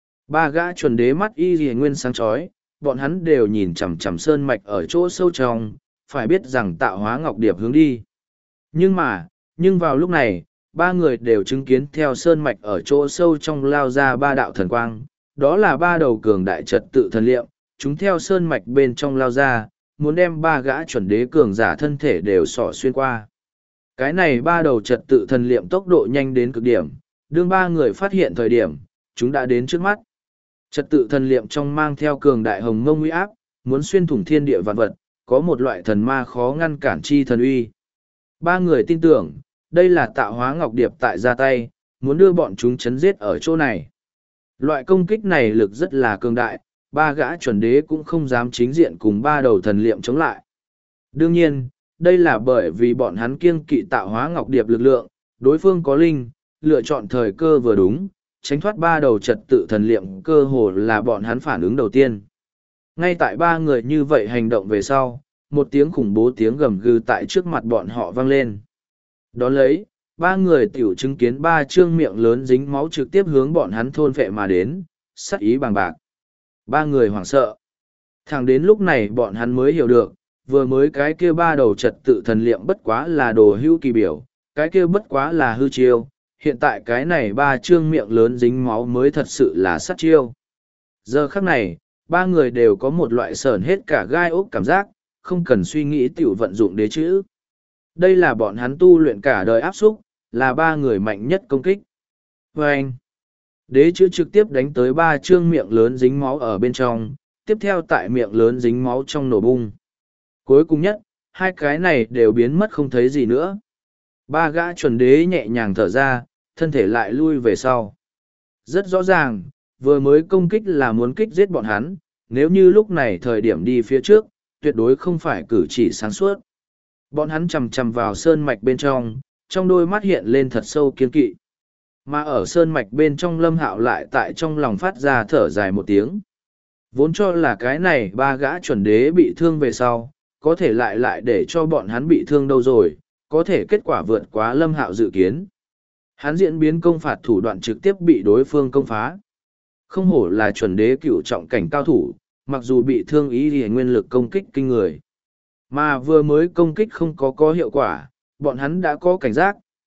Ba gã chuẩn đế mắt y rìa nguyên sáng chói, bọn hắn đều nhìn chằm chằm sơn mạch ở chỗ sâu trong, phải biết rằng tạo hóa ngọc điệp hướng đi. Nhưng vào lúc này, ba người đều chứng kiến theo sơn mạch ở chỗ sâu trong lao ra ba đạo thần quang, đó là ba đầu cường đại trật tự thần liệm, chúng theo sơn mạch bên trong lao ra, muốn đem ba gã chuẩn đế cường giả thân thể đều xỏ xuyên qua. Cái này ba đầu trật tự thần liệm tốc độ nhanh đến cực điểm, đương ba người phát hiện thời điểm, chúng đã đến trước mắt. Trật tự thần liệm trong mang theo cường đại hồng mông uy áp, muốn xuyên thủng thiên địa vạn vật, có một loại thần ma khó ngăn cản chi thần uy. Ba người tin tưởng, đây là tạo hóa ngọc điệp tại ra tay, muốn đưa bọn chúng chấn giết ở chỗ này. Loại công kích này lực rất là cường đại, ba gã chuẩn đế cũng không dám chính diện cùng ba đầu thần liệm chống lại. Đương nhiên, đây là bởi vì bọn hắn kiêng kỵ tạo hóa ngọc điệp lực lượng, đối phương có linh, lựa chọn thời cơ vừa đúng, tránh thoát ba đầu trật tự thần liệm cơ hồ là bọn hắn phản ứng đầu tiên. Ngay tại ba người như vậy hành động về sau, một tiếng khủng bố tiếng gầm gừ tại trước mặt bọn họ vang lên. Đón lấy, ba người tiểu chứng kiến ba trương miệng lớn dính máu trực tiếp hướng bọn hắn thôn phệ mà đến, sát ý bằng bạc. Ba người hoảng sợ. Thẳng đến lúc này bọn hắn mới hiểu được, vừa mới cái kia ba đầu trật tự thần liệm bất quá là đồ hữu kỳ biểu, cái kia bất quá là hư chiêu, hiện tại cái này ba trương miệng lớn dính máu mới thật sự là sát chiêu. Giờ khắc này, ba người đều có một loại sởn hết cả gai ốc cảm giác, không cần suy nghĩ tiểu vận dụng đế chữ. Đây là bọn hắn tu luyện cả đời áp xúc, là ba người mạnh nhất công kích. Vâng! Đế chữ trực tiếp đánh tới ba trương miệng lớn dính máu ở bên trong, tiếp theo tại miệng lớn dính máu trong nổ bung. Cuối cùng nhất, hai cái này đều biến mất không thấy gì nữa. Ba gã chuẩn đế nhẹ nhàng thở ra, thân thể lại lui về sau. Rất rõ ràng, vừa mới công kích là muốn kích giết bọn hắn, nếu như lúc này thời điểm đi phía trước, tuyệt đối không phải cử chỉ sáng suốt. Bọn hắn chầm chầm vào sơn mạch bên trong đôi mắt hiện lên thật sâu kiên kỵ. Mà ở sơn mạch bên trong Lâm Hạo lại tại trong lòng phát ra thở dài một tiếng. Vốn cho là cái này ba gã chuẩn đế bị thương về sau, có thể lại để cho bọn hắn bị thương đâu rồi, có thể kết quả vượt quá Lâm Hạo dự kiến. Hắn diễn biến công phạt thủ đoạn trực tiếp bị đối phương công phá. Không hổ là chuẩn đế cựu trọng cảnh cao thủ, mặc dù bị thương ý thì nguyên lực công kích kinh người. Mà vừa mới công kích không có hiệu quả, bọn hắn đã có cảnh giác,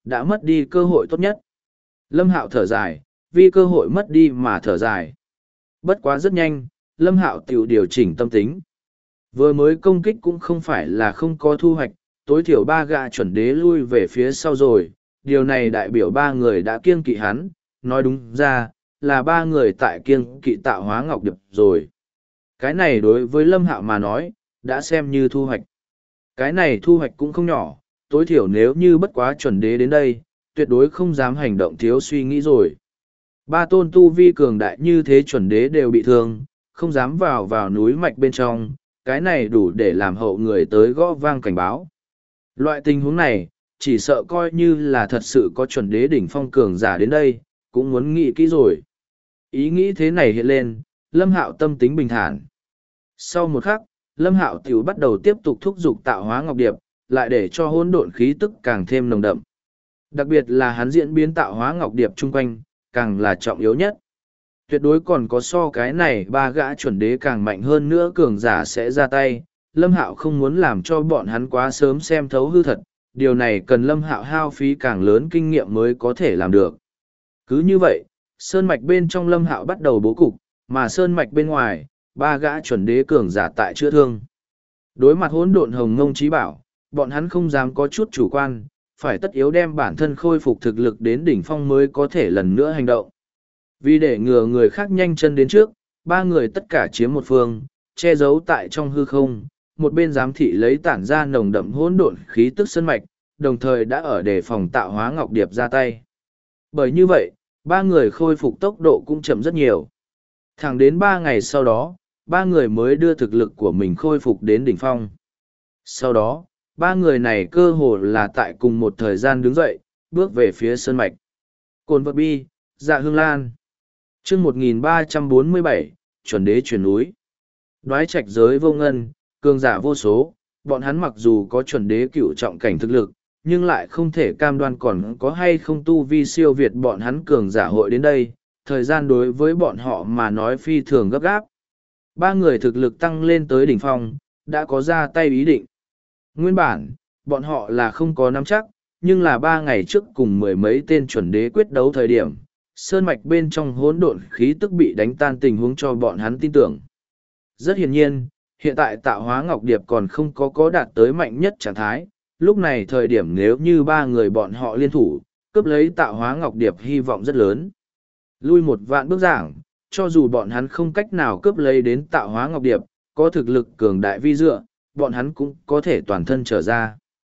đã mất đi cơ hội tốt nhất. Lâm Hạo thở dài, vì cơ hội mất đi mà thở dài. Bất quá rất nhanh, Lâm Hạo tự điều chỉnh tâm tính. Vừa mới công kích cũng không phải là không có thu hoạch, tối thiểu ba gã chuẩn đế lui về phía sau rồi, điều này đại biểu ba người đã kiêng kỵ hắn, nói đúng ra, là ba người tại kiêng kỵ tạo hóa ngọc điệp rồi. Cái này đối với Lâm Hạo mà nói, đã xem như thu hoạch. Cái này thu hoạch cũng không nhỏ, tối thiểu nếu như bất quá chuẩn đế đến đây, tuyệt đối không dám hành động thiếu suy nghĩ rồi. Ba tôn tu vi cường đại như thế chuẩn đế đều bị thương, không dám vào núi mạch bên trong, cái này đủ để làm hậu người tới gõ vang cảnh báo. Loại tình huống này, chỉ sợ coi như là thật sự có chuẩn đế đỉnh phong cường giả đến đây, cũng muốn nghĩ kỹ rồi. Ý nghĩ thế này hiện lên, Lâm Hạo tâm tính bình thản. Sau một khắc, Lâm Hạo tiểu bắt đầu tiếp tục thúc giục tạo hóa ngọc điệp, lại để cho hỗn độn khí tức càng thêm nồng đậm. Đặc biệt là hắn diễn biến tạo hóa ngọc điệp chung quanh, càng là trọng yếu nhất. Tuyệt đối còn có so cái này ba gã chuẩn đế càng mạnh hơn nữa cường giả sẽ ra tay. Lâm Hạo không muốn làm cho bọn hắn quá sớm xem thấu hư thật, điều này cần Lâm Hạo hao phí càng lớn kinh nghiệm mới có thể làm được. Cứ như vậy, sơn mạch bên trong Lâm Hạo bắt đầu bố cục, mà sơn mạch bên ngoài, ba gã chuẩn đế cường giả tại chữa thương. Đối mặt hỗn độn hồng ngông trí bảo, bọn hắn không dám có chút chủ quan, phải tất yếu đem bản thân khôi phục thực lực đến đỉnh phong mới có thể lần nữa hành động. Vì để ngừa người khác nhanh chân đến trước, ba người tất cả chiếm một phương, che giấu tại trong hư không, một bên giám thị lấy tản ra nồng đậm hỗn độn khí tức sơn mạch, đồng thời đã ở đề phòng tạo hóa ngọc điệp ra tay. Bởi như vậy, ba người khôi phục tốc độ cũng chậm rất nhiều. Thẳng đến 3 ngày sau đó, ba người mới đưa thực lực của mình khôi phục đến đỉnh phong. Sau đó, ba người này cơ hồ là tại cùng một thời gian đứng dậy, bước về phía sơn mạch. Cồn vật bi, dạ hương lan. chương 1347, chuẩn đế chuyển núi. Đoái trạch giới vô ngân, cường giả vô số, bọn hắn mặc dù có chuẩn đế cựu trọng cảnh thực lực, nhưng lại không thể cam đoan còn có hay không tu vi siêu việt bọn hắn cường giả hội đến đây. Thời gian đối với bọn họ mà nói phi thường gấp gáp. Ba người thực lực tăng lên tới đỉnh phong, đã có ra tay ý định. Nguyên bản, bọn họ là không có nắm chắc, nhưng là 3 ngày trước cùng mười mấy tên chuẩn đế quyết đấu thời điểm, sơn mạch bên trong hỗn độn khí tức bị đánh tan tình huống cho bọn hắn tin tưởng. Rất hiển nhiên, hiện tại tạo hóa ngọc điệp còn không có đạt tới mạnh nhất trạng thái, lúc này thời điểm nếu như ba người bọn họ liên thủ, cướp lấy tạo hóa ngọc điệp hy vọng rất lớn. Lui một vạn bước giảng, cho dù bọn hắn không cách nào cướp lấy đến tạo hóa ngọc điệp, có thực lực cường đại vi dựa, bọn hắn cũng có thể toàn thân trở ra.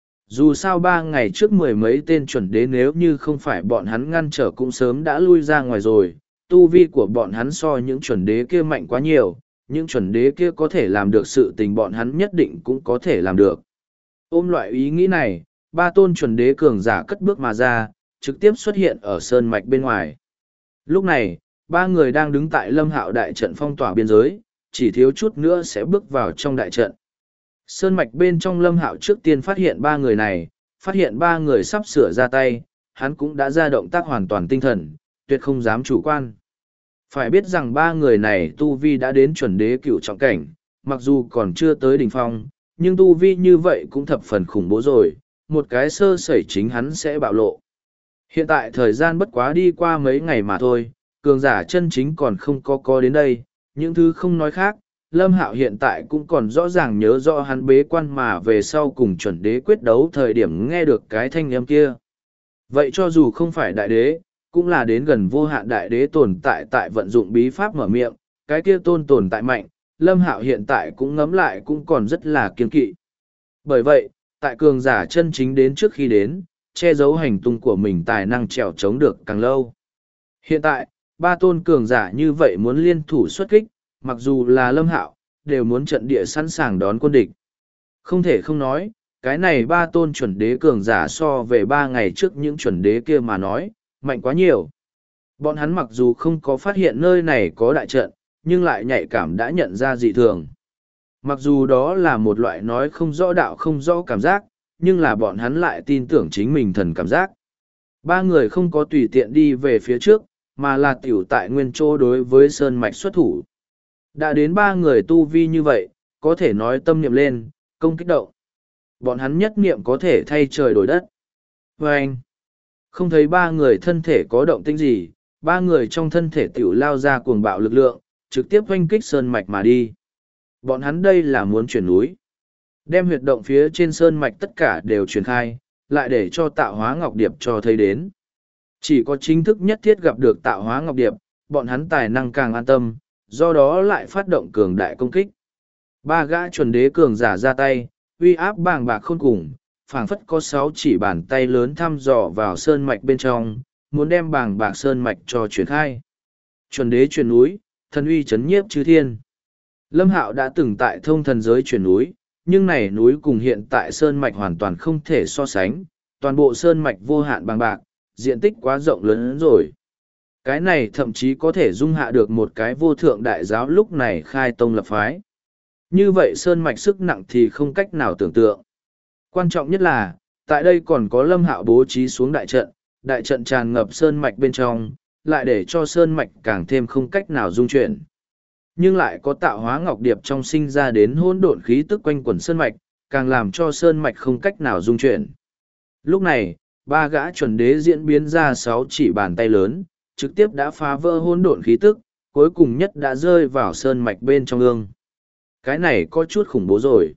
Dù sao 3 ngày trước mười mấy tên chuẩn đế nếu như không phải bọn hắn ngăn trở cũng sớm đã lui ra ngoài rồi, tu vi của bọn hắn so những chuẩn đế kia mạnh quá nhiều, những chuẩn đế kia có thể làm được sự tình bọn hắn nhất định cũng có thể làm được. Ôm loại ý nghĩ này, ba tôn chuẩn đế cường giả cất bước mà ra, trực tiếp xuất hiện ở sơn mạch bên ngoài. Lúc này, ba người đang đứng tại Lâm Hạo đại trận phong tỏa biên giới, chỉ thiếu chút nữa sẽ bước vào trong đại trận. Sơn mạch bên trong Lâm Hạo trước tiên phát hiện ba người này, phát hiện ba người sắp sửa ra tay, hắn cũng đã ra động tác hoàn toàn tinh thần, tuyệt không dám chủ quan. Phải biết rằng ba người này tu vi đã đến chuẩn đế cựu trọng cảnh, mặc dù còn chưa tới đỉnh phong, nhưng tu vi như vậy cũng thập phần khủng bố rồi, một cái sơ sẩy chính hắn sẽ bạo lộ. Hiện tại thời gian bất quá đi qua mấy ngày mà thôi, cường giả chân chính còn không có đến đây, những thứ không nói khác, Lâm Hạo hiện tại cũng còn rõ ràng nhớ rõ hắn bế quan mà về sau cùng chuẩn đế quyết đấu thời điểm nghe được cái thanh âm kia. Vậy cho dù không phải đại đế, cũng là đến gần vô hạn đại đế tồn tại vận dụng bí pháp mở miệng, cái kia tồn tại mạnh, Lâm Hạo hiện tại cũng ngẫm lại cũng còn rất là kiên kỵ. Bởi vậy, tại cường giả chân chính đến trước khi đến, che giấu hành tung của mình tài năng trèo chống được càng lâu. Hiện tại, ba tôn cường giả như vậy muốn liên thủ xuất kích, mặc dù là Lâm Hạo, đều muốn trận địa sẵn sàng đón quân địch. Không thể không nói, cái này ba tôn chuẩn đế cường giả so về 3 ngày trước những chuẩn đế kia mà nói, mạnh quá nhiều. Bọn hắn mặc dù không có phát hiện nơi này có đại trận, nhưng lại nhạy cảm đã nhận ra dị thường. Mặc dù đó là một loại nói không rõ đạo không rõ cảm giác, nhưng là bọn hắn lại tin tưởng chính mình thần cảm giác. Ba người không có tùy tiện đi về phía trước, mà là tiểu tại nguyên chỗ đối với sơn mạch xuất thủ. Đã đến 3 người tu vi như vậy, có thể nói tâm niệm lên, công kích động. Bọn hắn nhất niệm có thể thay trời đổi đất. Vâng! Không thấy ba người thân thể có động tĩnh gì, ba người trong thân thể tiểu lao ra cuồng bạo lực lượng, trực tiếp oanh kích sơn mạch mà đi. Bọn hắn đây là muốn chuyển núi. Đem huyệt động phía trên sơn mạch tất cả đều truyền khai, lại để cho tạo hóa ngọc điệp cho thấy đến. Chỉ có chính thức nhất thiết gặp được tạo hóa ngọc điệp, bọn hắn tài năng càng an tâm, do đó lại phát động cường đại công kích. Ba gã chuẩn đế cường giả ra tay, uy áp bàng bạc khôn cùng, phảng phất có 6 chỉ bàn tay lớn thăm dò vào sơn mạch bên trong, muốn đem bàng bạc sơn mạch cho chuyển khai. Chuẩn đế chuyển núi, thần uy chấn nhiếp chư thiên. Lâm Hạo đã từng tại thông thần giới chuyển núi, nhưng này núi cùng hiện tại sơn mạch hoàn toàn không thể so sánh, toàn bộ sơn mạch vô hạn bàng bạc, diện tích quá rộng lớn rồi. Cái này thậm chí có thể dung hạ được một cái vô thượng đại giáo lúc này khai tông lập phái. Như vậy sơn mạch sức nặng thì không cách nào tưởng tượng. Quan trọng nhất là, tại đây còn có Lâm Hạo bố trí xuống đại trận tràn ngập sơn mạch bên trong, lại để cho sơn mạch càng thêm không cách nào dung chuyển. Nhưng lại có tạo hóa ngọc điệp trong sinh ra đến hỗn độn khí tức quanh quẩn sơn mạch, càng làm cho sơn mạch không cách nào dung chuyển. Lúc này, ba gã chuẩn đế diễn biến ra 6 chỉ bàn tay lớn, trực tiếp đã phá vỡ hỗn độn khí tức, cuối cùng nhất đã rơi vào sơn mạch bên trong ương. Cái này có chút khủng bố rồi.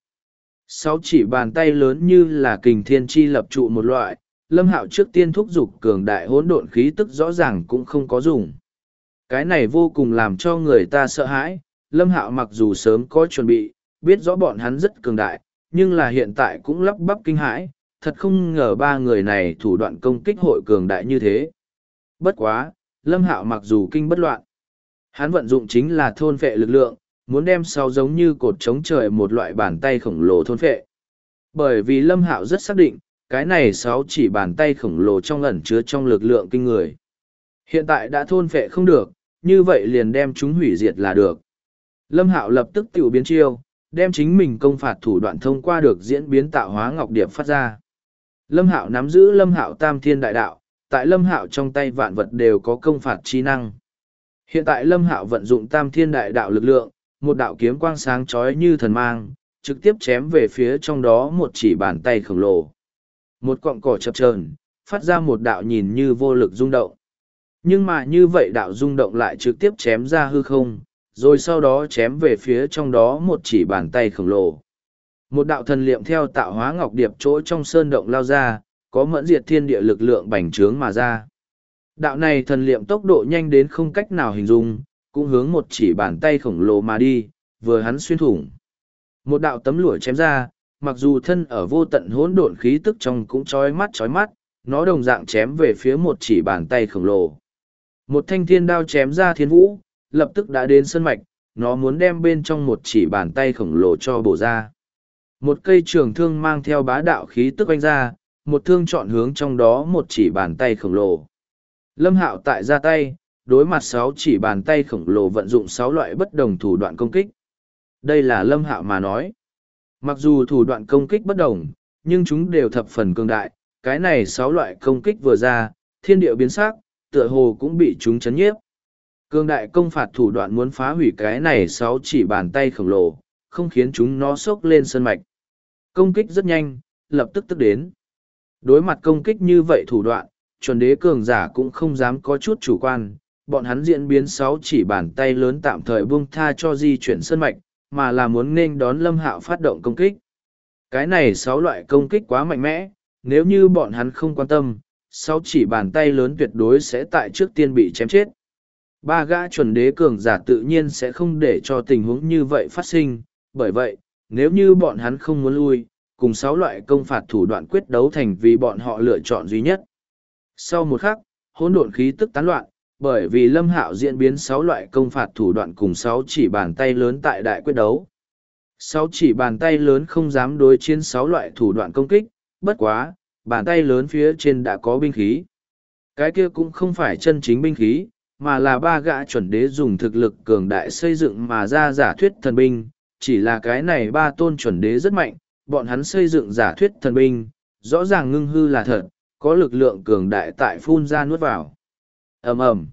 6 chỉ bàn tay lớn như là kình thiên chi lập trụ một loại, Lâm Hạo trước tiên thúc giục cường đại hỗn độn khí tức rõ ràng cũng không có dùng. Cái này vô cùng làm cho người ta sợ hãi, Lâm Hạo mặc dù sớm có chuẩn bị, biết rõ bọn hắn rất cường đại, nhưng là hiện tại cũng lắp bắp kinh hãi, thật không ngờ ba người này thủ đoạn công kích hội cường đại như thế. Bất quá, Lâm Hạo mặc dù kinh bất loạn, hắn vận dụng chính là thôn phệ lực lượng, muốn đem sau giống như cột chống trời một loại bàn tay khổng lồ thôn phệ. Bởi vì Lâm Hạo rất xác định, cái này 6 chỉ bàn tay khổng lồ trong ẩn chứa trong lực lượng kinh người. Hiện tại đã thôn phệ không được, như vậy liền đem chúng hủy diệt là được. Lâm Hạo lập tức tiểu biến chiêu, đem chính mình công phạt thủ đoạn thông qua được diễn biến tạo hóa ngọc điệp phát ra. Lâm Hạo nắm giữ Lâm Hạo Tam Thiên Đại Đạo, tại Lâm Hạo trong tay vạn vật đều có công phạt chi năng. Hiện tại Lâm Hạo vận dụng Tam Thiên Đại Đạo lực lượng, một đạo kiếm quang sáng chói như thần mang, trực tiếp chém về phía trong đó một chỉ bàn tay khổng lồ. Một cọng cỏ chập chờn, phát ra một đạo nhìn như vô lực rung động. Nhưng mà như vậy đạo rung động lại trực tiếp chém ra hư không, rồi sau đó chém về phía trong đó một chỉ bàn tay khổng lồ. Một đạo thần liệm theo tạo hóa ngọc điệp chỗ trong sơn động lao ra, có mẫn diệt thiên địa lực lượng bành trướng mà ra. Đạo này thần liệm tốc độ nhanh đến không cách nào hình dung, cũng hướng một chỉ bàn tay khổng lồ mà đi, vừa hắn xuyên thủng. Một đạo tấm lụa chém ra, mặc dù thân ở vô tận hỗn độn khí tức trong cũng chói mắt, nó đồng dạng chém về phía một chỉ bàn tay khổng lồ. Một thanh thiên đao chém ra thiên vũ, lập tức đã đến sơn mạch, nó muốn đem bên trong một chỉ bàn tay khổng lồ cho bổ ra. Một cây trường thương mang theo bá đạo khí tức oanh ra, một thương chọn hướng trong đó một chỉ bàn tay khổng lồ. Lâm Hạo tại ra tay, đối mặt 6 chỉ bàn tay khổng lồ vận dụng 6 loại bất đồng thủ đoạn công kích. Đây là Lâm Hạo mà nói. Mặc dù thủ đoạn công kích bất đồng, nhưng chúng đều thập phần cường đại, cái này 6 loại công kích vừa ra, thiên địa biến sắc, tựa hồ cũng bị chúng chấn nhiếp. Cường đại công phạt thủ đoạn muốn phá hủy cái này 6 chỉ bàn tay khổng lồ, không khiến chúng nó sốc lên sơn mạch. Công kích rất nhanh, lập tức đến. Đối mặt công kích như vậy thủ đoạn, chuẩn đế cường giả cũng không dám có chút chủ quan, bọn hắn diễn biến 6 chỉ bàn tay lớn tạm thời buông tha cho di chuyển sơn mạch, mà là muốn nên đón Lâm Hạo phát động công kích. Cái này 6 loại công kích quá mạnh mẽ, nếu như bọn hắn không quan tâm, 6 chỉ bàn tay lớn tuyệt đối sẽ tại trước tiên bị chém chết. Ba gã chuẩn đế cường giả tự nhiên sẽ không để cho tình huống như vậy phát sinh, bởi vậy, nếu như bọn hắn không muốn lui, cùng 6 loại công phạt thủ đoạn quyết đấu thành vì bọn họ lựa chọn duy nhất. Sau một khắc, hỗn độn khí tức tán loạn, bởi vì Lâm Hạo diễn biến 6 loại công phạt thủ đoạn cùng 6 chỉ bàn tay lớn tại đại quyết đấu. 6 chỉ bàn tay lớn không dám đối chiến 6 loại thủ đoạn công kích, bất quá, bàn tay lớn phía trên đã có binh khí. Cái kia cũng không phải chân chính binh khí, mà là ba gã chuẩn đế dùng thực lực cường đại xây dựng mà ra giả thuyết thần binh, chỉ là cái này ba tôn chuẩn đế rất mạnh, bọn hắn xây dựng giả thuyết thần binh, rõ ràng ngưng hư là thật, có lực lượng cường đại tại phun ra nuốt vào. Ầm ầm.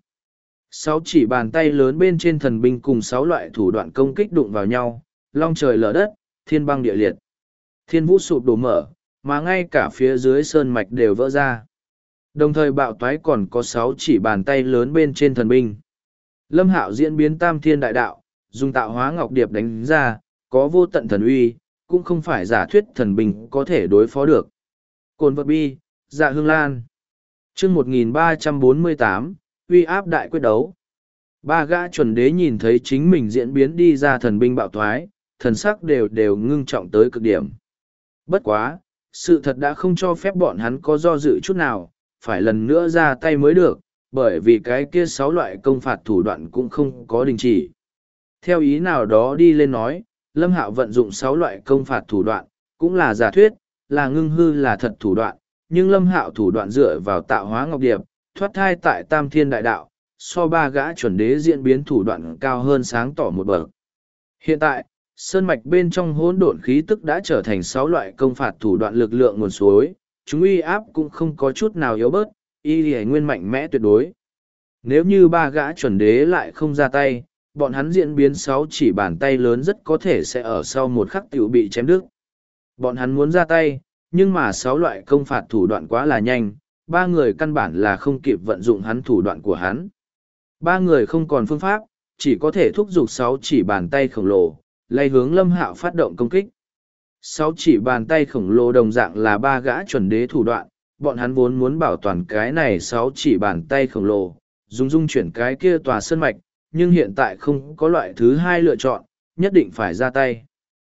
6 chỉ bàn tay lớn bên trên thần binh cùng 6 loại thủ đoạn công kích đụng vào nhau, long trời lở đất, thiên băng địa liệt. Thiên vũ sụp đổ mở, mà ngay cả phía dưới sơn mạch đều vỡ ra. Đồng thời bạo toái còn có 6 chỉ bàn tay lớn bên trên thần binh. Lâm Hạo diễn biến tam thiên đại đạo, dùng tạo hóa ngọc điệp đánh ra, có vô tận thần uy, cũng không phải giả thuyết thần binh có thể đối phó được. Cồn vật bi, dạ hương lan. chương 1348, uy áp đại quyết đấu. Ba gã chuẩn đế nhìn thấy chính mình diễn biến đi ra thần binh bạo thoái, thần sắc đều ngưng trọng tới cực điểm. Bất quá, sự thật đã không cho phép bọn hắn có do dự chút nào, phải lần nữa ra tay mới được, bởi vì cái kia 6 loại công phạt thủ đoạn cũng không có đình chỉ. Theo ý nào đó đi lên nói, Lâm Hạo vận dụng 6 loại công phạt thủ đoạn, cũng là giả thuyết, là ngưng hư là thật thủ đoạn, nhưng Lâm Hạo thủ đoạn dựa vào tạo hóa ngọc điệp, thoát thai tại Tam Thiên Đại Đạo, so ba gã chuẩn đế diễn biến thủ đoạn cao hơn sáng tỏ một bậc. Hiện tại, sơn mạch bên trong hỗn độn khí tức đã trở thành 6 loại công phạt thủ đoạn lực lượng nguồn suối, chúng uy áp cũng không có chút nào yếu bớt, y lì nguyên mạnh mẽ tuyệt đối. Nếu như ba gã chuẩn đế lại không ra tay, bọn hắn diễn biến 6 chỉ bàn tay lớn rất có thể sẽ ở sau một khắc tiểu bị chém đứt. Bọn hắn muốn ra tay, nhưng mà 6 loại công phạt thủ đoạn quá là nhanh, ba người căn bản là không kịp vận dụng hắn thủ đoạn của hắn. Ba người không còn phương pháp, chỉ có thể thúc giục 6 chỉ bàn tay khổng lồ, lay hướng Lâm Hạo phát động công kích. 6 chỉ bàn tay khổng lồ đồng dạng là ba gã chuẩn đế thủ đoạn, bọn hắn vốn muốn bảo toàn cái này 6 chỉ bàn tay khổng lồ, dùng dung chuyển cái kia tòa sơn mạch, nhưng hiện tại không có loại thứ hai lựa chọn, nhất định phải ra tay.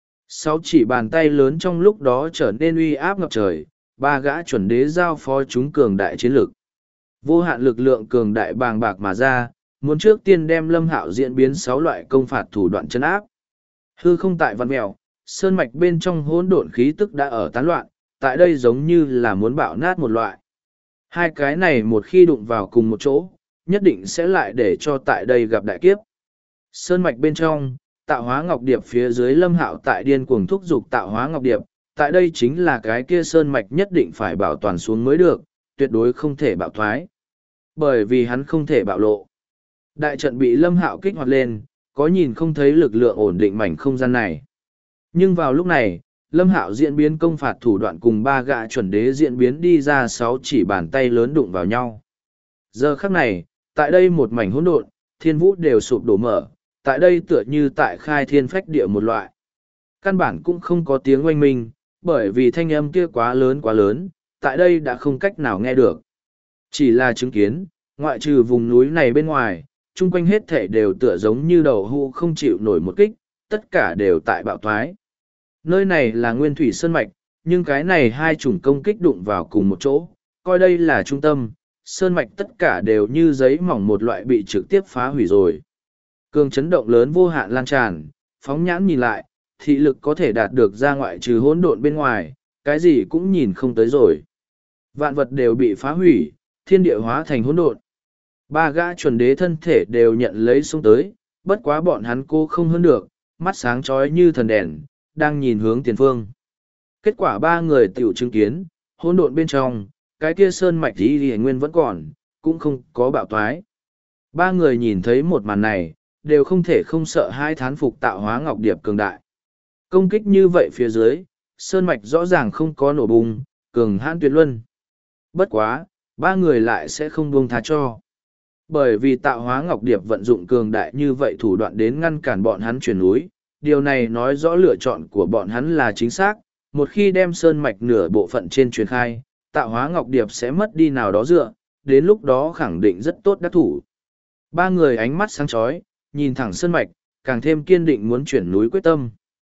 6 chỉ bàn tay lớn trong lúc đó trở nên uy áp ngập trời, ba gã chuẩn đế giao phó chúng cường đại chiến lực. Vô hạn lực lượng cường đại bàng bạc mà ra, muốn trước tiên đem Lâm Hạo diễn biến 6 loại công phạt thủ đoạn chân áp. Hư không tại văn mèo, sơn mạch bên trong hỗn độn khí tức đã ở tán loạn, tại đây giống như là muốn bạo nát một loại. Hai cái này một khi đụng vào cùng một chỗ, nhất định sẽ lại để cho tại đây gặp đại kiếp. Sơn mạch bên trong, tạo hóa ngọc điệp phía dưới Lâm Hạo tại điên cuồng thúc giục tạo hóa ngọc điệp, tại đây chính là cái kia sơn mạch nhất định phải bảo toàn xuống mới được, tuyệt đối không thể bạo thoái. Bởi vì hắn không thể bạo lộ. Đại trận bị Lâm Hạo kích hoạt lên, có nhìn không thấy lực lượng ổn định mảnh không gian này. Nhưng vào lúc này, Lâm Hạo diễn biến công phạt thủ đoạn cùng ba gã chuẩn đế diễn biến đi ra 6 chỉ bàn tay lớn đụng vào nhau. Giờ khắc này, tại đây một mảnh hỗn độn, thiên vũ đều sụp đổ mở, tại đây tựa như tại khai thiên phách địa một loại. Căn bản cũng không có tiếng oanh minh, bởi vì thanh âm kia quá lớn, tại đây đã không cách nào nghe được. Chỉ là chứng kiến, ngoại trừ vùng núi này bên ngoài, chung quanh hết thể đều tựa giống như đầu hũ không chịu nổi một kích, tất cả đều tại bạo thoái. Nơi này là nguyên thủy sơn mạch, nhưng cái này hai chủng công kích đụng vào cùng một chỗ, coi đây là trung tâm, sơn mạch tất cả đều như giấy mỏng một loại bị trực tiếp phá hủy rồi. Cường chấn động lớn vô hạn lan tràn, phóng nhãn nhìn lại, thị lực có thể đạt được ra ngoại trừ hỗn độn bên ngoài, cái gì cũng nhìn không tới rồi. Vạn vật đều bị phá hủy, thiên địa hóa thành hỗn độn. Ba gã chuẩn đế thân thể đều nhận lấy xuống tới, bất quá bọn hắn cô không hơn được, mắt sáng chói như thần đèn, đang nhìn hướng tiền phương. Kết quả ba người tiểu chứng kiến, hỗn độn bên trong, cái kia sơn mạch y nguyên vẫn còn, cũng không có bạo toái. Ba người nhìn thấy một màn này, đều không thể không sợ hai thán phục tạo hóa ngọc điệp cường đại. Công kích như vậy phía dưới, sơn mạch rõ ràng không có nổ bùng, cường hãn tuyệt luân. Bất quá, ba người lại sẽ không buông tha cho. Bởi vì tạo hóa ngọc điệp vận dụng cường đại như vậy thủ đoạn đến ngăn cản bọn hắn chuyển núi, điều này nói rõ lựa chọn của bọn hắn là chính xác. Một khi đem sơn mạch nửa bộ phận trên truyền khai, tạo hóa ngọc điệp sẽ mất đi nào đó dựa, đến lúc đó khẳng định rất tốt đắc thủ. Ba người ánh mắt sáng chói, nhìn thẳng sơn mạch, càng thêm kiên định muốn chuyển núi quyết tâm.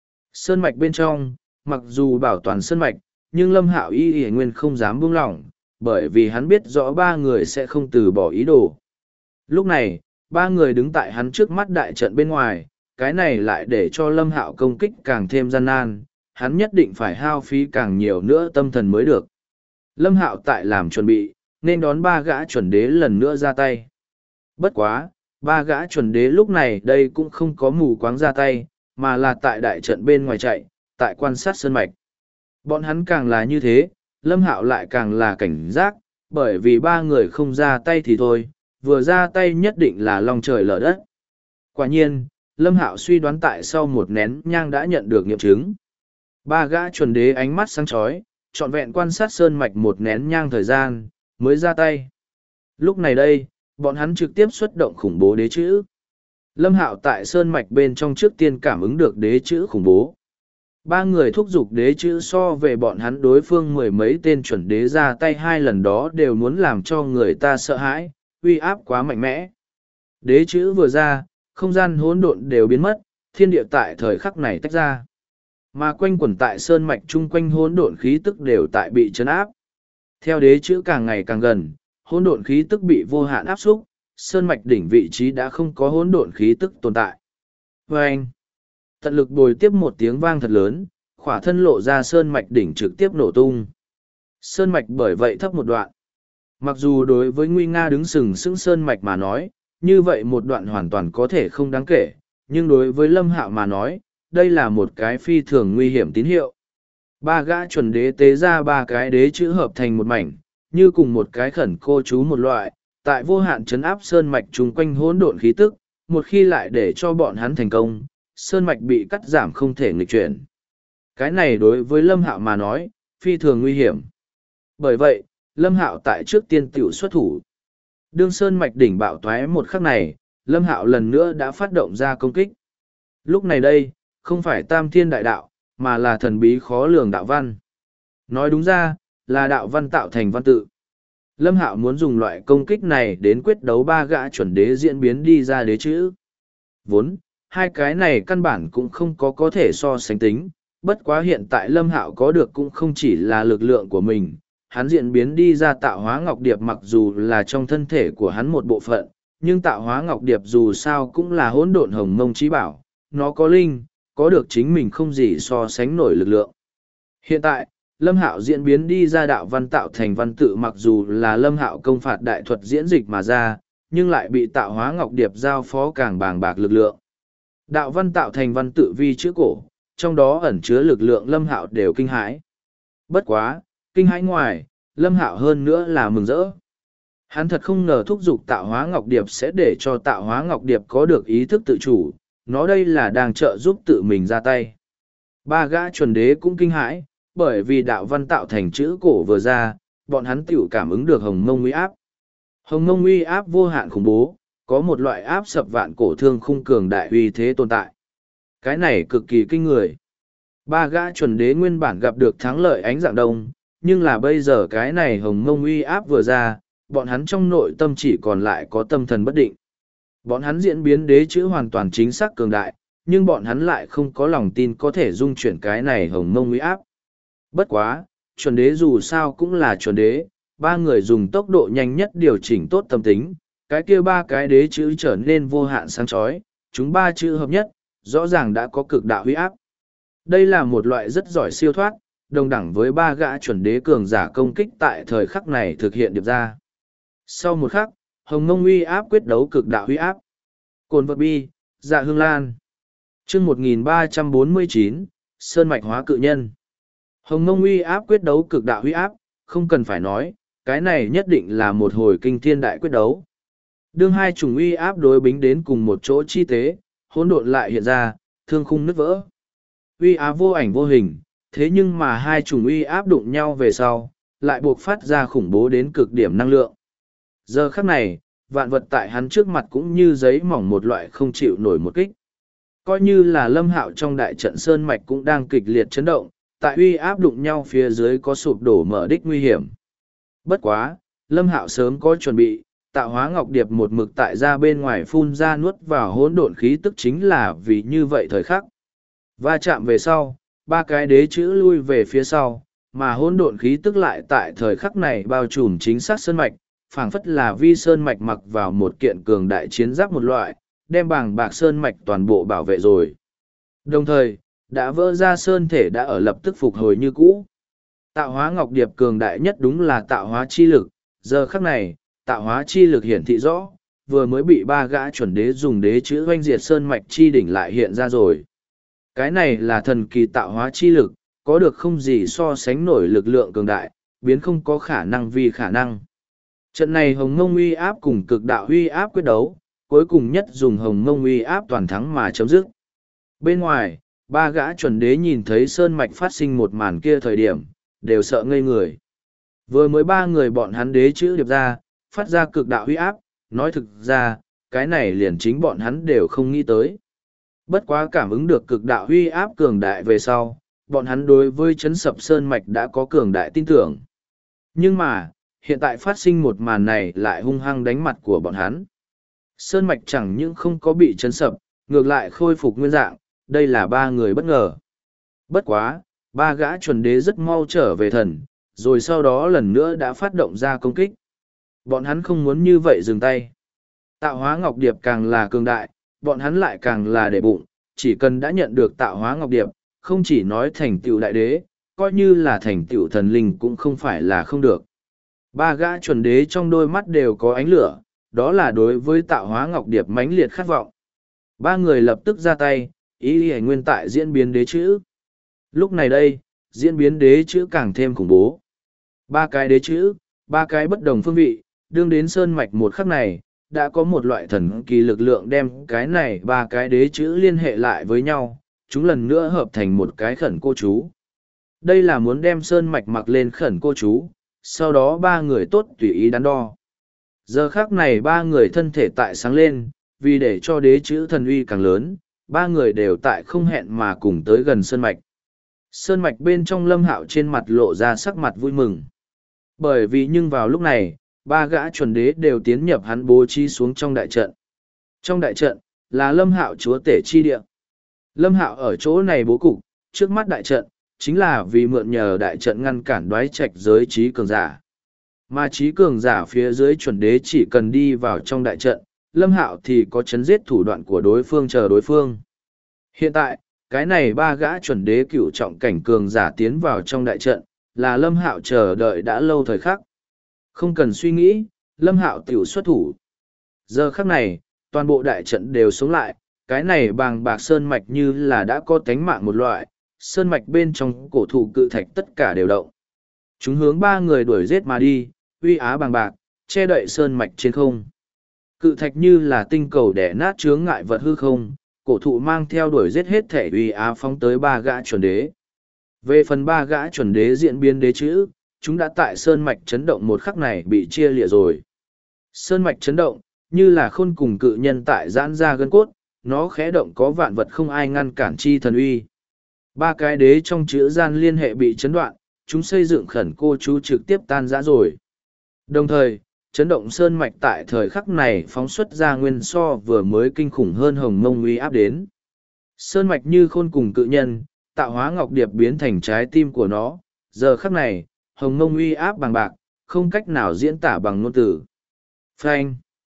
Sơn mạch bên trong, mặc dù bảo toàn sơn mạch, nhưng Lâm Hạo y nguyên không dám buông lỏng, bởi vì hắn biết rõ ba người sẽ không từ bỏ ý đồ. Lúc này, ba người đứng tại hắn trước mắt đại trận bên ngoài, cái này lại để cho Lâm Hạo công kích càng thêm gian nan, hắn nhất định phải hao phí càng nhiều nữa tâm thần mới được. Lâm Hạo tại làm chuẩn bị, nên đón ba gã chuẩn đế lần nữa ra tay. Bất quá, ba gã chuẩn đế lúc này đây cũng không có mù quáng ra tay, mà là tại đại trận bên ngoài chạy, tại quan sát sơn mạch. Bọn hắn càng là như thế, Lâm Hạo lại càng là cảnh giác, bởi vì ba người không ra tay thì thôi, vừa ra tay nhất định là long trời lở đất. Quả nhiên, Lâm Hạo suy đoán tại sau một nén nhang đã nhận được nghiệm chứng. Ba gã chuẩn đế ánh mắt sáng chói, trọn vẹn quan sát sơn mạch một nén nhang thời gian, mới ra tay. Lúc này đây, bọn hắn trực tiếp xuất động khủng bố đế chữ. Lâm Hạo tại sơn mạch bên trong trước tiên cảm ứng được đế chữ khủng bố. Ba người thúc giục đế chữ so về bọn hắn đối phương mười mấy tên chuẩn đế ra tay hai lần đó đều muốn làm cho người ta sợ hãi, uy áp quá mạnh mẽ. Đế chữ vừa ra, không gian hỗn độn đều biến mất, thiên địa tại thời khắc này tách ra. Mà quanh quẩn tại sơn mạch chung quanh hỗn độn khí tức đều tại bị chấn áp. Theo đế chữ càng ngày càng gần, hỗn độn khí tức bị vô hạn áp xúc, sơn mạch đỉnh vị trí đã không có hỗn độn khí tức tồn tại. Vâng! Tận lực bồi tiếp một tiếng vang thật lớn, khỏa thân lộ ra sơn mạch đỉnh trực tiếp nổ tung. Sơn mạch bởi vậy thấp một đoạn. Mặc dù đối với nguy nga đứng sừng sững sơn mạch mà nói, như vậy một đoạn hoàn toàn có thể không đáng kể, nhưng đối với Lâm Hạo mà nói, đây là một cái phi thường nguy hiểm tín hiệu. Ba gã chuẩn đế tế ra ba cái đế chữ hợp thành một mảnh, như cùng một cái khẩn cô chú một loại, tại vô hạn chấn áp sơn mạch chung quanh hỗn độn khí tức, một khi lại để cho bọn hắn thành công, sơn mạch bị cắt giảm không thể nghịch chuyển. Cái này đối với Lâm Hạo mà nói, phi thường nguy hiểm. Bởi vậy, Lâm Hạo tại trước tiên tiểu xuất thủ. Đương sơn mạch đỉnh bạo toái một khắc này, Lâm Hạo lần nữa đã phát động ra công kích. Lúc này đây, không phải tam thiên đại đạo, mà là thần bí khó lường đạo văn. Nói đúng ra, là đạo văn tạo thành văn tự. Lâm Hạo muốn dùng loại công kích này đến quyết đấu ba gã chuẩn đế diễn biến đi ra đế chữ. Vốn, hai cái này căn bản cũng không có thể so sánh tính, bất quá hiện tại Lâm Hạo có được cũng không chỉ là lực lượng của mình. Hắn diễn biến đi ra tạo hóa ngọc điệp mặc dù là trong thân thể của hắn một bộ phận, nhưng tạo hóa ngọc điệp dù sao cũng là hỗn độn hồng mông trí bảo, nó có linh, có được chính mình không gì so sánh nổi lực lượng. Hiện tại, Lâm Hạo diễn biến đi ra đạo văn tạo thành văn tự mặc dù là Lâm Hạo công phạt đại thuật diễn dịch mà ra, nhưng lại bị tạo hóa ngọc điệp giao phó càng bàng bạc lực lượng. Đạo văn tạo thành văn tự vi chữ cổ, trong đó ẩn chứa lực lượng Lâm Hạo đều kinh hãi. Bất quá, kinh hãi ngoài, Lâm Hạo hơn nữa là mừng rỡ. Hắn thật không ngờ thúc giục tạo hóa ngọc điệp sẽ để cho tạo hóa ngọc điệp có được ý thức tự chủ, nó đây là đang trợ giúp tự mình ra tay. Ba gã chuẩn đế cũng kinh hãi, bởi vì đạo văn tạo thành chữ cổ vừa ra, bọn hắn tiểu cảm ứng được hồng mông uy áp. Hồng mông uy áp vô hạn khủng bố, có một loại áp sập vạn cổ thương khung cường đại uy thế tồn tại. Cái này cực kỳ kinh người. Ba gã chuẩn đế nguyên bản gặp được thắng lợi ánh dạng đông, nhưng là bây giờ cái này hồng mông uy áp vừa ra, bọn hắn trong nội tâm chỉ còn lại có tâm thần bất định. Bọn hắn diễn biến đế chữ hoàn toàn chính xác cường đại, nhưng bọn hắn lại không có lòng tin có thể dung chuyển cái này hồng mông uy áp. Bất quá, chuẩn đế dù sao cũng là chuẩn đế, ba người dùng tốc độ nhanh nhất điều chỉnh tốt tâm tính, cái kia ba cái đế chữ trở nên vô hạn sáng chói, chúng ba chữ hợp nhất, rõ ràng đã có cực đạo uy áp. Đây là một loại rất giỏi siêu thoát, đồng đẳng với ba gã chuẩn đế cường giả công kích tại thời khắc này thực hiện điệp ra. Sau một khắc, hồng mông uy áp quyết đấu cực đạo uy áp. Cồn vật bi, dạ hương lan. Chương 1349, Sơn mạch hóa cự nhân. Hồng mông uy áp quyết đấu cực đạo uy áp, không cần phải nói, cái này nhất định là một hồi kinh thiên đại quyết đấu. Đương hai chủng uy áp đối bính đến cùng một chỗ chi tế, hỗn độn lại hiện ra, thương khung nứt vỡ. Uy áp vô ảnh vô hình, thế nhưng mà hai chủng uy áp đụng nhau về sau, lại buộc phát ra khủng bố đến cực điểm năng lượng. Giờ khắc này, vạn vật tại hắn trước mặt cũng như giấy mỏng một loại không chịu nổi một kích. Coi như là Lâm Hạo trong đại trận sơn mạch cũng đang kịch liệt chấn động, tại uy áp đụng nhau phía dưới có sụp đổ mở đích nguy hiểm. Bất quá, Lâm Hạo sớm có chuẩn bị, tạo hóa ngọc điệp một mực tại ra bên ngoài phun ra nuốt vào hỗn độn khí tức chính là vì như vậy thời khắc. Va chạm về sau, ba cái đế chữ lui về phía sau, mà hỗn độn khí tức lại tại thời khắc này bao trùm chính xác sơn mạch, phảng phất là vi sơn mạch mặc vào một kiện cường đại chiến giáp một loại, đem bảng bạc sơn mạch toàn bộ bảo vệ rồi. Đồng thời, đã vỡ ra sơn thể đã ở lập tức phục hồi như cũ. Tạo hóa ngọc điệp cường đại nhất đúng là tạo hóa chi lực, giờ khắc này, tạo hóa chi lực hiển thị rõ, vừa mới bị ba gã chuẩn đế dùng đế chữ oanh diệt sơn mạch chi đỉnh lại hiện ra rồi. Cái này là thần kỳ tạo hóa chi lực, có được không gì so sánh nổi lực lượng cường đại, biến không có khả năng vì khả năng. Trận này hồng mông uy áp cùng cực đạo uy áp quyết đấu, cuối cùng nhất dùng hồng mông uy áp toàn thắng mà chấm dứt. Bên ngoài, ba gã chuẩn đế nhìn thấy sơn mạch phát sinh một màn kia thời điểm, đều sợ ngây người. Vừa mới ba người bọn hắn đế chữ điệp ra, phát ra cực đạo huy áp, nói thực ra, cái này liền chính bọn hắn đều không nghĩ tới. Bất quá cảm ứng được cực đạo huy áp cường đại về sau, bọn hắn đối với chấn sập sơn mạch đã có cường đại tin tưởng. Nhưng mà, hiện tại phát sinh một màn này lại hung hăng đánh mặt của bọn hắn. Sơn mạch chẳng những không có bị chấn sập, ngược lại khôi phục nguyên dạng, đây là ba người bất ngờ. Bất quá, ba gã chuẩn đế rất mau trở về thần, rồi sau đó lần nữa đã phát động ra công kích. Bọn hắn không muốn như vậy dừng tay. Tạo hóa ngọc điệp càng là cường đại, bọn hắn lại càng là để bụng, chỉ cần đã nhận được tạo hóa ngọc điệp, không chỉ nói thành tựu đại đế, coi như là thành tựu thần linh cũng không phải là không được. Ba gã chuẩn đế trong đôi mắt đều có ánh lửa, đó là đối với tạo hóa ngọc điệp mãnh liệt khát vọng. Ba người lập tức ra tay, ý ý nguyên tại diễn biến đế chữ. Lúc này đây, diễn biến đế chữ càng thêm khủng bố. Ba cái đế chữ, ba cái bất đồng phương vị, đương đến sơn mạch một khắc này, đã có một loại thần kỳ lực lượng đem cái này ba cái đế chữ liên hệ lại với nhau, chúng lần nữa hợp thành một cái khẩn cô chú. Đây là muốn đem sơn mạch mặc lên khẩn cô chú, sau đó ba người tốt tùy ý đắn đo. Giờ khắc này ba người thân thể tại sáng lên, vì để cho đế chữ thần uy càng lớn, ba người đều tại không hẹn mà cùng tới gần sơn mạch. Sơn mạch bên trong Lâm Hạo trên mặt lộ ra sắc mặt vui mừng. Bởi vì nhưng vào lúc này, ba gã chuẩn đế đều tiến nhập hắn bố trí xuống trong đại trận. Trong đại trận, là Lâm Hạo chúa tể chi địa. Lâm Hạo ở chỗ này bố cục, trước mắt đại trận, chính là vì mượn nhờ đại trận ngăn cản đoái trạch giới trí cường giả. Mà trí cường giả phía dưới chuẩn đế chỉ cần đi vào trong đại trận, Lâm Hạo thì có chấn giết thủ đoạn của đối phương chờ đối phương. Hiện tại, cái này ba gã chuẩn đế cửu trọng cảnh cường giả tiến vào trong đại trận, là Lâm Hạo chờ đợi đã lâu thời khắc. Không cần suy nghĩ, Lâm Hạo tiểu xuất thủ. Giờ khắc này, toàn bộ đại trận đều sống lại, cái này bàng bạc sơn mạch như là đã có tánh mạng một loại, sơn mạch bên trong cổ thụ cự thạch tất cả đều động. Chúng hướng ba người đuổi giết mà đi, uy á bàng bạc, che đậy sơn mạch trên không. Cự thạch như là tinh cầu đẻ nát chướng ngại vật hư không, cổ thụ mang theo đuổi giết hết thể uy á phóng tới ba gã chuẩn đế. Về phần ba gã chuẩn đế diễn biến đế chữ, chúng đã tại sơn mạch chấn động một khắc này bị chia lịa rồi. Sơn mạch chấn động, như là khôn cùng cự nhân tại giãn ra gân cốt, nó khẽ động có vạn vật không ai ngăn cản chi thần uy. Ba cái đế trong chữ gian liên hệ bị chấn đoạn, chúng xây dựng khẩn cô chú trực tiếp tan rã rồi. Đồng thời, chấn động sơn mạch tại thời khắc này phóng xuất ra nguyên so vừa mới kinh khủng hơn hồng mông uy áp đến. Sơn mạch như khôn cùng cự nhân, tạo hóa ngọc điệp biến thành trái tim của nó, giờ khắc này, hồng mông uy áp bằng bạc, không cách nào diễn tả bằng ngôn từ. Phanh.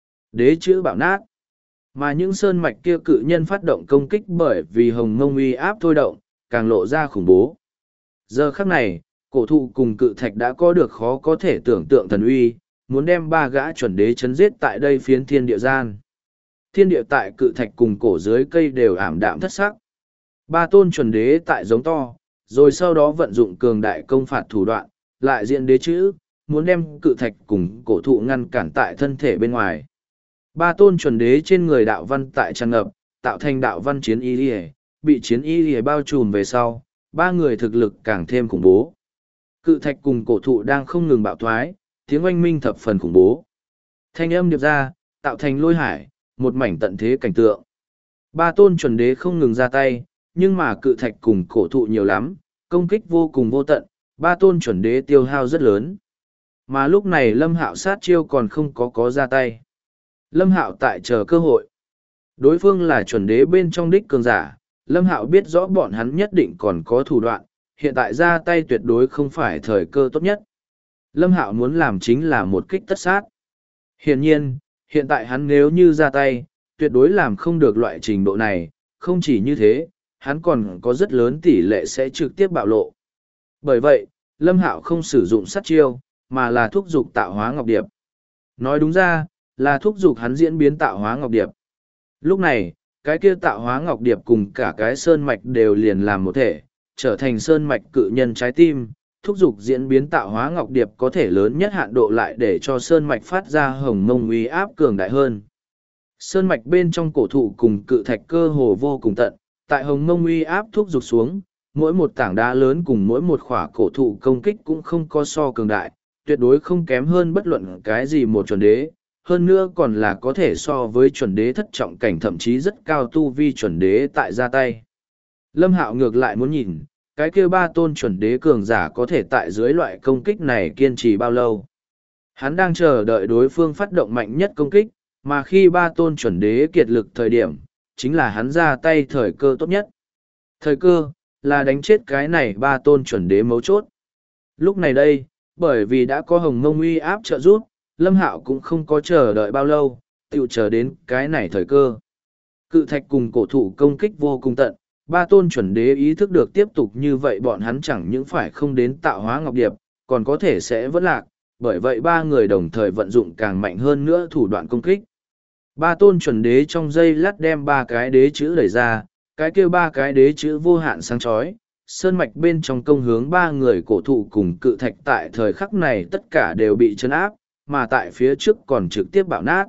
Đế chữ bạo nát. Mà những sơn mạch kia cự nhân phát động công kích bởi vì hồng mông uy áp thôi động, càng lộ ra khủng bố. Giờ khắc này, cổ thụ cùng cự thạch đã có được khó có thể tưởng tượng thần uy, muốn đem ba gã chuẩn đế chấn giết tại đây phiến thiên địa gian. Thiên địa tại cự thạch cùng cổ dưới cây đều ảm đạm thất sắc. Ba tôn chuẩn đế tại giống to, rồi sau đó vận dụng cường đại công phạt thủ đoạn, lại diện đế chữ, muốn đem cự thạch cùng cổ thụ ngăn cản tại thân thể bên ngoài. Ba tôn chuẩn đế trên người đạo văn tại tràn ngập, tạo thành đạo văn chiến y lìa, bị chiến y lìa bao trùm về sau, ba người thực lực càng thêm khủng bố. Cự thạch cùng cổ thụ đang không ngừng bạo thoái, tiếng oanh minh thập phần khủng bố. Thanh âm điệp ra, tạo thành lôi hải, một mảnh tận thế cảnh tượng. Ba tôn chuẩn đế không ngừng ra tay, nhưng mà cự thạch cùng cổ thụ nhiều lắm, công kích vô cùng vô tận, ba tôn chuẩn đế tiêu hao rất lớn. Mà lúc này Lâm Hạo sát chiêu còn không có ra tay. Lâm Hạo tại chờ cơ hội. Đối phương là chuẩn đế bên trong đích cường giả, Lâm Hạo biết rõ bọn hắn nhất định còn có thủ đoạn, hiện tại ra tay tuyệt đối không phải thời cơ tốt nhất. Lâm Hạo muốn làm chính là một kích tất sát. Hiển nhiên, hiện tại hắn nếu như ra tay, tuyệt đối làm không được loại trình độ này, không chỉ như thế, hắn còn có rất lớn tỷ lệ sẽ trực tiếp bạo lộ. Bởi vậy, Lâm Hạo không sử dụng sát chiêu, mà là thúc giục tạo hóa ngọc điệp. Nói đúng ra, là thúc giục hắn diễn biến tạo hóa ngọc điệp. Lúc này, cái kia tạo hóa ngọc điệp cùng cả cái sơn mạch đều liền làm một thể, trở thành sơn mạch cự nhân trái tim, thúc giục diễn biến tạo hóa ngọc điệp có thể lớn nhất hạn độ lại để cho sơn mạch phát ra hồng mông uy áp cường đại hơn. Sơn mạch bên trong cổ thụ cùng cự thạch cơ hồ vô cùng tận, tại hồng mông uy áp thúc giục xuống, mỗi một tảng đá lớn cùng mỗi một khỏa cổ thụ công kích cũng không có so cường đại, tuyệt đối không kém hơn bất luận cái gì một chuẩn đế, hơn nữa còn là có thể so với chuẩn đế thất trọng cảnh thậm chí rất cao tu vi chuẩn đế tại ra tay. Lâm Hạo ngược lại muốn nhìn, cái kia ba tôn chuẩn đế cường giả có thể tại dưới loại công kích này kiên trì bao lâu. Hắn đang chờ đợi đối phương phát động mạnh nhất công kích, mà khi ba tôn chuẩn đế kiệt lực thời điểm, chính là hắn ra tay thời cơ tốt nhất. Thời cơ, là đánh chết cái này ba tôn chuẩn đế mấu chốt. Lúc này đây, bởi vì đã có Hồng Mông uy áp trợ giúp, Lâm Hạo cũng không có chờ đợi bao lâu, tự chờ đến cái này thời cơ. Cự thạch cùng cổ thụ công kích vô cùng tận, ba tôn chuẩn đế ý thức được tiếp tục như vậy bọn hắn chẳng những phải không đến tạo hóa ngọc điệp, còn có thể sẽ vẫn lạc, bởi vậy ba người đồng thời vận dụng càng mạnh hơn nữa thủ đoạn công kích. Ba tôn chuẩn đế trong giây lát đem ba cái đế chữ đẩy ra, cái kêu ba cái đế chữ vô hạn sáng chói, sơn mạch bên trong công hướng ba người cổ thụ cùng cự thạch tại thời khắc này tất cả đều bị chấn áp, mà tại phía trước còn trực tiếp bạo nát.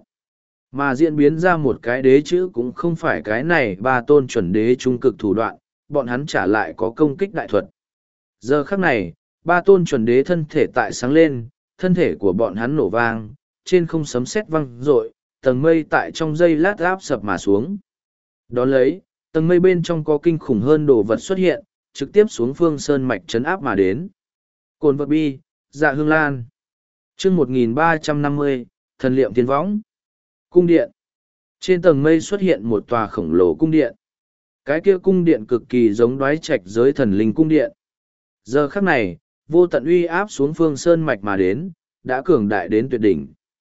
Mà diễn biến ra một cái đế chữ cũng không phải cái này ba tôn chuẩn đế trung cực thủ đoạn, bọn hắn trả lại có công kích đại thuật. Giờ khắc này, ba tôn chuẩn đế thân thể tại sáng lên, thân thể của bọn hắn nổ vang, trên không sấm sét vang rội, tầng mây tại trong giây lát áp sập mà xuống. Đón lấy, tầng mây bên trong có kinh khủng hơn đồ vật xuất hiện, trực tiếp xuống phương sơn mạch trấn áp mà đến. Cồn vật bi, dạ hương lan. chương 1350, thần liệm tiên võng. Cung điện. Trên tầng mây xuất hiện một tòa khổng lồ cung điện. Cái kia cung điện cực kỳ giống đoái trạch giới thần linh cung điện. Giờ khắc này, vô tận uy áp xuống phương sơn mạch mà đến, đã cường đại đến tuyệt đỉnh.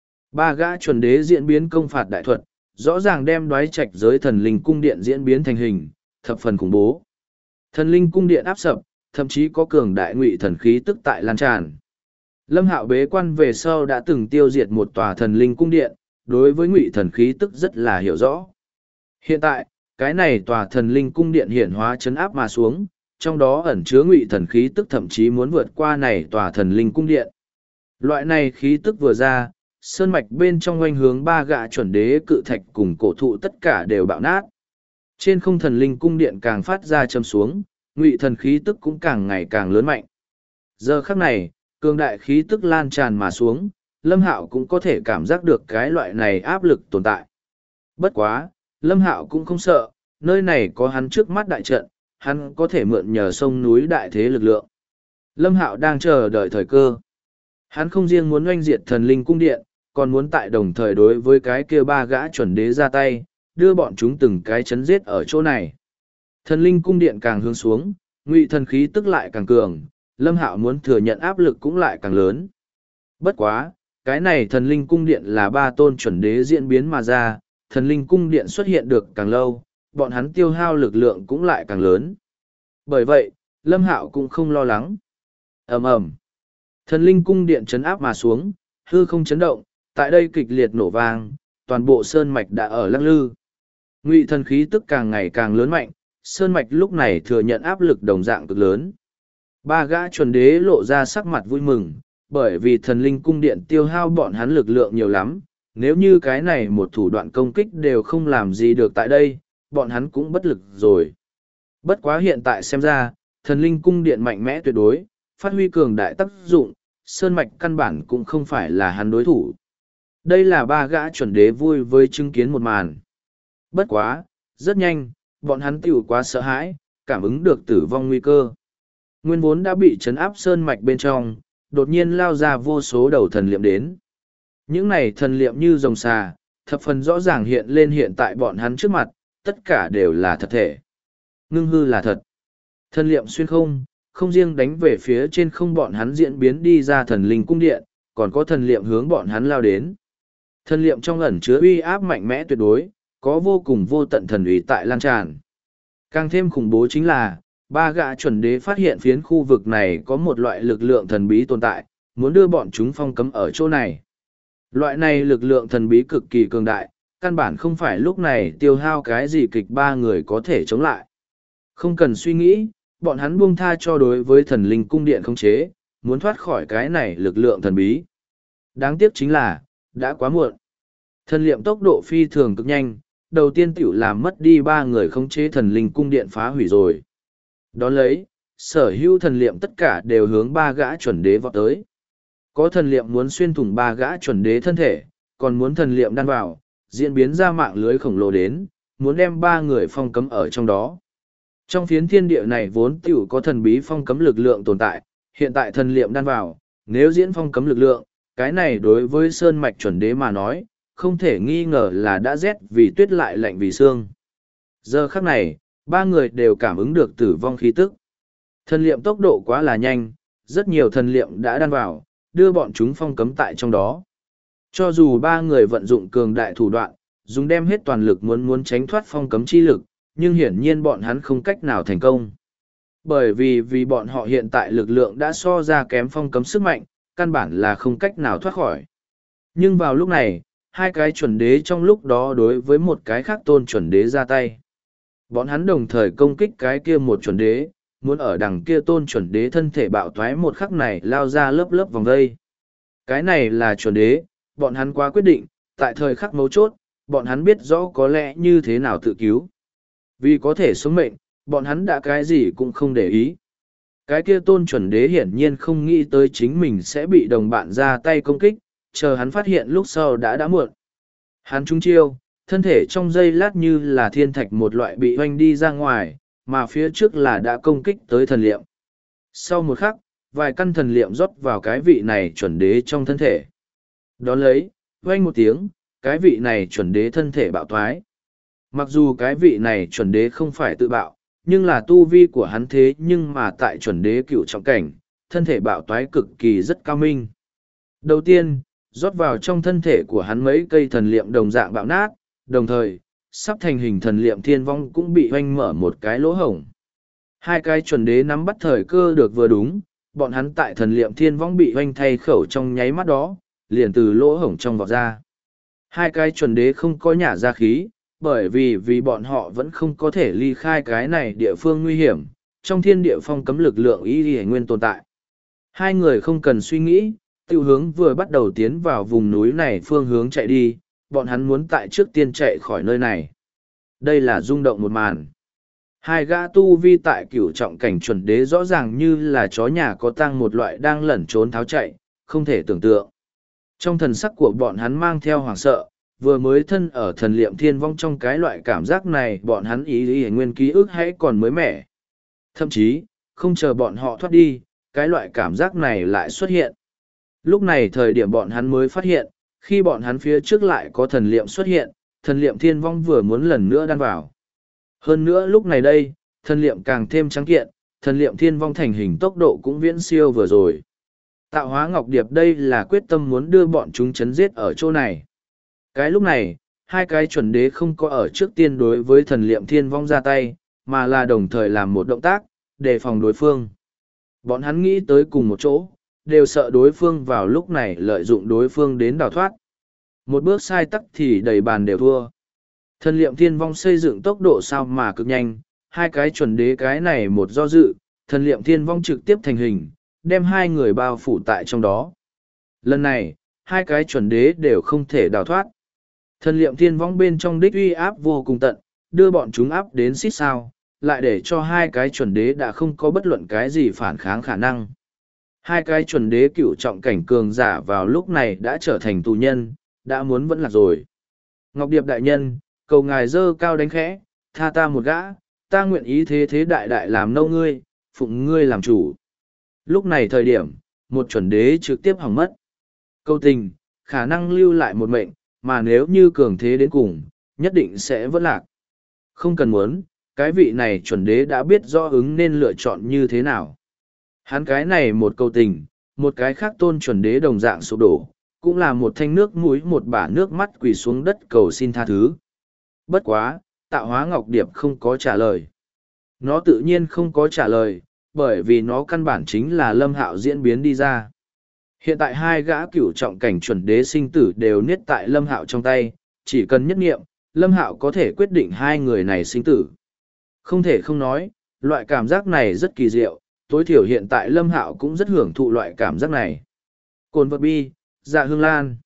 Ba gã chuẩn đế diễn biến công phạt đại thuật, rõ ràng đem đoái trạch giới thần linh cung điện diễn biến thành hình, thập phần khủng bố. Thần linh cung điện áp sập, thậm chí có cường đại ngụy thần khí tức tại lan tràn. Lâm Hạo bế quan về sau đã từng tiêu diệt một tòa thần linh cung điện, đối với ngụy thần khí tức rất là hiểu rõ. Hiện tại, cái này tòa thần linh cung điện hiển hóa chấn áp mà xuống, trong đó ẩn chứa ngụy thần khí tức thậm chí muốn vượt qua này tòa thần linh cung điện. Loại này khí tức vừa ra, sơn mạch bên trong oanh hướng ba gã chuẩn đế cự thạch cùng cổ thụ tất cả đều bạo nát. Trên không thần linh cung điện càng phát ra châm xuống, ngụy thần khí tức cũng càng ngày càng lớn mạnh. Giờ khắc này, cường đại khí tức lan tràn mà xuống, Lâm Hạo cũng có thể cảm giác được cái loại này áp lực tồn tại. Bất quá, Lâm Hạo cũng không sợ, nơi này có hắn trước mắt đại trận, hắn có thể mượn nhờ sông núi đại thế lực lượng. Lâm Hạo đang chờ đợi thời cơ. Hắn không riêng muốn oanh diệt thần linh cung điện, còn muốn tại đồng thời đối với cái kia ba gã chuẩn đế ra tay, đưa bọn chúng từng cái chấn giết ở chỗ này. Thần linh cung điện càng hướng xuống, ngụy thần khí tức lại càng cường, Lâm Hạo muốn thừa nhận áp lực cũng lại càng lớn. Bất quá, cái này thần linh cung điện là ba tôn chuẩn đế diễn biến mà ra, thần linh cung điện xuất hiện được càng lâu, bọn hắn tiêu hao lực lượng cũng lại càng lớn. Bởi vậy, Lâm Hạo cũng không lo lắng. Ầm ầm, thần linh cung điện chấn áp mà xuống, hư không chấn động, tại đây kịch liệt nổ vang, toàn bộ sơn mạch đã ở lắc lư. Ngụy thần khí tức càng ngày càng lớn mạnh, sơn mạch lúc này thừa nhận áp lực đồng dạng cực lớn. Ba gã chuẩn đế lộ ra sắc mặt vui mừng, bởi vì thần linh cung điện tiêu hao bọn hắn lực lượng nhiều lắm, nếu như cái này một thủ đoạn công kích đều không làm gì được tại đây, bọn hắn cũng bất lực rồi. Bất quá hiện tại xem ra, thần linh cung điện mạnh mẽ tuyệt đối, phát huy cường đại tác dụng, sơn mạch căn bản cũng không phải là hắn đối thủ. Đây là ba gã chuẩn đế vui với chứng kiến một màn. Bất quá, rất nhanh, bọn hắn tiểu quá sợ hãi, cảm ứng được tử vong nguy cơ. Nguyên vốn đã bị trấn áp sơn mạch bên trong, đột nhiên lao ra vô số đầu thần liệm đến. Những này thần liệm như rồng xà, thập phần rõ ràng hiện lên hiện tại bọn hắn trước mặt, tất cả đều là thật thể. Ngưng hư là thật. Thần liệm xuyên không, không riêng đánh về phía trên không bọn hắn diễn biến đi ra thần linh cung điện, còn có thần liệm hướng bọn hắn lao đến. Thần liệm trong ẩn chứa uy áp mạnh mẽ tuyệt đối, có vô cùng vô tận thần uy tại lan tràn. Càng thêm khủng bố chính là, ba gã chuẩn đế phát hiện phiến khu vực này có một loại lực lượng thần bí tồn tại, muốn đưa bọn chúng phong cấm ở chỗ này. Loại này lực lượng thần bí cực kỳ cường đại, căn bản không phải lúc này tiêu hao cái gì kịch ba người có thể chống lại. Không cần suy nghĩ, bọn hắn buông tha cho đối với thần linh cung điện khống chế, muốn thoát khỏi cái này lực lượng thần bí. Đáng tiếc chính là, đã quá muộn. Thần liệm tốc độ phi thường cực nhanh, đầu tiên tiểu làm mất đi ba người khống chế thần linh cung điện phá hủy rồi. Đón lấy, sở hữu thần liệm tất cả đều hướng ba gã chuẩn đế vọt tới. Có thần liệm muốn xuyên thủng ba gã chuẩn đế thân thể, còn muốn thần liệm đan vào, diễn biến ra mạng lưới khổng lồ đến, muốn đem ba người phong cấm ở trong đó. Trong phiến thiên địa này vốn tiểu có thần bí phong cấm lực lượng tồn tại, hiện tại thần liệm đan vào, nếu diễn phong cấm lực lượng, cái này đối với sơn mạch chuẩn đế mà nói, không thể nghi ngờ là đã rét vì tuyết lại lạnh vì xương. Giờ khắc này, ba người đều cảm ứng được tử vong khí tức. Thần liệm tốc độ quá là nhanh, rất nhiều thần liệm đã đan vào, đưa bọn chúng phong cấm tại trong đó. Cho dù ba người vận dụng cường đại thủ đoạn, dùng đem hết toàn lực muốn tránh thoát phong cấm chi lực, nhưng hiển nhiên bọn hắn không cách nào thành công. Bởi vì bọn họ hiện tại lực lượng đã so ra kém phong cấm sức mạnh, căn bản là không cách nào thoát khỏi. Nhưng vào lúc này, hai cái chuẩn đế trong lúc đó đối với một cái khác tôn chuẩn đế ra tay. Bọn hắn đồng thời công kích cái kia một chuẩn đế, muốn ở đằng kia tôn chuẩn đế thân thể bạo thoái một khắc này lao ra lớp lớp vòng vây. Cái này là chuẩn đế, bọn hắn quá quyết định, tại thời khắc mấu chốt, bọn hắn biết rõ có lẽ như thế nào tự cứu. Vì có thể sống mệnh, bọn hắn đã cái gì cũng không để ý. Cái kia tôn chuẩn đế hiển nhiên không nghĩ tới chính mình sẽ bị đồng bạn ra tay công kích, chờ hắn phát hiện lúc sau đã muộn. Hắn trúng chiêu, thân thể trong giây lát như là thiên thạch một loại bị hoanh đi ra ngoài, mà phía trước là đã công kích tới thần liệm. Sau một khắc, vài căn thần liệm rót vào cái vị này chuẩn đế trong thân thể. Đón lấy, hoanh một tiếng, cái vị này chuẩn đế thân thể bạo thoái. Mặc dù cái vị này chuẩn đế không phải tự bạo, nhưng là tu vi của hắn thế nhưng mà tại chuẩn đế cựu trọng cảnh, thân thể bạo toái cực kỳ rất cao minh. Đầu tiên, rót vào trong thân thể của hắn mấy cây thần liệm đồng dạng bạo nát, đồng thời, sắp thành hình thần liệm thiên vong cũng bị hoanh mở một cái lỗ hổng. Hai cái chuẩn đế nắm bắt thời cơ được vừa đúng, bọn hắn tại thần liệm thiên vong bị hoanh thay khẩu trong nháy mắt đó, liền từ lỗ hổng trong vọt ra. Hai cái chuẩn đế không có nhả ra khí, bởi vì bọn họ vẫn không có thể ly khai cái này địa phương nguy hiểm, trong thiên địa phong cấm lực lượng y y nguyên tồn tại. Hai người không cần suy nghĩ, tiêu hướng vừa bắt đầu tiến vào vùng núi này phương hướng chạy đi, bọn hắn muốn tại trước tiên chạy khỏi nơi này. Đây là rung động một màn. Hai gã tu vi tại cửu trọng cảnh chuẩn đế rõ ràng như là chó nhà có tang một loại đang lẩn trốn tháo chạy, không thể tưởng tượng. Trong thần sắc của bọn hắn mang theo hoảng sợ, vừa mới thân ở thần liệm thiên vong trong cái loại cảm giác này bọn hắn ý nguyên ký ức hãy còn mới mẻ. Thậm chí, không chờ bọn họ thoát đi, cái loại cảm giác này lại xuất hiện. Lúc này thời điểm bọn hắn mới phát hiện, khi bọn hắn phía trước lại có thần liệm xuất hiện, thần liệm thiên vong vừa muốn lần nữa đan vào. Hơn nữa lúc này đây, thần liệm càng thêm trắng kiện, thần liệm thiên vong thành hình tốc độ cũng viễn siêu vừa rồi. Tạo hóa ngọc điệp đây là quyết tâm muốn đưa bọn chúng chấn giết ở chỗ này. Cái lúc này, hai cái chuẩn đế không có ở trước tiên đối với thần liệm thiên vong ra tay, mà là đồng thời làm một động tác, đề phòng đối phương. Bọn hắn nghĩ tới cùng một chỗ, đều sợ đối phương vào lúc này lợi dụng đối phương đến đào thoát. Một bước sai tắc thì đầy bàn đều thua. Thần liệm thiên vong xây dựng tốc độ sao mà cực nhanh, hai cái chuẩn đế cái này một do dự, thần liệm thiên vong trực tiếp thành hình, đem hai người bao phủ tại trong đó. Lần này, hai cái chuẩn đế đều không thể đào thoát. Thần liệm thiên vong bên trong đích uy áp vô cùng tận, đưa bọn chúng áp đến xít sao, lại để cho hai cái chuẩn đế đã không có bất luận cái gì phản kháng khả năng. Hai cái chuẩn đế cựu trọng cảnh cường giả vào lúc này đã trở thành tù nhân, đã muốn vẫn lạc rồi. Ngọc Điệp đại nhân, cầu ngài dơ cao đánh khẽ, tha ta một gã, ta nguyện ý thế thế đại đại làm nâu ngươi, phụng ngươi làm chủ. Lúc này thời điểm, một chuẩn đế trực tiếp hỏng mất. Câu tình, khả năng lưu lại một mệnh, mà nếu như cường thế đến cùng, nhất định sẽ vẫn lạc. Không cần muốn, cái vị này chuẩn đế đã biết rõ ứng nên lựa chọn như thế nào. Hắn cái này một câu tình, một cái khác tôn chuẩn đế đồng dạng sụp đổ, cũng là một thanh nước mũi một bả nước mắt quỳ xuống đất cầu xin tha thứ. Bất quá, tạo hóa ngọc điệp không có trả lời. Nó tự nhiên không có trả lời, bởi vì nó căn bản chính là Lâm Hạo diễn biến đi ra. Hiện tại hai gã cửu trọng cảnh chuẩn đế sinh tử đều niết tại Lâm Hạo trong tay, chỉ cần nhất nghiệm, Lâm Hạo có thể quyết định hai người này sinh tử. Không thể không nói, loại cảm giác này rất kỳ diệu, tối thiểu hiện tại Lâm Hạo cũng rất hưởng thụ loại cảm giác này. Cồn vật bi, dạ hương lan.